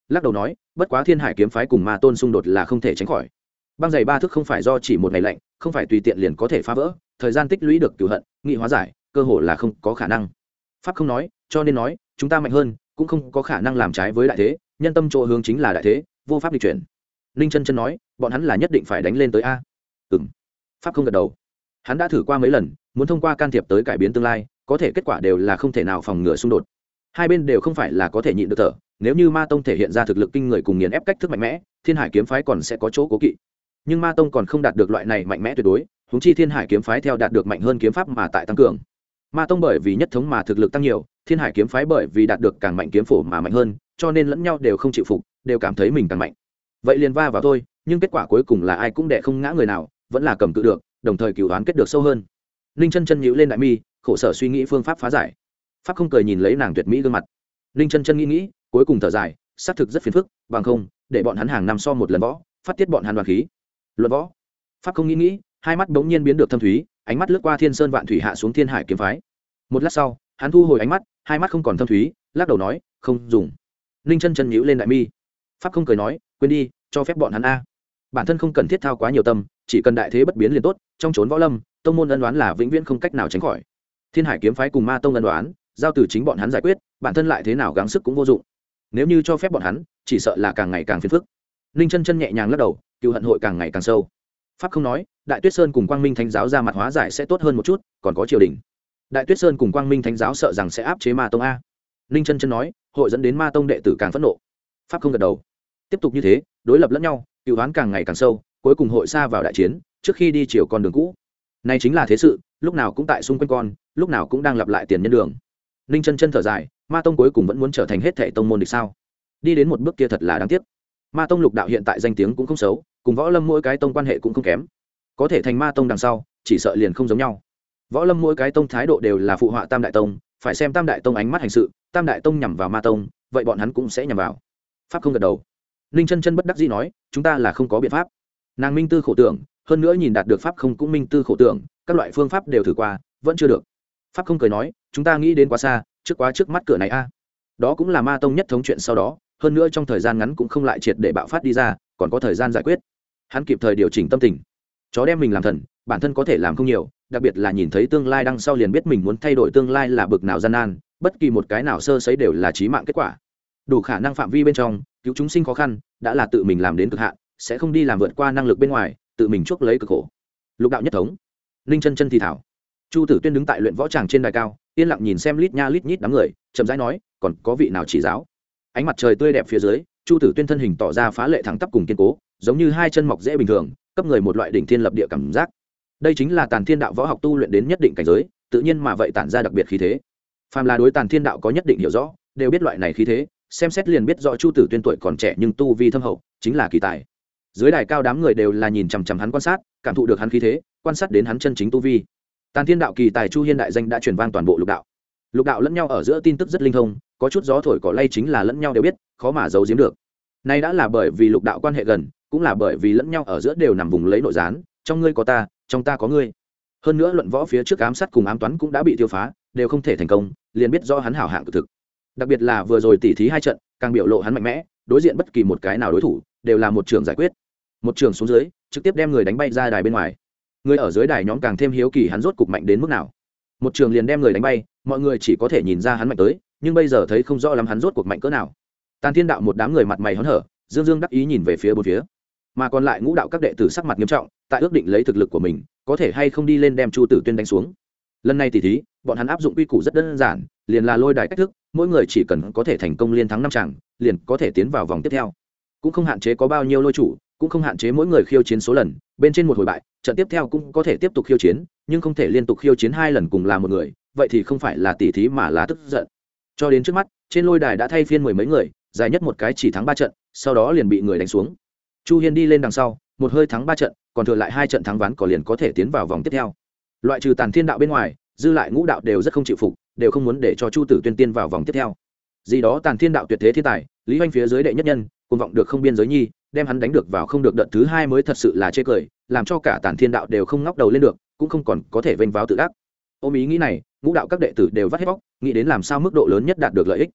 lắc đầu nói bất quá thiên hải kiếm phái cùng ma tôn xung đột là không thể tránh khỏi. Băng dày ba thước không phải do chỉ một ngày lạnh, không phải tùy tiện liền có thể phá vỡ, thời gian tích lũy được cửu hận nghị hóa giải cơ hội là không có khả năng. Pháp không nói, cho nên nói chúng ta mạnh hơn cũng không có khả năng làm trái với đại thế, nhân tâm chỗ hướng chính là đại thế, vô pháp di chuyển. Ninh chân chân nói bọn hắn là nhất định phải đánh lên tới a. Ừm. Pháp không gật đầu. Hắn đã thử qua mấy lần muốn thông qua can thiệp tới cải biến tương lai, có thể kết quả đều là không thể nào phòng ngừa xung đột. Hai bên đều không phải là có thể nhịn được thở, nếu như ma tông thể hiện ra thực lực kinh người cùng nghiền ép cách thức mạnh mẽ, thiên hải kiếm phái còn sẽ có chỗ cố kỵ. Nhưng ma tông còn không đạt được loại này mạnh mẽ tuyệt đối, huống chi thiên hải kiếm phái theo đạt được mạnh hơn kiếm pháp mà tại tăng cường. Ma tông bởi vì nhất thống mà thực lực tăng nhiều, thiên hải kiếm phái bởi vì đạt được càng mạnh kiếm phổ mà mạnh hơn, cho nên lẫn nhau đều không chịu phục, đều cảm thấy mình càng mạnh. Vậy liền va vào thôi, nhưng kết quả cuối cùng là ai cũng đè không ngã người nào, vẫn là cầm cự được, đồng thời cửu đoán kết được sâu hơn. Ninh chân chân nhíu lên đại mi, khổ sở suy nghĩ phương pháp phá giải. Pháp không cười nhìn lấy nàng tuyệt mỹ gương mặt. Ninh chân chân nghĩ nghĩ, cuối cùng thở dài, xác thực rất phiền phức, bằng không, để bọn hắn hàng năm so một lần võ, phát tiết bọn hắn đoàn khí. Luận võ. Pháp không nghĩ nghĩ, hai mắt bỗng nhiên biến được thâm thúy, ánh mắt lướt qua thiên sơn vạn thủy hạ xuống thiên hải kiếm phái. Một lát sau, hắn thu hồi ánh mắt, hai mắt không còn thâm thúy, lắc đầu nói, không dùng. Ninh chân chân nhíu lên đại mi. Pháp không cười nói, quên đi, cho phép bọn hắn a. Bản thân không cần thiết thao quá nhiều tâm, chỉ cần đại thế bất biến liền tốt, trong chốn võ lâm, tông môn ân đoán là vĩnh viễn không cách nào tránh khỏi. Thiên hải kiếm phái cùng ma tông ân đoán, giao từ chính bọn hắn giải quyết, bản thân lại thế nào gắng sức cũng vô dụng. Nếu như cho phép bọn hắn, chỉ sợ là càng ngày càng phiền phức. Ninh chân chân nhẹ nhàng lắc đầu, cựu hận hội càng ngày càng sâu. Pháp không nói, Đại Tuyết Sơn cùng Quang Minh Thánh giáo ra mặt hóa giải sẽ tốt hơn một chút, còn có triều đình. Đại Tuyết Sơn cùng Quang Minh Thánh giáo sợ rằng sẽ áp chế ma tông a. Ninh chân chân nói, hội dẫn đến ma tông đệ tử càng phẫn nộ. Pháp không gật đầu. Tiếp tục như thế, đối lập lẫn nhau, cựu đoán càng ngày càng sâu, cuối cùng hội xa vào đại chiến, trước khi đi chiều con đường cũ. Này chính là thế sự, lúc nào cũng tại xung quanh con, lúc nào cũng đang lặp lại tiền nhân đường. Ninh chân chân thở dài, ma tông cuối cùng vẫn muốn trở thành hết thảy tông môn địch sao? Đi đến một bước kia thật là đáng tiếc. Ma tông lục đạo hiện tại danh tiếng cũng không xấu, cùng võ lâm mỗi cái tông quan hệ cũng không kém, có thể thành ma tông đằng sau chỉ sợ liền không giống nhau. Võ lâm mỗi cái tông thái độ đều là phụ họa tam đại tông, phải xem tam đại tông ánh mắt hành sự, tam đại tông nhằm vào ma tông, vậy bọn hắn cũng sẽ nhằm vào. Pháp không gật đầu. Ninh chân chân bất đắc dĩ nói, chúng ta là không có biện pháp. Nàng minh tư khổ tưởng, hơn nữa nhìn đạt được pháp không cũng minh tư khổ tưởng, các loại phương pháp đều thử qua, vẫn chưa được. Pháp không cười nói, chúng ta nghĩ đến quá xa, trước quá trước mắt cửa này a. Đó cũng là ma tông nhất thống chuyện sau đó, hơn nữa trong thời gian ngắn cũng không lại triệt để bạo phát đi ra, còn có thời gian giải quyết. Hắn kịp thời điều chỉnh tâm tình. Chó đem mình làm thần, bản thân có thể làm không nhiều, đặc biệt là nhìn thấy tương lai đằng sau liền biết mình muốn thay đổi tương lai là bực nào gian nan, bất kỳ một cái nào sơ sẩy đều là chí mạng kết quả. Đủ khả năng phạm vi bên trong, cứu chúng sinh khó khăn, đã là tự mình làm đến cực hạn, sẽ không đi làm vượt qua năng lực bên ngoài, tự mình chuốc lấy cực khổ. Lục đạo nhất thống. Ninh chân chân thì thảo. Chu Tử Tuyên đứng tại luyện võ tràng trên đài cao, yên lặng nhìn xem lít nha lít nhít đám người, chậm rãi nói, còn có vị nào chỉ giáo? Ánh mặt trời tươi đẹp phía dưới, Chu Tử Tuyên thân hình tỏ ra phá lệ thẳng tắp cùng kiên cố, giống như hai chân mọc dễ bình thường, cấp người một loại đỉnh thiên lập địa cảm giác. Đây chính là Tàn Thiên đạo võ học tu luyện đến nhất định cảnh giới, tự nhiên mà vậy tản ra đặc biệt khí thế. Phàm là đối Tàn Thiên đạo có nhất định hiểu rõ, đều biết loại này khí thế, xem xét liền biết rõ Chu Tử Tuyên tuổi còn trẻ nhưng tu vi thâm hậu, chính là kỳ tài. Dưới đài cao đám người đều là nhìn chằm chằm hắn quan sát, cảm thụ được hắn khí thế, quan sát đến hắn chân chính tu vi. Tàn Thiên đạo kỳ tài Chu Hiên đại danh đã truyền vang toàn bộ lục đạo. Lục đạo lẫn nhau ở giữa tin tức rất linh thông, có chút gió thổi cỏ lay chính là lẫn nhau đều biết, khó mà giấu giếm được. Nay đã là bởi vì lục đạo quan hệ gần, cũng là bởi vì lẫn nhau ở giữa đều nằm vùng lấy nội gián, trong ngươi có ta, trong ta có ngươi. Hơn nữa luận võ phía trước ám sát cùng ám toán cũng đã bị tiêu phá, đều không thể thành công, liền biết do hắn hảo hạng cực thực. Đặc biệt là vừa rồi tỉ thí hai trận, càng biểu lộ hắn mạnh mẽ, đối diện bất kỳ một cái nào đối thủ, đều là một trường giải quyết. Một trường xuống dưới, trực tiếp đem người đánh bay ra đài bên ngoài. Người ở dưới đài nhóm càng thêm hiếu kỳ hắn rốt cục mạnh đến mức nào. Một trường liền đem người đánh bay, mọi người chỉ có thể nhìn ra hắn mạnh tới, nhưng bây giờ thấy không rõ lắm hắn rốt cuộc mạnh cỡ nào. Tàn Thiên đạo một đám người mặt mày hớn hở, dương dương đắc ý nhìn về phía bốn phía, mà còn lại ngũ đạo các đệ tử sắc mặt nghiêm trọng, tại ước định lấy thực lực của mình, có thể hay không đi lên đem Chu Tử Tuyên đánh xuống. Lần này tỷ thí, bọn hắn áp dụng quy củ rất đơn giản, liền là lôi đài cách thức, mỗi người chỉ cần có thể thành công liên thắng năm chàng, liền có thể tiến vào vòng tiếp theo. Cũng không hạn chế có bao nhiêu lôi chủ, cũng không hạn chế mỗi người khiêu chiến số lần, bên trên một hồi bại, trận tiếp theo cũng có thể tiếp tục khiêu chiến, nhưng không thể liên tục khiêu chiến hai lần cùng là một người, vậy thì không phải là tỷ thí mà là tức giận. Cho đến trước mắt, trên lôi đài đã thay phiên mười mấy người, dài nhất một cái chỉ thắng ba trận, sau đó liền bị người đánh xuống. Chu Hiên đi lên đằng sau, một hơi thắng ba trận, còn thừa lại hai trận thắng ván có liền có thể tiến vào vòng tiếp theo. Loại trừ Tàn Thiên đạo bên ngoài, dư lại ngũ đạo đều rất không chịu phục, đều không muốn để cho Chu Tử Tuyên tiên vào vòng tiếp theo. Gì đó Tàn Thiên đạo tuyệt thế thiên tài, Lý Hoành phía dưới đệ nhất nhân, cuồng vọng được không biên giới nhi, đem hắn đánh được vào không được đợt thứ hai mới thật sự là chê cười, làm cho cả Tàn Thiên đạo đều không ngóc đầu lên được, cũng không còn có thể vênh váo tự đắc. Ôm ý nghĩ này, ngũ đạo các đệ tử đều vắt hết bóc, nghĩ đến làm sao mức độ lớn nhất đạt được lợi ích.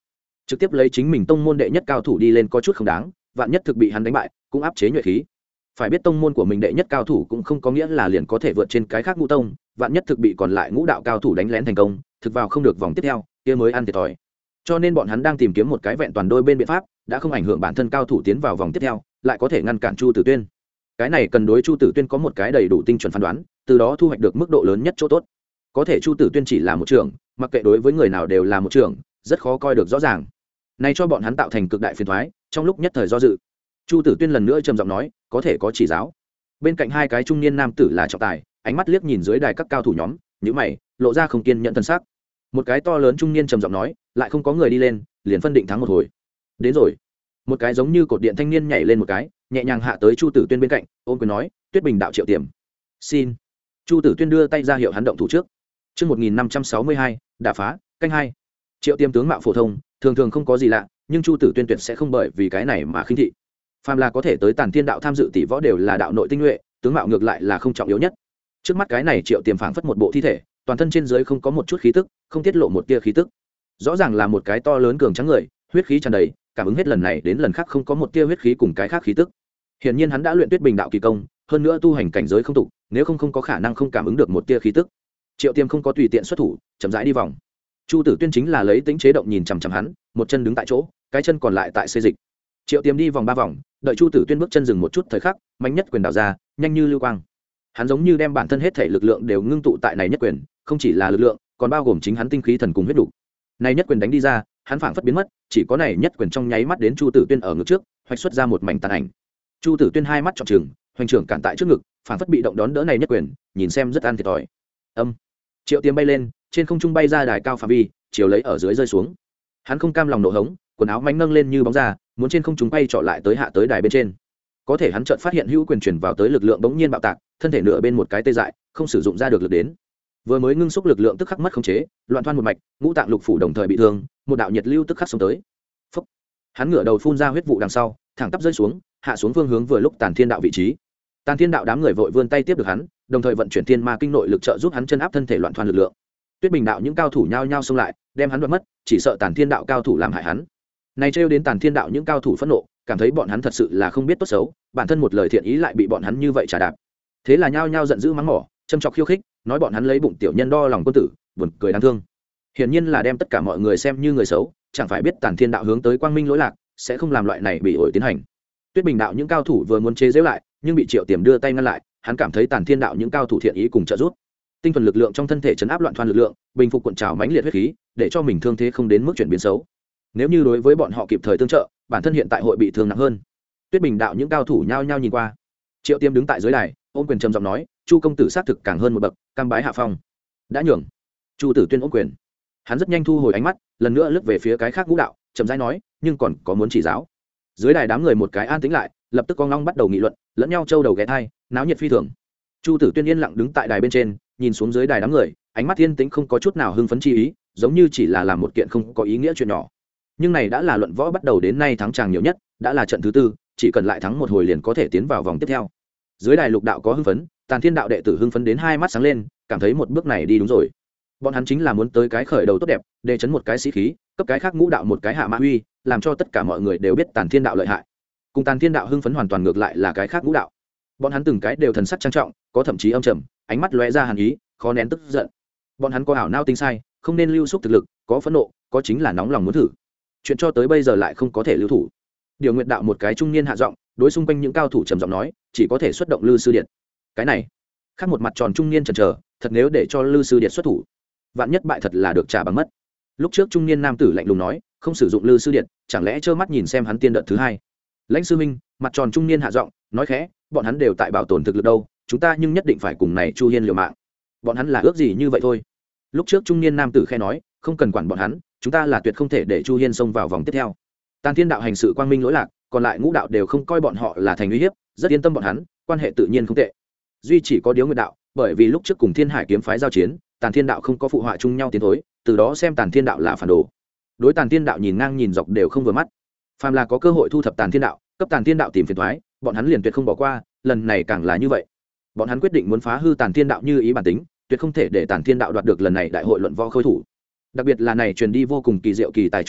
trực tiếp lấy chính mình tông môn đệ nhất cao thủ đi lên có chút không đáng, vạn nhất thực bị hắn đánh bại cũng áp chế nhuệ khí. Phải biết tông môn của mình đệ nhất cao thủ cũng không có nghĩa là liền có thể vượt trên cái khác ngũ tông, vạn nhất thực bị còn lại ngũ đạo cao thủ đánh lén thành công, thực vào không được vòng tiếp theo kia mới ăn thiệt thòi. Cho nên bọn hắn đang tìm kiếm một cái vẹn toàn đôi bên biện pháp, đã không ảnh hưởng bản thân cao thủ tiến vào vòng tiếp theo, lại có thể ngăn cản Chu Tử Tuyên. Cái này cần đối Chu Tử Tuyên có một cái đầy đủ tinh chuẩn phán đoán, từ đó thu hoạch được mức độ lớn nhất chỗ tốt. Có thể Chu Tử Tuyên chỉ là một trưởng, mặc kệ đối với người nào đều là một trưởng, rất khó coi được rõ ràng. Này cho bọn hắn tạo thành cực đại phiền toái, trong lúc nhất thời do dự. Chu Tử Tuyên lần nữa trầm giọng nói, có thể có chỉ giáo. Bên cạnh hai cái trung niên nam tử là trọng tài, ánh mắt liếc nhìn dưới đài các cao thủ nhóm, nhíu mày, lộ ra không kiên nhẫn thân sắc. Một cái to lớn trung niên trầm giọng nói, lại không có người đi lên, liền phân định thắng một hồi. Đến rồi. Một cái giống như cột điện thanh niên nhảy lên một cái, nhẹ nhàng hạ tới Chu Tử Tuyên bên cạnh, ôm quyền nói, Tuyết Bình đạo Triệu Tiềm. Xin. Chu Tử Tuyên đưa tay ra hiệu hắn động thủ trước. Chương một nghìn năm trăm sáu mươi hai, đả phá, canh hai. Triệu Tiềm tướng mạo phổ thông, thường thường không có gì lạ, nhưng Chu Tử Tuyên tuyệt sẽ không bởi vì cái này mà khinh thị. Phàm là có thể tới Tàn Thiên đạo tham dự tỷ võ đều là đạo nội tinh nhuệ, tướng mạo ngược lại là không trọng yếu nhất. Trước mắt cái này Triệu Tiềm phảng phất một bộ thi thể, toàn thân trên dưới không có một chút khí tức, không tiết lộ một tia khí tức. Rõ ràng là một cái to lớn cường tráng người, huyết khí tràn đầy, cảm ứng hết lần này đến lần khác không có một tia huyết khí cùng cái khác khí tức. Hiển nhiên hắn đã luyện Tuyết Bình đạo kỳ công, hơn nữa tu hành cảnh giới không tục, nếu không không có khả năng không cảm ứng được một tia khí tức. Triệu Tiêm không có tùy tiện xuất thủ, chậm rãi đi vòng. Chu Tử Tuyên chính là lấy tính chế động nhìn chằm chằm hắn, một chân đứng tại chỗ, cái chân còn lại tại xê dịch. Triệu Tiêm đi vòng ba vòng, đợi Chu Tử Tuyên bước chân dừng một chút thời khắc, mạnh nhất quyền đảo ra, nhanh như lưu quang. Hắn giống như đem bản thân hết thể lực lượng đều ngưng tụ tại này nhất quyền, không chỉ là lực lượng, còn bao gồm chính hắn tinh khí thần cùng huyết đủ. Này nhất quyền đánh đi ra, hắn phảng phất biến mất, chỉ có này nhất quyền trong nháy mắt đến Chu Tử Tuyên ở ngực trước, hoạch xuất ra một mảnh tàn ảnh. Chu Tử Tuyên hai mắt tròn trừng, hoành trưởng cản tại trước ngực, phảng phất bị động đón đỡ này nhất quyền, nhìn xem rất ăn thiệt thòi. Âm. Triệu Tiêm bay lên, trên không trung bay ra đài cao phạm vi, chiều lấy ở dưới rơi xuống. Hắn không cam lòng nổ hống, quần áo mánh nâng lên như bóng ra, muốn trên không trung bay trọ lại tới hạ tới đài bên trên. Có thể hắn chợt phát hiện hữu quyền truyền vào tới lực lượng bỗng nhiên bạo tạc, thân thể nửa bên một cái tê dại, không sử dụng ra được lực đến. Vừa mới ngưng xúc lực lượng tức khắc mất khống chế, loạn thoan một mạch, ngũ tạng lục phủ đồng thời bị thương, một đạo nhiệt lưu tức khắc xông tới. Phốc. Hắn ngửa đầu phun ra huyết vụ đằng sau, thẳng tắp rơi xuống, hạ xuống phương hướng vừa lúc Tàn Thiên đạo vị trí. Tàn Thiên đạo đám người vội vươn tay tiếp được hắn, đồng thời vận chuyển thiên ma kinh nội lực trợ giúp hắn chân áp thân thể loạn thoan lực lượng. Tuyết Bình đạo những cao thủ nhao nhao xông lại, đem hắn đoạt mất, chỉ sợ Tàn Thiên đạo cao thủ làm hại hắn. Này trêu đến Tàn Thiên đạo những cao thủ phẫn nộ, cảm thấy bọn hắn thật sự là không biết tốt xấu, bản thân một lời thiện ý lại bị bọn hắn như vậy trả đạp. Thế là nhao nhao giận dữ mắng mỏ, châm chọc khiêu khích, nói bọn hắn lấy bụng tiểu nhân đo lòng quân tử, buồn cười đáng thương. Hiển nhiên là đem tất cả mọi người xem như người xấu, chẳng phải biết Tàn Thiên đạo hướng tới quang minh lỗi lạc, sẽ không làm loại này bị ổi tiến hành. Tuyết Bình đạo những cao thủ vừa muốn chế giễu lại, nhưng bị Triệu Tiềm đưa tay ngăn lại, hắn cảm thấy Tàn Thiên đạo những cao thủ thiện ý cùng trợ giúp. Tinh thuần lực lượng trong thân thể chấn áp loạn thoan lực lượng, bình phục cuộn trào mãnh liệt huyết khí, để cho mình thương thế không đến mức chuyển biến xấu. Nếu như đối với bọn họ kịp thời tương trợ, bản thân hiện tại hội bị thương nặng hơn. Tuyết Bình đạo những cao thủ nhao nhao nhìn qua. Triệu Tiêm đứng tại dưới đài, ôm quyền trầm giọng nói, Chu công tử xác thực càng hơn một bậc, cam bái hạ phong. Đã nhường. Chu Tử Tuyên ôm quyền. Hắn rất nhanh thu hồi ánh mắt, lần nữa lướt về phía cái khác ngũ đạo, chậm rãi nói, nhưng còn có muốn chỉ giáo. Dưới đài đám người một cái an tĩnh lại, lập tức con long bắt đầu nghị luận, lẫn nhau trâu đầu ghé thai, náo nhiệt phi thường. Chu Tử Tuyên yên lặng đứng tại đài bên trên, nhìn xuống dưới đài đám người, ánh mắt yên tĩnh không có chút nào hưng phấn chi ý, giống như chỉ là làm một kiện không có ý nghĩa chuyện nhỏ. Nhưng này đã là luận võ bắt đầu đến nay thắng chàng nhiều nhất, đã là trận thứ tư, chỉ cần lại thắng một hồi liền có thể tiến vào vòng tiếp theo. Dưới đài lục đạo có hưng phấn, Tàn Thiên đạo đệ tử hưng phấn đến hai mắt sáng lên, cảm thấy một bước này đi đúng rồi. Bọn hắn chính là muốn tới cái khởi đầu tốt đẹp, để chấn một cái sĩ khí, cấp cái khác ngũ đạo một cái hạ mã uy, làm cho tất cả mọi người đều biết Tàn Thiên đạo lợi hại. Cùng Tàn Thiên đạo hưng phấn hoàn toàn ngược lại là cái khác ngũ đạo. Bọn hắn từng cái đều thần sắc trang trọng, có thậm chí âm trầm, ánh mắt lóe ra hàn ý, khó nén tức giận. Bọn hắn có ảo não tính sai, không nên lưu xúc thực lực, có phẫn nộ, có chính là nóng lòng muốn thử. Chuyện cho tới bây giờ lại không có thể lưu thủ. Điều Nguyệt đạo một cái trung niên hạ giọng, đối xung quanh những cao thủ trầm giọng nói, chỉ có thể xuất động Lư sư điện. Cái này, khác một mặt tròn trung niên chần chờ, thật nếu để cho Lư sư điện xuất thủ, vạn nhất bại thật là được trả bằng mất. Lúc trước trung niên nam tử lạnh lùng nói, không sử dụng Lư sư điện, chẳng lẽ trơ mắt nhìn xem hắn tiên đợt thứ hai. Lãnh sư minh, mặt tròn trung niên hạ giọng, nói khẽ, bọn hắn đều tại bảo tồn thực lực đâu, chúng ta nhưng nhất định phải cùng này Chu Hiên liều mạng. Bọn hắn là ước gì như vậy thôi. Lúc trước trung niên nam tử khẽ nói, không cần quản bọn hắn, chúng ta là tuyệt không thể để Chu Hiên xông vào vòng tiếp theo. Tàn Thiên đạo hành sự quang minh lỗi lạc, còn lại ngũ đạo đều không coi bọn họ là thành uy hiếp, rất yên tâm bọn hắn, quan hệ tự nhiên không tệ. Duy chỉ có Điếu Nguyệt đạo, bởi vì lúc trước cùng Thiên Hải kiếm phái giao chiến, Tàn Thiên đạo không có phụ họa chung nhau tiến thối, từ đó xem Tàn Thiên đạo là phản đồ. Đối Tàn Thiên đạo nhìn ngang nhìn dọc đều không vừa mắt. Phàm là có cơ hội thu thập Tàn Thiên đạo, cấp Tàn Thiên đạo tìm phiền toái, bọn hắn liền tuyệt không bỏ qua, lần này càng là như vậy. Bọn hắn quyết định muốn phá hư Tàn Thiên đạo như ý bản tính, tuyệt không thể để Tàn Thiên đạo đoạt được lần này đại hội luận võ khôi thủ. Đặc biệt là này truyền đi vô cùng kỳ diệu kỳ tài Chu Hiên,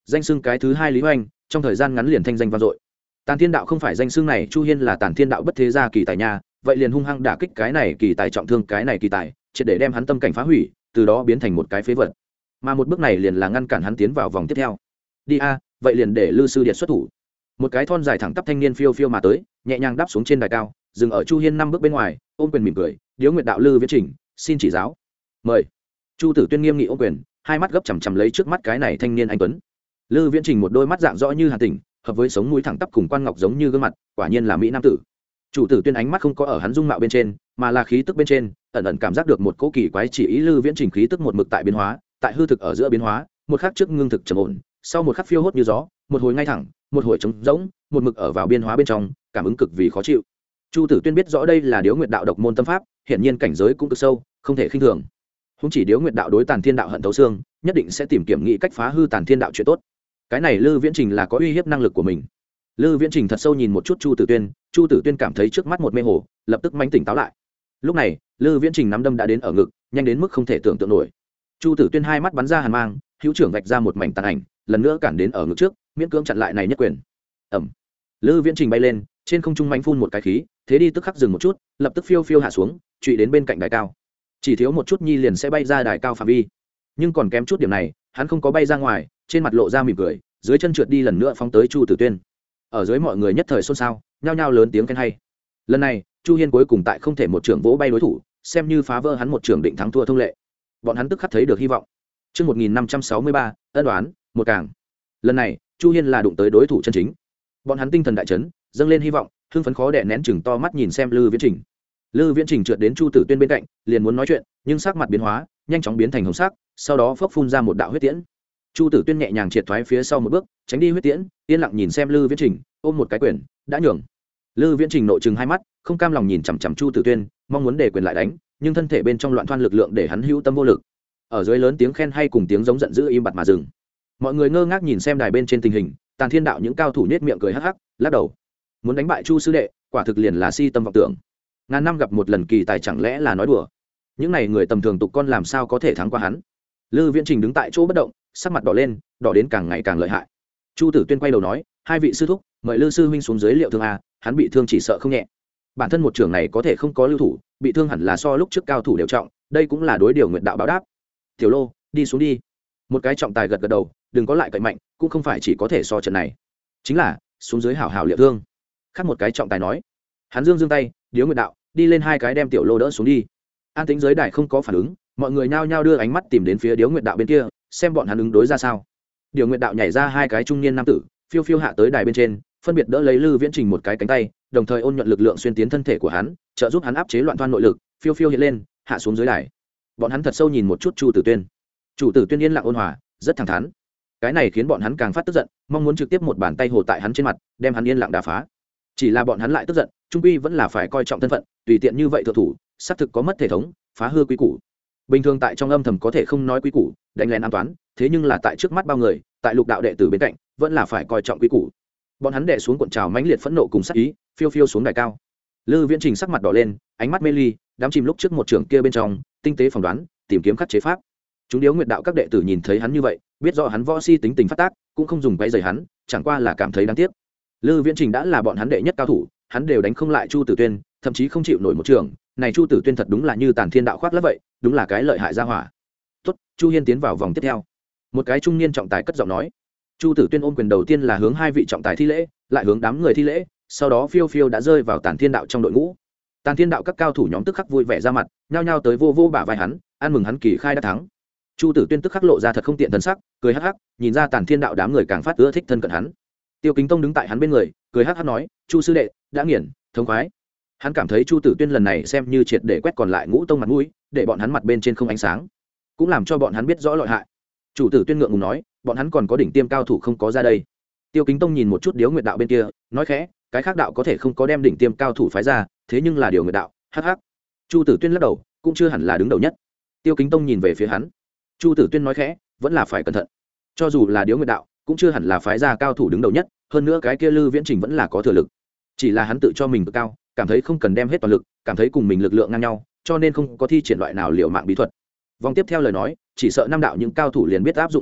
danh xưng cái thứ hai lý hoành trong thời gian ngắn liền thanh danh vang dội. Tàn Thiên Đạo không phải danh xưng này, Chu Hiên là Tàn Thiên Đạo bất thế gia kỳ tài nha, vậy liền hung hăng đả kích cái này kỳ tài, trọng thương cái này kỳ tài, triệt để đem hắn tâm cảnh phá hủy, từ đó biến thành một cái phế vật. Mà một bước này liền là ngăn cản hắn tiến vào vòng tiếp theo. Đi a, vậy liền để Lư sư điệt xuất thủ. Một cái thon dài thẳng tắp thanh niên phiêu phiêu mà tới, nhẹ nhàng đáp xuống trên đài cao, dừng ở Chu Hiên năm bước bên ngoài, ôm quyền mỉm cười, "Điếu Nguyệt đạo Lư Viễn Trình, xin chỉ giáo." "Mời." Chu Tử Tuyên nghiêm nghị ôm quyền, hai mắt gấp chằm chằm lấy trước mắt cái này thanh niên anh tuấn. Lư Viễn Trình một đôi mắt dạng rõ như hàn tỉnh, hợp với sống mũi thẳng tắp cùng quan ngọc giống như gương mặt, quả nhiên là mỹ nam tử. Chủ Tử Tuyên ánh mắt không có ở hắn dung mạo bên trên, mà là khí tức bên trên, ẩn ẩn cảm giác được một cỗ kỳ quái chỉ ý. Lư Viễn Trình khí tức một mực tại biến hóa, tại hư thực ở giữa biến hóa, một khắc trước ngưng thực trầm ổn, sau một khắc phiêu hốt như gió, một hồi ngay thẳng, một hồi trống rỗng, một mực ở vào biên hóa bên trong, cảm ứng cực vì khó chịu. Chu Tử Tuyên biết rõ đây là Điếu Nguyệt đạo độc môn tâm pháp, hiển nhiên cảnh giới cũng cực sâu, không thể khinh thường. Húng chỉ Điếu Nguyệt đạo đối Tàn Thiên đạo hận thấu xương, nhất định sẽ tìm kiếm nghị cách phá hư Tàn Thiên đạo chuyện tốt. Cái này Lư Viễn Trình là có uy hiếp năng lực của mình. Lư Viễn Trình thật sâu nhìn một chút Chu Tử Tuyên, Chu Tử Tuyên cảm thấy trước mắt một mê hồ, lập tức manh tỉnh táo lại. Lúc này, Lư Viễn Trình nắm đâm đã đến ở ngực, nhanh đến mức không thể tưởng tượng nổi. Chu Tử Tuyên hai mắt bắn ra hàn mang, hữu trưởng vạch ra một mảnh tàn ảnh, lần nữa cản đến ở ngực trước, miễn cưỡng chặn lại này nhất quyền. Ầm. Lư Viễn Trình bay lên, trên không trung manh phun một cái khí, thế đi tức khắc dừng một chút, lập tức phiêu phiêu hạ xuống, trụy đến bên cạnh đài cao. Chỉ thiếu một chút nhi liền sẽ bay ra đài cao phạm vi, nhưng còn kém chút điểm này, hắn không có bay ra ngoài, trên mặt lộ ra mỉm cười, dưới chân trượt đi lần nữa phóng tới Chu Tử Tuyên. Ở dưới mọi người nhất thời xôn xao, nhao nhao lớn tiếng khen hay. Lần này, Chu Hiên cuối cùng tại không thể một trưởng vỗ bay đối thủ, xem như phá vỡ hắn một trưởng định thắng thua thông lệ. Bọn hắn tức khắc thấy được hy vọng. Chương một nghìn năm trăm sáu mươi ba, ân đoán, một càng. Lần này, Chu Hiên là đụng tới đối thủ chân chính. Bọn hắn tinh thần đại chấn, dâng lên hy vọng, hưng phấn khó đè nén chừng to mắt nhìn xem Lư Viễn Trình. Lư Viễn Trình trượt đến Chu Tử Tuyên bên cạnh, liền muốn nói chuyện, nhưng sắc mặt biến hóa, nhanh chóng biến thành hồng sắc, sau đó phốc phun ra một đạo huyết tiễn. Chu Tử Tuyên nhẹ nhàng triệt thoái phía sau một bước, tránh đi huyết tiễn, yên lặng nhìn xem Lư Viễn Trình, ôm một cái quyền, đã nhường. Lư Viễn Trình nội trừng hai mắt, không cam lòng nhìn chằm chằm Chu Tử Tuyên, mong muốn để quyền lại đánh, nhưng thân thể bên trong loạn thoan lực lượng để hắn hữu tâm vô lực. Ở dưới lớn tiếng khen hay cùng tiếng giống giận dữ im bặt mà dừng. Mọi người ngơ ngác nhìn xem đài bên trên tình hình, Tàn Thiên đạo những cao thủ nhếch miệng cười hắc hắc, lắc đầu. Muốn đánh bại Chu sư đệ, quả thực liền là si tâm vọng tưởng. Ngàn năm gặp một lần kỳ tài chẳng lẽ là nói đùa? Những này người tầm thường tục con làm sao có thể thắng qua hắn? Lư Viễn Trình đứng tại chỗ bất động, sắc mặt đỏ lên, đỏ đến càng ngày càng lợi hại. Chu Tử Tuyên quay đầu nói, hai vị sư thúc, mời Lư sư huynh xuống dưới liệu thương a, hắn bị thương chỉ sợ không nhẹ. Bản thân một trưởng này có thể không có lưu thủ, bị thương hẳn là so lúc trước cao thủ đều trọng, đây cũng là đối điều nguyện đạo báo đáp. Tiểu Lô, đi xuống đi. Một cái trọng tài gật gật đầu, đừng có lại cậy mạnh, cũng không phải chỉ có thể so trận này. Chính là, xuống dưới hảo hảo liệu thương. Khác một cái trọng tài nói. Hắn dương dương tay, Điếu Nguyệt đạo, đi lên hai cái đem Tiểu Lô đỡ xuống đi. An tĩnh dưới đài không có phản ứng, mọi người nhao nhao đưa ánh mắt tìm đến phía Điếu Nguyệt đạo bên kia, xem bọn hắn ứng đối ra sao. Điếu Nguyệt đạo nhảy ra hai cái trung niên nam tử, phiêu phiêu hạ tới đài bên trên, phân biệt đỡ lấy Lư Viễn Trình một cái cánh tay, đồng thời ôn nhuận lực lượng xuyên tiến thân thể của hắn, trợ giúp hắn áp chế loạn toan nội lực, phiêu phiêu hiện lên, hạ xuống dưới đài. Bọn hắn thật sâu nhìn một chút Chu Tử Tuyên. Chủ Tử Tuyên yên lặng ôn hòa, rất thẳng thắn. Cái này khiến bọn hắn càng phát tức giận, mong muốn trực tiếp một bàn tay hồ tại hắn trên mặt, đem hắn yên lặng đả phá. Chỉ là bọn hắn lại tức giận, trung quy vẫn là phải coi trọng thân phận, tùy tiện như vậy thượng thủ, xác thực có mất thể thống, phá hư quý củ. Bình thường tại trong âm thầm có thể không nói quý củ, đánh lén an toán, thế nhưng là tại trước mắt bao người, tại lục đạo đệ tử bên cạnh, vẫn là phải coi trọng quý củ. Bọn hắn đè xuống cuộn trào mãnh liệt phẫn nộ cùng sát ý, phiêu phiêu xuống đài cao. Lư Viễn Trình sắc mặt đỏ lên, ánh mắt mê ly, đám chìm lúc trước một trưởng kia bên trong, tinh tế phỏng đoán, tìm kiếm khắc chế pháp. Chúng Điếu Nguyệt đạo các đệ tử nhìn thấy hắn như vậy, biết rõ hắn võ si tính tình phát tác, cũng không dùng quấy rầy hắn, chẳng qua là cảm thấy đáng tiếc. Lư Viễn Trình đã là bọn hắn đệ nhất cao thủ, hắn đều đánh không lại Chu Tử Tuyên, thậm chí không chịu nổi một trường. Này Chu Tử Tuyên thật đúng là như Tàn Thiên đạo khoác lác vậy, đúng là cái lợi hại gia hỏa. Tốt, Chu Hiên tiến vào vòng tiếp theo. Một cái trung niên trọng tài cất giọng nói. Chu Tử Tuyên ôm quyền đầu tiên là hướng hai vị trọng tài thi lễ, lại hướng đám người thi lễ, sau đó phiêu phiêu đã rơi vào Tàn Thiên đạo trong đội ngũ. Tàn Thiên đạo các cao thủ nhóm tức khắc vui vẻ ra mặt, nhao nhao tới vô vô bả vai hắn, ăn mừng hắn kỳ khai đã thắng. Chu Tử Tuyên tức khắc lộ ra thật không tiện thần sắc, cười hắc hắc, nhìn ra Tàn Thiên đạo đám người càng phát ưa thích thân cận hắn. Tiêu Kính Tông đứng tại hắn bên người, cười hắc hắc nói, "Chu sư đệ, đã nghiền, thống khoái." Hắn cảm thấy Chu Tử Tuyên lần này xem như triệt để quét còn lại ngũ tông mặt mũi, để bọn hắn mặt bên trên không ánh sáng, cũng làm cho bọn hắn biết rõ lợi hại. Chủ Tử Tuyên ngượng ngùng nói, bọn hắn còn có đỉnh tiêm cao thủ không có ra đây. Tiêu Kính Tông nhìn một chút Điếu Nguyệt đạo bên kia, nói khẽ, cái khác đạo có thể không có đem đỉnh tiêm cao thủ phái ra, thế nhưng là Điếu Nguyệt đạo, hắc hắc. Chu Tử Tuyên lắc đầu, cũng chưa hẳn là đứng đầu nhất. Tiêu Kính Tông nhìn về phía hắn. Chu Tử Tuyên nói khẽ, vẫn là phải cẩn thận. Cho dù là Điếu Nguyệt đạo, cũng chưa hẳn là phái ra cao thủ đứng đầu nhất, hơn nữa cái kia Lư Viễn Trình vẫn là có thừa lực. Chỉ là hắn tự cho mình cực cao, cảm thấy không cần đem hết toàn lực, cảm thấy cùng mình lực lượng ngang nhau, cho nên không có thi triển loại nào liều mạng bí thuật. Vòng tiếp theo lời nói, chỉ sợ năm đạo những cao thủ liền biết áp dụng nhu lược,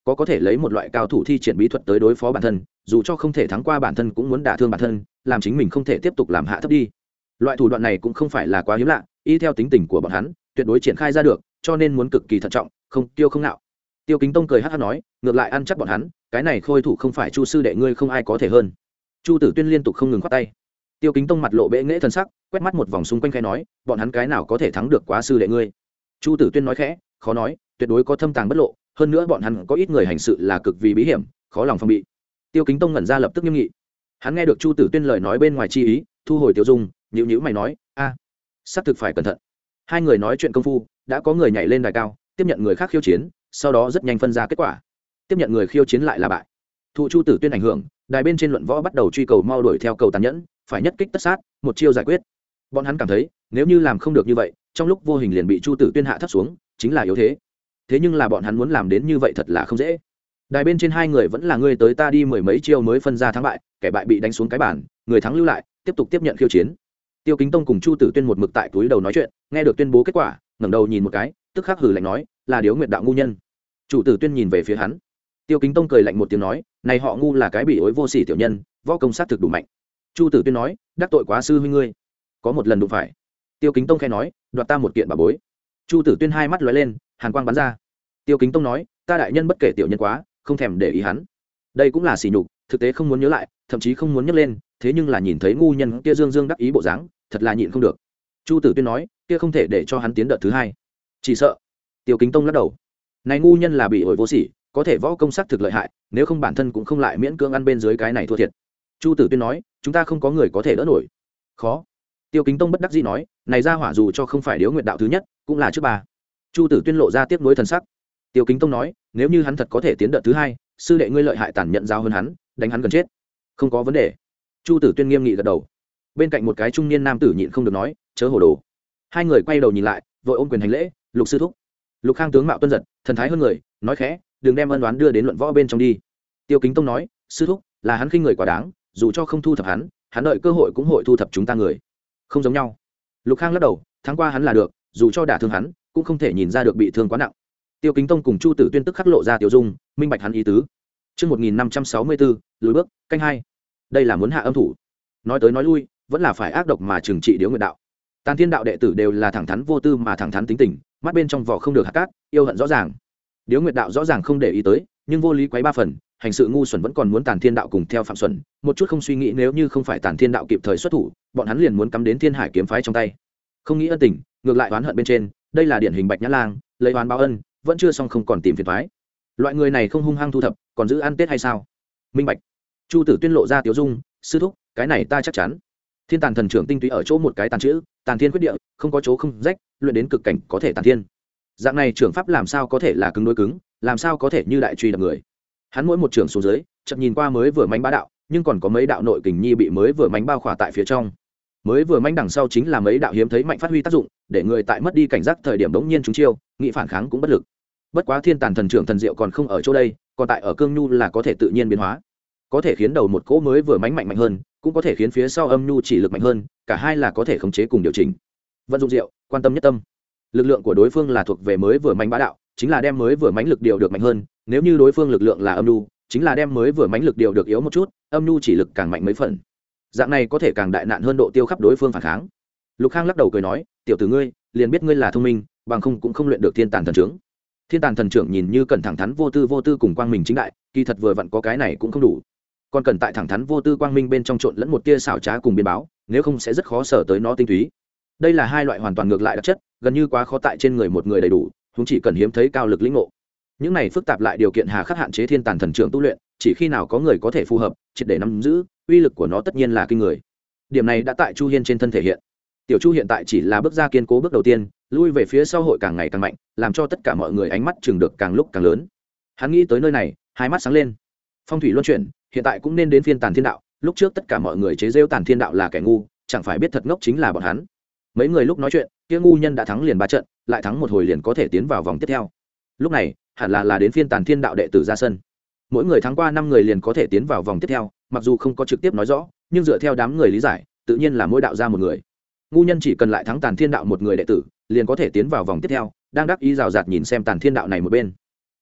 có có thể lấy một loại cao thủ thi triển bí thuật tới đối phó bản thân, dù cho không thể thắng qua bản thân cũng muốn đả thương bản thân, làm chính mình không thể tiếp tục làm hạ thấp đi. Loại thủ đoạn này cũng không phải là quá hiếm lạ, y theo tính tình của bọn hắn tuyệt đối triển khai ra được, cho nên muốn cực kỳ thận trọng, không tiêu không nạo. Tiêu Kính Tông cười hắc hắc nói, ngược lại ăn chắc bọn hắn, cái này khôi thủ không phải Chu sư đệ ngươi không ai có thể hơn. Chu Tử Tuyên liên tục không ngừng khoát tay. Tiêu Kính Tông mặt lộ bệ nghễ thần sắc, quét mắt một vòng xung quanh khẽ nói, bọn hắn cái nào có thể thắng được quá sư đệ ngươi. Chu Tử Tuyên nói khẽ, khó nói, tuyệt đối có thâm tàng bất lộ, hơn nữa bọn hắn có ít người hành sự là cực vì bí hiểm, khó lòng phòng bị. Tiêu Kính Tông ngẩn ra lập tức nghiêm nghị. Hắn nghe được Chu Tử Tuyên lời nói bên ngoài chi ý, thu hồi tiêu dung, nhíu nhíu mày nói, a, à, xác thực phải cẩn thận. Hai người nói chuyện công phu, đã có người nhảy lên đài cao, tiếp nhận người khác khiêu chiến, sau đó rất nhanh phân ra kết quả. Tiếp nhận người khiêu chiến lại là bại. Thụ Chu Tử Tuyên ảnh hưởng, đài bên trên luận võ bắt đầu truy cầu mau đuổi theo cầu tàn nhẫn, phải nhất kích tất sát, một chiêu giải quyết. Bọn hắn cảm thấy, nếu như làm không được như vậy, trong lúc vô hình liền bị Chu Tử Tuyên hạ thấp xuống, chính là yếu thế. Thế nhưng là bọn hắn muốn làm đến như vậy thật là không dễ. Đài bên trên hai người vẫn là ngươi tới ta đi mười mấy chiêu mới phân ra thắng bại, kẻ bại bị đánh xuống cái bàn, người thắng lưu lại, tiếp tục tiếp nhận khiêu chiến. Tiêu Kính Tông cùng Chu Tử Tuyên một mực tại túi đầu nói chuyện, nghe được tuyên bố kết quả, ngẩng đầu nhìn một cái, tức khắc hừ lạnh nói, là Điếu Nguyệt đạo ngu nhân. Chu Tử Tuyên nhìn về phía hắn. Tiêu Kính Tông cười lạnh một tiếng nói, này họ ngu là cái bị ối vô sỉ tiểu nhân, võ công sát thực đủ mạnh. Chu Tử Tuyên nói, đắc tội quá sư huynh ngươi. Có một lần đụng phải. Tiêu Kính Tông khẽ nói, đoạt ta một kiện bảo bối. Chu Tử Tuyên hai mắt lóe lên, hàn quang bắn ra. Tiêu Kính Tông nói, ta đại nhân bất kể tiểu nhân quá, không thèm để ý hắn. Đây cũng là sỉ nhục, thực tế không muốn nhớ lại, thậm chí không muốn nhắc lên, thế nhưng là nhìn thấy ngu nhân kia dương dương đắc ý bộ dáng, thật là nhịn không được. Chu Tử Tuyên nói, kia không thể để cho hắn tiến đợt thứ hai. Chỉ sợ. Tiêu Kính Tông lắc đầu. Này ngu nhân là bị ổi vô sỉ, có thể võ công sắc thực lợi hại, nếu không bản thân cũng không lại miễn cưỡng ăn bên dưới cái này thua thiệt. Chu Tử Tuyên nói, chúng ta không có người có thể đỡ nổi. Khó. Tiêu Kính Tông bất đắc dĩ nói, này ra hỏa dù cho không phải Điếu Nguyệt đạo thứ nhất, cũng là trước ba. Chu Tử Tuyên lộ ra tiếc nuối thần sắc. Tiêu Kính Tông nói, nếu như hắn thật có thể tiến đợt thứ hai, sư đệ ngươi lợi hại tàn nhẫn giao hơn hắn, đánh hắn gần chết. Không có vấn đề. Chu Tử Tuyên nghiêm nghị gật đầu. Bên cạnh một cái trung niên nam tử nhịn không được nói, chớ hồ đồ. Hai người quay đầu nhìn lại, vội ôm quyền hành lễ, Lục sư thúc. Lục Khang tướng mạo tuân giật, thần thái hơn người, nói khẽ, đừng đem ân đoán đưa đến luận võ bên trong đi. Tiêu Kính Tông nói, sư thúc, là hắn khinh người quá đáng, dù cho không thu thập hắn, hắn đợi cơ hội cũng hội thu thập chúng ta người. Không giống nhau. Lục Khang lắc đầu, thắng qua hắn là được, dù cho đả thương hắn, cũng không thể nhìn ra được bị thương quá nặng. Tiêu Kính Tông cùng Chu Tử Tuyên tức khắc lộ ra tiểu dung, minh bạch hắn ý tứ. Chương một nghìn năm trăm sáu mươi bốn, lùi bước, canh hai. Đây là muốn hạ âm thủ. Nói tới nói lui, vẫn là phải ác độc mà trừng trị Điếu Nguyệt đạo. Tàn Thiên đạo đệ tử đều là thẳng thắn vô tư mà thẳng thắn tính tình, mắt bên trong vỏ không được hạt cát, yêu hận rõ ràng. Điếu Nguyệt đạo rõ ràng không để ý tới, nhưng vô lý quấy ba phần, hành sự ngu xuẩn vẫn còn muốn Tàn Thiên đạo cùng theo phạm xuẩn, một chút không suy nghĩ nếu như không phải Tàn Thiên đạo kịp thời xuất thủ, bọn hắn liền muốn cắm đến Thiên Hải kiếm phái trong tay. Không nghĩ ân tình, ngược lại oán hận bên trên, đây là điển hình Bạch Nhã Lang, lấy oán báo ân, vẫn chưa xong không còn tìm phiền toái. Loại người này không hung hăng thu thập, còn giữ ăn Tết hay sao? Minh bạch. Chu Tử Tuyên lộ ra tiểu dung, sư thúc, cái này ta chắc chắn. Thiên Tàn thần trưởng tinh túy ở chỗ một cái tàn chữ, Tàn Thiên quyết địa, không có chỗ không rách, luyện đến cực cảnh có thể tàn thiên. Dạng này trưởng pháp làm sao có thể là cứng đối cứng, làm sao có thể như đại truy đập người. Hắn mỗi một trưởng xuống dưới, chợt nhìn qua mới vừa mánh bá đạo, nhưng còn có mấy đạo nội kình nhi bị mới vừa mánh bao khỏa tại phía trong. Mới vừa mánh đằng sau chính là mấy đạo hiếm thấy mạnh phát huy tác dụng, để người tại mất đi cảnh giác thời điểm đống nhiên chúng chiêu, nghị phản kháng cũng bất lực. Bất quá Thiên Tàn thần trưởng thần diệu còn không ở chỗ đây, còn tại ở cương nhu là có thể tự nhiên biến hóa, có thể khiến đầu một cỗ mới vừa mánh mạnh mạnh hơn, cũng có thể khiến phía sau âm nhu chỉ lực mạnh hơn, cả hai là có thể khống chế cùng điều chỉnh. Vận dụng diệu, quan tâm nhất tâm. Lực lượng của đối phương là thuộc về mới vừa mánh bá đạo, chính là đem mới vừa mánh lực điều được mạnh hơn, nếu như đối phương lực lượng là âm nhu, chính là đem mới vừa mánh lực điều được yếu một chút, âm nhu chỉ lực càng mạnh mấy phần. Dạng này có thể càng đại nạn hơn độ tiêu khắp đối phương phản kháng. Lục Khang lắc đầu cười nói, tiểu tử ngươi, liền biết ngươi là thông minh, bằng không cũng không luyện được Thiên Tàn thần trưởng. Thiên Tàn thần trưởng nhìn như cẩn thẳng thắn vô tư vô tư cùng quang minh chính đại, kỳ thật vừa vặn có cái này cũng không đủ, còn cần tại thẳng thắn vô tư quang minh bên trong trộn lẫn một tia xảo trá cùng biến báo, nếu không sẽ rất khó sở tới nó tinh túy. Đây là hai loại hoàn toàn ngược lại đặc chất, gần như quá khó tại trên người một người đầy đủ, chúng chỉ cần hiếm thấy cao lực lĩnh ngộ. Những này phức tạp lại điều kiện hà khắc hạn chế Thiên Tàn thần trưởng tu luyện, chỉ khi nào có người có thể phù hợp, triệt để nắm giữ, uy lực của nó tất nhiên là kinh người. Điểm này đã tại Chu Hiên trên thân thể hiện. Tiểu Chu hiện tại chỉ là bước ra kiên cố bước đầu tiên, lui về phía sau hội càng ngày càng mạnh, làm cho tất cả mọi người ánh mắt chừng được càng lúc càng lớn. Hắn nghĩ tới nơi này, hai mắt sáng lên. Phong thủy luân chuyển, hiện tại cũng nên đến phiên Tàn Thiên đạo, lúc trước tất cả mọi người chế giễu Tàn Thiên đạo là kẻ ngu, chẳng phải biết thật ngốc chính là bọn hắn. Mấy người lúc nói chuyện, kia ngu nhân đã thắng liền ba trận, lại thắng một hồi liền có thể tiến vào vòng tiếp theo. Lúc này, hẳn là là đến phiên Tàn Thiên đạo đệ tử ra sân. Mỗi người thắng qua năm người liền có thể tiến vào vòng tiếp theo, mặc dù không có trực tiếp nói rõ, nhưng dựa theo đám người lý giải, tự nhiên là mỗi đạo ra một người. Ngu nhân chỉ cần lại thắng Tàn Thiên đạo một người đệ tử, liền có thể tiến vào vòng tiếp theo, đang đắc ý rào rạt nhìn xem Tàn Thiên đạo này một bên.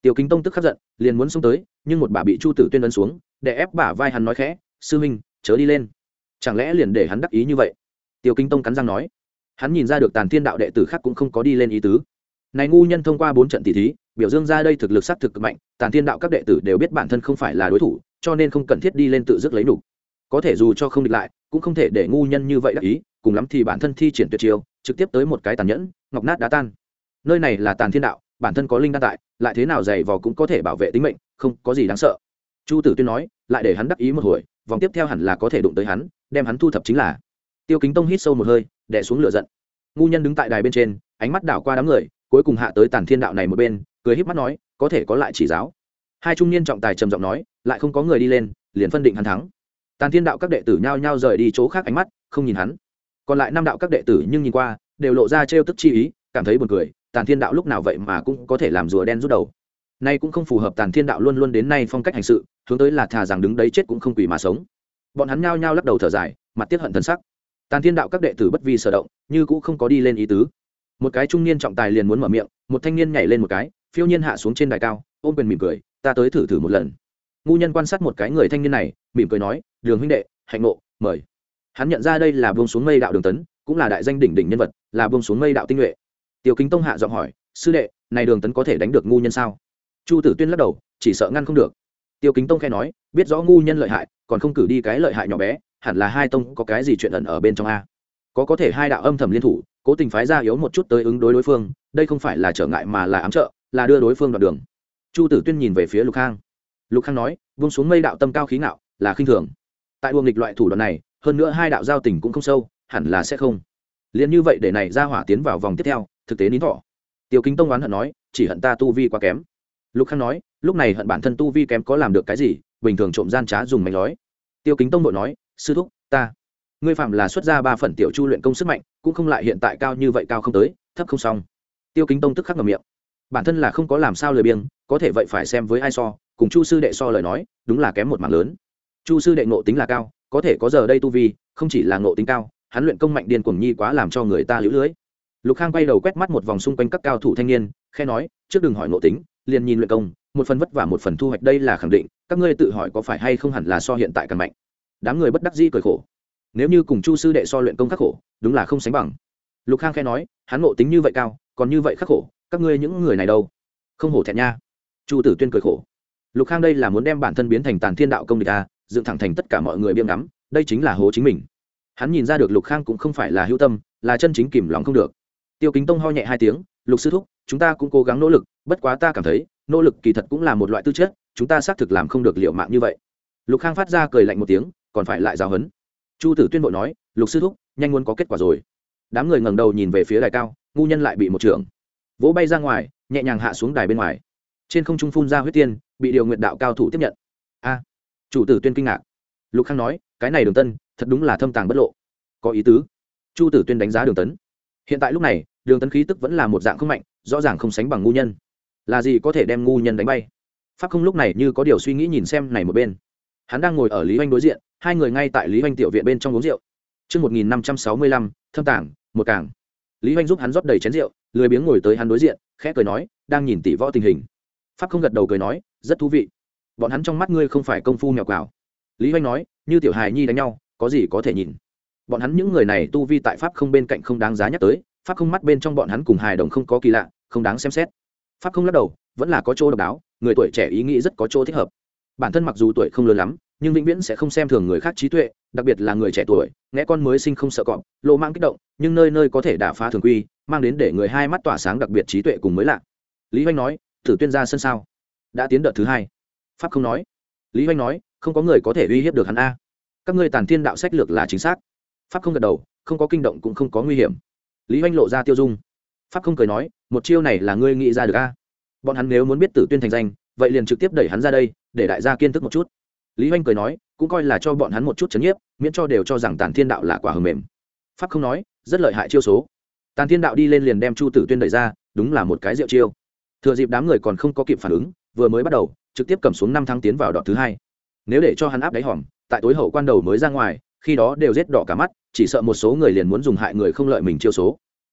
Tiêu Kính Tông tức khắc giận, liền muốn xông tới, nhưng một bà bị Chu Tử Tuyên ấn xuống, để ép bả vai hắn nói khẽ, sư huynh chớ đi lên. Chẳng lẽ liền để hắn đắc ý như vậy? Tiêu Kính Tông cắn răng nói. Hắn nhìn ra được Tàn Thiên đạo đệ tử khác cũng không có đi lên ý tứ. Này ngu nhân thông qua bốn trận tỷ thí, biểu dương ra đây thực lực sát thực cực mạnh, Tàn Thiên đạo các đệ tử đều biết bản thân không phải là đối thủ, cho nên không cần thiết đi lên tự dứt lấy đủ. Có thể dù cho không địch lại, cũng không thể để ngu nhân như vậy đắc ý, cùng lắm thì bản thân thi triển tuyệt chiêu, trực tiếp tới một cái tàn nhẫn, ngọc nát đá tan. Nơi này là Tàn Thiên đạo, bản thân có linh đan tại, lại thế nào dày vò cũng có thể bảo vệ tính mệnh, không có gì đáng sợ. Chu Tử Tuyên nói, lại để hắn đắc ý một hồi, vòng tiếp theo hẳn là có thể đụng tới hắn, đem hắn thu thập chính là. Tiêu Kính Tông hít sâu một hơi, đè xuống lửa giận. Ngu nhân đứng tại đài bên trên, ánh mắt đảo qua đám người, cuối cùng hạ tới Tàn Thiên đạo này một bên, cười híp mắt nói, có thể có lại chỉ giáo. Hai trung niên trọng tài trầm giọng nói, lại không có người đi lên, liền phân định hắn thắng. Tàn Thiên đạo các đệ tử nhao nhao rời đi chỗ khác ánh mắt, không nhìn hắn. Còn lại năm đạo các đệ tử nhưng nhìn qua, đều lộ ra trêu tức chi ý, cảm thấy buồn cười, Tàn Thiên đạo lúc nào vậy mà cũng có thể làm rùa đen rút đầu. Nay cũng không phù hợp Tàn Thiên đạo luôn luôn đến nay phong cách hành sự, hướng tới là thà rằng đứng đấy chết cũng không quỳ mà sống. Bọn hắn nhao nhao lắc đầu thở dài, mặt tiếc hận thần sắc. Tàn Thiên đạo các đệ tử bất vi sở động, như cũng không có đi lên ý tứ. Một cái trung niên trọng tài liền muốn mở miệng, một thanh niên nhảy lên một cái, phiêu nhiên hạ xuống trên đài cao, ôm quyền mỉm cười, ta tới thử thử một lần. Ngu nhân quan sát một cái người thanh niên này, mỉm cười nói, Đường huynh đệ, hạnh ngộ, mời. Hắn nhận ra đây là buông xuống mây đạo Đường Tấn, cũng là đại danh đỉnh đỉnh nhân vật, là buông xuống mây đạo tinh nhuệ. Tiêu Kính Tông hạ giọng hỏi, sư đệ, này Đường Tấn có thể đánh được ngu nhân sao? Chu Tử Tuyên lắc đầu, chỉ sợ ngăn không được. Tiêu Kính Tông khẽ nói, biết rõ ngu nhân lợi hại, còn không cử đi cái lợi hại nhỏ bé, hẳn là hai tông có cái gì chuyện ẩn ở bên trong a? Có có thể hai đạo âm thầm liên thủ, cố tình phái ra yếu một chút tới ứng đối đối phương, đây không phải là trở ngại mà là ám trợ, là đưa đối phương đoạn đường. Chu Tử Tuyên nhìn về phía Lục Khang. Lục Khang nói, buông xuống mây đạo tâm cao khí ngạo, là khinh thường. Tại đuông nghịch loại thủ đoạn này, hơn nữa hai đạo giao tình cũng không sâu, hẳn là sẽ không. Liên như vậy để này ra hỏa tiến vào vòng tiếp theo, thực tế nín thọ. Tiêu Kính Tông oán hận nói, chỉ hận ta tu vi quá kém. Lục Khang nói, lúc này hận bản thân tu vi kém có làm được cái gì, bình thường trộm gian trá dùng mánh lói. Tiêu Kính Tông đội nói, sư thúc, ta, ngươi phạm là xuất ra ba phần tiểu chu luyện công sức mạnh, cũng không lại hiện tại cao như vậy cao không tới, thấp không xong. Tiêu Kính Tông tức khắc ngậm miệng. Bản thân là không có làm sao lời biếng, có thể vậy phải xem với ai so, cùng Chu sư đệ so lời nói, đúng là kém một mảng lớn. Chu sư đệ ngộ tính là cao, có thể có giờ đây tu vi, không chỉ là ngộ tính cao, hắn luyện công mạnh điên cuồng nhi quá làm cho người ta liễu lưới. Lục Khang quay đầu quét mắt một vòng xung quanh các cao thủ thanh niên, khẽ nói, trước đừng hỏi ngộ tính, liền nhìn luyện công, một phần vất vả một phần thu hoạch đây là khẳng định, các ngươi tự hỏi có phải hay không hẳn là so hiện tại càng mạnh. Đám người bất đắc dĩ cười khổ. Nếu như cùng Chu sư đệ so luyện công khắc khổ, đúng là không sánh bằng. Lục Khang khẽ nói, hắn ngộ tính như vậy cao, còn như vậy khắc khổ, các ngươi những người này đâu? Không hổ thẹn nha. Chu Tử Tuyên cười khổ. Lục Khang đây là muốn đem bản thân biến thành Tàn Thiên đạo công địch a, dựng thẳng thành tất cả mọi người biếng ngắm, đây chính là hố chính mình. Hắn nhìn ra được Lục Khang cũng không phải là hữu tâm, là chân chính kìm lòng không được. Tiêu Kính Tông ho nhẹ hai tiếng, Lục sư thúc, chúng ta cũng cố gắng nỗ lực, bất quá ta cảm thấy, nỗ lực kỳ thật cũng là một loại tư chất, chúng ta xác thực làm không được liệu mạng như vậy. Lục Khang phát ra cười lạnh một tiếng, còn phải lại giáo huấn. Chu Tử Tuyên vội nói, Lục sư thúc, nhanh muốn có kết quả rồi. Đám người ngẩng đầu nhìn về phía đài cao, ngu nhân lại bị một trưởng vỗ bay ra ngoài, nhẹ nhàng hạ xuống đài bên ngoài. Trên không trung phun ra huyết tiên, bị Điều Nguyệt đạo cao thủ tiếp nhận. A, Chu Tử Tuyên kinh ngạc. Lục Khang nói, cái này Đường Tân, thật đúng là thâm tàng bất lộ, có ý tứ. Chu Tử Tuyên đánh giá Đường Tấn. Hiện tại lúc này, Đường Tấn khí tức vẫn là một dạng không mạnh, rõ ràng không sánh bằng ngu nhân. Là gì có thể đem ngu nhân đánh bay? Pháp Không lúc này như có điều suy nghĩ nhìn xem này một bên. Hắn đang ngồi ở Lý Hoành đối diện, hai người ngay tại Lý Hoành tiểu viện bên trong uống rượu. Chương một nghìn năm trăm sáu mươi lăm, thâm tàng, một càng. Lý Hoành giúp hắn rót đầy chén rượu, lười biếng ngồi tới hắn đối diện, khẽ cười nói, đang nhìn tỷ võ tình hình. Pháp Không gật đầu cười nói, rất thú vị. Bọn hắn trong mắt ngươi không phải công phu mèo quào. Lý Hoành nói, như tiểu hài nhi đánh nhau, có gì có thể nhìn. Bọn hắn những người này tu vi tại Pháp Không bên cạnh không đáng giá nhắc tới, Pháp Không mắt bên trong bọn hắn cùng hài đồng không có kỳ lạ, không đáng xem xét. Pháp Không lắc đầu, vẫn là có chỗ độc đáo, người tuổi trẻ ý nghĩ rất có chỗ thích hợp. Bản thân mặc dù tuổi không lớn lắm, nhưng vĩnh viễn sẽ không xem thường người khác trí tuệ, đặc biệt là người trẻ tuổi, nghe con mới sinh không sợ cọp, lộ mang kích động, nhưng nơi nơi có thể đả phá thường quy, mang đến để người hai mắt tỏa sáng đặc biệt trí tuệ cùng mới lạ. Lý Hoành nói, Tử Tuyên ra sân sao? Đã tiến đợt thứ hai. Pháp Không nói. Lý Hoành nói, không có người có thể uy hiếp được hắn a. Các ngươi Tàn Thiên đạo sách lược là chính xác. Pháp Không gật đầu, không có kinh động cũng không có nguy hiểm. Lý Hoành lộ ra tiêu dung. Pháp Không cười nói, một chiêu này là ngươi nghĩ ra được a? Bọn hắn nếu muốn biết Tử Tuyên thành danh, vậy liền trực tiếp đẩy hắn ra đây, để đại gia kiên thức một chút. Lý Hoành cười nói, cũng coi là cho bọn hắn một chút chấn nhiếp, miễn cho đều cho rằng Tàn Thiên đạo là quả hờ mềm. Pháp Không nói, rất lợi hại chiêu số. Tàn Thiên đạo đi lên liền đem Chu Tử Tuyên đẩy ra, đúng là một cái diệu chiêu. Thừa dịp đám người còn không có kịp phản ứng, vừa mới bắt đầu, trực tiếp cầm xuống năm thắng tiến vào đợt thứ hai. Nếu để cho hắn áp đáy hòm, tại tối hậu quan đầu mới ra ngoài, khi đó đều giết đỏ cả mắt, chỉ sợ một số người liền muốn dùng hại người không lợi mình chiêu số.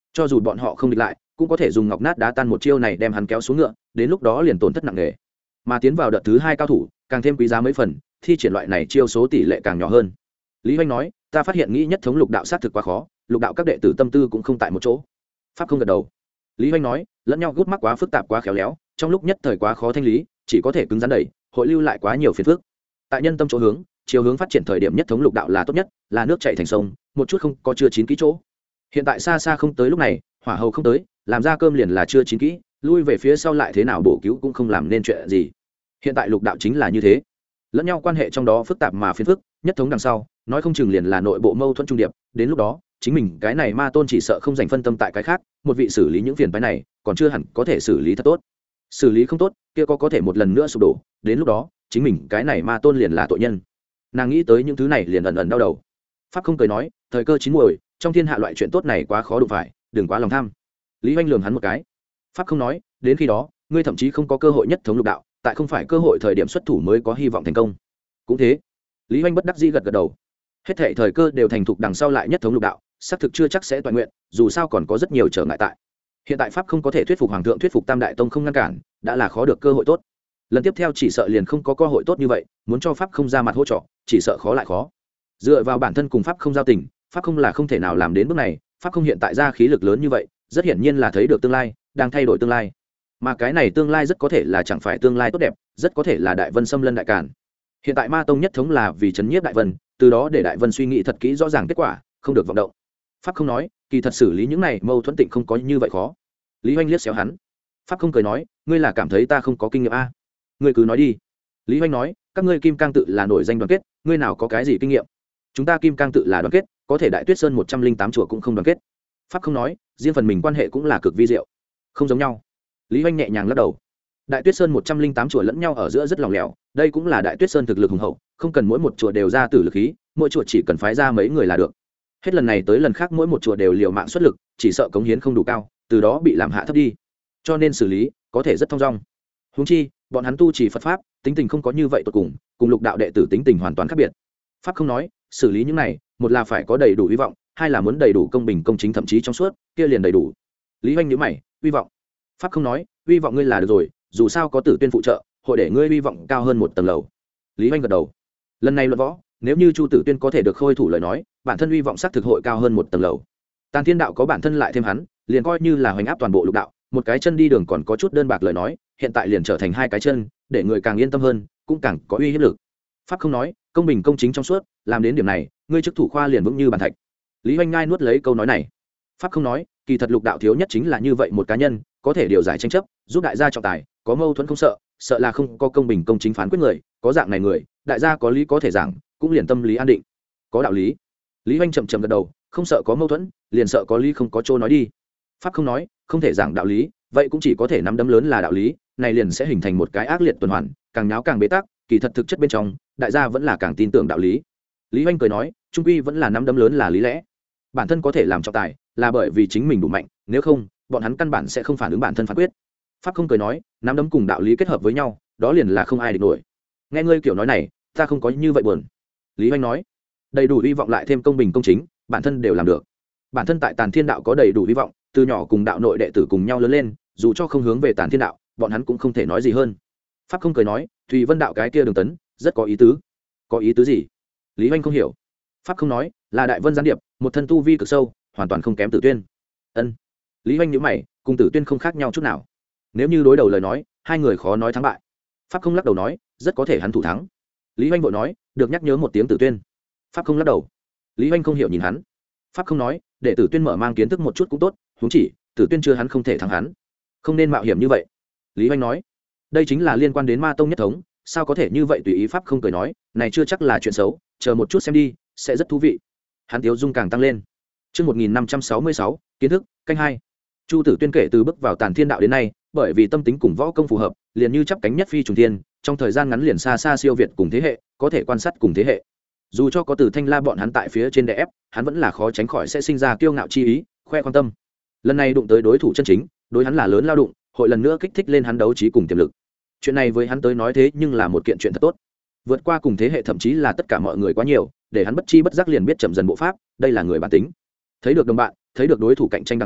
cho dù bọn họ không địch lại cũng có thể dùng ngọc nát đá tan một chiêu này đem hắn kéo xuống ngựa, đến lúc đó liền tổn thất nặng nề. Mà tiến vào đợt thứ hai cao thủ càng thêm quý giá mấy phần, thi triển loại này chiêu số tỷ lệ càng nhỏ hơn. Lý Hoành nói, ta phát hiện nghĩ nhất thống lục đạo sát thực quá khó, lục đạo các đệ tử tâm tư cũng không tại một chỗ. Pháp không gật đầu. Lý Hoành nói, lẫn nhau gút mắc quá phức tạp quá khéo léo, trong lúc nhất thời quá khó thanh lý, chỉ có thể cứng rắn đẩy, hội lưu lại quá nhiều phiền phức. Tại nhân tâm chỗ hướng, chiều hướng phát triển thời điểm nhất thống lục đạo là tốt nhất, là nước chảy thành sông, một chút không có chưa chín kỹ chỗ. Hiện tại xa xa không tới lúc này, hỏa hầu không tới, làm ra cơm liền là chưa chín kỹ, lui về phía sau lại thế nào bổ cứu cũng không làm nên chuyện gì. Hiện tại lục đạo chính là như thế, lẫn nhau quan hệ trong đó phức tạp mà phiền phức, nhất thống đằng sau nói không chừng liền là nội bộ mâu thuẫn trung điệp, đến lúc đó chính mình cái này ma tôn chỉ sợ không dành phân tâm tại cái khác, một vị xử lý những phiền phái này còn chưa hẳn có thể xử lý thật tốt, xử lý không tốt kia có có thể một lần nữa sụp đổ, đến lúc đó chính mình cái này ma tôn liền là tội nhân. Nàng nghĩ tới những thứ này liền ẩn ẩn đau đầu. Pháp không cười nói, thời cơ chín muồi, trong thiên hạ loại chuyện tốt này quá khó đụng phải, đừng quá lòng tham. Lý Hoành lườm hắn một cái. Pháp không nói, đến khi đó ngươi thậm chí không có cơ hội nhất thống lục đạo, tại không phải cơ hội thời điểm xuất thủ mới có hy vọng thành công. Cũng thế. Lý Hoành bất đắc dĩ gật gật đầu. Hết thảy thời cơ đều thành thục đằng sau lại nhất thống lục đạo, xác thực chưa chắc sẽ toàn nguyện, dù sao còn có rất nhiều trở ngại tại. Hiện tại Pháp không có thể thuyết phục hoàng thượng, thuyết phục Tam đại tông không ngăn cản, đã là khó được cơ hội tốt. Lần tiếp theo chỉ sợ liền không có cơ hội tốt như vậy, muốn cho Pháp không ra mặt hỗ trợ, chỉ sợ khó lại khó. Dựa vào bản thân cùng Pháp không giao tình, Pháp không là không thể nào làm đến bước này, Pháp không hiện tại ra khí lực lớn như vậy, rất hiển nhiên là thấy được tương lai, đang thay đổi tương lai. Mà cái này tương lai rất có thể là chẳng phải tương lai tốt đẹp, rất có thể là Đại Vân xâm lân đại cản. Hiện tại Ma tông nhất thống là vì trấn nhiếp Đại Vân, từ đó để Đại Vân suy nghĩ thật kỹ rõ ràng kết quả, không được vọng động. Pháp không nói, kỳ thật xử lý những này mâu thuẫn tịnh không có như vậy khó. Lý Hoành liếc xéo hắn. Pháp không cười nói, ngươi là cảm thấy ta không có kinh nghiệm a? Ngươi cứ nói đi. Lý Hoành nói, các ngươi Kim Cang tự là nổi danh đoàn kết, ngươi nào có cái gì kinh nghiệm? Chúng ta Kim Cang tự là đoàn kết, có thể Đại Tuyết Sơn một trăm linh tám chùa cũng không đoàn kết. Pháp không nói, riêng phần mình quan hệ cũng là cực vi diệu, không giống nhau. Lý Hoành nhẹ nhàng lắc đầu. Đại Tuyết Sơn một trăm linh tám chùa lẫn nhau ở giữa rất lòng lẻo, đây cũng là Đại Tuyết Sơn thực lực hùng hậu, không cần mỗi một chùa đều ra tử lực khí, mỗi chùa chỉ cần phái ra mấy người là được. Hết lần này tới lần khác mỗi một chùa đều liều mạng xuất lực, chỉ sợ cống hiến không đủ cao, từ đó bị làm hạ thấp đi, cho nên xử lý có thể rất thông dong. Huống chi bọn hắn tu chỉ Phật pháp, tính tình không có như vậy tột cùng, cùng lục đạo đệ tử tính tình hoàn toàn khác biệt. Pháp không nói, xử lý những này, một là phải có đầy đủ hy vọng, hai là muốn đầy đủ công bình công chính thậm chí trong suốt, kia liền đầy đủ. Lý Hoành nhíu mày, hy vọng. Pháp không nói, hy vọng ngươi là được rồi, dù sao có Tử Tuyên phụ trợ, hội để ngươi hy vọng cao hơn một tầng lầu. Lý Hoành gật đầu. Lần này luận võ, nếu như Chu Tử Tuyên có thể được khôi thủ lời nói, bản thân hy vọng xác thực hội cao hơn một tầng lầu. Tàn Thiên đạo có bản thân lại thêm hắn, liền coi như là hoành áp toàn bộ lục đạo, một cái chân đi đường còn có chút đơn bạc lời nói, hiện tại liền trở thành hai cái chân, để người càng yên tâm hơn, cũng càng có uy hiếp lực. Pháp không nói, công bình công chính trong suốt, làm đến điểm này, ngươi chức thủ khoa liền vững như bàn thạch. Lý Hoành ngai nuốt lấy câu nói này. Pháp không nói, kỳ thật lục đạo thiếu nhất chính là như vậy một cá nhân, có thể điều giải tranh chấp, giúp đại gia trọng tài, có mâu thuẫn không sợ, sợ là không có công bình công chính phán quyết người, có dạng này người, đại gia có lý có thể giảng, cũng liền tâm lý an định, có đạo lý. Lý Hoành chậm chậm gật đầu, không sợ có mâu thuẫn, liền sợ có lý không có chỗ nói đi. Pháp không nói, không thể giảng đạo lý, vậy cũng chỉ có thể nắm đấm lớn là đạo lý, này liền sẽ hình thành một cái ác liệt tuần hoàn, càng nháo càng bế tắc, kỳ thật thực chất bên trong, đại gia vẫn là càng tin tưởng đạo lý. Lý Hoành cười nói, trung quy vẫn là nắm đấm lớn là lý lẽ. Bản thân có thể làm trọng tài, là bởi vì chính mình đủ mạnh, nếu không, bọn hắn căn bản sẽ không phản ứng bản thân phán quyết. Pháp không cười nói, nắm đấm cùng đạo lý kết hợp với nhau, đó liền là không ai địch nổi. Nghe ngươi kiểu nói này, ta không có như vậy buồn. Lý Hoành nói, đầy đủ hy vọng lại thêm công bình công chính, bản thân đều làm được. Bản thân tại Tàn Thiên đạo có đầy đủ hy vọng, từ nhỏ cùng đạo nội đệ tử cùng nhau lớn lên, dù cho không hướng về Tàn Thiên đạo, bọn hắn cũng không thể nói gì hơn. Pháp không cười nói, Thùy Vân đạo cái kia Đường Tấn, rất có ý tứ. Có ý tứ gì? Lý Hoành không hiểu. Pháp không nói, là Đại Vân gián điệp, một thân tu vi cực sâu, hoàn toàn không kém Tử Tuyên. Ân. Lý Hoành nhíu mày, cùng Tử Tuyên không khác nhau chút nào. Nếu như đối đầu lời nói, hai người khó nói thắng bại. Pháp không lắc đầu nói, rất có thể hắn thủ thắng. Lý Hoành vội nói, được nhắc nhớ một tiếng Tử Tuyên. Pháp không lắc đầu. Lý Hoành không hiểu nhìn hắn. Pháp không nói, để Tử Tuyên mở mang kiến thức một chút cũng tốt, huống chỉ Tử Tuyên chưa hắn không thể thắng hắn, không nên mạo hiểm như vậy. Lý Hoành nói, đây chính là liên quan đến Ma tông nhất thống, sao có thể như vậy tùy ý. Pháp không cười nói, này chưa chắc là chuyện xấu, chờ một chút xem đi, sẽ rất thú vị. Hắn tiếu dung càng tăng lên. Chương một nghìn năm trăm sáu mươi sáu, kiến thức, canh hai. Chu Tử Tuyên kể từ bước vào Tàn Thiên đạo đến nay, bởi vì tâm tính cùng võ công phù hợp, liền như chắp cánh nhất phi trùng thiên, trong thời gian ngắn liền xa xa siêu việt cùng thế hệ, có thể quan sát cùng thế hệ. Dù cho có Từ Thanh La bọn hắn tại phía trên đè ép, hắn vẫn là khó tránh khỏi sẽ sinh ra kiêu ngạo chi ý, khoe quan tâm. Lần này đụng tới đối thủ chân chính, đối hắn là lớn lao đụng, hội lần nữa kích thích lên hắn đấu trí cùng tiềm lực. Chuyện này với hắn tới nói thế nhưng là một kiện chuyện thật tốt. Vượt qua cùng thế hệ thậm chí là tất cả mọi người quá nhiều, để hắn bất chi bất giác liền biết chậm dần bộ pháp, đây là người bản tính. Thấy được đồng bạn, thấy được đối thủ cạnh tranh đằng sau,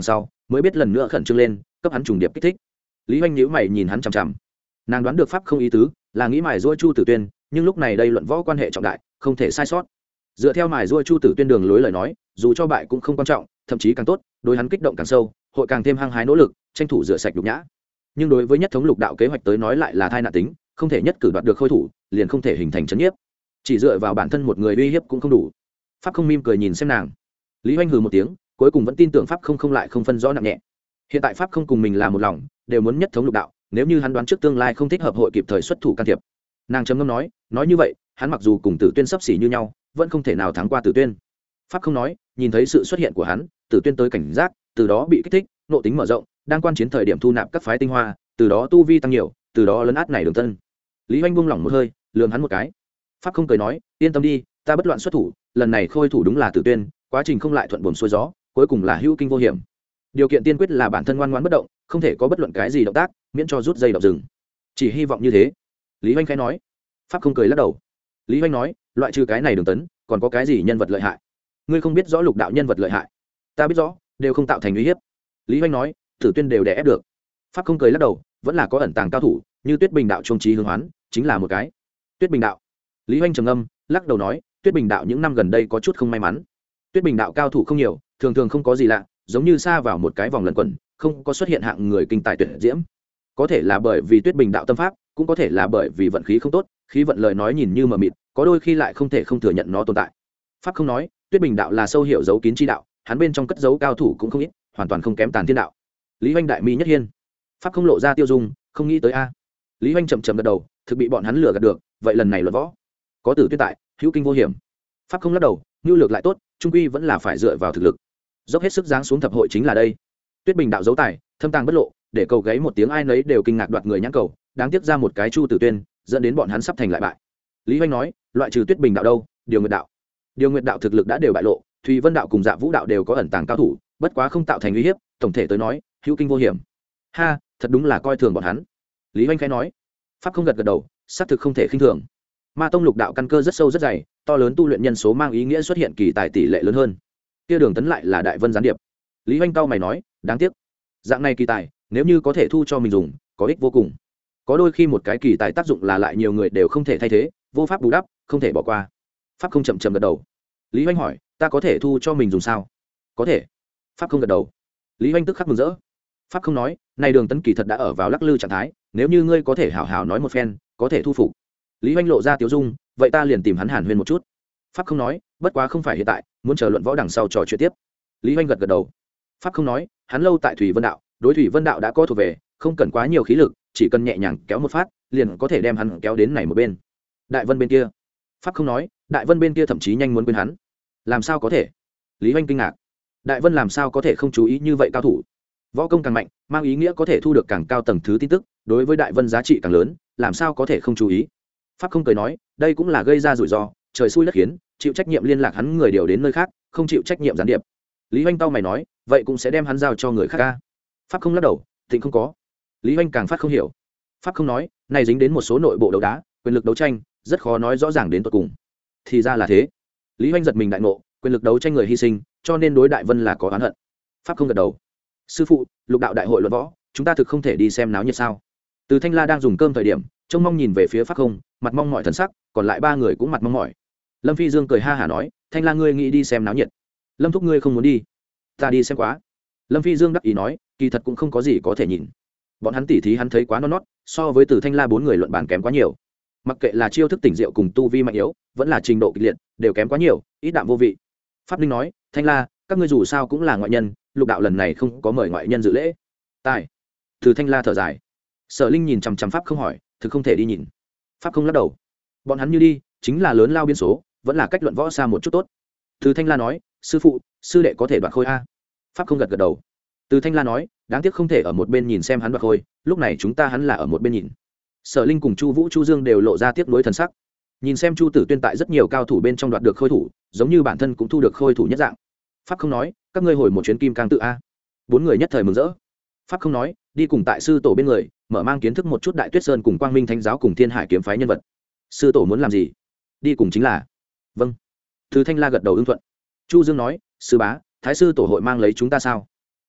mới biết lần nữa khẩn trương lên cấp hắn trùng điệp kích thích. Lý Hoành nhíu mày nhìn hắn chằm chằm, nàng đoán được pháp không ý tứ là nghĩ mài giũa Chu Tử Tuyên, nhưng lúc này đây luận võ quan hệ trọng đại không thể sai sót. Dựa theo mài giũa Chu Tử Tuyên đường lối lời nói, dù cho bại cũng không quan trọng, thậm chí càng tốt, đối hắn kích động càng sâu, hội càng thêm hăng hái nỗ lực tranh thủ rửa sạch nhục nhã. Nhưng đối với nhất thống lục đạo kế hoạch tới nói lại là thai nạn tính, không thể nhất cử đoạt được khôi thủ liền không thể hình thành chấn nhiếp, chỉ dựa vào bản thân một người uy hiếp cũng không đủ. Pháp không mỉm cười nhìn xem nàng. Lý Hoành hừ một tiếng, cuối cùng vẫn tin tưởng pháp không không lại không phân rõ nặng nhẹ. Hiện tại pháp không cùng mình là một lòng, đều muốn nhất thống lục đạo, nếu như hắn đoán trước tương lai không thích hợp hội kịp thời xuất thủ can thiệp. Nàng trầm ngâm nói, nói như vậy hắn mặc dù cùng Tử Tuyên sắp xỉ như nhau, vẫn không thể nào thắng qua Tử Tuyên. Pháp không nói, nhìn thấy sự xuất hiện của hắn, Tử Tuyên tới cảnh giác, từ đó bị kích thích, nộ tính mở rộng, đang quan chiến thời điểm thu nạp các phái tinh hoa, từ đó tu vi tăng nhiều, từ đó lấn át này đường tân. Lý Hoành buông lỏng một hơi, lườm hắn một cái. Pháp không cười nói, yên tâm đi, ta bất loạn xuất thủ, lần này khôi thủ đúng là Tử Tuyên, quá trình không lại thuận buồm xuôi gió, cuối cùng là hữu kinh vô hiểm. Điều kiện tiên quyết là bản thân ngoan ngoãn bất động, không thể có bất luận cái gì động tác, miễn cho rút dây động rừng. Chỉ hy vọng như thế. Lý Hoành khẽ nói. Pháp không cười lắc đầu. Lý Hoành nói, loại trừ cái này đường tấn, còn có cái gì nhân vật lợi hại? Ngươi không biết rõ lục đạo nhân vật lợi hại. Ta biết rõ, đều không tạo thành uy hiếp. Lý Hoành nói, Tử Tuyên đều đè ép được. Pháp không cười lắc đầu, vẫn là có ẩn tàng cao thủ, như Tuyết Bình đạo trung trí hướng hoán, chính là một cái. Tuyết Bình đạo. Lý Hoành trầm ngâm, lắc đầu nói, Tuyết Bình đạo những năm gần đây có chút không may mắn. Tuyết Bình đạo cao thủ không nhiều, thường thường không có gì lạ, giống như xa vào một cái vòng lẩn quẩn, không có xuất hiện hạng người kinh tài tuyệt diễm. Có thể là bởi vì Tuyết Bình đạo tâm pháp, cũng có thể là bởi vì vận khí không tốt, khí vận lời nói nhìn như mờ mịt, có đôi khi lại không thể không thừa nhận nó tồn tại. Pháp không nói, Tuyết Bình đạo là sâu hiểu giấu kín chi đạo, hắn bên trong cất giấu cao thủ cũng không ít, hoàn toàn không kém Tàn Thiên đạo. Lý Hoành đại mi nhất hiên. Pháp không lộ ra tiêu dung, không nghĩ tới a. Lý Hoành chậm chậm gật đầu, thực bị bọn hắn lừa gạt được, vậy lần này luận võ, có Tử Tuyên tại, hữu kinh vô hiểm. Pháp không lắc đầu, nhu lược lại tốt, trung quy vẫn là phải dựa vào thực lực. Dốc hết sức giáng xuống thập hội chính là đây. Tuyết Bình đạo giấu tài, thâm tàng bất lộ, để cầu gáy một tiếng ai nấy đều kinh ngạc đoạt người nhãn cầu, đáng tiếc ra một cái Chu Tử Tuyên, dẫn đến bọn hắn sắp thành lại bại. Lý Hoành nói, loại trừ Tuyết Bình đạo đâu, Điều Nguyệt đạo. Điều Nguyệt đạo thực lực đã đều bại lộ, Thùy Vân đạo cùng Dạ Vũ đạo đều có ẩn tàng cao thủ, bất quá không tạo thành uy hiếp, tổng thể tới nói, hữu kinh vô hiểm. Ha, thật đúng là coi thường bọn hắn. Lý Hoành khẽ nói. Pháp không gật gật đầu, xác thực không thể khinh thường. Ma tông lục đạo căn cơ rất sâu rất dày, to lớn tu luyện nhân số mang ý nghĩa xuất hiện kỳ tài tỷ lệ lớn hơn. Kia Đường Tấn lại là đại vân gián điệp. Lý Hoành cao mày nói, đáng tiếc, dạng này kỳ tài, nếu như có thể thu cho mình dùng, có ích vô cùng. Có đôi khi một cái kỳ tài tác dụng là lại nhiều người đều không thể thay thế, vô pháp bù đắp, không thể bỏ qua. Pháp không chậm chậm gật đầu. Lý Hoành hỏi, ta có thể thu cho mình dùng sao? Có thể. Pháp không gật đầu. Lý Hoành tức khắc mừng rỡ. Pháp không nói, này Đường Tấn kỳ thật đã ở vào lắc lư trạng thái, nếu như ngươi có thể hảo hảo nói một phen, có thể thu phục. Lý Hoành lộ ra tiếu dung, vậy ta liền tìm hắn hàn huyên một chút. Pháp không nói, bất quá không phải hiện tại, muốn chờ luận võ đằng sau trò chuyện tiếp. Lý Hoành gật gật đầu. Pháp không nói, hắn lâu tại Thủy Vân đạo, đối Thủy Vân đạo đã có thuộc về, không cần quá nhiều khí lực, chỉ cần nhẹ nhàng kéo một phát, liền có thể đem hắn kéo đến này một bên. Đại Vân bên kia. Pháp không nói, Đại Vân bên kia thậm chí nhanh muốn quên hắn. Làm sao có thể? Lý Hoành kinh ngạc. Đại Vân làm sao có thể không chú ý như vậy cao thủ? Võ công càng mạnh, mang ý nghĩa có thể thu được càng cao tầng thứ tin tức, đối với Đại Vân giá trị càng lớn, làm sao có thể không chú ý? Pháp không cười nói, đây cũng là gây ra rủi ro, trời xui đất khiến, chịu trách nhiệm liên lạc hắn người điều đến nơi khác, không chịu trách nhiệm gián điệp. Lý Hoành tao mày nói, vậy cũng sẽ đem hắn giao cho người khác ca. Pháp không lắc đầu, thịnh không có. Lý Hoành càng phát không hiểu. Pháp không nói, này dính đến một số nội bộ đấu đá, quyền lực đấu tranh, rất khó nói rõ ràng đến tận cùng. Thì ra là thế. Lý Hoành giật mình đại ngộ, quyền lực đấu tranh người hy sinh, cho nên đối Đại Vân là có oán hận. Pháp không gật đầu. Sư phụ, lục đạo đại hội luận võ, chúng ta thực không thể đi xem náo nhiệt sao? Từ Thanh La đang dùng cơm thời điểm, trông mong nhìn về phía Pháp không, mặt mong mỏi thần sắc, còn lại ba người cũng mặt mong mỏi. Lâm Phi Dương cười ha hả nói, Thanh La ngươi nghĩ đi xem náo nhiệt, Lâm thúc ngươi không muốn đi, ta đi xem quá. Lâm Phi Dương đắc ý nói, kỳ thật cũng không có gì có thể nhìn, bọn hắn tỉ thí hắn thấy quá non nót, so với Từ Thanh La bốn người luận bàn kém quá nhiều, mặc kệ là chiêu thức tỉnh diệu cùng tu vi mạnh yếu, vẫn là trình độ kịch liệt, đều kém quá nhiều, ít đạm vô vị. Pháp Ninh nói, Thanh La, các ngươi dù sao cũng là ngoại nhân, lục đạo lần này không có mời ngoại nhân dự lễ. Tài. Từ Thanh La thở dài. Sở Linh nhìn chằm chằm Pháp không hỏi, thực không thể đi nhìn. Pháp không lắc đầu. Bọn hắn như đi, chính là lớn lao biên số, vẫn là cách luận võ xa một chút tốt. Từ Thanh La nói, sư phụ, sư đệ có thể đoạt khôi a. Pháp không gật gật đầu. Từ Thanh La nói, đáng tiếc không thể ở một bên nhìn xem hắn đoạt khôi, lúc này chúng ta hắn là ở một bên nhìn. Sở Linh cùng Chu Vũ Chu Dương đều lộ ra tiếc nuối thần sắc. Nhìn xem Chu Tử Tuyên tại rất nhiều cao thủ bên trong đoạt được khôi thủ, giống như bản thân cũng thu được khôi thủ nhất dạng. Pháp không nói, các ngươi hồi một chuyến Kim Cang tự a. Bốn người nhất thời mừng rỡ. Pháp không nói, đi cùng tại sư tổ bên người, mở mang kiến thức một chút Đại Tuyết Sơn cùng Quang Minh Thánh giáo cùng Thiên Hải kiếm phái nhân vật. Sư tổ muốn làm gì? Đi cùng chính là. Vâng. Từ Thanh La gật đầu ưng thuận. Chu Dương nói, sư bá, thái sư tổ hội mang lấy chúng ta sao?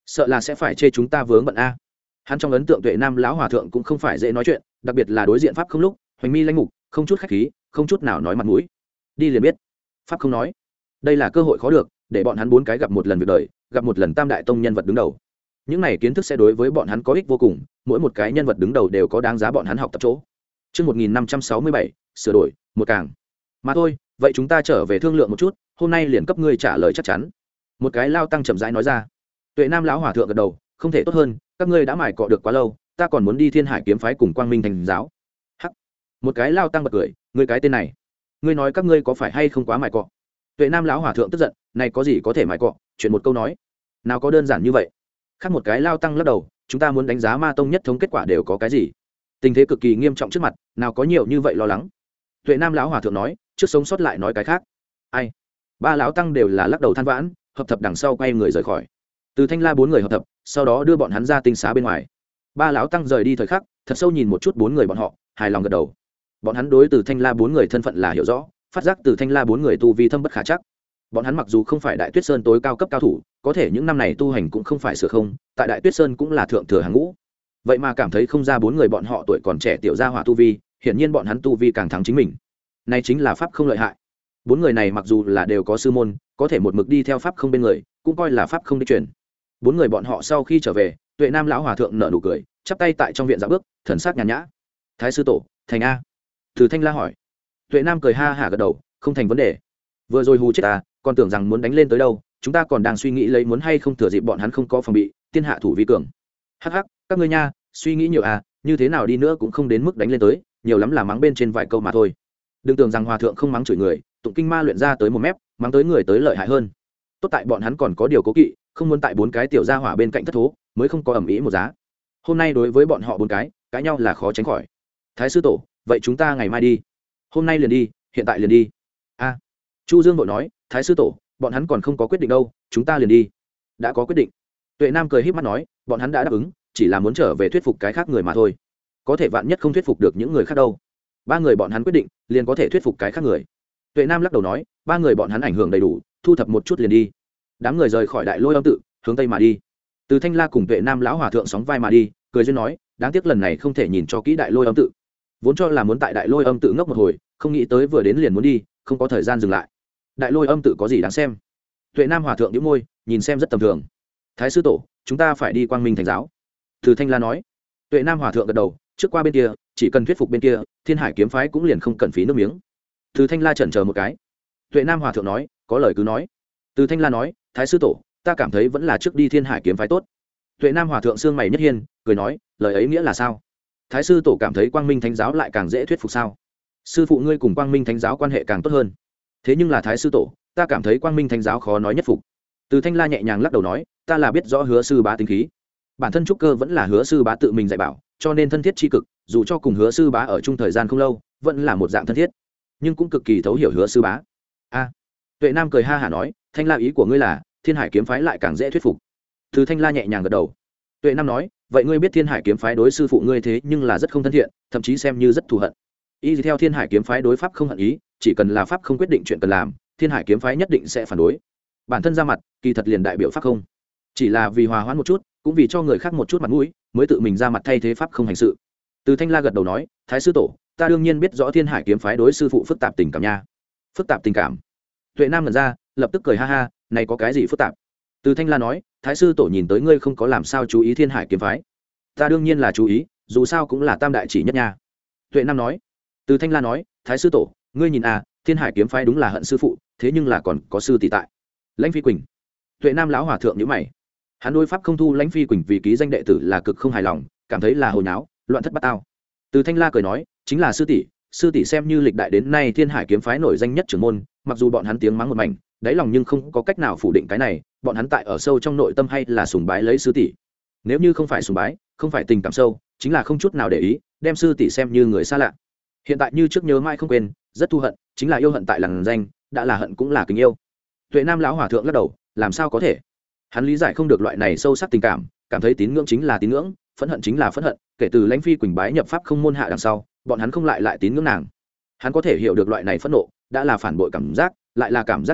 sợ là sẽ phải chê chúng ta vướng bận a. Hắn trong ấn tượng Tuệ Nam lão hòa thượng cũng không phải dễ nói chuyện, đặc biệt là đối diện pháp không lúc hoành mi lãnh mục, không chút khách khí, không chút nào nói mặt mũi. Đi liền biết. Pháp không nói. Đây là cơ hội khó được, để bọn hắn bốn cái gặp một lần việc đời, gặp một lần tam đại tông nhân vật đứng đầu. Những này kiến thức sẽ đối với bọn hắn có ích vô cùng, mỗi một cái nhân vật đứng đầu đều có đáng giá bọn hắn học tập chỗ. Chương một nghìn năm trăm sáu mươi bảy, sửa đổi, một càng. Mà thôi, vậy chúng ta trở về thương lượng một chút, hôm nay liền cấp ngươi trả lời chắc chắn. Một cái lao tăng chậm rãi nói ra. Tuệ Nam lão hòa thượng gật đầu, không thể tốt hơn, các ngươi đã mải cọ được quá lâu, ta còn muốn đi Thiên Hải kiếm phái cùng Quang Minh thành giáo. Hắc. Một cái lao tăng bật cười, ngươi cái tên này, ngươi nói các ngươi có phải hay không quá mải cọ? Tuệ Nam lão hòa thượng tức giận, này có gì có thể mải cọ, chuyện một câu nói, nào có đơn giản như vậy. Khác một cái lao tăng lắc đầu, chúng ta muốn đánh giá ma tông nhất thống kết quả đều có cái gì? Tình thế cực kỳ nghiêm trọng trước mặt, nào có nhiều như vậy lo lắng. Tuệ Nam lão hòa thượng nói, trước sống sót lại nói cái khác. Ai? Ba lão tăng đều là lắc đầu than vãn, hợp thập đằng sau quay người rời khỏi. Từ Thanh La bốn người hợp thập, sau đó đưa bọn hắn ra tinh xá bên ngoài. Ba lão tăng rời đi thời khắc, thật sâu nhìn một chút bốn người bọn họ, hài lòng gật đầu. Bọn hắn đối Từ Thanh La bốn người thân phận là hiểu rõ, phát giác Từ Thanh La bốn người tu vi thâm bất khả chắc. Bọn hắn mặc dù không phải Đại Tuyết Sơn tối cao cấp cao thủ, có thể những năm này tu hành cũng không phải sửa không, tại Đại Tuyết Sơn cũng là thượng thừa hàng ngũ. Vậy mà cảm thấy không ra bốn người bọn họ tuổi còn trẻ tiểu gia hỏa tu vi, hiển nhiên bọn hắn tu vi càng thắng chính mình. Này chính là pháp không lợi hại. Bốn người này mặc dù là đều có sư môn, có thể một mực đi theo pháp không bên người, cũng coi là pháp không đi truyền. Bốn người bọn họ sau khi trở về, Tuệ Nam lão hòa thượng nở nụ cười, chắp tay tại trong viện dạo bước, thần sắc nhàn nhã. Thái sư tổ, thành a? Từ Thanh La hỏi. Tuệ Nam cười ha hả gật đầu, không thành vấn đề. Vừa rồi hù chết ta, còn tưởng rằng muốn đánh lên tới đâu, chúng ta còn đang suy nghĩ lấy muốn hay không thừa dịp bọn hắn không có phòng bị, tiên hạ thủ vi cường. Hắc hắc, các ngươi nha, suy nghĩ nhiều à, như thế nào đi nữa cũng không đến mức đánh lên tới, nhiều lắm là mắng bên trên vài câu mà thôi. Đừng tưởng rằng hòa thượng không mắng chửi người, tụng kinh ma luyện ra tới một mép, mắng tới người tới lợi hại hơn. Tốt tại bọn hắn còn có điều cố kỵ, không muốn tại bốn cái tiểu gia hỏa bên cạnh thất thố, mới không có ẩm ý một giá. Hôm nay đối với bọn họ bốn cái, cãi nhau là khó tránh khỏi. Thái sư tổ, vậy chúng ta ngày mai đi. Hôm nay liền đi, hiện tại liền đi. A. Chu Dương vội nói, Thái sư tổ, bọn hắn còn không có quyết định đâu, chúng ta liền đi. Đã có quyết định. Tuệ Nam cười híp mắt nói, bọn hắn đã đáp ứng, chỉ là muốn trở về thuyết phục cái khác người mà thôi. Có thể vạn nhất không thuyết phục được những người khác đâu. Ba người bọn hắn quyết định, liền có thể thuyết phục cái khác người. Tuệ Nam lắc đầu nói, ba người bọn hắn ảnh hưởng đầy đủ, thu thập một chút liền đi. Đám người rời khỏi Đại Lôi Âm tự, hướng tây mà đi. Từ Thanh La cùng Tuệ Nam lão hòa thượng sóng vai mà đi, cười duyên nói, đáng tiếc lần này không thể nhìn cho kỹ Đại Lôi Âm tự. Vốn cho là muốn tại Đại Lôi Âm tự ngốc một hồi, không nghĩ tới vừa đến liền muốn đi, không có thời gian dừng lại. Đại Lôi Âm tự có gì đáng xem? Tuệ Nam hòa thượng nhíu môi, nhìn xem rất tầm thường. Thái sư tổ, chúng ta phải đi Quang Minh thành giáo. Từ Thanh La nói. Tuệ Nam hòa thượng gật đầu, trước qua bên kia, chỉ cần thuyết phục bên kia, Thiên Hải kiếm phái cũng liền không cần phí nước miếng. Từ Thanh La chần chờ một cái. Tuệ Nam hòa thượng nói, có lời cứ nói. Từ Thanh La nói, Thái sư tổ, ta cảm thấy vẫn là trước đi Thiên Hải kiếm phái tốt. Tuệ Nam hòa thượng xương mày nhất hiên, cười nói, lời ấy nghĩa là sao? Thái sư tổ cảm thấy Quang Minh thánh giáo lại càng dễ thuyết phục sao? Sư phụ ngươi cùng Quang Minh thánh giáo quan hệ càng tốt hơn. Thế nhưng là Thái sư tổ, ta cảm thấy Quang Minh thánh giáo khó nói nhất phục. Từ Thanh La nhẹ nhàng lắc đầu nói, ta là biết rõ Hứa sư bá tính khí. Bản thân trúc cơ vẫn là Hứa sư bá tự mình dạy bảo, cho nên thân thiết tri cực, dù cho cùng Hứa sư bá ở chung thời gian không lâu, vẫn là một dạng thân thiết, nhưng cũng cực kỳ thấu hiểu Hứa sư bá. A. Tuệ Nam cười ha hả nói, Thanh La ý của ngươi là Thiên Hải kiếm phái lại càng dễ thuyết phục. Từ Thanh La nhẹ nhàng gật đầu. Tuệ Nam nói, vậy ngươi biết Thiên Hải kiếm phái đối sư phụ ngươi thế nhưng là rất không thân thiện, thậm chí xem như rất thù hận. Y theo Thiên Hải kiếm phái đối pháp không hận ý, chỉ cần là pháp không quyết định chuyện cần làm, Thiên Hải kiếm phái nhất định sẽ phản đối. Bản thân ra mặt, kỳ thật liền đại biểu pháp không, chỉ là vì hòa hoãn một chút, cũng vì cho người khác một chút mặt mũi, mới tự mình ra mặt thay thế pháp không hành sự. Từ Thanh La gật đầu nói, Thái sư tổ, ta đương nhiên biết rõ Thiên Hải kiếm phái đối sư phụ phức tạp tình cảm nha. Phức tạp tình cảm? Tuệ Nam lần ra, lập tức cười ha ha, này có cái gì phức tạp? Từ Thanh La nói, Thái sư tổ nhìn tới ngươi không có làm sao chú ý Thiên Hải kiếm phái. Ta đương nhiên là chú ý, dù sao cũng là tam đại chỉ nhất nha. Tuệ Nam nói. Từ Thanh La nói, Thái sư tổ, ngươi nhìn à, Thiên Hải kiếm phái đúng là hận sư phụ, thế nhưng là còn có sư tỷ tại. Lãnh Phi Quỳnh. Tuệ Nam lão hòa thượng nhíu mày. Hắn đối pháp không thu Lãnh Phi Quỳnh vì ký danh đệ tử là cực không hài lòng, cảm thấy là hồ nháo, loạn thất bát tao. Từ Thanh La cười nói, chính là sư tỷ, sư tỷ xem như lịch đại đến nay Thiên Hải kiếm phái nổi danh nhất trưởng môn, mặc dù bọn hắn tiếng mắng một mảnh, đáy lòng nhưng không có cách nào phủ định cái này, bọn hắn tại ở sâu trong nội tâm hay là sùng bái lấy sư tỷ. Nếu như không phải sùng bái, không phải tình cảm sâu, chính là không chút nào để ý, đem sư tỷ xem như người xa lạ. Hiện tại như trước nhớ mãi không quên, rất thù hận, chính là yêu hận tại lằn danh, đã là hận cũng là kính yêu. Tuệ Nam lão hòa thượng lắc đầu, làm sao có thể? Hắn lý giải không được loại này sâu sắc tình cảm, cảm thấy tín ngưỡng chính là tín ngưỡng, phẫn hận chính là phẫn hận, kể từ Lãnh Phi Quỳnh bái nhập pháp không môn hạ đằng sau, bọn hắn không lại lại tín ngưỡng nàng. Hắn có thể hiểu được loại này phẫn nộ, đã là phản bội cảm giác, lại là cảm giác nhục nhã,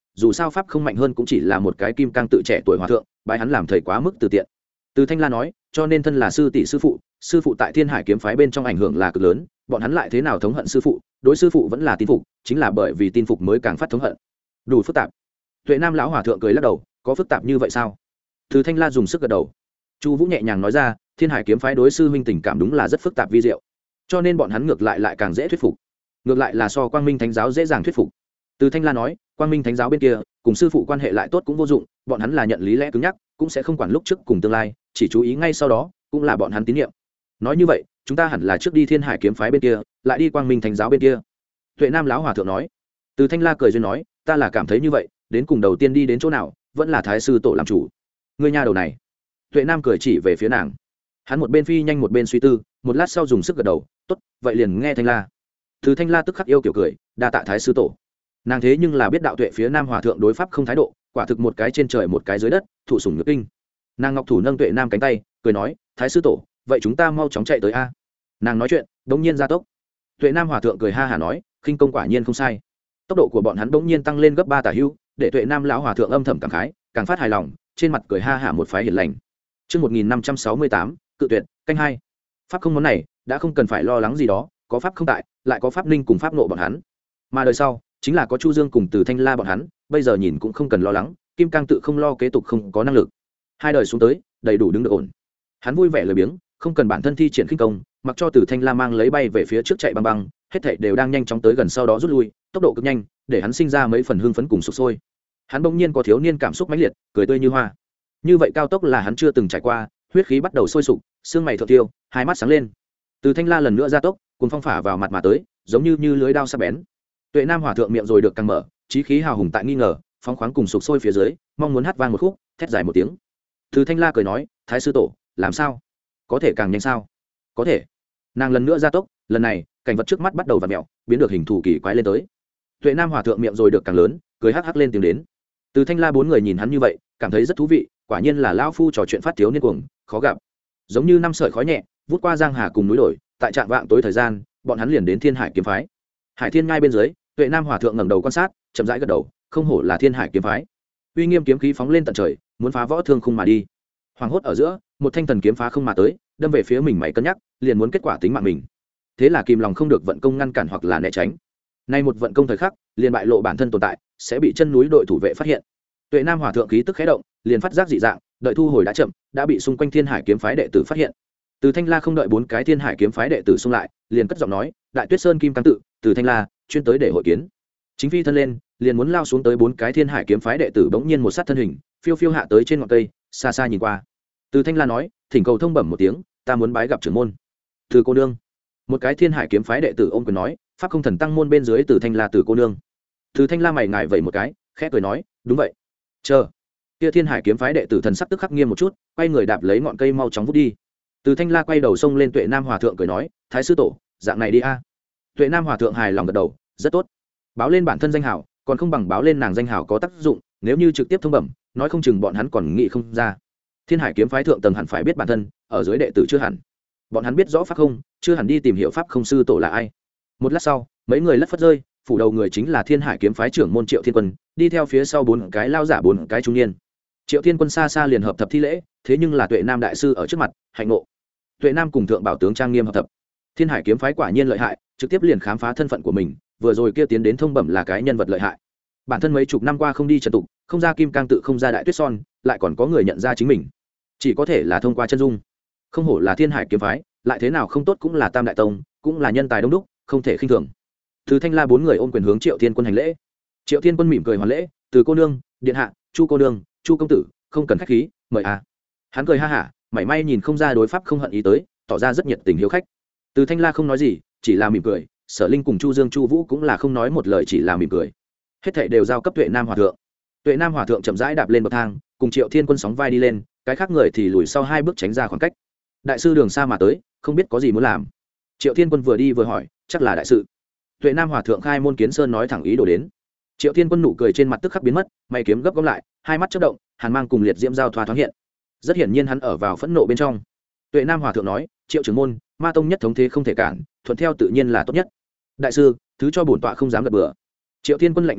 dù sao pháp không mạnh hơn cũng chỉ là một cái kim cang tự trẻ tuổi hòa thượng, bái hắn làm thầy quá mức từ tiện. Từ Thanh La nói, cho nên thân là sư tỷ sư phụ, sư phụ tại Thiên Hải kiếm phái bên trong ảnh hưởng là cực lớn, bọn hắn lại thế nào thống hận sư phụ, đối sư phụ vẫn là tin phục, chính là bởi vì tin phục mới càng phát thống hận. Đủ phức tạp. Tuệ Nam lão hòa thượng cười lắc đầu, có phức tạp như vậy sao? Từ Thanh La dùng sức gật đầu. Chu Vũ nhẹ nhàng nói ra, Thiên Hải kiếm phái đối sư huynh tình cảm đúng là rất phức tạp vi diệu, cho nên bọn hắn ngược lại lại càng dễ thuyết phục. Ngược lại là so Quang Minh Thánh giáo dễ dàng thuyết phục. Từ Thanh La nói, Quang Minh Thánh giáo bên kia, cùng sư phụ quan hệ lại tốt cũng vô dụng, bọn hắn là nhận lý lẽ cứng nhắc, cũng sẽ không quản lúc trước cùng tương lai, chỉ chú ý ngay sau đó, cũng là bọn hắn tín nhiệm. Nói như vậy, chúng ta hẳn là trước đi Thiên Hải kiếm phái bên kia, lại đi Quang Minh Thánh giáo bên kia. Tuệ Nam lão hòa thượng nói. Từ Thanh La cười duyên nói, ta là cảm thấy như vậy, đến cùng đầu tiên đi đến chỗ nào, vẫn là thái sư tổ làm chủ. Ngươi nha đầu này. Tuệ Nam cười chỉ về phía nàng. Hắn một bên phi nhanh một bên suy tư, một lát sau dùng sức gật đầu, tốt, vậy liền nghe Thanh La. Từ Thanh La tức khắc yêu kiểu cười, đa tạ thái sư tổ. Nàng thế nhưng là biết đạo Tuệ phía Nam hòa thượng đối pháp không thái độ, quả thực một cái trên trời một cái dưới đất, thụ sủng nhược kinh. Nàng ngọc thủ nâng Tuệ Nam cánh tay, cười nói, thái sư tổ, vậy chúng ta mau chóng chạy tới a. Nàng nói chuyện, đống nhiên ra tốc. Tuệ Nam hòa thượng cười ha hả nói, khinh công quả nhiên không sai. Tốc độ của bọn hắn đống nhiên tăng lên gấp ba tả hữu, để Tuệ Nam lão hòa thượng âm thầm cảm khái, càng phát hài lòng, trên mặt cười ha hả một phái hiền lành. Chương một nghìn năm trăm sáu mươi tám, cự tuyệt, canh hai. Pháp không món này, đã không cần phải lo lắng gì đó, có pháp không tại, lại có pháp ninh cùng pháp nộ bọn hắn. Mà đời sau, chính là có Chu Dương cùng Từ Thanh La bọn hắn, bây giờ nhìn cũng không cần lo lắng, Kim Cang tự không lo kế tục không có năng lực. Hai đời xuống tới, đầy đủ đứng được ổn. Hắn vui vẻ lười biếng, không cần bản thân thi triển khinh công, mặc cho Từ Thanh La mang lấy bay về phía trước chạy băng băng, hết thảy đều đang nhanh chóng tới gần sau đó rút lui, tốc độ cực nhanh, để hắn sinh ra mấy phần hưng phấn cùng sục sôi. Hắn bỗng nhiên có thiếu niên cảm xúc mãnh liệt, cười tươi như hoa. Như vậy cao tốc là hắn chưa từng trải qua, huyết khí bắt đầu sôi sục, xương mày thượng tiêu, hai mắt sáng lên. Từ Thanh La lần nữa gia tốc, cuốn phong phả vào mặt mà tới, giống như như lưới đao sắc bén. Tuệ Nam hòa thượng miệng rồi được căng mở, chí khí hào hùng tại nghi ngờ, phóng khoáng cùng sục sôi phía dưới, mong muốn hát vang một khúc, thét dài một tiếng. Từ Thanh La cười nói, thái sư tổ, làm sao? Có thể càng nhanh sao? Có thể. Nàng lần nữa gia tốc, lần này, cảnh vật trước mắt bắt đầu vặn mèo, biến được hình thù kỳ quái lên tới. Tuệ Nam hòa thượng miệng rồi được càng lớn, cười hắc hắc lên tiếng đến. Từ Thanh La bốn người nhìn hắn như vậy, cảm thấy rất thú vị, quả nhiên là lão phu trò chuyện phát thiếu niên cuồng, khó gặp. Giống như năm sợi khói nhẹ, vút qua giang hà cùng núi đồi, tại trạm vạng tối thời gian, bọn hắn liền đến Thiên Hải kiếm phái. Hải Thiên ngay bên dưới, Tuệ Nam hòa thượng ngẩng đầu quan sát, chậm rãi gật đầu, không hổ là Thiên Hải kiếm phái. Uy nghiêm kiếm khí phóng lên tận trời, muốn phá võ thương khung mà đi. Hoàng hốt ở giữa, một thanh thần kiếm phá không mà tới, đâm về phía mình mày cân nhắc, liền muốn kết quả tính mạng mình. Thế là kìm lòng không được vận công ngăn cản hoặc là né tránh. Nay một vận công thời khắc, liền bại lộ bản thân tồn tại, sẽ bị chân núi đội thủ vệ phát hiện. Tuệ Nam hòa thượng khí tức khẽ động, liền phát giác dị dạng, đợi thu hồi đã chậm, đã bị xung quanh Thiên Hải kiếm phái đệ tử phát hiện. Từ Thanh La không đợi bốn cái Thiên Hải kiếm phái đệ tử xung lại, liền cất giọng nói, Đại Tuyết Sơn Kim Cang tự, Từ Thanh La, chuyên tới để hội kiến. Chính phi thân lên, liền muốn lao xuống tới bốn cái Thiên Hải kiếm phái đệ tử bỗng nhiên một sát thân hình, phiêu phiêu hạ tới trên ngọn cây, xa xa nhìn qua. Từ Thanh La nói, thỉnh cầu thông bẩm một tiếng, ta muốn bái gặp trưởng môn. Từ cô nương. Một cái Thiên Hải kiếm phái đệ tử ôm quyền nói, pháp không thần tăng môn bên dưới Từ Thanh La từ cô nương. Từ Thanh La mày ngài vẩy một cái, khẽ cười nói, đúng vậy. Chờ. Kia Thiên Hải kiếm phái đệ tử thần sắc tức khắc nghiêm một chút, quay người đạp lấy ngọn cây mau chóng vút đi. Từ Thanh La quay đầu xông lên Tuệ Nam hòa thượng cười nói, thái sư tổ, dạng này đi a. Tuệ Nam hòa thượng hài lòng gật đầu, rất tốt. Báo lên bản thân danh hảo, còn không bằng báo lên nàng danh hảo có tác dụng, nếu như trực tiếp thông bẩm, nói không chừng bọn hắn còn nghĩ không ra. Thiên Hải kiếm phái thượng tầng hẳn phải biết bản thân, ở dưới đệ tử chưa hẳn. Bọn hắn biết rõ pháp không, chưa hẳn đi tìm hiểu pháp không sư tổ là ai. Một lát sau, mấy người lất phất rơi, phủ đầu người chính là Thiên Hải kiếm phái trưởng môn Triệu Thiên Quân, đi theo phía sau bốn cái lao giả bốn cái trung niên. Triệu Thiên Quân xa xa liền hợp thập thi lễ, thế nhưng là Tuệ Nam đại sư ở trước mặt, hạnh ngộ. Tuệ Nam cùng thượng bảo tướng trang nghiêm hợp thập. Thiên Hải kiếm phái quả nhiên lợi hại, trực tiếp liền khám phá thân phận của mình, vừa rồi kia tiến đến thông bẩm là cái nhân vật lợi hại. Bản thân mấy chục năm qua không đi trần tục, không ra Kim Cang tự không ra Đại Tuyết Son, lại còn có người nhận ra chính mình. Chỉ có thể là thông qua chân dung. Không hổ là Thiên Hải kiếm phái, lại thế nào không tốt cũng là Tam đại tông, cũng là nhân tài đông đúc, không thể khinh thường. Từ Thanh La bốn người ôm quyền hướng Triệu Thiên Quân hành lễ. Triệu Thiên Quân mỉm cười hoàn lễ, từ cô nương, điện hạ, Chu cô nương, Chu công tử, không cần khách khí, mời a. À. Hắn cười ha hả, mảy may nhìn không ra đối pháp không hận ý tới, tỏ ra rất nhiệt tình hiếu khách. Từ Thanh La không nói gì, chỉ là mỉm cười, Sở Linh cùng Chu Dương Chu Vũ cũng là không nói một lời chỉ là mỉm cười. Hết thảy đều giao cấp Tuệ Nam hòa thượng. Tuệ Nam hòa thượng chậm rãi đạp lên bậc thang, cùng Triệu Thiên Quân sóng vai đi lên, cái khác người thì lùi sau hai bước tránh ra khoảng cách. Đại sư đường xa mà tới, không biết có gì muốn làm. Triệu Thiên Quân vừa đi vừa hỏi, chắc là đại sự. Tuệ Nam hòa thượng khai môn kiến sơn nói thẳng ý đồ đến. Triệu Thiên Quân nụ cười trên mặt tức khắc biến mất, mày kiếm gấp gấp lại, hai mắt chớp động, hàn mang cùng liệt diễm giao thoa thoáng hiện. Rất hiển nhiên hắn ở vào phẫn nộ bên trong. Tuệ Nam hòa thượng nói, Triệu trưởng môn, ma tông nhất thống thế không thể cản, thuận theo tự nhiên là tốt nhất. Đại sư, thứ cho bổn tọa không dám gật bừa. Triệu Thiên Quân lạnh lùng nói,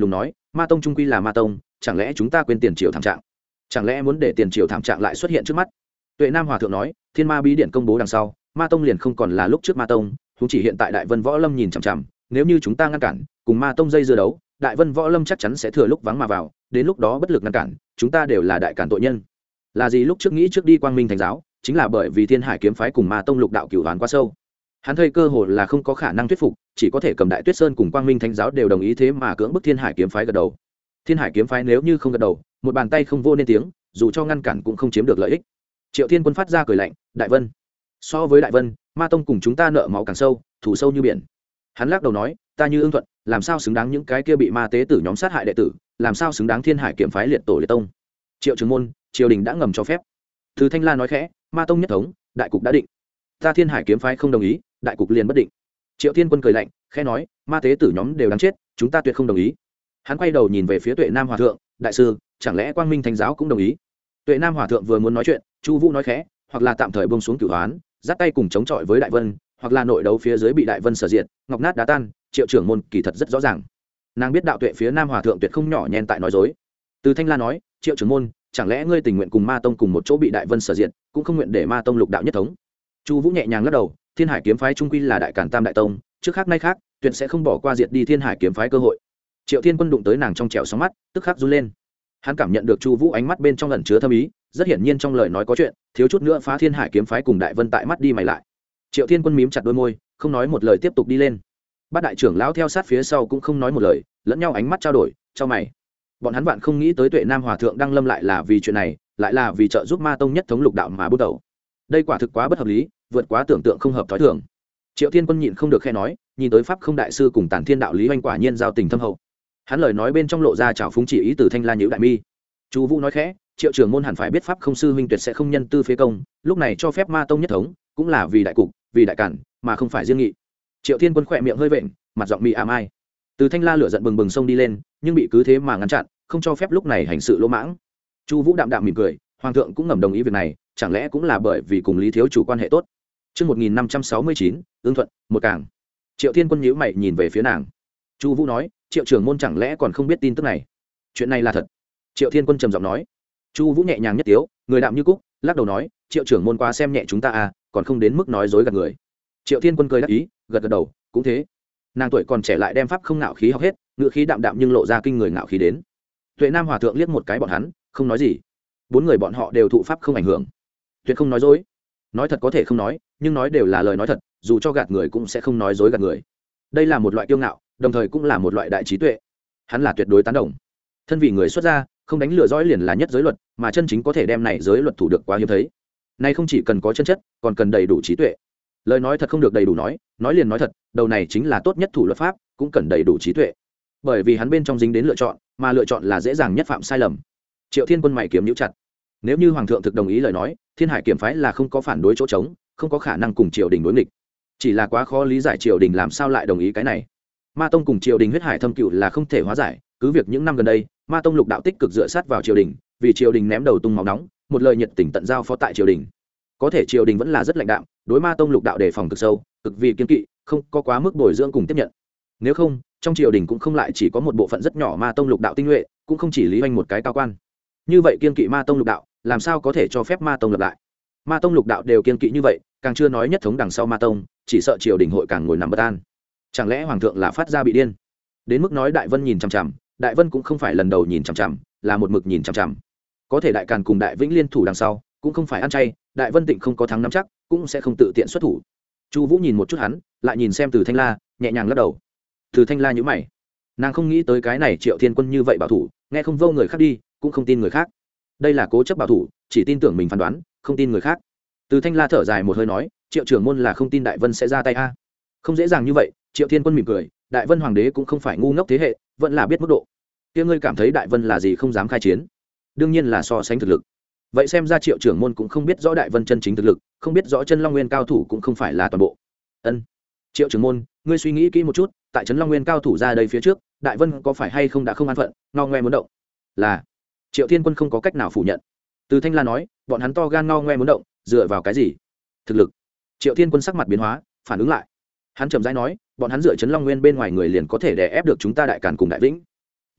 ma tông trung quy là ma tông, chẳng lẽ chúng ta quên tiền triều thảm trạng, chẳng lẽ muốn để tiền triều thảm trạng lại xuất hiện trước mắt? Tuệ Nam hòa thượng nói, thiên ma bí điển công bố đằng sau, ma tông liền không còn là lúc trước ma tông, chúng chỉ hiện tại đại vân võ lâm nhìn chằm chằm, nếu như chúng ta ngăn cản cùng ma tông dây dưa đấu, đại vân võ lâm chắc chắn sẽ thừa lúc vắng mà vào, đến lúc đó bất lực ngăn cản, chúng ta đều là đại cản tội nhân. Là gì lúc trước nghĩ trước đi quang minh thành giáo, chính là bởi vì thiên hải kiếm phái cùng ma tông lục đạo cửu đoán quá sâu, hắn thấy cơ hội là không có khả năng thuyết phục, chỉ có thể cầm đại tuyết sơn cùng quang minh thánh giáo đều đồng ý, thế mà cưỡng bức thiên hải kiếm phái gật đầu. Thiên hải kiếm phái nếu như không gật đầu, một bàn tay không vô nên tiếng, dù cho ngăn cản cũng không chiếm được lợi ích. Triệu Thiên Quân phát ra cười lạnh, đại vân, so với đại vân, ma tông cùng chúng ta nợ máu càng sâu, thù sâu như biển. Hắn lắc đầu nói, ta như ưng thuận, làm sao xứng đáng những cái kia bị ma tế tử nhóm sát hại đệ tử, làm sao xứng đáng thiên hải kiếm phái liệt tổ liệt tông. Triệu Trường môn, triều đình đã ngầm cho phép. Từ Thanh La nói khẽ, ma tông nhất thống, đại cục đã định, ta thiên hải kiếm phái không đồng ý, đại cục liền bất định. Triệu Thiên Quân cười lạnh, khẽ nói, ma tế tử nhóm đều đáng chết, chúng ta tuyệt không đồng ý. Hắn quay đầu nhìn về phía Tuệ Nam hòa thượng, đại sư, chẳng lẽ quang minh thánh giáo cũng đồng ý? Tuệ Nam hòa thượng vừa muốn nói chuyện, Chu Vũ nói khẽ, hoặc là tạm thời buông xuống cửu hoán, dắt tay cùng chống chọi với đại vân, hoặc là nội đấu phía dưới bị đại vân sở diệt, ngọc nát đá tan. Triệu trưởng môn kỳ thật rất rõ ràng, nàng biết đạo tuệ phía Nam hòa thượng tuyệt không nhỏ nhen tại nói dối. Từ Thanh La nói, Triệu trưởng môn, chẳng lẽ ngươi tình nguyện cùng ma tông cùng một chỗ bị đại vân sở diệt, cũng không nguyện để ma tông lục đạo nhất thống? Chu Vũ nhẹ nhàng lắc đầu, thiên hải kiếm phái trung quy là đại cản tam đại tông, trước khác nay khác, tuyệt sẽ không bỏ qua diệt đi thiên hải kiếm phái cơ hội. Triệu Thiên Quân đụng tới nàng trong trẻo sóng mắt, tức khắc run lên. Hắn cảm nhận được Chu Vũ ánh mắt bên trong ẩn chứa thâm ý, rất hiển nhiên trong lời nói có chuyện, thiếu chút nữa phá thiên hải kiếm phái cùng đại vân tại mắt đi mày lại. Triệu Thiên Quân mím chặt đôi môi, không nói một lời tiếp tục đi lên. Bát đại trưởng lão theo sát phía sau cũng không nói một lời, lẫn nhau ánh mắt trao đổi, chau mày. Bọn hắn vạn không nghĩ tới Tuệ Nam hòa thượng đang lâm lại là vì chuyện này, lại là vì trợ giúp ma tông nhất thống lục đạo mà bước đầu. Đây quả thực quá bất hợp lý, vượt quá tưởng tượng không hợp thói thường. Triệu Thiên Quân nhịn không được khẽ nói, nhìn tới pháp không đại sư cùng Tản Thiên đạo lý hoành quả nhiên giao tình thâm hậu. Hắn lời nói bên trong lộ ra trào phúng chỉ ý từ Thanh La nhíu đại mi. Chu Vũ nói khẽ, Triệu trưởng môn hẳn phải biết pháp không sư huynh tuyệt sẽ không nhân tư phế công, lúc này cho phép ma tông nhất thống, cũng là vì đại cục, vì đại cản, mà không phải riêng nghị. Triệu Thiên Quân khẽ miệng hơi vện, mặt giọng mì ảm ai. Từ Thanh La lửa giận bừng bừng xông đi lên, nhưng bị cứ thế mà ngăn chặn, không cho phép lúc này hành sự lỗ mãng. Chu Vũ đạm đạm mỉm cười, hoàng thượng cũng ngầm đồng ý việc này, chẳng lẽ cũng là bởi vì cùng Lý thiếu chủ quan hệ tốt. Chương một nghìn năm trăm sáu mươi chín, ương thuận, một cảng. Triệu Thiên Quân nhíu mày nhìn về phía nàng. Chu Vũ nói, Triệu trưởng môn chẳng lẽ còn không biết tin tức này? Chuyện này là thật. Triệu Thiên Quân trầm giọng nói. Chu Vũ nhẹ nhàng nhất tiếu, người đạm như cúc, lắc đầu nói, Triệu trưởng môn quá xem nhẹ chúng ta à, còn không đến mức nói dối gạt người. Triệu Thiên Quân cười đáp ý, gật gật đầu, cũng thế. Nàng tuổi còn trẻ lại đem pháp không ngạo khí học hết, ngữ khí đạm đạm nhưng lộ ra kinh người ngạo khí đến. Tuệ Nam hòa thượng liếc một cái bọn hắn, không nói gì. Bốn người bọn họ đều thụ pháp không ảnh hưởng, tuyệt không nói dối. Nói thật có thể không nói, nhưng nói đều là lời nói thật, dù cho gạt người cũng sẽ không nói dối gạt người. Đây là một loại kiêu ngạo, đồng thời cũng là một loại đại trí tuệ. Hắn là tuyệt đối tán đồng. Thân vì người xuất gia, không đánh lừa dõi liền là nhất giới luật, mà chân chính có thể đem này giới luật thủ được quá hiếm thấy. Nay không chỉ cần có chân chất, còn cần đầy đủ trí tuệ. Lời nói thật không được đầy đủ nói, nói liền nói thật, đầu này chính là tốt nhất thủ luật pháp, cũng cần đầy đủ trí tuệ. Bởi vì hắn bên trong dính đến lựa chọn, mà lựa chọn là dễ dàng nhất phạm sai lầm. Triệu Thiên Quân mày kiếm nhíu chặt. Nếu như hoàng thượng thực đồng ý lời nói, Thiên Hải kiếm phái là không có phản đối chỗ trống, không có khả năng cùng triều đình đối nghịch. Chỉ là quá khó lý giải triều đình làm sao lại đồng ý cái này. Ma tông cùng triều đình huyết hải thâm cựu là không thể hóa giải, cứ việc những năm gần đây, Ma tông lục đạo tích cực dựa sát vào triều đình, vì triều đình ném đầu tung máu nóng, một lời nhiệt tình tận giao phó tại triều đình. Có thể triều đình vẫn là rất lạnh đạm, đối Ma tông lục đạo đề phòng cực sâu, cực vì kiên kỵ, không có quá mức bồi dưỡng cùng tiếp nhận. Nếu không, trong triều đình cũng không lại chỉ có một bộ phận rất nhỏ Ma tông lục đạo tinh nhuệ, cũng không chỉ lý hoành một cái cao quan. Như vậy kiên kỵ Ma tông lục đạo, làm sao có thể cho phép Ma tông lập lại? Ma tông lục đạo đều kiên kỵ như vậy, càng chưa nói nhất thống đằng sau Ma tông, chỉ sợ triều đình hội càng ngồi nằm bất an. Chẳng lẽ hoàng thượng là phát ra bị điên? Đến mức nói Đại Vân nhìn chằm chằm, Đại Vân cũng không phải lần đầu nhìn chằm chằm, là một mực nhìn chằm chằm. Có thể Đại Càn cùng Đại Vĩnh liên thủ đằng sau, cũng không phải ăn chay, Đại Vân Tịnh không có thắng nắm chắc, cũng sẽ không tự tiện xuất thủ. Chu Vũ nhìn một chút hắn, lại nhìn xem Từ Thanh La, nhẹ nhàng lắc đầu. Từ Thanh La nhíu mày, nàng không nghĩ tới cái này Triệu Thiên Quân như vậy bảo thủ, nghe không vô người khác đi, cũng không tin người khác. Đây là cố chấp bảo thủ, chỉ tin tưởng mình phán đoán, không tin người khác. Từ Thanh La thở dài một hơi nói, Triệu trưởng môn là không tin Đại Vân sẽ ra tay a? Không dễ dàng như vậy. Triệu Thiên Quân mỉm cười, Đại Vân hoàng đế cũng không phải ngu ngốc thế hệ, vẫn là biết mức độ. Kia ngươi cảm thấy Đại Vân là gì không dám khai chiến? Đương nhiên là so sánh thực lực. Vậy xem ra Triệu trưởng môn cũng không biết rõ Đại Vân chân chính thực lực, không biết rõ chân Long Nguyên cao thủ cũng không phải là toàn bộ. Ân. Triệu trưởng môn, ngươi suy nghĩ kỹ một chút, tại trấn Long Nguyên cao thủ ra đây phía trước, Đại Vân có phải hay không đã không an phận, ngao ngoe muốn động? Là. Triệu Thiên Quân không có cách nào phủ nhận. Từ Thanh La nói, bọn hắn to gan ngao ngoe muốn động, dựa vào cái gì? Thực lực. Triệu Thiên Quân sắc mặt biến hóa, phản ứng lại. Hắn chậm rãi nói, bọn hắn dựa trấn Long Nguyên bên ngoài người liền có thể đè ép được chúng ta Đại Càn cùng Đại Vĩnh.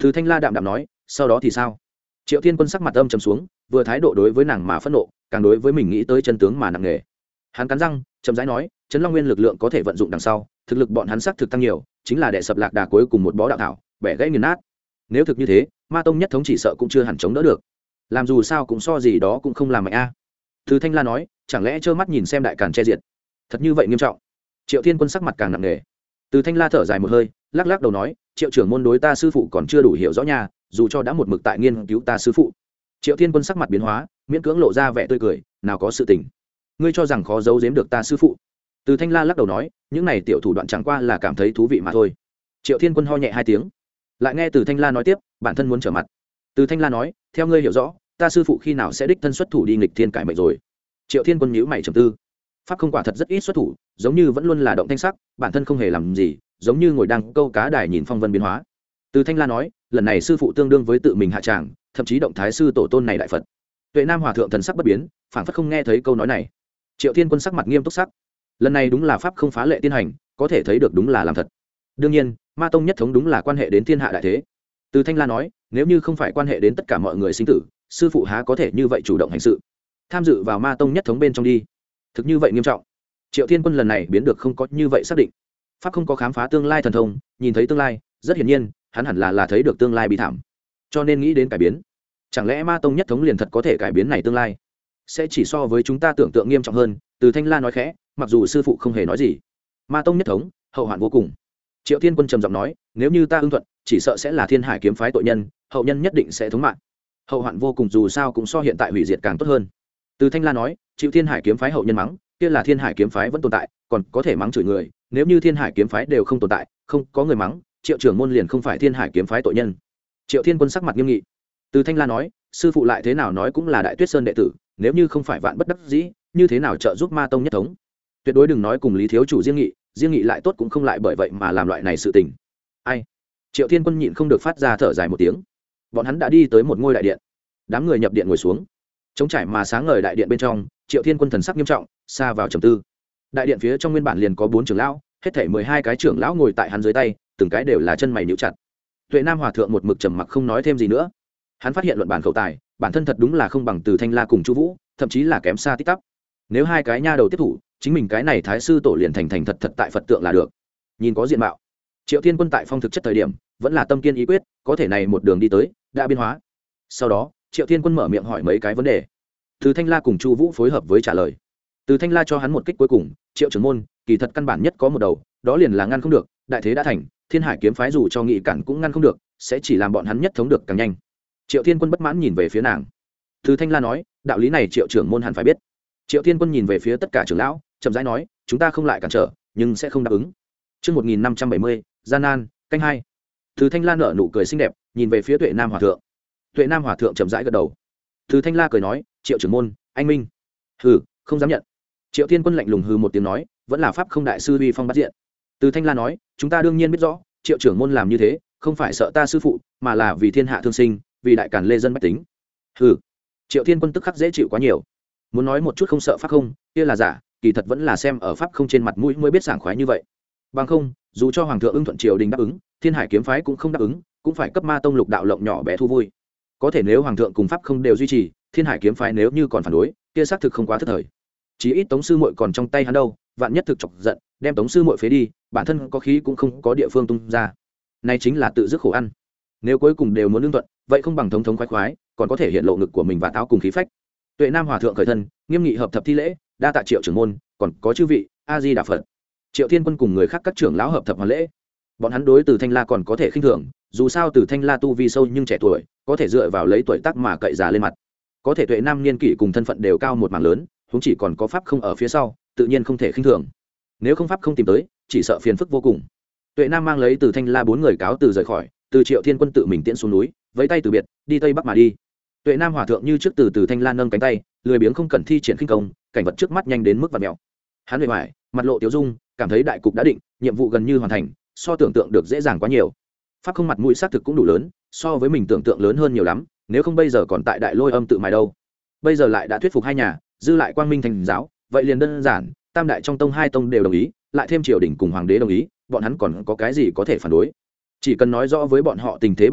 Từ Thanh La đạm đạm nói, sau đó thì sao? Triệu Thiên Quân sắc mặt âm trầm xuống, vừa thái độ đối với nàng mà phẫn nộ, càng đối với mình nghĩ tới chân tướng mà nặng nề. Hắn cắn răng, chậm rãi nói, Trấn Long Nguyên lực lượng có thể vận dụng đằng sau, thực lực bọn hắn sắc thực tăng nhiều, chính là đệ sập lạc đà cuối cùng một bó đạo thảo, bẻ gãy nghiền nát. Nếu thực như thế, Ma Tông nhất thống chỉ sợ cũng chưa hẳn chống đỡ được. Làm dù sao cũng so gì đó cũng không làm mạnh a. Từ Thanh La nói, chẳng lẽ trơ mắt nhìn xem đại càn che diệt? Thật như vậy nghiêm trọng? Triệu Thiên Quân sắc mặt càng nặng nề. Từ Thanh La thở dài một hơi, lắc lắc đầu nói, Triệu trưởng môn đối ta sư phụ còn chưa đủ hiểu rõ nha, dù cho đã một mực tại nghiên cứu ta sư phụ. Triệu Thiên Quân sắc mặt biến hóa, miễn cưỡng lộ ra vẻ tươi cười, nào có sự tình. Ngươi cho rằng khó giấu giếm được ta sư phụ? Từ Thanh La lắc đầu nói, những này tiểu thủ đoạn chẳng qua là cảm thấy thú vị mà thôi. Triệu Thiên Quân ho nhẹ hai tiếng, lại nghe Từ Thanh La nói tiếp, bản thân muốn trở mặt. Từ Thanh La nói, theo ngươi hiểu rõ, ta sư phụ khi nào sẽ đích thân xuất thủ đi nghịch thiên cải mệnh rồi? Triệu Thiên Quân nhíu mày trầm tư. Pháp không quả thật rất ít xuất thủ, giống như vẫn luôn là động thanh sắc, bản thân không hề làm gì, giống như ngồi đang câu cá đài nhìn phong vân biến hóa. Từ Thanh La nói, lần này sư phụ tương đương với tự mình hạ tràng, thậm chí động thái sư tổ tôn này đại Phật. Tuệ Nam hòa thượng thần sắc bất biến, phảng phất không nghe thấy câu nói này. Triệu Thiên Quân sắc mặt nghiêm túc sắc. Lần này đúng là pháp không phá lệ tiên hành, có thể thấy được đúng là làm thật. Đương nhiên, Ma Tông nhất thống đúng là quan hệ đến thiên hạ đại thế. Từ Thanh La nói, nếu như không phải quan hệ đến tất cả mọi người sinh tử, sư phụ há có thể như vậy chủ động hành sự, tham dự vào Ma Tông nhất thống bên trong đi. Thực như vậy nghiêm trọng. Triệu Thiên Quân lần này biến được không có như vậy xác định. Pháp không có khám phá tương lai thần thông, nhìn thấy tương lai, rất hiển nhiên, hắn hẳn là là thấy được tương lai bi thảm, cho nên nghĩ đến cải biến. Chẳng lẽ Ma Tông nhất thống liền thật có thể cải biến này tương lai? Sẽ chỉ so với chúng ta tưởng tượng nghiêm trọng hơn. Từ Thanh La nói khẽ, mặc dù sư phụ không hề nói gì. Ma Tông nhất thống, hậu hoạn vô cùng. Triệu Thiên Quân trầm giọng nói, nếu như ta ưng thuận, chỉ sợ sẽ là Thiên Hải kiếm phái tội nhân, hậu nhân nhất định sẽ thống mạng. Hậu hoạn vô cùng dù sao cũng so hiện tại hủy diệt càng tốt hơn. Từ Thanh La nói, chịu Thiên Hải kiếm phái hậu nhân mắng, kia là Thiên Hải kiếm phái vẫn tồn tại, còn có thể mắng chửi người, nếu như Thiên Hải kiếm phái đều không tồn tại, không có người mắng, Triệu trưởng môn liền không phải Thiên Hải kiếm phái tội nhân. Triệu Thiên Quân sắc mặt nghiêm nghị. Từ Thanh La nói, sư phụ lại thế nào nói cũng là Đại Tuyết Sơn đệ tử, nếu như không phải vạn bất đắc dĩ, như thế nào trợ giúp Ma Tông nhất thống? Tuyệt đối đừng nói cùng Lý thiếu chủ riêng nghị, riêng nghị lại tốt cũng không lại bởi vậy mà làm loại này sự tình. Ai? Triệu Thiên Quân nhịn không được phát ra thở dài một tiếng. Bọn hắn đã đi tới một ngôi đại điện, đám người nhập điện ngồi xuống. Trống trải mà sáng ngời đại điện bên trong, Triệu Thiên Quân thần sắc nghiêm trọng, xa vào trầm tư. Đại điện phía trong nguyên bản liền có bốn trưởng lão, hết thảy mười hai cái trưởng lão ngồi tại hắn dưới tay, từng cái đều là chân mày nhíu chặt. Tuệ Nam hòa thượng một mực trầm mặc không nói thêm gì nữa. Hắn phát hiện luận bản khẩu tài, bản thân thật đúng là không bằng Từ Thanh La cùng Chu Vũ, thậm chí là kém xa tít tắp. Nếu hai cái nha đầu tiếp thủ, chính mình cái này thái sư tổ liền thành thành thật thật tại Phật tượng là được. Nhìn có diện mạo. Triệu Thiên Quân tại phong thực chất thời điểm, vẫn là tâm kiên ý quyết, có thể này một đường đi tới, đã biến hóa. Sau đó, Triệu Thiên Quân mở miệng hỏi mấy cái vấn đề. Từ Thanh La cùng Chu Vũ phối hợp với trả lời. Từ Thanh La cho hắn một kích cuối cùng, Triệu trưởng môn, kỳ thật căn bản nhất có một đầu, đó liền là ngăn không được, đại thế đã thành, Thiên Hải kiếm phái dù cho nghị cản cũng ngăn không được, sẽ chỉ làm bọn hắn nhất thống được càng nhanh. Triệu Thiên Quân bất mãn nhìn về phía nàng. Từ Thanh La nói, đạo lý này Triệu trưởng môn hẳn phải biết. Triệu Thiên Quân nhìn về phía tất cả trưởng lão, chậm rãi nói, chúng ta không lại cản trở, nhưng sẽ không đáp ứng. Chương một nghìn năm trăm bảy mươi, gian nan, canh hai. Từ Thanh La nở nụ cười xinh đẹp, nhìn về phía Tuệ Nam hòa thượng. Tuệ Nam hòa thượng chậm rãi gật đầu. Từ Thanh La cười nói, Triệu trưởng môn, anh minh. Hừ, không dám nhận. Triệu Thiên Quân lạnh lùng hừ một tiếng nói, vẫn là pháp không đại sư uy phong bắt diện. Từ Thanh La nói, chúng ta đương nhiên biết rõ, Triệu trưởng môn làm như thế, không phải sợ ta sư phụ, mà là vì thiên hạ thương sinh, vì đại càn lê dân bách tính. Hừ. Triệu Thiên Quân tức khắc dễ chịu quá nhiều. Muốn nói một chút không sợ pháp không, kia là giả, kỳ thật vẫn là xem ở pháp không trên mặt mũi mới biết sảng khoái như vậy. Bằng không, dù cho hoàng thượng ưng thuận triều đình đáp ứng, Thiên Hải kiếm phái cũng không đáp ứng, cũng phải cấp Ma Tông lục đạo lộng nhỏ bé thu vui. Có thể nếu hoàng thượng cùng pháp không đều duy trì, Thiên Hải kiếm phái nếu như còn phản đối, kia xác thực không quá thất thời. Chí ít Tống sư muội còn trong tay hắn đâu, vạn nhất thực chọc giận, đem Tống sư muội phế đi, bản thân có khí cũng không có địa phương tung ra. Này chính là tự dứt khổ ăn. Nếu cuối cùng đều muốn lương thuận, vậy không bằng thống thống khoái khoái, còn có thể hiện lộ ngực của mình và táo cùng khí phách. Tuệ Nam hòa thượng khởi thân, nghiêm nghị hợp thập thi lễ, đa tạ Triệu trưởng môn, còn có chư vị, A Di Đà Phật. Triệu Thiên Quân cùng người khác các trưởng lão hợp thập hoàn lễ. Bọn hắn đối Từ Thanh La còn có thể khinh thường, dù sao Từ Thanh La tu vi sâu nhưng trẻ tuổi, có thể dựa vào lấy tuổi tác mà cậy già lên mặt. Có thể Tuệ Nam niên kỷ cùng thân phận đều cao một mảng lớn, huống chỉ còn có pháp không ở phía sau, tự nhiên không thể khinh thường. Nếu không pháp không tìm tới, chỉ sợ phiền phức vô cùng. Tuệ Nam mang lấy Từ Thanh La bốn người cáo từ rời khỏi, từ Triệu Thiên Quân tự mình tiễn xuống núi, vẫy tay từ biệt, đi tây bắc mà đi. Tuệ Nam hòa thượng như trước từ Từ Thanh La nâng cánh tay, lười biếng không cần thi triển khinh công, cảnh vật trước mắt nhanh đến mức vặn mèo. Hắn bề ngoài, mặt lộ tiêu dung, cảm thấy đại cục đã định, nhiệm vụ gần như hoàn thành, so tưởng tượng được dễ dàng quá nhiều. Pháp không mặt mũi xác thực cũng đủ lớn, so với mình tưởng tượng lớn hơn nhiều lắm, nếu không bây giờ còn tại Đại Lôi Âm tự mài đâu. Bây giờ lại đã thuyết phục hai nhà, dư lại Quang Minh thành giáo, vậy liền đơn giản, tam đại trong tông hai tông đều đồng ý, lại thêm triều đình cùng hoàng đế đồng ý, bọn hắn còn có cái gì có thể phản đối. Chỉ cần nói rõ với bọn họ tình thế bây giờ,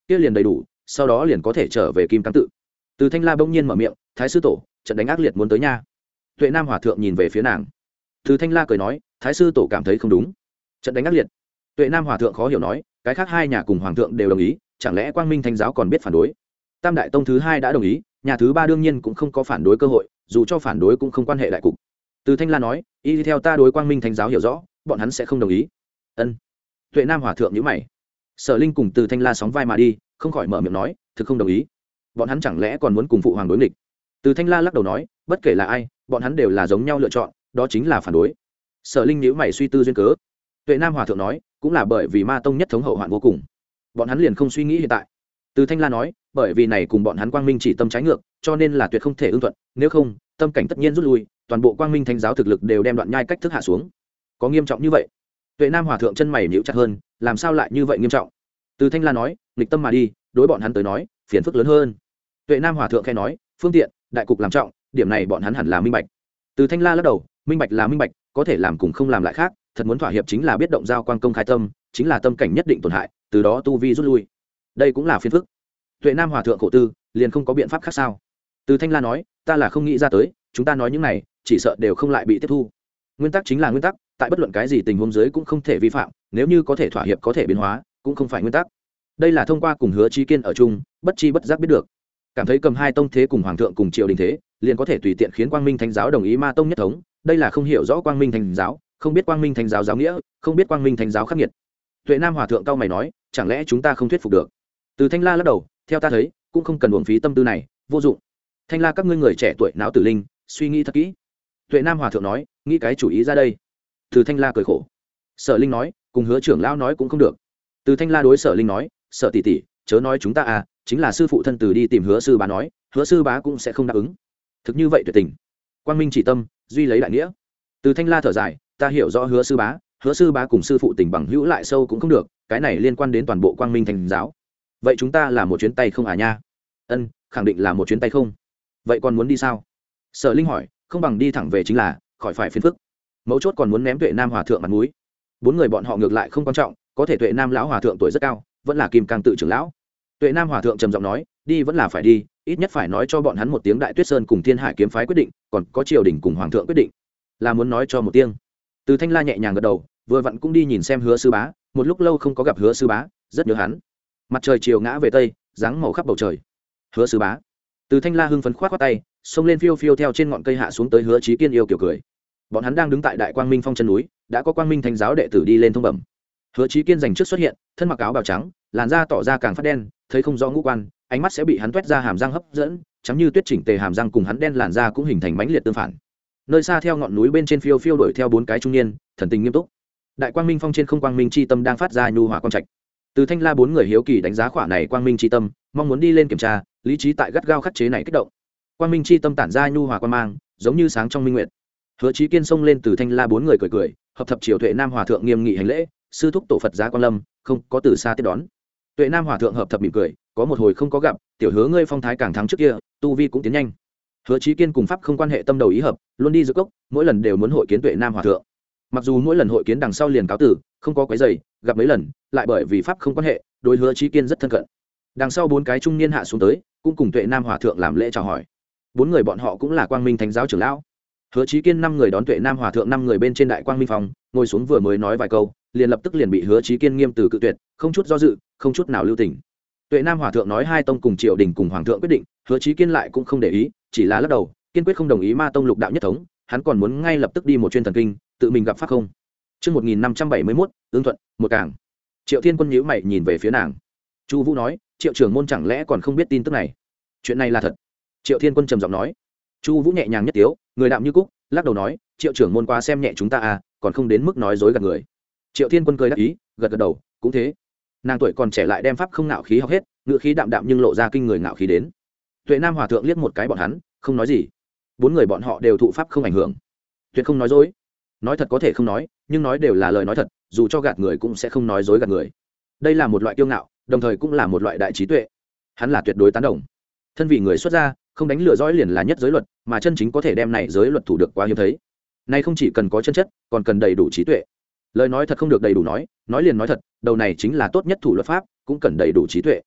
kia liền đầy đủ, sau đó liền có thể trở về kim cang tự. Từ Thanh La bỗng nhiên mở miệng, thái sư tổ, trận đánh ác liệt muốn tới nha. Tuệ Nam hòa thượng nhìn về phía nàng. Từ Thanh La cười nói, thái sư tổ cảm thấy không đúng. Trận đánh ác liệt. Tuệ Nam hòa thượng khó hiểu nói, cái khác hai nhà cùng hoàng thượng đều đồng ý, chẳng lẽ Quang Minh Thánh giáo còn biết phản đối? Tam đại tông thứ hai đã đồng ý, nhà thứ ba đương nhiên cũng không có phản đối cơ hội, dù cho phản đối cũng không quan hệ đại cục. Từ Thanh La nói, y theo ta đối Quang Minh Thánh giáo hiểu rõ, bọn hắn sẽ không đồng ý. Ân. Tuệ Nam hòa thượng nhíu mày. Sở Linh cùng Từ Thanh La sóng vai mà đi, không khỏi mở miệng nói, thực không đồng ý. Bọn hắn chẳng lẽ còn muốn cùng phụ hoàng đối nghịch? Từ Thanh La lắc đầu nói, bất kể là ai, bọn hắn đều là giống nhau lựa chọn, đó chính là phản đối. Sở Linh nhíu mày suy tư duyên cớ. Tuệ Nam hòa thượng nói, cũng là bởi vì Ma tông nhất thống hậu hoạn vô cùng, bọn hắn liền không suy nghĩ hiện tại. Từ Thanh La nói, bởi vì này cùng bọn hắn Quang Minh chỉ tâm trái ngược, cho nên là tuyệt không thể ưng thuận, nếu không, tâm cảnh tất nhiên rút lui, toàn bộ Quang Minh Thánh giáo thực lực đều đem đoạn nhai cách thức hạ xuống. Có nghiêm trọng như vậy? Tuệ Nam hòa thượng chân mày nhíu chặt hơn, làm sao lại như vậy nghiêm trọng? Từ Thanh La nói, nghịch tâm mà đi, đối bọn hắn tới nói, phiền phức lớn hơn. Tuệ Nam hòa thượng khẽ nói, phương tiện, đại cục làm trọng, điểm này bọn hắn hẳn là minh bạch. Từ Thanh La lắc đầu, minh bạch là minh bạch, có thể làm cùng không làm lại khác, thật muốn thỏa hiệp chính là biết động giao quang công khai tâm, chính là tâm cảnh nhất định tổn hại, từ đó tu vi rút lui. Đây cũng là phiền phức. Tuệ Nam hòa thượng khổ tư, liền không có biện pháp khác sao? Từ Thanh La nói, ta là không nghĩ ra tới, chúng ta nói những này, chỉ sợ đều không lại bị tiếp thu. Nguyên tắc chính là nguyên tắc, tại bất luận cái gì tình huống dưới cũng không thể vi phạm, nếu như có thể thỏa hiệp có thể biến hóa, cũng không phải nguyên tắc. Đây là thông qua cùng Hứa Chí Kiên ở chung, bất chi bất giác biết được. Cảm thấy cầm hai tông thế cùng hoàng thượng cùng triều đình thế, liền có thể tùy tiện khiến Quang Minh Thánh giáo đồng ý Ma tông nhất thống, đây là không hiểu rõ Quang Minh Thánh giáo, không biết Quang Minh Thánh giáo giáo nghĩa, không biết Quang Minh Thánh giáo khắc nghiệt. Tuệ Nam hòa thượng cao mày nói, chẳng lẽ chúng ta không thuyết phục được? Từ Thanh La lắc đầu, theo ta thấy, cũng không cần uổng phí tâm tư này, vô dụng. Thanh La các ngươi người trẻ tuổi não tử linh, suy nghĩ thật kỹ. Tuệ Nam hòa thượng nói, nghĩ cái chủ ý ra đây. Từ Thanh La cười khổ. Sở Linh nói, cùng Hứa trưởng lão nói cũng không được. Từ Thanh La đối Sở Linh nói, Sở tỷ tỷ, chớ nói chúng ta à, chính là sư phụ thân từ đi tìm Hứa sư bá nói, Hứa sư bá cũng sẽ không đáp ứng. Thực như vậy tuyệt tình. Quang Minh chỉ tâm, duy lấy đại nghĩa. Từ Thanh La thở dài, ta hiểu rõ Hứa sư bá, Hứa sư bá cùng sư phụ tình bằng hữu lại sâu cũng không được, cái này liên quan đến toàn bộ Quang Minh Thánh giáo. Vậy chúng ta là một chuyến tay không à nha? Ân, khẳng định là một chuyến tay không. Vậy còn muốn đi sao? Sở Linh hỏi, không bằng đi thẳng về chính là, khỏi phải phiền phức. Mấu chốt còn muốn ném Tuệ Nam hòa thượng mặt mũi. Bốn người bọn họ ngược lại không quan trọng, có thể Tuệ Nam lão hòa thượng tuổi rất cao, vẫn là kim cang tự trưởng lão. Tuệ Nam hòa thượng trầm giọng nói, đi vẫn là phải đi, ít nhất phải nói cho bọn hắn một tiếng Đại Tuyết Sơn cùng Thiên Hải kiếm phái quyết định, còn có triều đình cùng hoàng thượng quyết định, là muốn nói cho một tiếng. Từ Thanh La nhẹ nhàng gật đầu, vừa vặn cũng đi nhìn xem Hứa sư bá, một lúc lâu không có gặp Hứa sư bá, rất nhớ hắn. Mặt trời chiều ngã về tây, dáng màu khắp bầu trời. Hứa sư bá. Từ Thanh La hưng phấn khoát khoát tay, xông lên phiêu phiêu theo trên ngọn cây hạ xuống tới Hứa Chí Kiên yêu kiểu cười. Bọn hắn đang đứng tại Đại Quang Minh Phong chân núi, đã có Quang Minh Thánh giáo đệ tử đi lên thông bẩm. Hứa Chí Kiên giành trước xuất hiện, thân mặc áo bào trắng, làn da tỏ ra càng phát đen, thấy không rõ ngũ quan, ánh mắt sẽ bị hắn toét ra hàm răng hấp dẫn, chấm như tuyết chỉnh tề hàm răng cùng hắn đen làn da cũng hình thành mãnh liệt tương phản. Nơi xa theo ngọn núi bên trên phiêu phiêu đuổi theo bốn cái trung niên, thần tình nghiêm túc. Đại Quang Minh Phong trên không Quang Minh chi tâm đang phát ra nhu hòa quang trạch. Từ Thanh La bốn người hiếu kỳ đánh giá khỏa này Quang Minh chi tâm, mong muốn đi lên kiểm tra, lý trí tại gắt gao khắc chế này kích động. Quang Minh chi tâm tản ra nhu hòa quang mang, giống như sáng trong minh nguyệt. Hứa Chí Kiên xông lên Từ Thanh La bốn người cười cười, hợp thập triều Tuệ Nam hòa thượng nghiêm nghị hành lễ, sư thúc tổ Phật giá Quan Lâm, không có từ xa tiếp đón. Tuệ Nam hòa thượng hợp thập mỉm cười, có một hồi không có gặp, tiểu Hứa ngươi phong thái càng thắng trước kia, tu vi cũng tiến nhanh. Hứa Chí Kiên cùng pháp không quan hệ tâm đầu ý hợp, luôn đi giữa cốc, mỗi lần đều muốn hội kiến Tuệ Nam hòa thượng. Mặc dù mỗi lần hội kiến đằng sau liền cáo tử, không có quấy rầy, gặp mấy lần, lại bởi vì pháp không quan hệ, đối Hứa Chí Kiên rất thân cận. Đằng sau bốn cái trung niên hạ xuống tới, cũng cùng Tuệ Nam hòa thượng làm lễ chào hỏi. Bốn người bọn họ cũng là Quang Minh Thánh giáo trưởng lão. Hứa Chí Kiên năm người đón Tuệ Nam hòa thượng năm người bên trên Đại Quang Minh Phong, ngồi xuống vừa mới nói vài câu, liền lập tức liền bị Hứa Chí Kiên nghiêm từ cự tuyệt, không chút do dự, không chút nào lưu tình. Tuệ Nam hòa thượng nói hai tông cùng triều đình cùng hoàng thượng quyết định, Hứa Chí Kiên lại cũng không để ý, chỉ là lắc đầu, kiên quyết không đồng ý Ma tông lục đạo nhất thống, hắn còn muốn ngay lập tức đi một chuyến thần kinh, tự mình gặp pháp không. Chương một nghìn năm trăm bảy mươi mốt, ương thuận, một cảng. Triệu Thiên Quân nhíu mày nhìn về phía nàng. Chu Vũ nói, Triệu trưởng môn chẳng lẽ còn không biết tin tức này? Chuyện này là thật. Triệu Thiên Quân trầm giọng nói. Chu Vũ nhẹ nhàng nhất tiếu, người đạm như cúc, lắc đầu nói, Triệu trưởng môn quá xem nhẹ chúng ta à, còn không đến mức nói dối gạt người. Triệu Thiên Quân cười đáp ý, gật gật đầu, cũng thế. Nàng tuổi còn trẻ lại đem pháp không ngạo khí học hết, ngữ khí đạm đạm nhưng lộ ra kinh người ngạo khí đến. Tuệ Nam hòa thượng liếc một cái bọn hắn, không nói gì. Bốn người bọn họ đều thụ pháp không ảnh hưởng, tuyệt không nói dối. Nói thật có thể không nói, nhưng nói đều là lời nói thật, dù cho gạt người cũng sẽ không nói dối gạt người. Đây là một loại kiêu ngạo, đồng thời cũng là một loại đại trí tuệ. Hắn là tuyệt đối tán đồng. Thân vị người xuất gia, không đánh lừa dõi liền là nhất giới luật, mà chân chính có thể đem này giới luật thủ được quá hiếm thấy. Nay không chỉ cần có chân chất, còn cần đầy đủ trí tuệ. Lời nói thật không được đầy đủ nói, nói liền nói thật, đầu này chính là tốt nhất thủ luật pháp, cũng cần đầy đủ trí tuệ.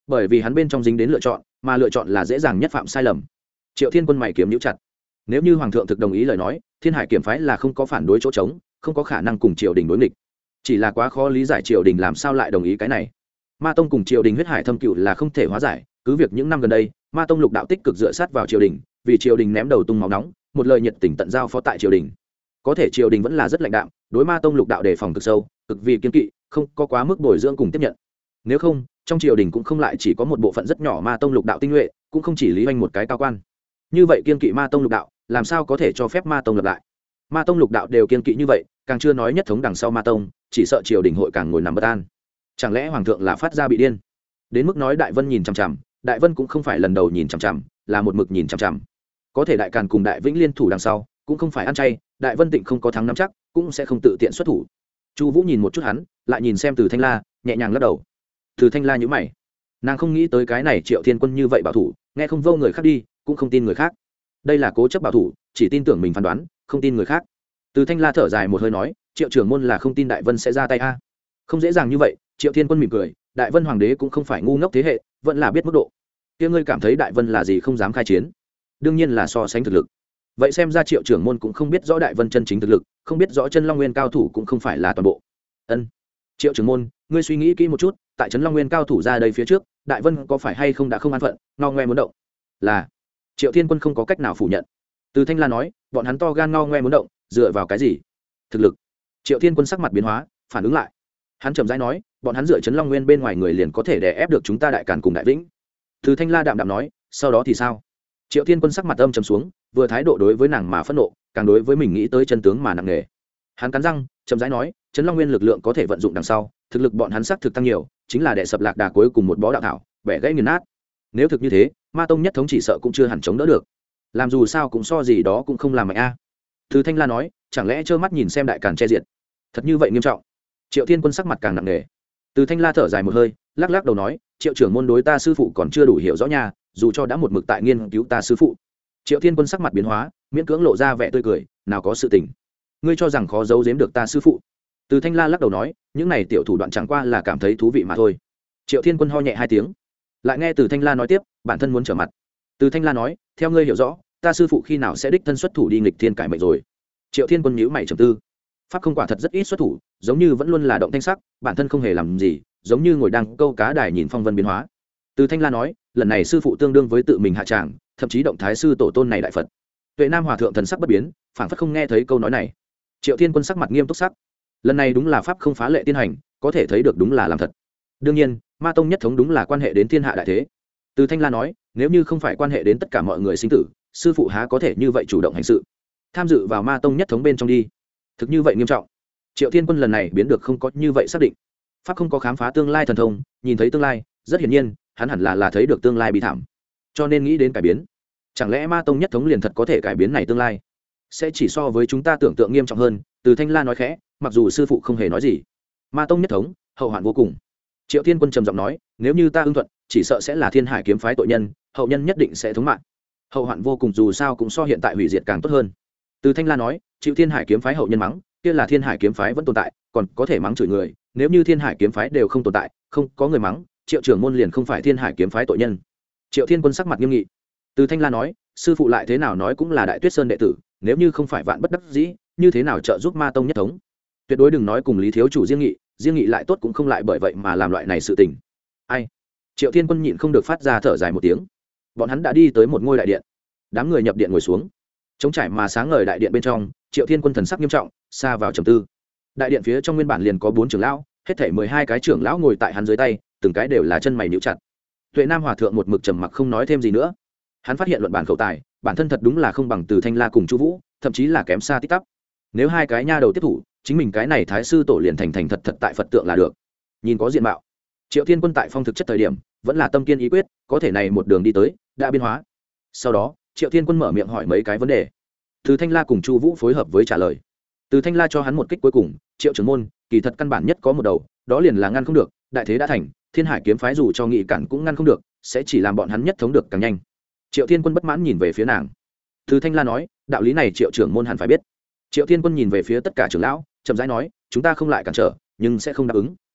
bởi vì hắn bên trong dính đến lựa chọn mà lựa chọn là dễ dàng nhất phạm sai lầm. Triệu Thiên Quân mày kiếm nhíu chặt. Nếu như hoàng thượng thực đồng ý lời nói, Thiên Hải kiếm phái là không có phản đối chỗ trống, không có khả năng cùng triều đình đối nghịch. Chỉ là quá khó lý giải triều đình làm sao lại đồng ý cái này. Ma tông cùng triều đình huyết hải thâm cựu là không thể hóa giải, cứ việc những năm gần đây Ma tông lục đạo tích cực dựa sát vào triều đình, vì triều đình ném đầu tung máu nóng, một lời nhiệt tình tận giao phó tại triều đình. Có thể triều đình vẫn là rất lạnh đạm, đối Ma tông lục đạo đề phòng cực sâu, cực vì kiên kỵ, không có quá mức bồi dưỡng cùng tiếp nhận. Nếu không, trong triều đình cũng không lại chỉ có một bộ phận rất nhỏ Ma tông lục đạo tinh nhuệ, cũng không chỉ lý hoành một cái cao quan. Như vậy kiên kỵ Ma tông lục đạo, làm sao có thể cho phép Ma tông lập lại? Ma tông lục đạo đều kiên kỵ như vậy, càng chưa nói nhất thống đằng sau Ma tông, chỉ sợ triều đình hội càng ngồi nằm bất an. Chẳng lẽ hoàng thượng là phát ra bị điên? Đến mức nói Đại Vân nhìn chằm chằm, Đại Vân cũng không phải lần đầu nhìn chằm chằm, là một mực nhìn chằm chằm. Có thể Đại Càn cùng Đại Vĩnh liên thủ đằng sau, cũng không phải ăn chay, Đại Vân Tịnh không có thắng nắm chắc, cũng sẽ không tự tiện xuất thủ. Chu Vũ nhìn một chút hắn, lại nhìn xem Từ Thanh La, nhẹ nhàng lắc đầu. Từ Thanh La nhíu mày, nàng không nghĩ tới cái này Triệu Thiên Quân như vậy bảo thủ, nghe không vô người khác đi, cũng không tin người khác. Đây là cố chấp bảo thủ, chỉ tin tưởng mình phán đoán, không tin người khác. Từ Thanh La thở dài một hơi nói, Triệu trưởng môn là không tin Đại Vân sẽ ra tay a? Không dễ dàng như vậy. Triệu Thiên Quân mỉm cười, Đại Vân hoàng đế cũng không phải ngu ngốc thế hệ, vẫn là biết mức độ. Kia ngươi cảm thấy Đại Vân là gì không dám khai chiến? Đương nhiên là so sánh thực lực. Vậy xem ra Triệu trưởng môn cũng không biết rõ Đại Vân chân chính thực lực, không biết rõ Chân Long Nguyên cao thủ cũng không phải là toàn bộ. Ân. Triệu trưởng môn, ngươi suy nghĩ kỹ một chút, tại Trấn Long Nguyên cao thủ ra đây phía trước, Đại Vân có phải hay không đã không an phận, ngao ngoe muốn động? Là. Triệu Thiên Quân không có cách nào phủ nhận. Từ Thanh La nói, bọn hắn to gan ngao ngoe muốn động, dựa vào cái gì? Thực lực. Triệu Thiên Quân sắc mặt biến hóa, phản ứng lại. Hắn chậm rãi nói, bọn hắn dựa Trấn Long Nguyên bên ngoài người liền có thể đè ép được chúng ta Đại Càn cùng Đại Vĩnh. Từ Thanh La đạm đạm nói, sau đó thì sao? Triệu Thiên Quân sắc mặt âm trầm xuống, vừa thái độ đối với nàng mà phẫn nộ, càng đối với mình nghĩ tới chân tướng mà nặng nề. Hắn cắn răng, chậm rãi nói, Trấn Long Nguyên lực lượng có thể vận dụng đằng sau, thực lực bọn hắn sắc thực tăng nhiều, chính là đè sập lạc đà cuối cùng một bó đạo thảo, bẻ gãy nghiền nát. Nếu thực như thế, Ma tông nhất thống chỉ sợ cũng chưa hẳn chống đỡ được. Làm dù sao cũng so gì đó cũng không làm mạnh a. Từ Thanh La nói, chẳng lẽ trơ mắt nhìn xem Đại Càn che diệt? Thật như vậy nghiêm trọng? Triệu Thiên Quân sắc mặt càng nặng nề. Từ Thanh La thở dài một hơi, lắc lắc đầu nói, Triệu trưởng môn đối ta sư phụ còn chưa đủ hiểu rõ nha, dù cho đã một mực tại nghiên cứu ta sư phụ. Triệu Thiên Quân sắc mặt biến hóa, miễn cưỡng lộ ra vẻ tươi cười, nào có sự tình. Ngươi cho rằng khó giấu giếm được ta sư phụ? Từ Thanh La lắc đầu nói, những này tiểu thủ đoạn chẳng qua là cảm thấy thú vị mà thôi. Triệu Thiên Quân ho nhẹ hai tiếng, lại nghe Từ Thanh La nói tiếp, bản thân muốn trở mặt. Từ Thanh La nói, theo ngươi hiểu rõ, ta sư phụ khi nào sẽ đích thân xuất thủ đi nghịch thiên cải mệnh rồi? Triệu Thiên Quân nhíu mày trầm tư. Pháp không quả thật rất ít xuất thủ, giống như vẫn luôn là động thanh sắc, bản thân không hề làm gì, giống như ngồi đang câu cá đài nhìn phong vân biến hóa. Từ Thanh La nói, lần này sư phụ tương đương với tự mình hạ tràng, thậm chí động thái sư tổ tôn này đại Phật. Tuệ Nam hòa thượng thần sắc bất biến, phảng phất không nghe thấy câu nói này. Triệu Thiên Quân sắc mặt nghiêm túc sắc. Lần này đúng là pháp không phá lệ tiên hành, có thể thấy được đúng là làm thật. Đương nhiên, Ma tông nhất thống đúng là quan hệ đến thiên hạ đại thế. Từ Thanh La nói, nếu như không phải quan hệ đến tất cả mọi người sinh tử, sư phụ há có thể như vậy chủ động hành sự, tham dự vào Ma tông nhất thống bên trong đi? Thực như vậy nghiêm trọng. Triệu Thiên Quân lần này biến được không có như vậy xác định. Pháp không có khám phá tương lai thần thông, nhìn thấy tương lai, rất hiển nhiên, hắn hẳn là là thấy được tương lai bi thảm, cho nên nghĩ đến cải biến. Chẳng lẽ Ma tông nhất thống liền thật có thể cải biến này tương lai? Sẽ chỉ so với chúng ta tưởng tượng nghiêm trọng hơn. Từ Thanh La nói khẽ, mặc dù sư phụ không hề nói gì. Ma tông nhất thống, hậu hoạn vô cùng. Triệu Thiên Quân trầm giọng nói, nếu như ta ưng thuận, chỉ sợ sẽ là Thiên Hải kiếm phái tội nhân, hậu nhân nhất định sẽ thống mạng. Hậu hoạn vô cùng dù sao cũng so hiện tại hủy diệt càng tốt hơn. Từ Thanh La nói, chịu Thiên Hải kiếm phái hậu nhân mắng, kia là Thiên Hải kiếm phái vẫn tồn tại, còn có thể mắng chửi người, nếu như Thiên Hải kiếm phái đều không tồn tại, không có người mắng, Triệu trưởng môn liền không phải Thiên Hải kiếm phái tội nhân. Triệu Thiên Quân sắc mặt nghiêm nghị. Từ Thanh La nói, sư phụ lại thế nào nói cũng là Đại Tuyết Sơn đệ tử, nếu như không phải vạn bất đắc dĩ, như thế nào trợ giúp Ma tông nhất thống? Tuyệt đối đừng nói cùng Lý thiếu chủ riêng nghị, riêng nghị lại tốt cũng không lại bởi vậy mà làm loại này sự tình. Ai? Triệu Thiên Quân nhịn không được phát ra thở dài một tiếng. Bọn hắn đã đi tới một ngôi đại điện, đám người nhập điện ngồi xuống. Trống trải mà sáng ngời đại điện bên trong, Triệu Thiên Quân thần sắc nghiêm trọng, xa vào trầm tư. Đại điện phía trong nguyên bản liền có bốn trưởng lão, hết thảy mười hai cái trưởng lão ngồi tại hắn dưới tay, từng cái đều là chân mày nhíu chặt. Tuệ Nam hòa thượng một mực trầm mặc không nói thêm gì nữa. Hắn phát hiện luận bản khẩu tài, bản thân thật đúng là không bằng Từ Thanh La cùng Chu Vũ, thậm chí là kém xa tít tắp. Nếu hai cái nha đầu tiếp thủ, chính mình cái này thái sư tổ liền thành thành thật thật tại Phật tượng là được. Nhìn có diện mạo. Triệu Thiên Quân tại phong thực chất thời điểm, vẫn là tâm kiên ý quyết, có thể này một đường đi tới, đã biến hóa. Sau đó, Triệu Thiên Quân mở miệng hỏi mấy cái vấn đề. Từ Thanh La cùng Chu Vũ phối hợp với trả lời. Từ Thanh La cho hắn một kích cuối cùng, Triệu trưởng môn, kỳ thật căn bản nhất có một đầu, đó liền là ngăn không được, đại thế đã thành, Thiên Hải kiếm phái dù cho nghị cản cũng ngăn không được, sẽ chỉ làm bọn hắn nhất thống được càng nhanh. Triệu Thiên Quân bất mãn nhìn về phía nàng. Từ Thanh La nói, đạo lý này Triệu trưởng môn hẳn phải biết. Triệu Thiên Quân nhìn về phía tất cả trưởng lão, chậm rãi nói, chúng ta không lại cản trở, nhưng sẽ không đáp ứng.